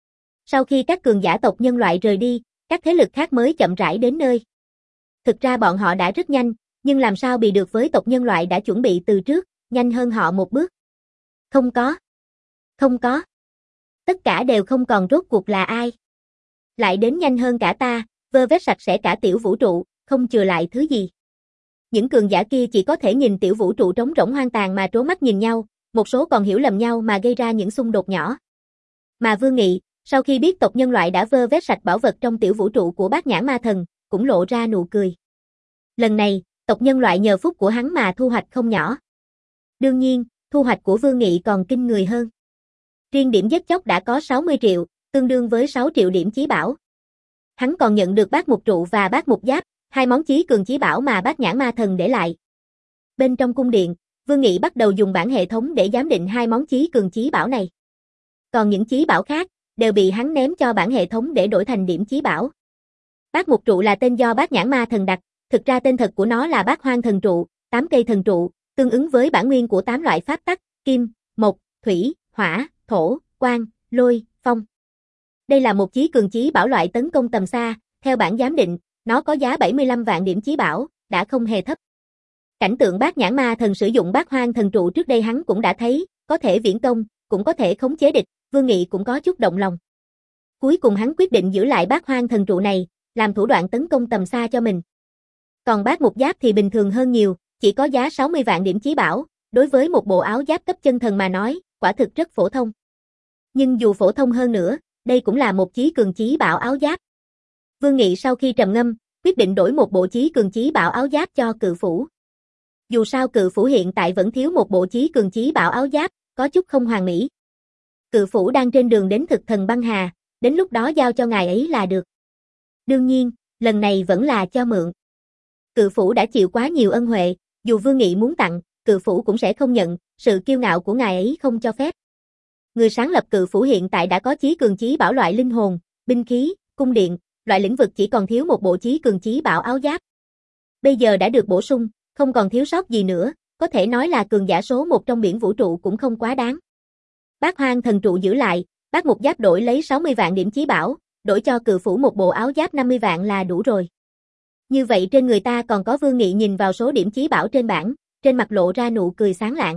Sau khi các cường giả tộc nhân loại rời đi, các thế lực khác mới chậm rãi đến nơi. Thực ra bọn họ đã rất nhanh, nhưng làm sao bị được với tộc nhân loại đã chuẩn bị từ trước, nhanh hơn họ một bước. Không có. Không có. Tất cả đều không còn rốt cuộc là ai. Lại đến nhanh hơn cả ta, vơ vét sạch sẽ cả tiểu vũ trụ, không chừa lại thứ gì. Những cường giả kia chỉ có thể nhìn tiểu vũ trụ trống rỗng hoang tàn mà trố mắt nhìn nhau, một số còn hiểu lầm nhau mà gây ra những xung đột nhỏ. Mà Vương Nghị, sau khi biết tộc nhân loại đã vơ vét sạch bảo vật trong tiểu vũ trụ của Bát Nhãn Ma Thần, cũng lộ ra nụ cười. Lần này, tộc nhân loại nhờ phúc của hắn mà thu hoạch không nhỏ. Đương nhiên, thu hoạch của Vương Nghị còn kinh người hơn. Riêng điểm giết chóc đã có sáu mươi triệu, tương đương với sáu triệu điểm chí bảo. Hắn còn nhận được bát mục trụ và bát mục giáp, hai món chí cường chí bảo mà Bát Nhãn Ma Thần để lại. Bên trong cung điện, Vương Nghị bắt đầu dùng bản hệ thống để giám định hai món chí cường chí bảo này. Còn những chí bảo khác, đều bị hắn ném cho bản hệ thống để đổi thành điểm chí bảo. Bát mục trụ là tên do Bát Nhãn Ma Thần đặt, thực ra tên thật của nó là Bát Hoang Thần Trụ, tám cây thần trụ, tương ứng với bản nguyên của tám loại pháp tắc, kim, mộc, thủy, hỏa, thổ, quang, lôi, phong. Đây là một chí cường chí bảo loại tấn công tầm xa, theo bản giám định, nó có giá bảy mươi lăm vạn điểm chí bảo, đã không hề thấp. Cảnh tượng Bát Nhãn Ma Thần sử dụng Bát Hoang Thần Trụ trước đây hắn cũng đã thấy, có thể viễn công, cũng có thể khống chế địch, Vương Nghị cũng có chút động lòng. Cuối cùng hắn quyết định giữ lại Bát Hoang Thần Trụ này, làm thủ đoạn tấn công tầm xa cho mình. Còn bát mục giáp thì bình thường hơn nhiều, chỉ có giá sáu mươi vạn điểm chí bảo, đối với một bộ áo giáp cấp chân thần mà nói, quả thực rất phổ thông. Nhưng dù phổ thông hơn nữa, đây cũng là một chí cường chí bảo áo giáp. Vương Nghị sau khi trầm ngâm, quyết định đổi một bộ chí cường chí bảo áo giáp cho Cự Phủ. Dù sao Cự Phủ hiện tại vẫn thiếu một bộ chí cường chí bảo áo giáp, có chút không hoàn mỹ. Cự phủ đang trên đường đến thực thần băng hà, đến lúc đó giao cho ngài ấy là được. Đương nhiên, lần này vẫn là cho mượn. Cự phủ đã chịu quá nhiều ân huệ, dù Vương Nghị muốn tặng, cự phủ cũng sẽ không nhận, sự kiêu ngạo của ngài ấy không cho phép. Người sáng lập cự phủ hiện tại đã có chí cường chí bảo loại linh hồn, binh khí, cung điện, loại lĩnh vực chỉ còn thiếu một bộ chí cường chí bảo áo giáp. Bây giờ đã được bổ sung, không còn thiếu sót gì nữa, có thể nói là cường giả số một trong biển vũ trụ cũng không quá đáng. Bát Hoang thần trụ giữ lại, Bát Mục Giáp đổi lấy sáu mươi vạn điểm chí bảo, đổi cho cự phủ một bộ áo giáp năm mươi vạn là đủ rồi. Như vậy trên người ta còn có Vương Nghị nhìn vào số điểm chí bảo trên bảng, trên mặt lộ ra nụ cười sáng lạng.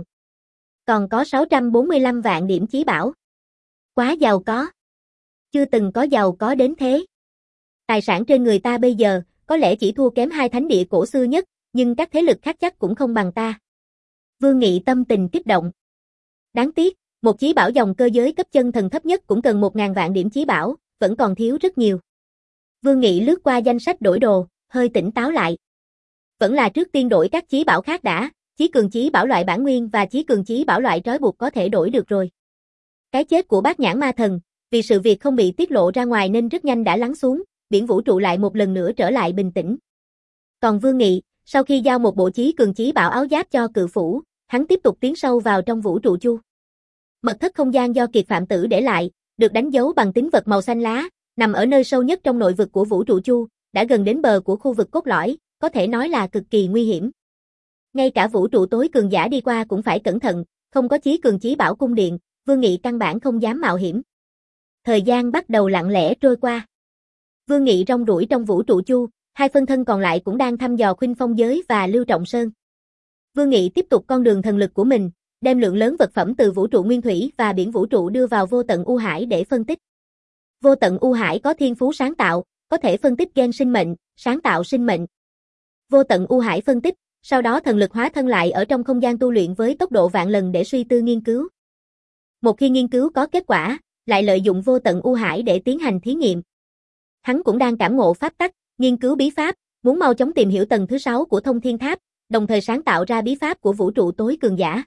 Còn có sáu trăm bốn mươi lăm vạn điểm chí bảo. Quá giàu có. Chưa từng có giàu có đến thế. Tài sản trên người ta bây giờ, có lẽ chỉ thua kém hai thánh địa cổ xưa nhất, nhưng các thế lực khác chắc cũng không bằng ta. Vương Nghị tâm tình kích động. Đáng tiếc, một chí bảo dòng cơ giới cấp chân thần thấp nhất cũng cần một ngàn vạn điểm chí bảo, vẫn còn thiếu rất nhiều. Vương Nghị lướt qua danh sách đổi đồ, hơi tỉnh táo lại. Vẫn là trước tiên đổi các chí bảo khác đã, chí cường chí bảo loại bản nguyên và chí cường chí bảo loại trói buộc có thể đổi được rồi. Cái chết của Bát Nhãn Ma Thần, vì sự việc không bị tiết lộ ra ngoài nên rất nhanh đã lắng xuống, biển vũ trụ lại một lần nữa trở lại bình tĩnh. Còn Vương Nghị, sau khi giao một bộ chí cường chí bảo áo giáp cho cự phủ, hắn tiếp tục tiến sâu vào trong vũ trụ chu. Mật thất không gian do Kiệt Phạm Tử để lại, được đánh dấu bằng tín vật màu xanh lá, nằm ở nơi sâu nhất trong nội vực của vũ trụ chu, đã gần đến bờ của khu vực cốt lõi, có thể nói là cực kỳ nguy hiểm. Ngay cả vũ trụ tối cường giả đi qua cũng phải cẩn thận, không có chí cường chí bảo cung điện, Vương Nghị căn bản không dám mạo hiểm. Thời gian bắt đầu lặng lẽ trôi qua. Vương Nghị rong ruổi trong vũ trụ chu, hai phân thân còn lại cũng đang thăm dò Khuynh Phong giới và Lưu Trọng Sơn. Vương Nghị tiếp tục con đường thần lực của mình, đem lượng lớn vật phẩm từ vũ trụ nguyên thủy và biển vũ trụ đưa vào vô tận u hải để phân tích. Vô tận u hải có thiên phú sáng tạo, có thể phân tích gen sinh mệnh, sáng tạo sinh mệnh. Vô tận u hải phân tích, sau đó thần lực hóa thân lại ở trong không gian tu luyện với tốc độ vạn lần để suy tư nghiên cứu. Một khi nghiên cứu có kết quả, lại lợi dụng vô tận u hải để tiến hành thí nghiệm. Hắn cũng đang cảm ngộ pháp tắc, nghiên cứu bí pháp, muốn mau chóng tìm hiểu tầng thứ sáu của Thông Thiên Tháp, đồng thời sáng tạo ra bí pháp của vũ trụ tối cường giả.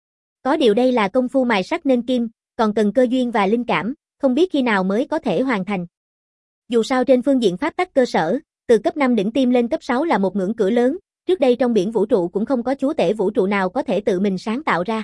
Có điều đây là công phu mài sắt nên kim, còn cần cơ duyên và linh cảm, không biết khi nào mới có thể hoàn thành. Dù sao trên phương diện pháp tắc cơ sở, từ cấp năm đỉnh tiêm lên cấp sáu là một ngưỡng cửa lớn, trước đây trong biển vũ trụ cũng không có chúa tể vũ trụ nào có thể tự mình sáng tạo ra.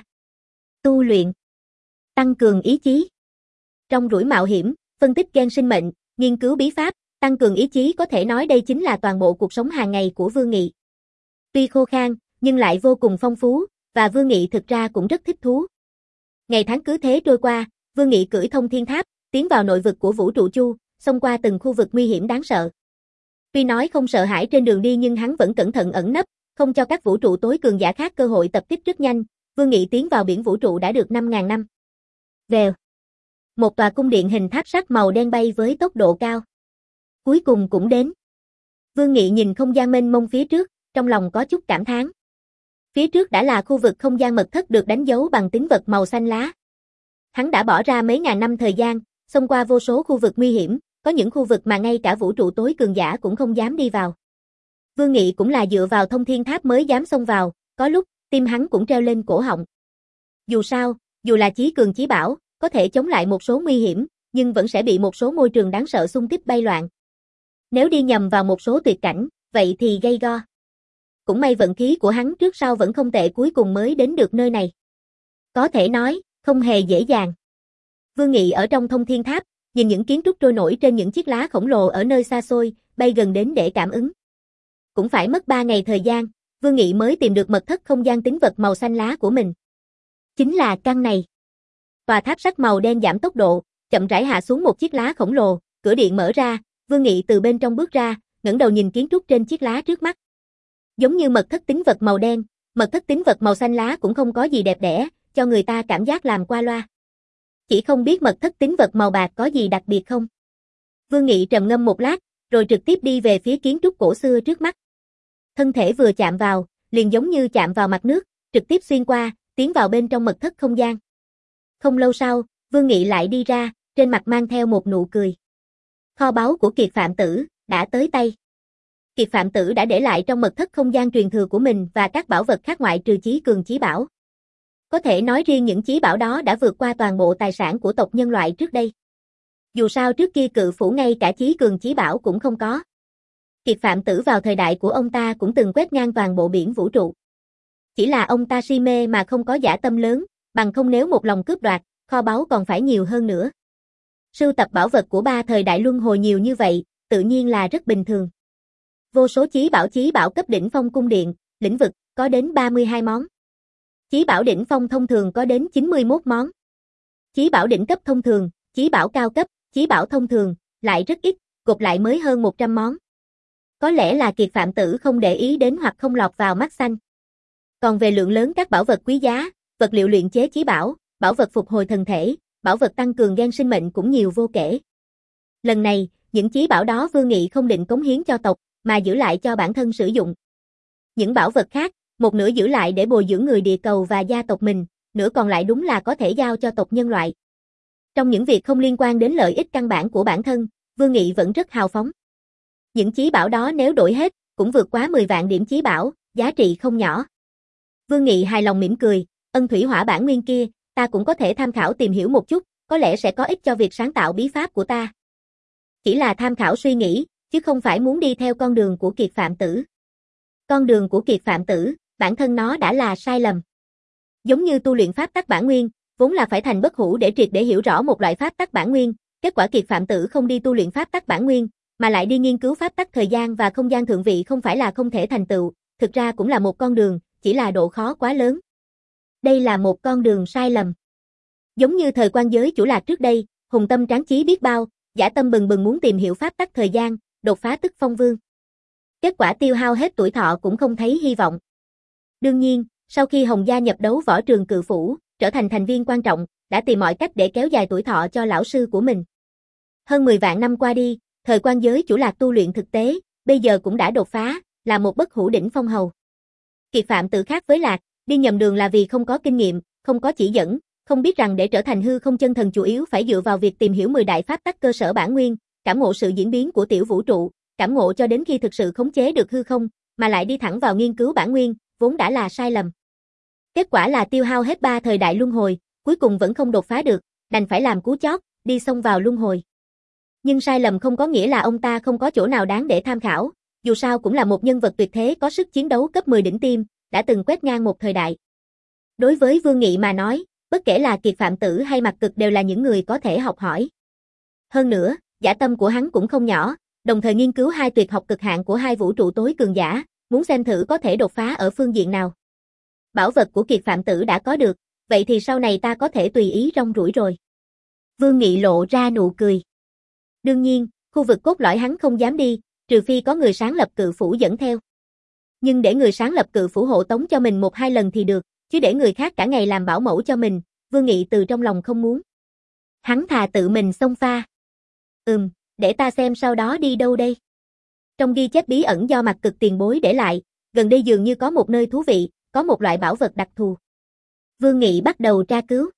Tu luyện, tăng cường ý chí. Trong rủi mạo hiểm, phân tích gen sinh mệnh, nghiên cứu bí pháp, tăng cường ý chí có thể nói đây chính là toàn bộ cuộc sống hàng ngày của Vương Nghị. Tuy khô khan, nhưng lại vô cùng phong phú, và Vương Nghị thực ra cũng rất thích thú. Ngày tháng cứ thế trôi qua, Vương Nghị cưỡi Thông Thiên Tháp, tiến vào nội vực của vũ trụ chu, xông qua từng khu vực nguy hiểm đáng sợ. Tuy nói không sợ hãi trên đường đi nhưng hắn vẫn cẩn thận ẩn nấp, không cho các vũ trụ tối cường giả khác cơ hội tập kích rất nhanh. Vương Nghị tiến vào biển vũ trụ đã được năm nghìn năm. Vèo. Một tòa cung điện hình tháp sắt màu đen bay với tốc độ cao. Cuối cùng cũng đến. Vương Nghị nhìn không gian mênh mông phía trước, trong lòng có chút cảm thán. Phía trước đã là khu vực không gian mật thất được đánh dấu bằng tín vật màu xanh lá. Hắn đã bỏ ra mấy ngàn năm thời gian, xông qua vô số khu vực nguy hiểm, có những khu vực mà ngay cả vũ trụ tối cường giả cũng không dám đi vào. Vương Nghị cũng là dựa vào Thông Thiên Tháp mới dám xông vào, có lúc, tim hắn cũng treo lên cổ họng. Dù sao, dù là chí cường chí bảo, có thể chống lại một số nguy hiểm, nhưng vẫn sẽ bị một số môi trường đáng sợ xung kích bay loạn. Nếu đi nhầm vào một số tuyệt cảnh, vậy thì gây go. Cũng may vận khí của hắn trước sau vẫn không tệ, cuối cùng mới đến được nơi này. Có thể nói, không hề dễ dàng. Vương Nghị ở trong Thông Thiên Tháp, nhìn những kiến trúc trôi nổi trên những chiếc lá khổng lồ ở nơi xa xôi, bay gần đến để cảm ứng. Cũng phải mất ba ngày thời gian, Vương Nghị mới tìm được mật thất không gian tín vật màu xanh lá của mình. Chính là căn này. Tòa tháp sắt màu đen giảm tốc độ, chậm rãi hạ xuống một chiếc lá khổng lồ, cửa điện mở ra, Vương Nghị từ bên trong bước ra, ngẩng đầu nhìn kiến trúc trên chiếc lá trước mắt. Giống như mật thất tín vật màu đen, mật thất tín vật màu xanh lá cũng không có gì đẹp đẽ, cho người ta cảm giác làm qua loa. Chỉ không biết mật thất tín vật màu bạc có gì đặc biệt không? Vương Nghị trầm ngâm một lát, rồi trực tiếp đi về phía kiến trúc cổ xưa trước mắt. Thân thể vừa chạm vào, liền giống như chạm vào mặt nước, trực tiếp xuyên qua, tiến vào bên trong mật thất không gian. Không lâu sau, Vương Nghị lại đi ra, trên mặt mang theo một nụ cười. Kho báu của Kiệt Phạm Tử đã tới tay. Kiệt Phạm Tử đã để lại trong mật thất không gian truyền thừa của mình và các bảo vật khác ngoại trừ chí cường chí bảo. Có thể nói riêng những chí bảo đó đã vượt qua toàn bộ tài sản của tộc nhân loại trước đây. Dù sao trước kia cự phủ ngay cả chí cường chí bảo cũng không có. Kiệt Phạm Tử vào thời đại của ông ta cũng từng quét ngang toàn bộ biển vũ trụ. Chỉ là ông ta si mê mà không có dã tâm lớn, bằng không nếu một lòng cướp đoạt, kho báu còn phải nhiều hơn nữa. Sưu tập bảo vật của ba thời đại luân hồi nhiều như vậy, tự nhiên là rất bình thường. Vô số chí bảo chí bảo cấp đỉnh phong cung điện, lĩnh vực, có đến ba mươi hai món. Chí bảo đỉnh phong thông thường có đến chín mươi mốt món. Chí bảo đỉnh cấp thông thường, chí bảo cao cấp, chí bảo thông thường, lại rất ít, gộp lại mới hơn một trăm món. Có lẽ là Kiệt Phạm Tử không để ý đến hoặc không lọt vào mắt xanh. Còn về lượng lớn các bảo vật quý giá, vật liệu luyện chế chí bảo, bảo vật phục hồi thần thể, bảo vật tăng cường gen sinh mệnh cũng nhiều vô kể. Lần này, những chí bảo đó Vương Nghị không định cống hiến cho tộc, mà giữ lại cho bản thân sử dụng. Những bảo vật khác, một nửa giữ lại để bồi dưỡng người địa cầu và gia tộc mình, nửa còn lại đúng là có thể giao cho tộc nhân loại. Trong những việc không liên quan đến lợi ích căn bản của bản thân, Vương Nghị vẫn rất hào phóng. Những chí bảo đó nếu đổi hết, cũng vượt quá mười vạn điểm chí bảo, giá trị không nhỏ. Vương Nghị hài lòng mỉm cười, ân thủy hỏa bản nguyên kia, ta cũng có thể tham khảo tìm hiểu một chút, có lẽ sẽ có ích cho việc sáng tạo bí pháp của ta. Chỉ là tham khảo suy nghĩ, chứ không phải muốn đi theo con đường của Kiệt Phạm Tử. Con đường của Kiệt Phạm Tử, bản thân nó đã là sai lầm. Giống như tu luyện pháp tắc bản nguyên, vốn là phải thành bất hủ để triệt để hiểu rõ một loại pháp tắc bản nguyên, kết quả Kiệt Phạm Tử không đi tu luyện pháp tắc bản nguyên, mà lại đi nghiên cứu pháp tắc thời gian và không gian thượng vị không phải là không thể thành tựu, thực ra cũng là một con đường, chỉ là độ khó quá lớn. Đây là một con đường sai lầm. Giống như thời Quan Giới Chủ Lạc trước đây, hùng tâm tráng chí biết bao, dã tâm bừng bừng muốn tìm hiểu pháp tắc thời gian, đột phá tức phong vương. Kết quả tiêu hao hết tuổi thọ cũng không thấy hy vọng. Đương nhiên, sau khi Hồng gia nhập đấu võ trường Cự Phủ, trở thành thành viên quan trọng, đã tìm mọi cách để kéo dài tuổi thọ cho lão sư của mình. Hơn mười vạn năm qua đi, thời Quan Giới Chủ Lạc tu luyện thực tế, bây giờ cũng đã đột phá, là một bất hủ đỉnh phong hầu. Kiệt Phạm Tử khác với Lạc, đi nhầm đường là vì không có kinh nghiệm, không có chỉ dẫn, không biết rằng để trở thành hư không chân thần chủ yếu phải dựa vào việc tìm hiểu mười đại pháp tắc cơ sở bản nguyên, cảm ngộ sự diễn biến của tiểu vũ trụ, cảm ngộ cho đến khi thực sự khống chế được hư không, mà lại đi thẳng vào nghiên cứu bản nguyên, vốn đã là sai lầm. Kết quả là tiêu hao hết ba thời đại luân hồi, cuối cùng vẫn không đột phá được, đành phải làm cú chót, đi xông vào luân hồi. Nhưng sai lầm không có nghĩa là ông ta không có chỗ nào đáng để tham khảo, dù sao cũng là một nhân vật tuyệt thế có sức chiến đấu cấp mười đỉnh tiêm, đã từng quét ngang một thời đại. Đối với Vương Nghị mà nói, bất kể là Kiệt Phạm Tử hay Mặc Cực đều là những người có thể học hỏi. Hơn nữa, dã tâm của hắn cũng không nhỏ, đồng thời nghiên cứu hai tuyệt học cực hạn của hai vũ trụ tối cường giả, muốn xem thử có thể đột phá ở phương diện nào. Bảo vật của Kiệt Phạm Tử đã có được, vậy thì sau này ta có thể tùy ý rong ruổi rồi. Vương Nghị lộ ra nụ cười. Đương nhiên, khu vực cốt lõi hắn không dám đi, trừ phi có người sáng lập Cự Phủ dẫn theo. Nhưng để người sáng lập Cự Phủ hộ tống cho mình một hai lần thì được, chứ để người khác cả ngày làm bảo mẫu cho mình, Vương Nghị từ trong lòng không muốn. Hắn thà tự mình xông pha. Ừm, để ta xem sau đó đi đâu đây. Trong ghi chép bí ẩn do Mặc Cực tiền bối để lại, gần đây dường như có một nơi thú vị, có một loại bảo vật đặc thù. Vương Nghị bắt đầu tra cứu.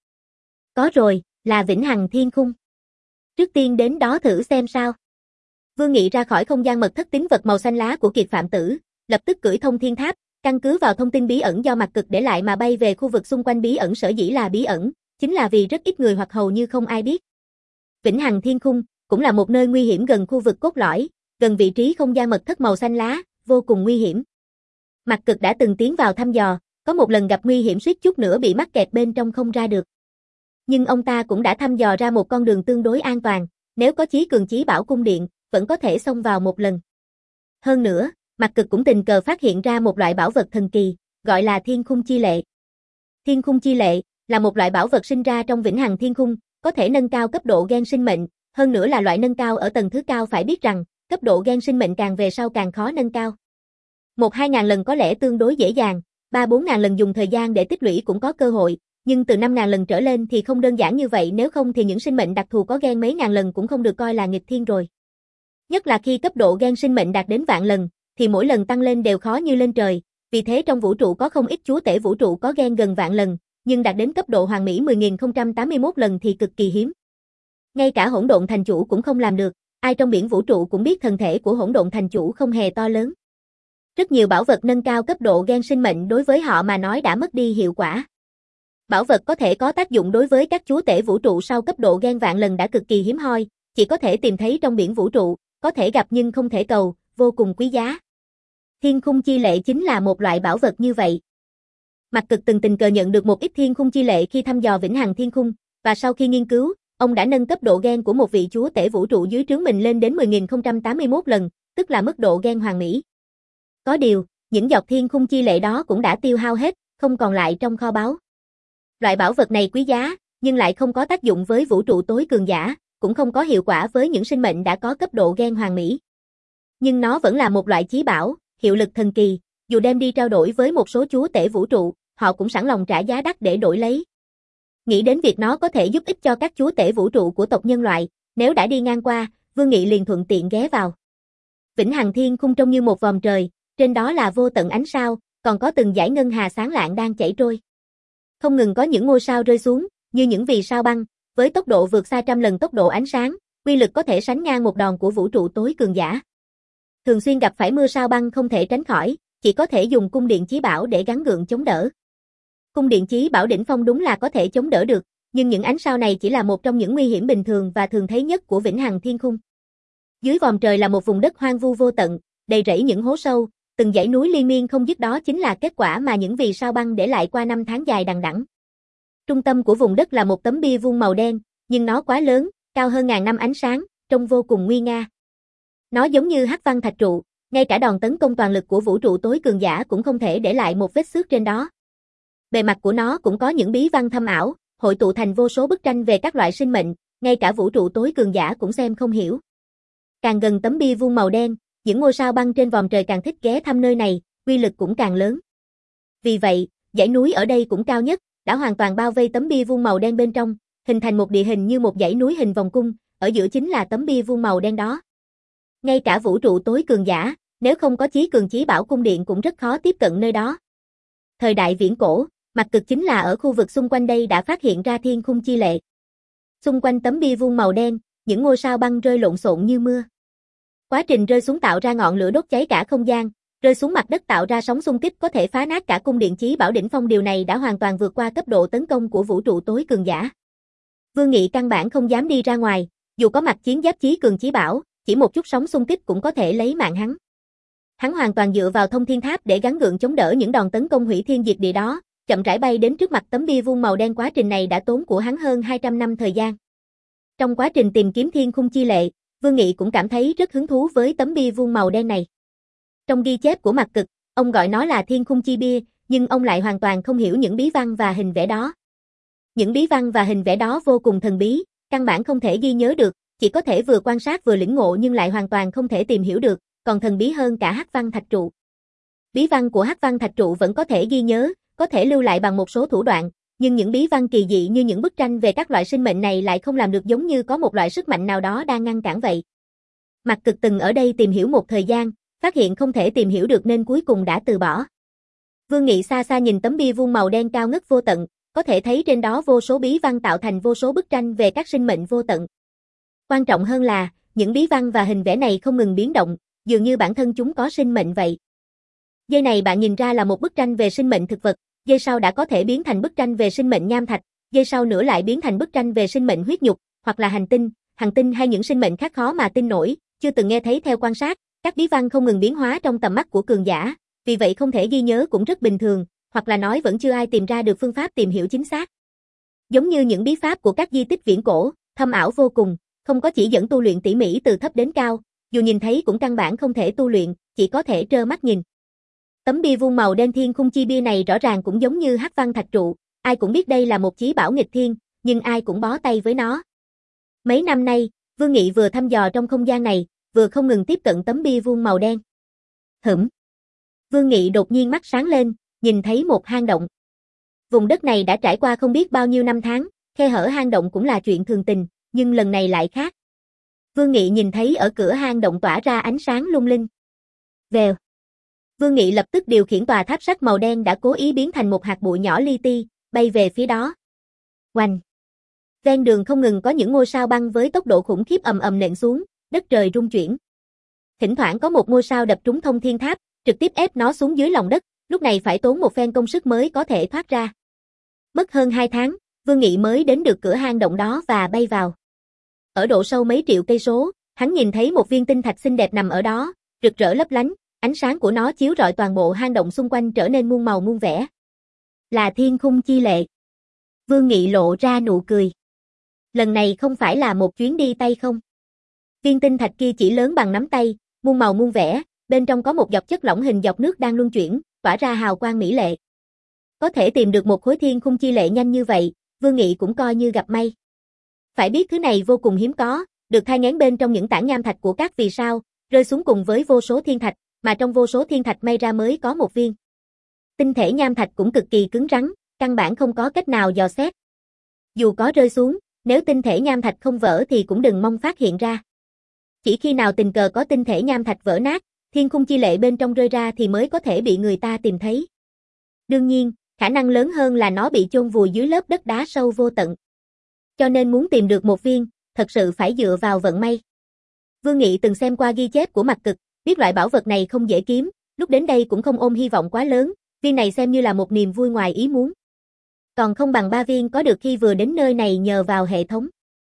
Có rồi, là Vĩnh Hằng Thiên Khung. Trước tiên đến đó thử xem sao. Vương Nghị ra khỏi không gian mật thất tín vật màu xanh lá của Kiệt Phạm Tử, lập tức cưỡi thông thiên tháp, căn cứ vào thông tin bí ẩn do Mặc Cực để lại mà bay về khu vực xung quanh bí ẩn. Sở dĩ là bí ẩn, chính là vì rất ít người hoặc hầu như không ai biết. Vĩnh Hằng Thiên Khung cũng là một nơi nguy hiểm gần khu vực cốt lõi, gần vị trí không gian mật thất màu xanh lá, vô cùng nguy hiểm. Mặc Cực đã từng tiến vào thăm dò, có một lần gặp nguy hiểm suýt chút nữa bị mắc kẹt bên trong không ra được. Nhưng ông ta cũng đã thăm dò ra một con đường tương đối an toàn, nếu có chí cường chí bảo cung điện, vẫn có thể xông vào một lần. Hơn nữa, Mặc Cực cũng tình cờ phát hiện ra một loại bảo vật thần kỳ, gọi là Thiên Khung Chi Lệ. Thiên Khung Chi Lệ là một loại bảo vật sinh ra trong Vĩnh Hằng Thiên Khung, có thể nâng cao cấp độ gen sinh mệnh, hơn nữa là loại nâng cao ở tầng thứ cao. Phải biết rằng, cấp độ gen sinh mệnh càng về sau càng khó nâng cao. Một hai ngàn lần có lẽ tương đối dễ dàng, ba bốn ngàn lần dùng thời gian để tích lũy cũng có cơ hội, nhưng từ năm ngàn lần trở lên thì không đơn giản như vậy, nếu không thì những sinh mệnh đặc thù có gen mấy ngàn lần cũng không được coi là nghịch thiên rồi. Nhất là khi cấp độ gen sinh mệnh đạt đến vạn lần, thì mỗi lần tăng lên đều khó như lên trời, vì thế trong vũ trụ có không ít chúa tể vũ trụ có gen gần vạn lần, nhưng đạt đến cấp độ hoàn mỹ mười nghìn không trăm tám mươi mốt lần thì cực kỳ hiếm. Ngay cả Hỗn Độn Thành Chủ cũng không làm được, ai trong biển vũ trụ cũng biết thân thể của Hỗn Độn Thành Chủ không hề to lớn. Rất nhiều bảo vật nâng cao cấp độ gen sinh mệnh đối với họ mà nói đã mất đi hiệu quả. Bảo vật có thể có tác dụng đối với các chúa tể vũ trụ sau cấp độ gen vạn lần đã cực kỳ hiếm hoi, chỉ có thể tìm thấy trong biển vũ trụ, có thể gặp nhưng không thể cầu, vô cùng quý giá. Thiên khung chi lệ chính là một loại bảo vật như vậy. Mạc Cực từng tình cờ nhận được một ít thiên khung chi lệ khi thăm dò vĩnh hằng thiên khung, và sau khi nghiên cứu, ông đã nâng cấp độ gen của một vị chúa tể vũ trụ dưới trướng mình lên đến mười nghìn không trăm tám mươi mốt lần, tức là mức độ gen hoàn mỹ. Có điều, những giọt thiên khung chi lệ đó cũng đã tiêu hao hết, không còn lại trong kho báu. Loại bảo vật này quý giá, nhưng lại không có tác dụng với vũ trụ tối cường giả, cũng không có hiệu quả với những sinh mệnh đã có cấp độ gen hoàn mỹ. Nhưng nó vẫn là một loại chí bảo, hiệu lực thần kỳ, dù đem đi trao đổi với một số chúa tể vũ trụ, họ cũng sẵn lòng trả giá đắt để đổi lấy. Nghĩ đến việc nó có thể giúp ích cho các chúa tể vũ trụ của tộc nhân loại, nếu đã đi ngang qua, Vương Nghị liền thuận tiện ghé vào. Vĩnh hằng thiên khung trông như một vòm trời, trên đó là vô tận ánh sao, còn có từng dải ngân hà sáng lạng đang chảy trôi. Không ngừng có những ngôi sao rơi xuống, như những vì sao băng, với tốc độ vượt xa trăm lần tốc độ ánh sáng, uy lực có thể sánh ngang một đòn của vũ trụ tối cường giả. Thường xuyên gặp phải mưa sao băng không thể tránh khỏi, chỉ có thể dùng cung điện chí bảo để gắng gượng chống đỡ. Cung điện chí bảo đỉnh phong đúng là có thể chống đỡ được, nhưng những ánh sao này chỉ là một trong những nguy hiểm bình thường và thường thấy nhất của vĩnh hằng thiên khung. Dưới vòm trời là một vùng đất hoang vu vô tận, đầy rẫy những hố sâu, từng dãy núi liên miên không dứt, đó chính là kết quả mà những vì sao băng để lại qua năm tháng dài đằng đẵng. Trung tâm của vùng đất là một tấm bia vuông màu đen, nhưng nó quá lớn, cao hơn ngàn năm ánh sáng, trông vô cùng nguy nga. Nó giống như hắc văn thạch trụ, ngay cả đòn tấn công toàn lực của vũ trụ tối cường giả cũng không thể để lại một vết xước trên đó. Bề mặt của nó cũng có những bí văn thâm ảo, hội tụ thành vô số bức tranh về các loại sinh mệnh, ngay cả vũ trụ tối cường giả cũng xem không hiểu. Càng gần tấm bia vuông màu đen, những ngôi sao băng trên vòm trời càng thích ghé thăm nơi này, uy lực cũng càng lớn. Vì vậy, dãy núi ở đây cũng cao nhất, đã hoàn toàn bao vây tấm bia vuông màu đen bên trong, hình thành một địa hình như một dãy núi hình vòng cung, ở giữa chính là tấm bia vuông màu đen đó. Ngay cả vũ trụ tối cường giả, nếu không có chí cường chí bảo cung điện cũng rất khó tiếp cận nơi đó. Thời đại viễn cổ, Mạc Cực chính là ở khu vực xung quanh đây đã phát hiện ra thiên khung chi lệ. Xung quanh tấm bia vuông màu đen, những ngôi sao băng rơi lộn xộn như mưa. Quá trình rơi xuống tạo ra ngọn lửa đốt cháy cả không gian, rơi xuống mặt đất tạo ra sóng xung kích có thể phá nát cả cung điện chí bảo đỉnh phong, điều này đã hoàn toàn vượt qua cấp độ tấn công của vũ trụ tối cường giả. Vương Nghị căn bản không dám đi ra ngoài, dù có mặc chiến giáp chí cường chí bảo, chỉ một chút sóng xung kích cũng có thể lấy mạng hắn. Hắn hoàn toàn dựa vào thông thiên tháp để gắng gượng chống đỡ những đòn tấn công hủy thiên diệt địa đó, chậm rãi bay đến trước mặt tấm bia vuông màu đen. Quá trình này đã tốn của hắn hơn hai trăm năm thời gian. Trong quá trình tìm kiếm thiên khung chi lệ, Vương Nghị cũng cảm thấy rất hứng thú với tấm bia vuông màu đen này. Trong ghi chép của Mạc Cực, ông gọi nó là thiên khung chi bia, nhưng ông lại hoàn toàn không hiểu những bí văn và hình vẽ đó. Những bí văn và hình vẽ đó vô cùng thần bí, căn bản không thể ghi nhớ được, chỉ có thể vừa quan sát vừa lĩnh ngộ nhưng lại hoàn toàn không thể tìm hiểu được, còn thần bí hơn cả hắc văn thạch trụ. Bí văn của hắc văn thạch trụ vẫn có thể ghi nhớ, có thể lưu lại bằng một số thủ đoạn, nhưng những bí văn kỳ dị như những bức tranh về các loại sinh mệnh này lại không làm được, giống như có một loại sức mạnh nào đó đang ngăn cản vậy. Mạc Cực từng ở đây tìm hiểu một thời gian, phát hiện không thể tìm hiểu được nên cuối cùng đã từ bỏ. Vương Nghị xa xa nhìn tấm bia vuông màu đen cao ngất vô tận, có thể thấy trên đó vô số bí văn tạo thành vô số bức tranh về các sinh mệnh vô tận. Quan trọng hơn là, những bí văn và hình vẽ này không ngừng biến động, dường như bản thân chúng có sinh mệnh vậy. Giây này bạn nhìn ra là một bức tranh về sinh mệnh thực vật, giây sau đã có thể biến thành bức tranh về sinh mệnh nham thạch, giây sau nữa lại biến thành bức tranh về sinh mệnh huyết nhục, hoặc là hành tinh, hành tinh hay những sinh mệnh khác khó mà tin nổi, chưa từng nghe thấy. Theo quan sát, các bí văn không ngừng biến hóa trong tầm mắt của cường giả, vì vậy không thể ghi nhớ cũng rất bình thường, hoặc là nói vẫn chưa ai tìm ra được phương pháp tìm hiểu chính xác. Giống như những bí pháp của các di tích viễn cổ, thâm ảo vô cùng, không có chỉ dẫn tu luyện tỉ mỉ từ thấp đến cao, dù nhìn thấy cũng căn bản không thể tu luyện, chỉ có thể trơ mắt nhìn. Tấm bia vuông màu đen thiên khung chi bia này rõ ràng cũng giống như hắc văn thạch trụ, ai cũng biết đây là một chí bảo nghịch thiên, nhưng ai cũng bó tay với nó. Mấy năm nay, Vương Nghị vừa thăm dò trong không gian này, vừa không ngừng tiếp cận tấm bia vuông màu đen. Hửm. Vương Nghị đột nhiên mắt sáng lên, nhìn thấy một hang động. Vùng đất này đã trải qua không biết bao nhiêu năm tháng, khe hở hang động cũng là chuyện thường tình, nhưng lần này lại khác. Vương Nghị nhìn thấy ở cửa hang động tỏa ra ánh sáng lung linh. Vèo. Vương Nghị lập tức điều khiển tòa tháp sắt màu đen đã cố ý biến thành một hạt bụi nhỏ li ti, bay về phía đó. Oanh! Ven đường không ngừng có những ngôi sao băng với tốc độ khủng khiếp ầm ầm nện xuống, đất trời rung chuyển. Thỉnh thoảng có một ngôi sao đập trúng thông thiên tháp, trực tiếp ép nó xuống dưới lòng đất, lúc này phải tốn một phen công sức mới có thể thoát ra. Mất hơn hai tháng, Vương Nghị mới đến được cửa hang động đó và bay vào. Ở độ sâu mấy triệu cây số, hắn nhìn thấy một viên tinh thạch xinh đẹp nằm ở đó, rực rỡ lấp lánh, ánh sáng của nó chiếu rọi toàn bộ hang động xung quanh trở nên muôn màu muôn vẻ. Là thiên khung chi lệ. Vương Nghị lộ ra nụ cười. Lần này không phải là một chuyến đi tay không. Viên tinh thạch kia chỉ lớn bằng nắm tay, muôn màu muôn vẻ, bên trong có một giọt chất lỏng hình giọt nước đang luân chuyển, tỏa ra hào quang mỹ lệ. Có thể tìm được một khối thiên khung chi lệ nhanh như vậy, Vương Nghị cũng coi như gặp may. Phải biết thứ này vô cùng hiếm có, được thai nghén bên trong những tảng nham thạch của các vì sao, rơi xuống cùng với vô số thiên thạch, mà trong vô số thiên thạch may ra mới có một viên. Tinh thể nham thạch cũng cực kỳ cứng rắn, căn bản không có cách nào dò xét. Dù có rơi xuống, nếu tinh thể nham thạch không vỡ thì cũng đừng mong phát hiện ra. Chỉ khi nào tình cờ có tinh thể nham thạch vỡ nát, thiên khung chi lệ bên trong rơi ra thì mới có thể bị người ta tìm thấy. Đương nhiên, khả năng lớn hơn là nó bị chôn vùi dưới lớp đất đá sâu vô tận. Cho nên muốn tìm được một viên, thật sự phải dựa vào vận may. Vương Nghị từng xem qua ghi chép của Mặc Cực, biết loại bảo vật này không dễ kiếm, lúc đến đây cũng không ôm hy vọng quá lớn, viên này xem như là một niềm vui ngoài ý muốn. Còn không bằng ba viên có được khi vừa đến nơi này nhờ vào hệ thống.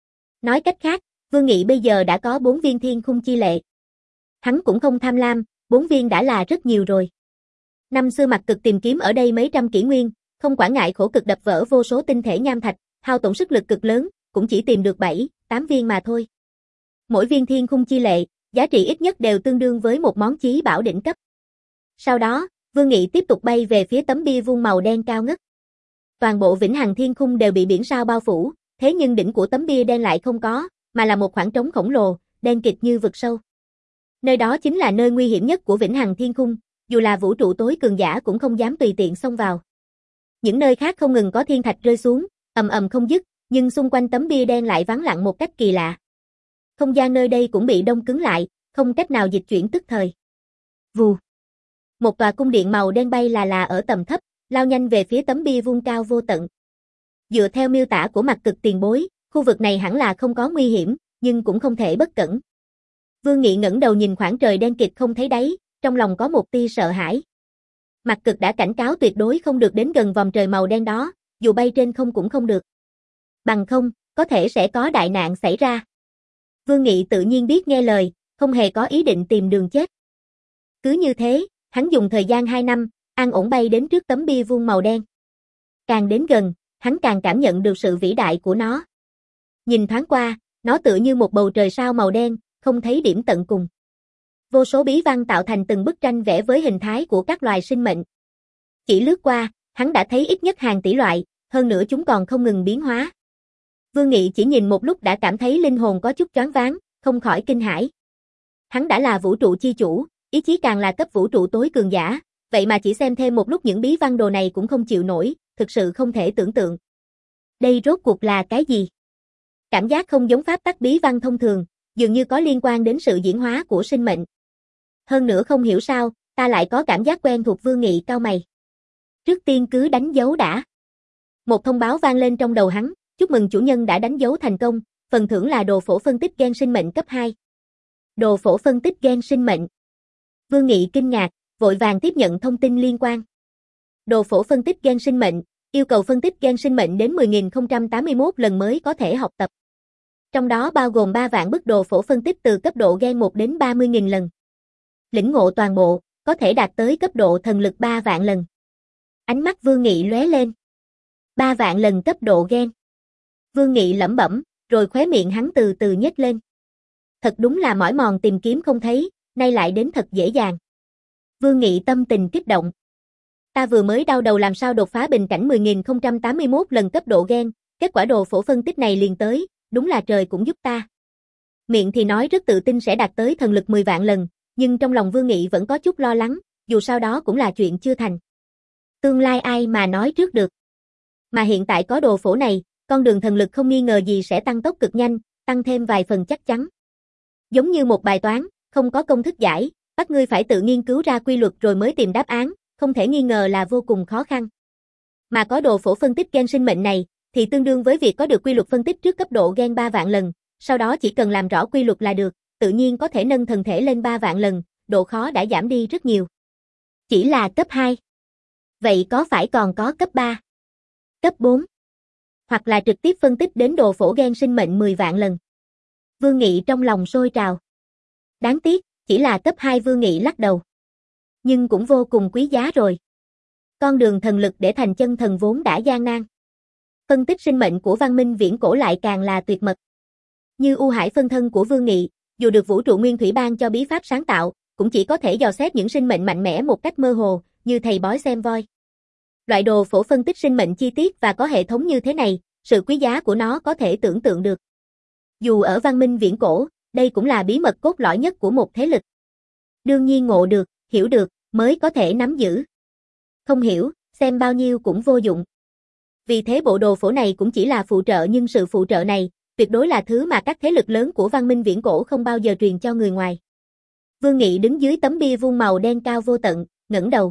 Nói cách khác, Vương Nghị bây giờ đã có bốn viên thiên khung chi lệ. Hắn cũng không tham lam, bốn viên đã là rất nhiều rồi. Năm xưa Mặc Cực tìm kiếm ở đây mấy trăm kỷ nguyên, không quản ngại khổ cực đập vỡ vô số tinh thể nham thạch, hao tổn sức lực cực lớn, cũng chỉ tìm được bảy, tám viên mà thôi. Mỗi viên thiên khung chi lệ, giá trị ít nhất đều tương đương với một món chí bảo đỉnh cấp. Sau đó, Vương Nghị tiếp tục bay về phía tấm bia vuông màu đen cao ngất. Toàn bộ vĩnh hằng thiên khung đều bị biển sao bao phủ, thế nhưng đỉnh của tấm bia đen lại không có, mà là một khoảng trống khổng lồ, đen kịt như vực sâu. Nơi đó chính là nơi nguy hiểm nhất của vĩnh hằng thiên khung, dù là vũ trụ tối cường giả cũng không dám tùy tiện xông vào. Những nơi khác không ngừng có thiên thạch rơi xuống, ầm ầm không dứt, nhưng xung quanh tấm bia đen lại vắng lặng một cách kỳ lạ. Không gian nơi đây cũng bị đông cứng lại, không cách nào dịch chuyển tức thời. Vù. Một tòa cung điện màu đen bay là là ở tầm thấp, lao nhanh về phía tấm bia vuông cao vô tận. Dựa theo miêu tả của Mặc Cực tiền bối, khu vực này hẳn là không có nguy hiểm, nhưng cũng không thể bất cẩn. Vương Nghị ngẩng đầu nhìn khoảng trời đen kịt không thấy đáy, trong lòng có một tia sợ hãi. Mặc Cực đã cảnh cáo tuyệt đối không được đến gần vòng trời màu đen đó, dù bay trên không cũng không được. Bằng không, có thể sẽ có đại nạn xảy ra. Vương Nghị tự nhiên biết nghe lời, không hề có ý định tìm đường chết. Cứ như thế, hắn dùng thời gian hai năm, an ổn bay đến trước tấm bia vuông màu đen. Càng đến gần, hắn càng cảm nhận được sự vĩ đại của nó. Nhìn thoáng qua, nó tựa như một bầu trời sao màu đen, không thấy điểm tận cùng. Vô số bí văn tạo thành từng bức tranh vẽ với hình thái của các loài sinh mệnh. Chỉ lướt qua, hắn đã thấy ít nhất hàng tỷ loại, hơn nữa chúng còn không ngừng biến hóa. Vương Nghị chỉ nhìn một lúc đã cảm thấy linh hồn có chút choáng váng, không khỏi kinh hãi. Hắn đã là vũ trụ chi chủ, ý chí càng là cấp vũ trụ tối cường giả, vậy mà chỉ xem thêm một lúc những bí văn đồ này cũng không chịu nổi, thực sự không thể tưởng tượng. Đây rốt cuộc là cái gì? Cảm giác không giống pháp tắc bí văn thông thường, dường như có liên quan đến sự diễn hóa của sinh mệnh. Hơn nữa không hiểu sao, ta lại có cảm giác quen thuộc. Vương Nghị cau mày. Trước tiên cứ đánh dấu đã. Một thông báo vang lên trong đầu hắn, chúc mừng chủ nhân đã đánh dấu thành công, phần thưởng là đồ phổ phân tích gen sinh mệnh cấp hai. Đồ phổ phân tích gen sinh mệnh. Vương Nghị kinh ngạc, vội vàng tiếp nhận thông tin liên quan. Đồ phổ phân tích gen sinh mệnh, yêu cầu phân tích gen sinh mệnh đến mười nghìn không trăm tám mươi mốt lần mới có thể học tập. Trong đó bao gồm ba vạn bức đồ phổ phân tích từ cấp độ gen một đến ba mươi nghìn lần. Lĩnh ngộ toàn bộ, có thể đạt tới cấp độ thần lực ba vạn lần. Ánh mắt Vương Nghị lóe lên. ba vạn lần cấp độ gen. Vương Nghị lẩm bẩm, rồi khóe miệng hắn từ từ nhếch lên. Thật đúng là mỏi mòn tìm kiếm không thấy, nay lại đến thật dễ dàng. Vương Nghị tâm tình kích động. Ta vừa mới đau đầu làm sao đột phá bình cảnh mười nghìn không trăm tám mươi mốt lần cấp độ gen, kết quả đồ phổ phân tích này liền tới, đúng là trời cũng giúp ta. Miệng thì nói rất tự tin sẽ đạt tới thần lực mười vạn lần, nhưng trong lòng Vương Nghị vẫn có chút lo lắng, dù sao đó cũng là chuyện chưa thành. Tương lai ai mà nói trước được. Mà hiện tại có đồ phổ này, con đường thần lực không nghi ngờ gì sẽ tăng tốc cực nhanh, tăng thêm vài phần chắc chắn. Giống như một bài toán, không có công thức giải, bắt ngươi phải tự nghiên cứu ra quy luật rồi mới tìm đáp án, không thể nghi ngờ là vô cùng khó khăn. Mà có đồ phổ phân tích gen sinh mệnh này, thì tương đương với việc có được quy luật phân tích trước cấp độ gen ba vạn lần, sau đó chỉ cần làm rõ quy luật là được, tự nhiên có thể nâng thần thể lên ba vạn lần, độ khó đã giảm đi rất nhiều. Chỉ là cấp hai. Vậy có phải còn có cấp ba? Cấp bốn. Hoặc là trực tiếp phân tích đến đồ phổ gen sinh mệnh mười vạn lần. Vương Nghị trong lòng sôi trào. Đáng tiếc, chỉ là cấp hai. Vương Nghị lắc đầu. Nhưng cũng vô cùng quý giá rồi. Con đường thần lực để thành chân thần vốn đã gian nan. Phân tích sinh mệnh của văn minh viễn cổ lại càng là tuyệt mật. Như U Hải phân thân của Vương Nghị, dù được vũ trụ nguyên thủy ban cho bí pháp sáng tạo, cũng chỉ có thể dò xét những sinh mệnh mạnh mẽ một cách mơ hồ, như thầy bói xem voi. Loại đồ phổ phân tích sinh mệnh chi tiết và có hệ thống như thế này, sự quý giá của nó có thể tưởng tượng được. Dù ở văn minh viễn cổ, đây cũng là bí mật cốt lõi nhất của một thế lực. Đương nhiên ngộ được, hiểu được, mới có thể nắm giữ. Không hiểu, xem bao nhiêu cũng vô dụng. Vì thế bộ đồ phổ này cũng chỉ là phụ trợ, nhưng sự phụ trợ này, tuyệt đối là thứ mà các thế lực lớn của văn minh viễn cổ không bao giờ truyền cho người ngoài. Vương Nghị đứng dưới tấm bia vuông màu đen cao vô tận, ngẩng đầu.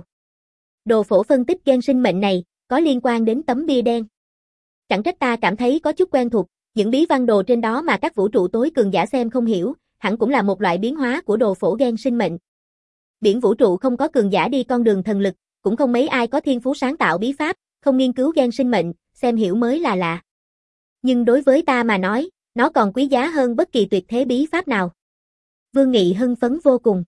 Đồ phổ phân tích gen sinh mệnh này, có liên quan đến tấm bia đen. Chẳng trách ta cảm thấy có chút quen thuộc, những bí văn đồ trên đó mà các vũ trụ tối cường giả xem không hiểu, hẳn cũng là một loại biến hóa của đồ phổ gen sinh mệnh. Biển vũ trụ không có cường giả đi con đường thần lực, cũng không mấy ai có thiên phú sáng tạo bí pháp, không nghiên cứu gen sinh mệnh, xem hiểu mới là lạ. Nhưng đối với ta mà nói, nó còn quý giá hơn bất kỳ tuyệt thế bí pháp nào. Vương Nghị hưng phấn vô cùng.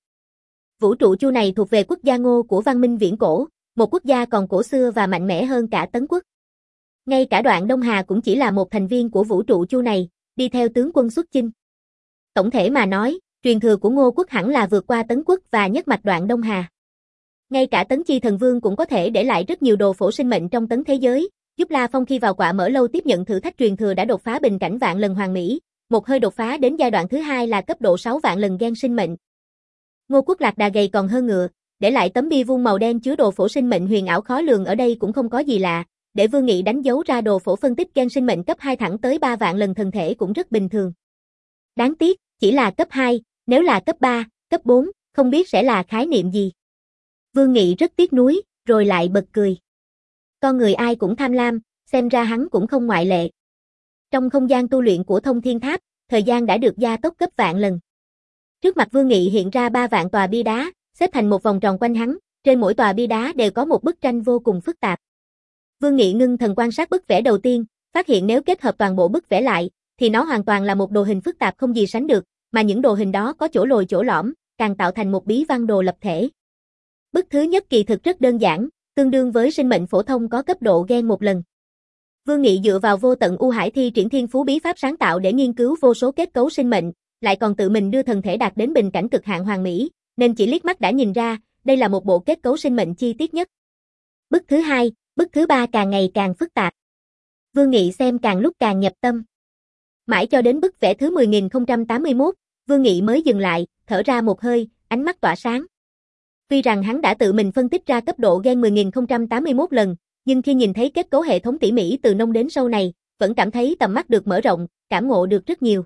Vũ trụ chu này thuộc về quốc gia Ngô của văn minh viễn cổ, một quốc gia còn cổ xưa và mạnh mẽ hơn cả Tấn quốc. Ngay cả Đoạn Đông Hà cũng chỉ là một thành viên của vũ trụ chu này, đi theo tướng quân xuất chinh. Tổng thể mà nói, truyền thừa của Ngô quốc hẳn là vượt qua Tấn quốc và nhất mạch Đoạn Đông Hà. Ngay cả Tấn Chi Thần Vương cũng có thể để lại rất nhiều đồ phổ sinh mệnh trong tấn thế giới, giúp La Phong khi vào Quạ Mở Lâu tiếp nhận thử thách truyền thừa đã đột phá bình cảnh vạn lần hoàn mỹ, một hơi đột phá đến giai đoạn thứ hai là cấp độ sáu vạn lần gen sinh mệnh. Ngô quốc lạc đà gầy còn hơn ngựa, để lại tấm bia vuông màu đen chứa đồ phổ sinh mệnh huyền ảo khó lường ở đây cũng không có gì lạ, để Vương Nghị đánh dấu ra đồ phổ phân tích gen sinh mệnh cấp hai thẳng tới ba vạn lần thần thể cũng rất bình thường. Đáng tiếc, chỉ là cấp hai, nếu là cấp ba, cấp bốn, không biết sẽ là khái niệm gì. Vương Nghị rất tiếc nuối, rồi lại bật cười. Con người ai cũng tham lam, xem ra hắn cũng không ngoại lệ. Trong không gian tu luyện của Thông Thiên Tháp, thời gian đã được gia tốc gấp vạn lần. Trước mặt Vương Nghị hiện ra ba vạn tòa bia đá, xếp thành một vòng tròn quanh hắn, trên mỗi tòa bia đá đều có một bức tranh vô cùng phức tạp. Vương Nghị ngưng thần quan sát bức vẽ đầu tiên, phát hiện nếu kết hợp toàn bộ bức vẽ lại, thì nó hoàn toàn là một đồ hình phức tạp không gì sánh được, mà những đồ hình đó có chỗ lồi chỗ lõm, càng tạo thành một bí văn đồ lập thể. Bức thứ nhất kỳ thực rất đơn giản, tương đương với sinh mệnh phổ thông có cấp độ gen một lần. Vương Nghị dựa vào vô tận U Hải thi triển thiên phú bí pháp sáng tạo để nghiên cứu vô số kết cấu sinh mệnh, lại còn tự mình đưa thần thể đạt đến bình cảnh cực hạn hoàn mỹ, nên chỉ liếc mắt đã nhìn ra, đây là một bộ kết cấu sinh mệnh chi tiết nhất. Bức thứ hai, bức thứ ba càng ngày càng phức tạp. Vương Nghị xem càng lúc càng nhập tâm. Mãi cho đến bức vẽ thứ mười nghìn không trăm tám mươi mốt, Vương Nghị mới dừng lại, thở ra một hơi, ánh mắt tỏa sáng. Tuy rằng hắn đã tự mình phân tích ra cấp độ gen mười nghìn không trăm tám mươi mốt lần, nhưng khi nhìn thấy kết cấu hệ thống tỉ mỉ từ nông đến sâu này, vẫn cảm thấy tầm mắt được mở rộng, cảm ngộ được rất nhiều.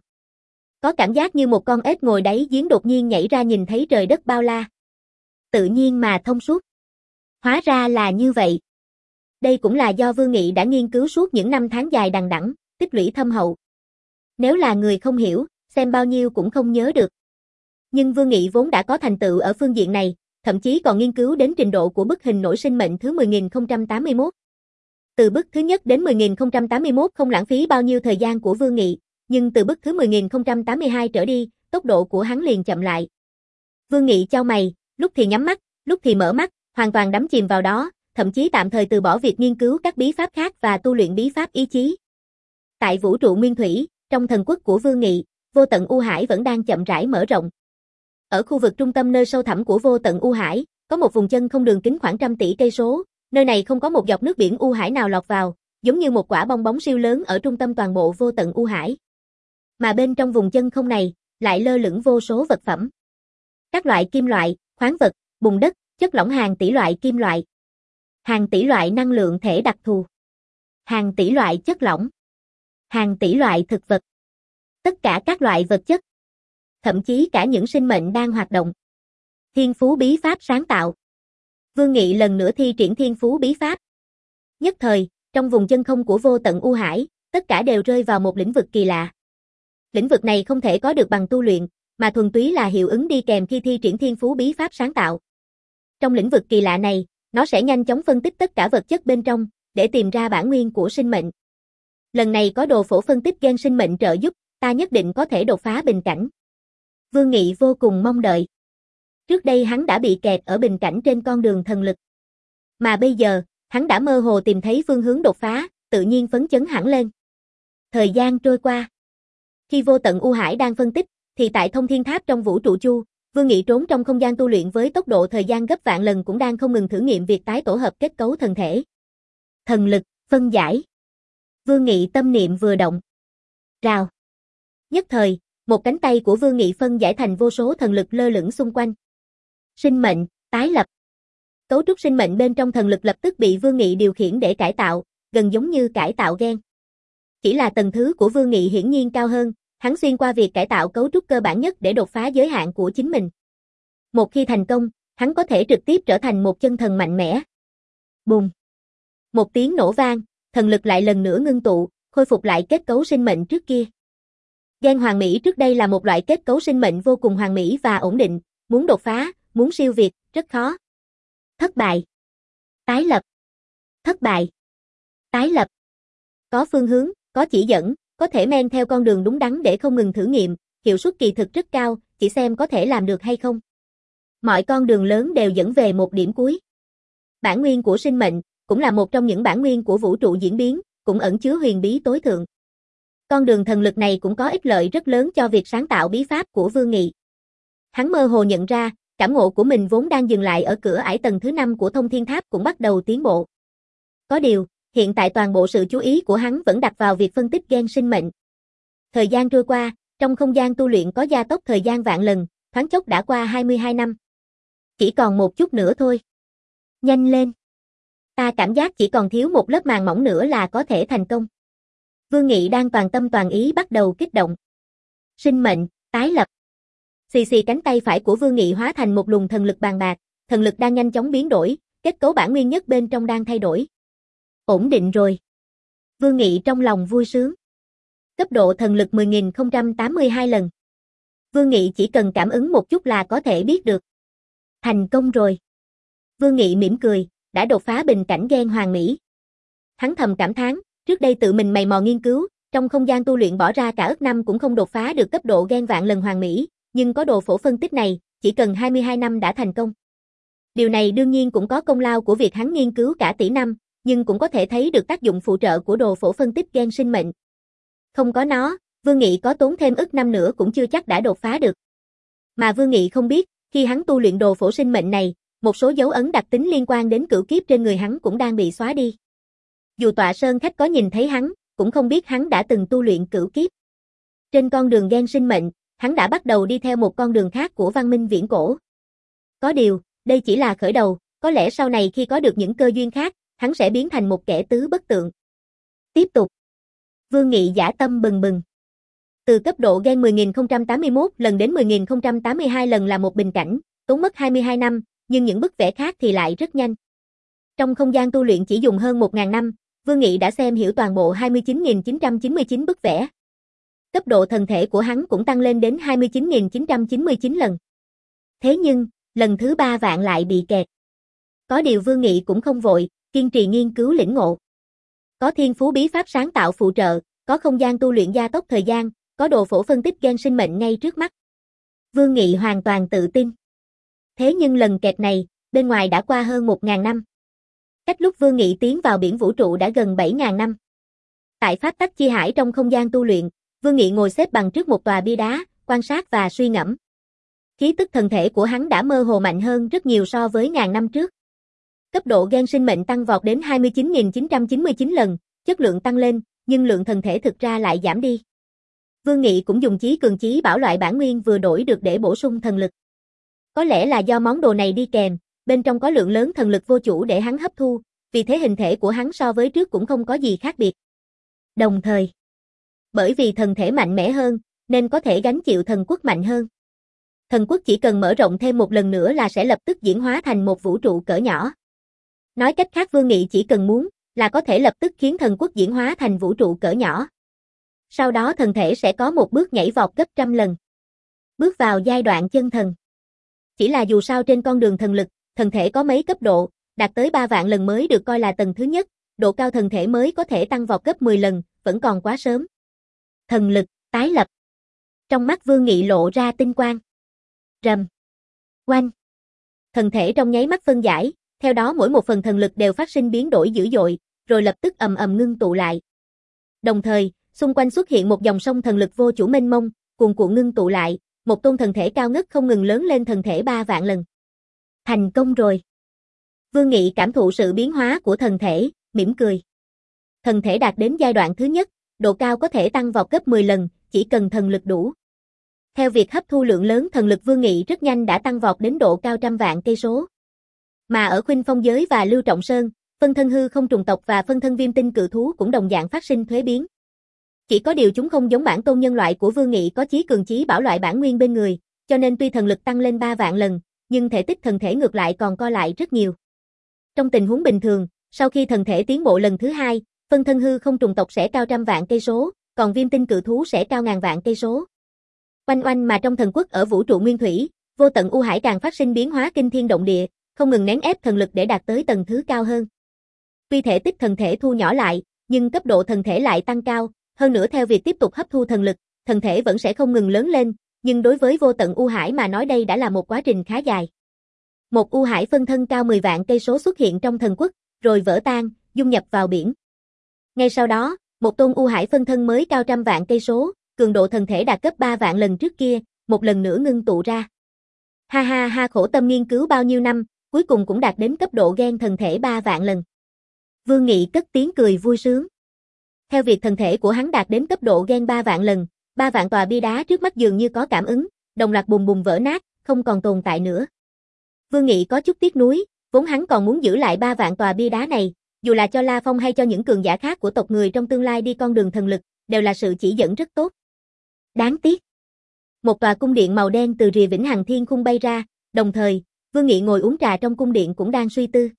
Có cảm giác như một con ếch ngồi đáy giếng đột nhiên nhảy ra nhìn thấy trời đất bao la. Tự nhiên mà thông suốt. Hóa ra là như vậy. Đây cũng là do Vương Nghị đã nghiên cứu suốt những năm tháng dài đằng đẵng, tích lũy thâm hậu. Nếu là người không hiểu, xem bao nhiêu cũng không nhớ được. Nhưng Vương Nghị vốn đã có thành tựu ở phương diện này, thậm chí còn nghiên cứu đến trình độ của bức hình nổi sinh mệnh thứ mười nghìn không trăm tám mươi mốt. Từ bức thứ nhất đến mười nghìn không trăm tám mươi mốt không lãng phí bao nhiêu thời gian của Vương Nghị, nhưng từ bức thứ mười nghìn không trăm tám mươi hai trở đi, tốc độ của hắn liền chậm lại. Vương Nghị chau mày, lúc thì nhắm mắt, lúc thì mở mắt, hoàn toàn đắm chìm vào đó, thậm chí tạm thời từ bỏ việc nghiên cứu các bí pháp khác và tu luyện bí pháp ý chí. Tại vũ trụ nguyên thủy, trong thần quốc của Vương Nghị, vô tận U Hải vẫn đang chậm rãi mở rộng. Ở khu vực trung tâm nơi sâu thẳm của vô tận U Hải, có một vùng chân không đường kính khoảng trăm tỷ cây số, nơi này không có một giọt nước biển U Hải nào lọt vào, giống như một quả bong bóng siêu lớn ở trung tâm toàn bộ vô tận U Hải. Mà bên trong vùng chân không này, lại lơ lửng vô số vật phẩm. Các loại kim loại, khoáng vật, bùn đất, chất lỏng hàng tỷ loại kim loại, hàng tỷ loại năng lượng thể đặc thù, hàng tỷ loại chất lỏng, hàng tỷ loại thực vật. Tất cả các loại vật chất, thậm chí cả những sinh mệnh đang hoạt động. Thiên phú bí pháp sáng tạo. Vương Nghị lần nữa thi triển thiên phú bí pháp. Nhất thời, trong vùng chân không của vô tận U Hải, tất cả đều rơi vào một lĩnh vực kỳ lạ. Lĩnh vực này không thể có được bằng tu luyện, mà thuần túy là hiệu ứng đi kèm khi thi triển thiên phú bí pháp sáng tạo. Trong lĩnh vực kỳ lạ này, nó sẽ nhanh chóng phân tích tất cả vật chất bên trong, để tìm ra bản nguyên của sinh mệnh. Lần này có đồ phổ phân tích gen sinh mệnh trợ giúp, ta nhất định có thể đột phá bình cảnh. Vương Nghị vô cùng mong đợi. Trước đây hắn đã bị kẹt ở bình cảnh trên con đường thần lực. Mà bây giờ, hắn đã mơ hồ tìm thấy phương hướng đột phá, tự nhiên phấn chấn hẳn lên. Thời gian trôi qua. Khi Vô Tận U Hải đang phân tích, thì tại Thông Thiên Tháp trong vũ trụ chu, Vương Nghị trốn trong không gian tu luyện với tốc độ thời gian gấp vạn lần cũng đang không ngừng thử nghiệm việc tái tổ hợp kết cấu thần thể. Thần lực, phân giải. Vương Nghị tâm niệm vừa động. Rào. Nhất thời, một cánh tay của Vương Nghị phân giải thành vô số thần lực lơ lửng xung quanh. Sinh mệnh, tái lập. Cấu trúc sinh mệnh bên trong thần lực lập tức bị Vương Nghị điều khiển để cải tạo, gần giống như cải tạo gen. Chỉ là tầng thứ của Vương Nghị hiển nhiên cao hơn, hắn xuyên qua việc cải tạo cấu trúc cơ bản nhất để đột phá giới hạn của chính mình. Một khi thành công, hắn có thể trực tiếp trở thành một chân thần mạnh mẽ. Bùng! Một tiếng nổ vang, thần lực lại lần nữa ngưng tụ, khôi phục lại kết cấu sinh mệnh trước kia. Gen hoàn mỹ trước đây là một loại kết cấu sinh mệnh vô cùng hoàn mỹ và ổn định, muốn đột phá, muốn siêu việt, rất khó. Thất bại. Tái lập. Thất bại. Tái lập. Có phương hướng, có chỉ dẫn, có thể men theo con đường đúng đắn để không ngừng thử nghiệm, hiệu suất kỳ thực rất cao, chỉ xem có thể làm được hay không. Mọi con đường lớn đều dẫn về một điểm cuối. Bản nguyên của sinh mệnh, cũng là một trong những bản nguyên của vũ trụ diễn biến, cũng ẩn chứa huyền bí tối thượng. Con đường thần lực này cũng có ích lợi rất lớn cho việc sáng tạo bí pháp của Vương Nghị. Hắn mơ hồ nhận ra, cảm ngộ của mình vốn đang dừng lại ở cửa ải tầng thứ năm của Thông Thiên Tháp cũng bắt đầu tiến bộ. Có điều, hiện tại toàn bộ sự chú ý của hắn vẫn đặt vào việc phân tích gen sinh mệnh. Thời gian trôi qua, trong không gian tu luyện có gia tốc thời gian vạn lần, thoáng chốc đã qua hai mươi hai năm. Chỉ còn một chút nữa thôi. Nhanh lên. Ta cảm giác chỉ còn thiếu một lớp màng mỏng nữa là có thể thành công. Vương Nghị đang toàn tâm toàn ý bắt đầu kích động. Sinh mệnh, tái lập. Xì xì cánh tay phải của Vương Nghị hóa thành một luồng thần lực bàn bạc, thần lực đang nhanh chóng biến đổi, kết cấu bản nguyên nhất bên trong đang thay đổi. Ổn định rồi. Vương Nghị trong lòng vui sướng. Cấp độ thần lực mười nghìn không trăm tám mươi hai lần. Vương Nghị chỉ cần cảm ứng một chút là có thể biết được. Thành công rồi. Vương Nghị mỉm cười, đã đột phá bình cảnh gen hoàn mỹ. Hắn thầm cảm thán, trước đây tự mình mày mò nghiên cứu, trong không gian tu luyện bỏ ra cả ức năm cũng không đột phá được cấp độ gen vạn lần hoàn mỹ, nhưng có đồ phổ phân tích này, chỉ cần hai mươi hai năm đã thành công. Điều này đương nhiên cũng có công lao của việc hắn nghiên cứu cả tỷ năm, nhưng cũng có thể thấy được tác dụng phụ trợ của đồ phổ phân tích gen sinh mệnh. Không có nó, Vương Nghị có tốn thêm ức năm nữa cũng chưa chắc đã đột phá được. Mà Vương Nghị không biết, khi hắn tu luyện đồ phổ sinh mệnh này, một số dấu ấn đặc tính liên quan đến cửu kiếp trên người hắn cũng đang bị xóa đi. Dù Tọa Sơn khách có nhìn thấy hắn, cũng không biết hắn đã từng tu luyện cửu kiếp. Trên con đường gen sinh mệnh, hắn đã bắt đầu đi theo một con đường khác của văn minh viễn cổ. Có điều, đây chỉ là khởi đầu, có lẽ sau này khi có được những cơ duyên khác, hắn sẽ biến thành một kẻ tứ bất tượng. Tiếp tục. Vương Nghị dã tâm bừng bừng. Từ cấp độ gen mười nghìn không trăm tám mươi mốt lần đến mười nghìn không trăm tám mươi hai lần là một bình cảnh, tốn mất hai mươi hai năm, nhưng những bức vẽ khác thì lại rất nhanh. Trong không gian tu luyện chỉ dùng hơn một nghìn năm, Vương Nghị đã xem hiểu toàn bộ hai mươi chín nghìn chín trăm chín mươi chín bức vẽ. Cấp độ thần thể của hắn cũng tăng lên đến hai mươi chín nghìn chín trăm chín mươi chín lần. Thế nhưng, lần thứ ba vạn lại bị kẹt. Có điều Vương Nghị cũng không vội, kiên trì nghiên cứu lĩnh ngộ. Có thiên phú bí pháp sáng tạo phụ trợ, có không gian tu luyện gia tốc thời gian, có đồ phổ phân tích gen sinh mệnh ngay trước mắt. Vương Nghị hoàn toàn tự tin. Thế nhưng lần kẹt này, bên ngoài đã qua hơn một nghìn năm. Cách lúc Vương Nghị tiến vào biển vũ trụ đã gần bảy nghìn năm. Tại pháp tắc chi hải trong không gian tu luyện, Vương Nghị ngồi xếp bằng trước một tòa bia đá, quan sát và suy ngẫm. Khí tức thần thể của hắn đã mơ hồ mạnh hơn rất nhiều so với ngàn năm trước. Cấp độ gen sinh mệnh tăng vọt đến hai mươi chín nghìn chín trăm chín mươi chín lần, chất lượng tăng lên, nhưng lượng thần thể thực ra lại giảm đi. Vương Nghị cũng dùng chí cường chí bảo loại bản nguyên vừa đổi được để bổ sung thần lực. Có lẽ là do món đồ này đi kèm, bên trong có lượng lớn thần lực vô chủ để hắn hấp thu, vì thế hình thể của hắn so với trước cũng không có gì khác biệt. Đồng thời, bởi vì thần thể mạnh mẽ hơn, nên có thể gánh chịu thần quốc mạnh hơn. Thần quốc chỉ cần mở rộng thêm một lần nữa là sẽ lập tức diễn hóa thành một vũ trụ cỡ nhỏ. Nói cách khác Vương Nghị chỉ cần muốn, là có thể lập tức khiến thần quốc diễn hóa thành vũ trụ cỡ nhỏ. Sau đó thần thể sẽ có một bước nhảy vọt gấp trăm lần. Bước vào giai đoạn chân thần. Chỉ là dù sao trên con đường thần lực, thần thể có mấy cấp độ, đạt tới ba vạn lần mới được coi là tầng thứ nhất, độ cao thần thể mới có thể tăng vọt gấp mười lần, vẫn còn quá sớm. Thần lực, tái lập. Trong mắt Vương Nghị lộ ra tinh quang. Rầm. Oanh. Thần thể trong nháy mắt phân giải, theo đó mỗi một phần thần lực đều phát sinh biến đổi dữ dội, rồi lập tức ầm ầm ngưng tụ lại. Đồng thời, xung quanh xuất hiện một dòng sông thần lực vô chủ mênh mông, cuồn cuộn ngưng tụ lại, một tôn thần thể cao ngất không ngừng lớn lên thần thể ba vạn lần. Thành công rồi. Vương Nghị cảm thụ sự biến hóa của thần thể, mỉm cười. Thần thể đạt đến giai đoạn thứ nhất, độ cao có thể tăng vọt gấp mười lần, chỉ cần thần lực đủ. Theo việc hấp thu lượng lớn thần lực, Vương Nghị rất nhanh đã tăng vọt đến độ cao trăm vạn cây số. Mà ở Khuynh Phong giới và Lưu Trọng Sơn, phân thân hư không trùng tộc và phân thân viêm tinh cự thú cũng đồng dạng phát sinh thuế biến. Chỉ có điều chúng không giống bản tôn nhân loại của Vương Nghị có chí cường chí bảo loại bản nguyên bên người, cho nên tuy thần lực tăng lên ba vạn lần, nhưng thể tích thần thể ngược lại còn co lại rất nhiều. Trong tình huống bình thường, sau khi thần thể tiến bộ lần thứ hai, phân thân hư không trùng tộc sẽ cao trăm vạn cây số, còn viêm tinh cự thú sẽ cao ngàn vạn cây số. Oanh oanh mà trong thần quốc ở vũ trụ nguyên thủy, vô tận u hải càng phát sinh biến hóa kinh thiên động địa, không ngừng nén ép thần lực để đạt tới tầng thứ cao hơn. Tuy thể tích thần thể thu nhỏ lại, nhưng cấp độ thần thể lại tăng cao, hơn nữa theo việc tiếp tục hấp thu thần lực, thần thể vẫn sẽ không ngừng lớn lên, nhưng đối với vô tận u hải mà nói đây đã là một quá trình khá dài. Một u hải phân thân cao mười vạn cây số xuất hiện trong thần quốc, rồi vỡ tan, dung nhập vào biển. Ngay sau đó, một tôn u hải phân thân mới cao trăm vạn cây số, cường độ thần thể đạt gấp ba vạn lần trước kia, một lần nữa ngưng tụ ra. Ha ha ha, khổ tâm nghiên cứu bao nhiêu năm, cuối cùng cũng đạt đến cấp độ gen thần thể ba vạn lần. Vương Nghị cất tiếng cười vui sướng. Theo việc thần thể của hắn đạt đến cấp độ gen ba vạn lần, ba vạn tòa bia đá trước mắt dường như có cảm ứng, đồng loạt bùng bùng vỡ nát, không còn tồn tại nữa. Vương Nghị có chút tiếc nuối, vốn hắn còn muốn giữ lại ba vạn tòa bia đá này, dù là cho La Phong hay cho những cường giả khác của tộc người trong tương lai đi con đường thần lực, đều là sự chỉ dẫn rất tốt. Đáng tiếc. Một tòa cung điện màu đen từ rìa vĩnh hằng thiên khung bay ra, đồng thời, Vương Nghị ngồi uống trà trong cung điện cũng đang suy tư.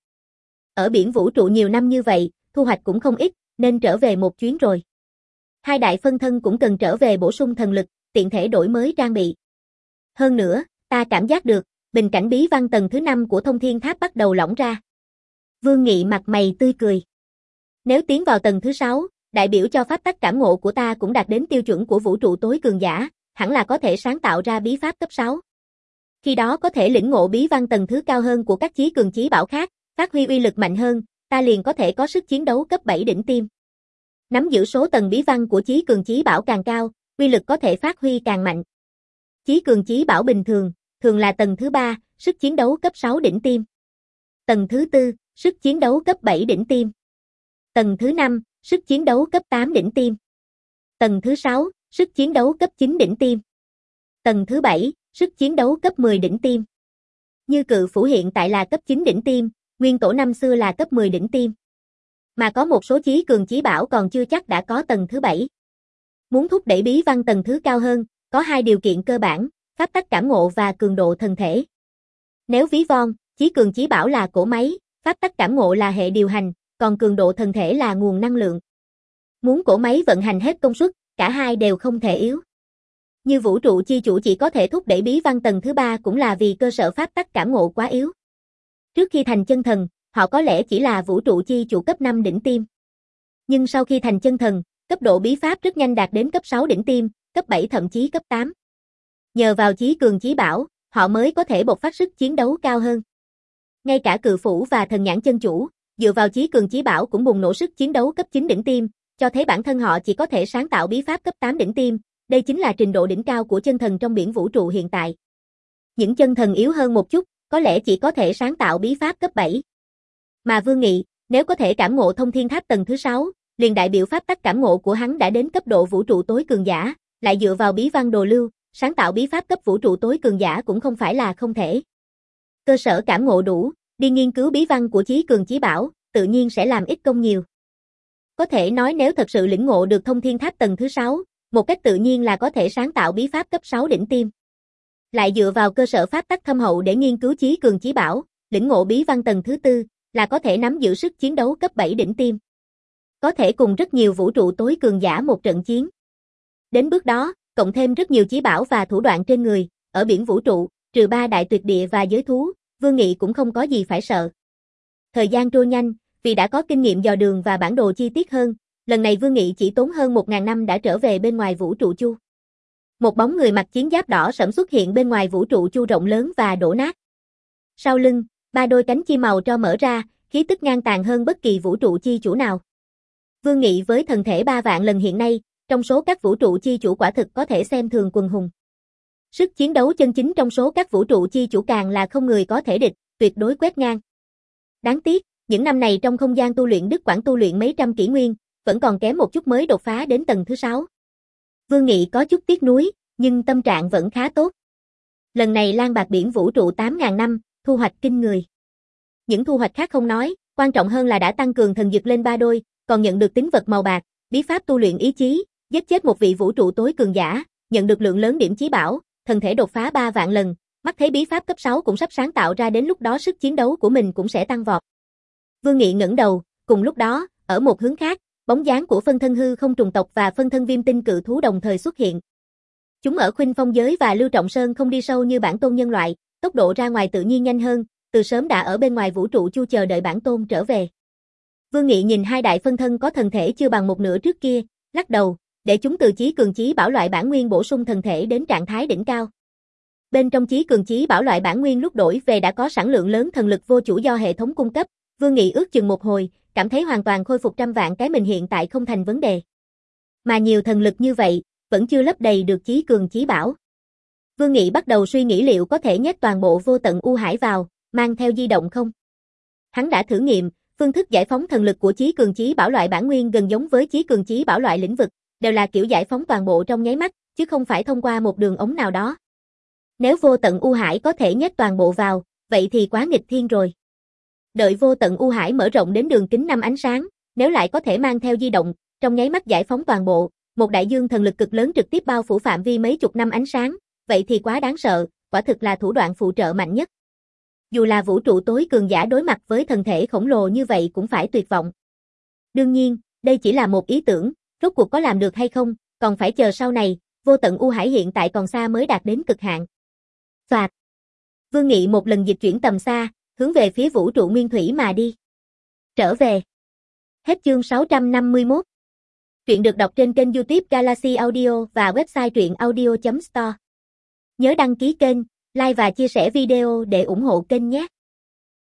Ở biển vũ trụ nhiều năm như vậy, thu hoạch cũng không ít, nên trở về một chuyến rồi. Hai đại phân thân cũng cần trở về bổ sung thần lực, tiện thể đổi mới trang bị. Hơn nữa, ta cảm giác được, bình cảnh bí văn tầng thứ năm của thông thiên tháp bắt đầu lỏng ra. Vương Nghị mặt mày tươi cười. Nếu tiến vào tầng thứ sáu, đại biểu cho pháp tắc cảm ngộ của ta cũng đạt đến tiêu chuẩn của vũ trụ tối cường giả, hẳn là có thể sáng tạo ra bí pháp cấp sáu. Khi đó có thể lĩnh ngộ bí văn tầng thứ cao hơn của các chí cường chí bảo khác, phát huy uy lực mạnh hơn, ta liền có thể có sức chiến đấu cấp bảy đỉnh tiêm. Nắm giữ số tầng bí văn của chí cường chí bảo càng cao, uy lực có thể phát huy càng mạnh. Chí cường chí bảo bình thường, thường là tầng thứ ba, sức chiến đấu cấp sáu đỉnh tiêm. Tầng thứ tư, sức chiến đấu cấp bảy đỉnh tiêm. Tầng thứ năm, sức chiến đấu cấp tám đỉnh tiêm. Tầng thứ sáu, sức chiến đấu cấp chín đỉnh tiêm. Tầng thứ bảy, sức chiến đấu cấp mười đỉnh tiêm. Như Cự Phủ hiện tại là cấp chín đỉnh tiêm, Nguyên Tổ năm xưa là cấp mười đỉnh tiêm. Mà có một số chí cường chí bảo còn chưa chắc đã có tầng thứ bảy. Muốn thúc đẩy bí văn tầng thứ cao hơn, có hai điều kiện cơ bản, pháp tắc cảm ngộ và cường độ thần thể. Nếu ví von, chí cường chí bảo là cỗ máy, pháp tắc cảm ngộ là hệ điều hành, còn cường độ thần thể là nguồn năng lượng. Muốn cỗ máy vận hành hết công suất, cả hai đều không thể yếu. Như vũ trụ chi chủ chỉ có thể thúc đẩy bí văn tầng thứ ba cũng là vì cơ sở pháp tắc cảm ngộ quá yếu. Trước khi thành chân thần, họ có lẽ chỉ là vũ trụ chi chủ cấp năm đỉnh tiêm. Nhưng sau khi thành chân thần, cấp độ bí pháp rất nhanh đạt đến cấp sáu đỉnh tiêm, cấp bảy thậm chí cấp tám. Nhờ vào chí cường chí bảo, họ mới có thể bộc phát sức chiến đấu cao hơn. Ngay cả Cự Phủ và Thần Nhãn chân chủ, dựa vào chí cường chí bảo cũng bùng nổ sức chiến đấu cấp chín đỉnh tiêm, cho thấy bản thân họ chỉ có thể sáng tạo bí pháp cấp tám đỉnh tiêm, đây chính là trình độ đỉnh cao của chân thần trong biển vũ trụ hiện tại. Những chân thần yếu hơn một chút, có lẽ chỉ có thể sáng tạo bí pháp cấp bảy. Mà Vương Nghị, nếu có thể cảm ngộ thông thiên tháp tầng thứ sáu, liền đại biểu pháp tắc cảm ngộ của hắn đã đến cấp độ vũ trụ tối cường giả, lại dựa vào bí văn đồ lưu, sáng tạo bí pháp cấp vũ trụ tối cường giả cũng không phải là không thể. Cơ sở cảm ngộ đủ, đi nghiên cứu bí văn của chí cường chí bảo, tự nhiên sẽ làm ít công nhiều. Có thể nói nếu thật sự lĩnh ngộ được thông thiên tháp tầng thứ sáu, một cách tự nhiên là có thể sáng tạo bí pháp cấp sáu đỉnh tiêm. Lại dựa vào cơ sở pháp tắc thâm hậu để nghiên cứu chí cường chí bảo, lĩnh ngộ bí văn tầng thứ tư, là có thể nắm giữ sức chiến đấu cấp bảy đỉnh tiêm. Có thể cùng rất nhiều vũ trụ tối cường giả một trận chiến. Đến bước đó, cộng thêm rất nhiều chí bảo và thủ đoạn trên người, ở biển vũ trụ, trừ ba đại tuyệt địa và giới thú, Vương Nghị cũng không có gì phải sợ. Thời gian trôi nhanh, Vì đã có kinh nghiệm dò đường và bản đồ chi tiết hơn, lần này Vương Nghị chỉ tốn hơn một nghìn năm đã trở về bên ngoài vũ trụ chu. Một bóng người mặc chiến giáp đỏ sẫm xuất hiện bên ngoài vũ trụ chu rộng lớn và đổ nát. Sau lưng, ba đôi cánh chim màu tro mở ra, khí tức ngang tàn hơn bất kỳ vũ trụ chi chủ nào. Vương Nghị với thần thể ba vạn lần hiện nay, trong số các vũ trụ chi chủ quả thực có thể xem thường quần hùng. Sức chiến đấu chân chính trong số các vũ trụ chi chủ càng là không người có thể địch, tuyệt đối quét ngang. Đáng tiếc, những năm này trong không gian tu luyện Đức Quảng tu luyện mấy trăm kỷ nguyên, vẫn còn kém một chút mới đột phá đến tầng thứ sáu. Vương Nghị có chút tiếc nuối, nhưng tâm trạng vẫn khá tốt. Lần này lang bạc biển vũ trụ tám nghìn năm, thu hoạch kinh người. Những thu hoạch khác không nói, quan trọng hơn là đã tăng cường thần dược lên ba đôi, còn nhận được tín vật màu bạc, bí pháp tu luyện ý chí, giết chết một vị vũ trụ tối cường giả, nhận được lượng lớn điểm chí bảo, thần thể đột phá ba vạn lần, mắt thấy bí pháp cấp sáu cũng sắp sáng tạo ra, đến lúc đó sức chiến đấu của mình cũng sẽ tăng vọt. Vương Nghị ngẩng đầu, cùng lúc đó, ở một hướng khác, bóng dáng của phân thân hư không trùng tộc và phân thân viêm tinh cự thú đồng thời xuất hiện. Chúng ở Khuynh Phong giới và Lưu Trọng Sơn không đi sâu như bản tôn nhân loại, tốc độ ra ngoài tự nhiên nhanh hơn, từ sớm đã ở bên ngoài vũ trụ chu chờ đợi bản tôn trở về. Vương Nghị nhìn hai đại phân thân có thần thể chưa bằng một nửa trước kia, lắc đầu, để chúng từ chí cường chí bảo loại bản nguyên bổ sung thần thể đến trạng thái đỉnh cao. Bên trong chí cường chí bảo loại bản nguyên lúc đổi về đã có sẵn lượng lớn thần lực vô chủ do hệ thống cung cấp, Vương Nghị ước chừng một hồi, cảm thấy hoàn toàn khôi phục trăm vạn cái mình hiện tại không thành vấn đề. Mà nhiều thần lực như vậy, vẫn chưa lấp đầy được chí cường chí bảo. Vương Nghị bắt đầu suy nghĩ liệu có thể nhét toàn bộ vô tận U Hải vào, mang theo di động không? Hắn đã thử nghiệm, phương thức giải phóng thần lực của chí cường chí bảo loại bản nguyên gần giống với chí cường chí bảo loại lĩnh vực, đều là kiểu giải phóng toàn bộ trong nháy mắt, chứ không phải thông qua một đường ống nào đó. Nếu vô tận U Hải có thể nhét toàn bộ vào, vậy thì quá nghịch thiên rồi. Đợi vô tận U Hải mở rộng đến đường kính năm ánh sáng, nếu lại có thể mang theo di động, trong nháy mắt giải phóng toàn bộ, một đại dương thần lực cực lớn trực tiếp bao phủ phạm vi mấy chục năm ánh sáng, vậy thì quá đáng sợ, quả thực là thủ đoạn phụ trợ mạnh nhất. Dù là vũ trụ tối cường giả đối mặt với thần thể khổng lồ như vậy cũng phải tuyệt vọng. Đương nhiên, đây chỉ là một ý tưởng, rốt cuộc có làm được hay không, còn phải chờ sau này, vô tận U Hải hiện tại còn xa mới đạt đến cực hạn. Phạt. Vương Nghị một lần dịch chuyển tầm xa, hướng về phía vũ trụ nguyên thủy mà đi. Trở về. Hết chương sáu trăm năm mươi mốt. Truyện được đọc trên kênh YouTube Galaxy Audio và website truyện audio chấm store. Nhớ đăng ký kênh, like và chia sẻ video để ủng hộ kênh nhé.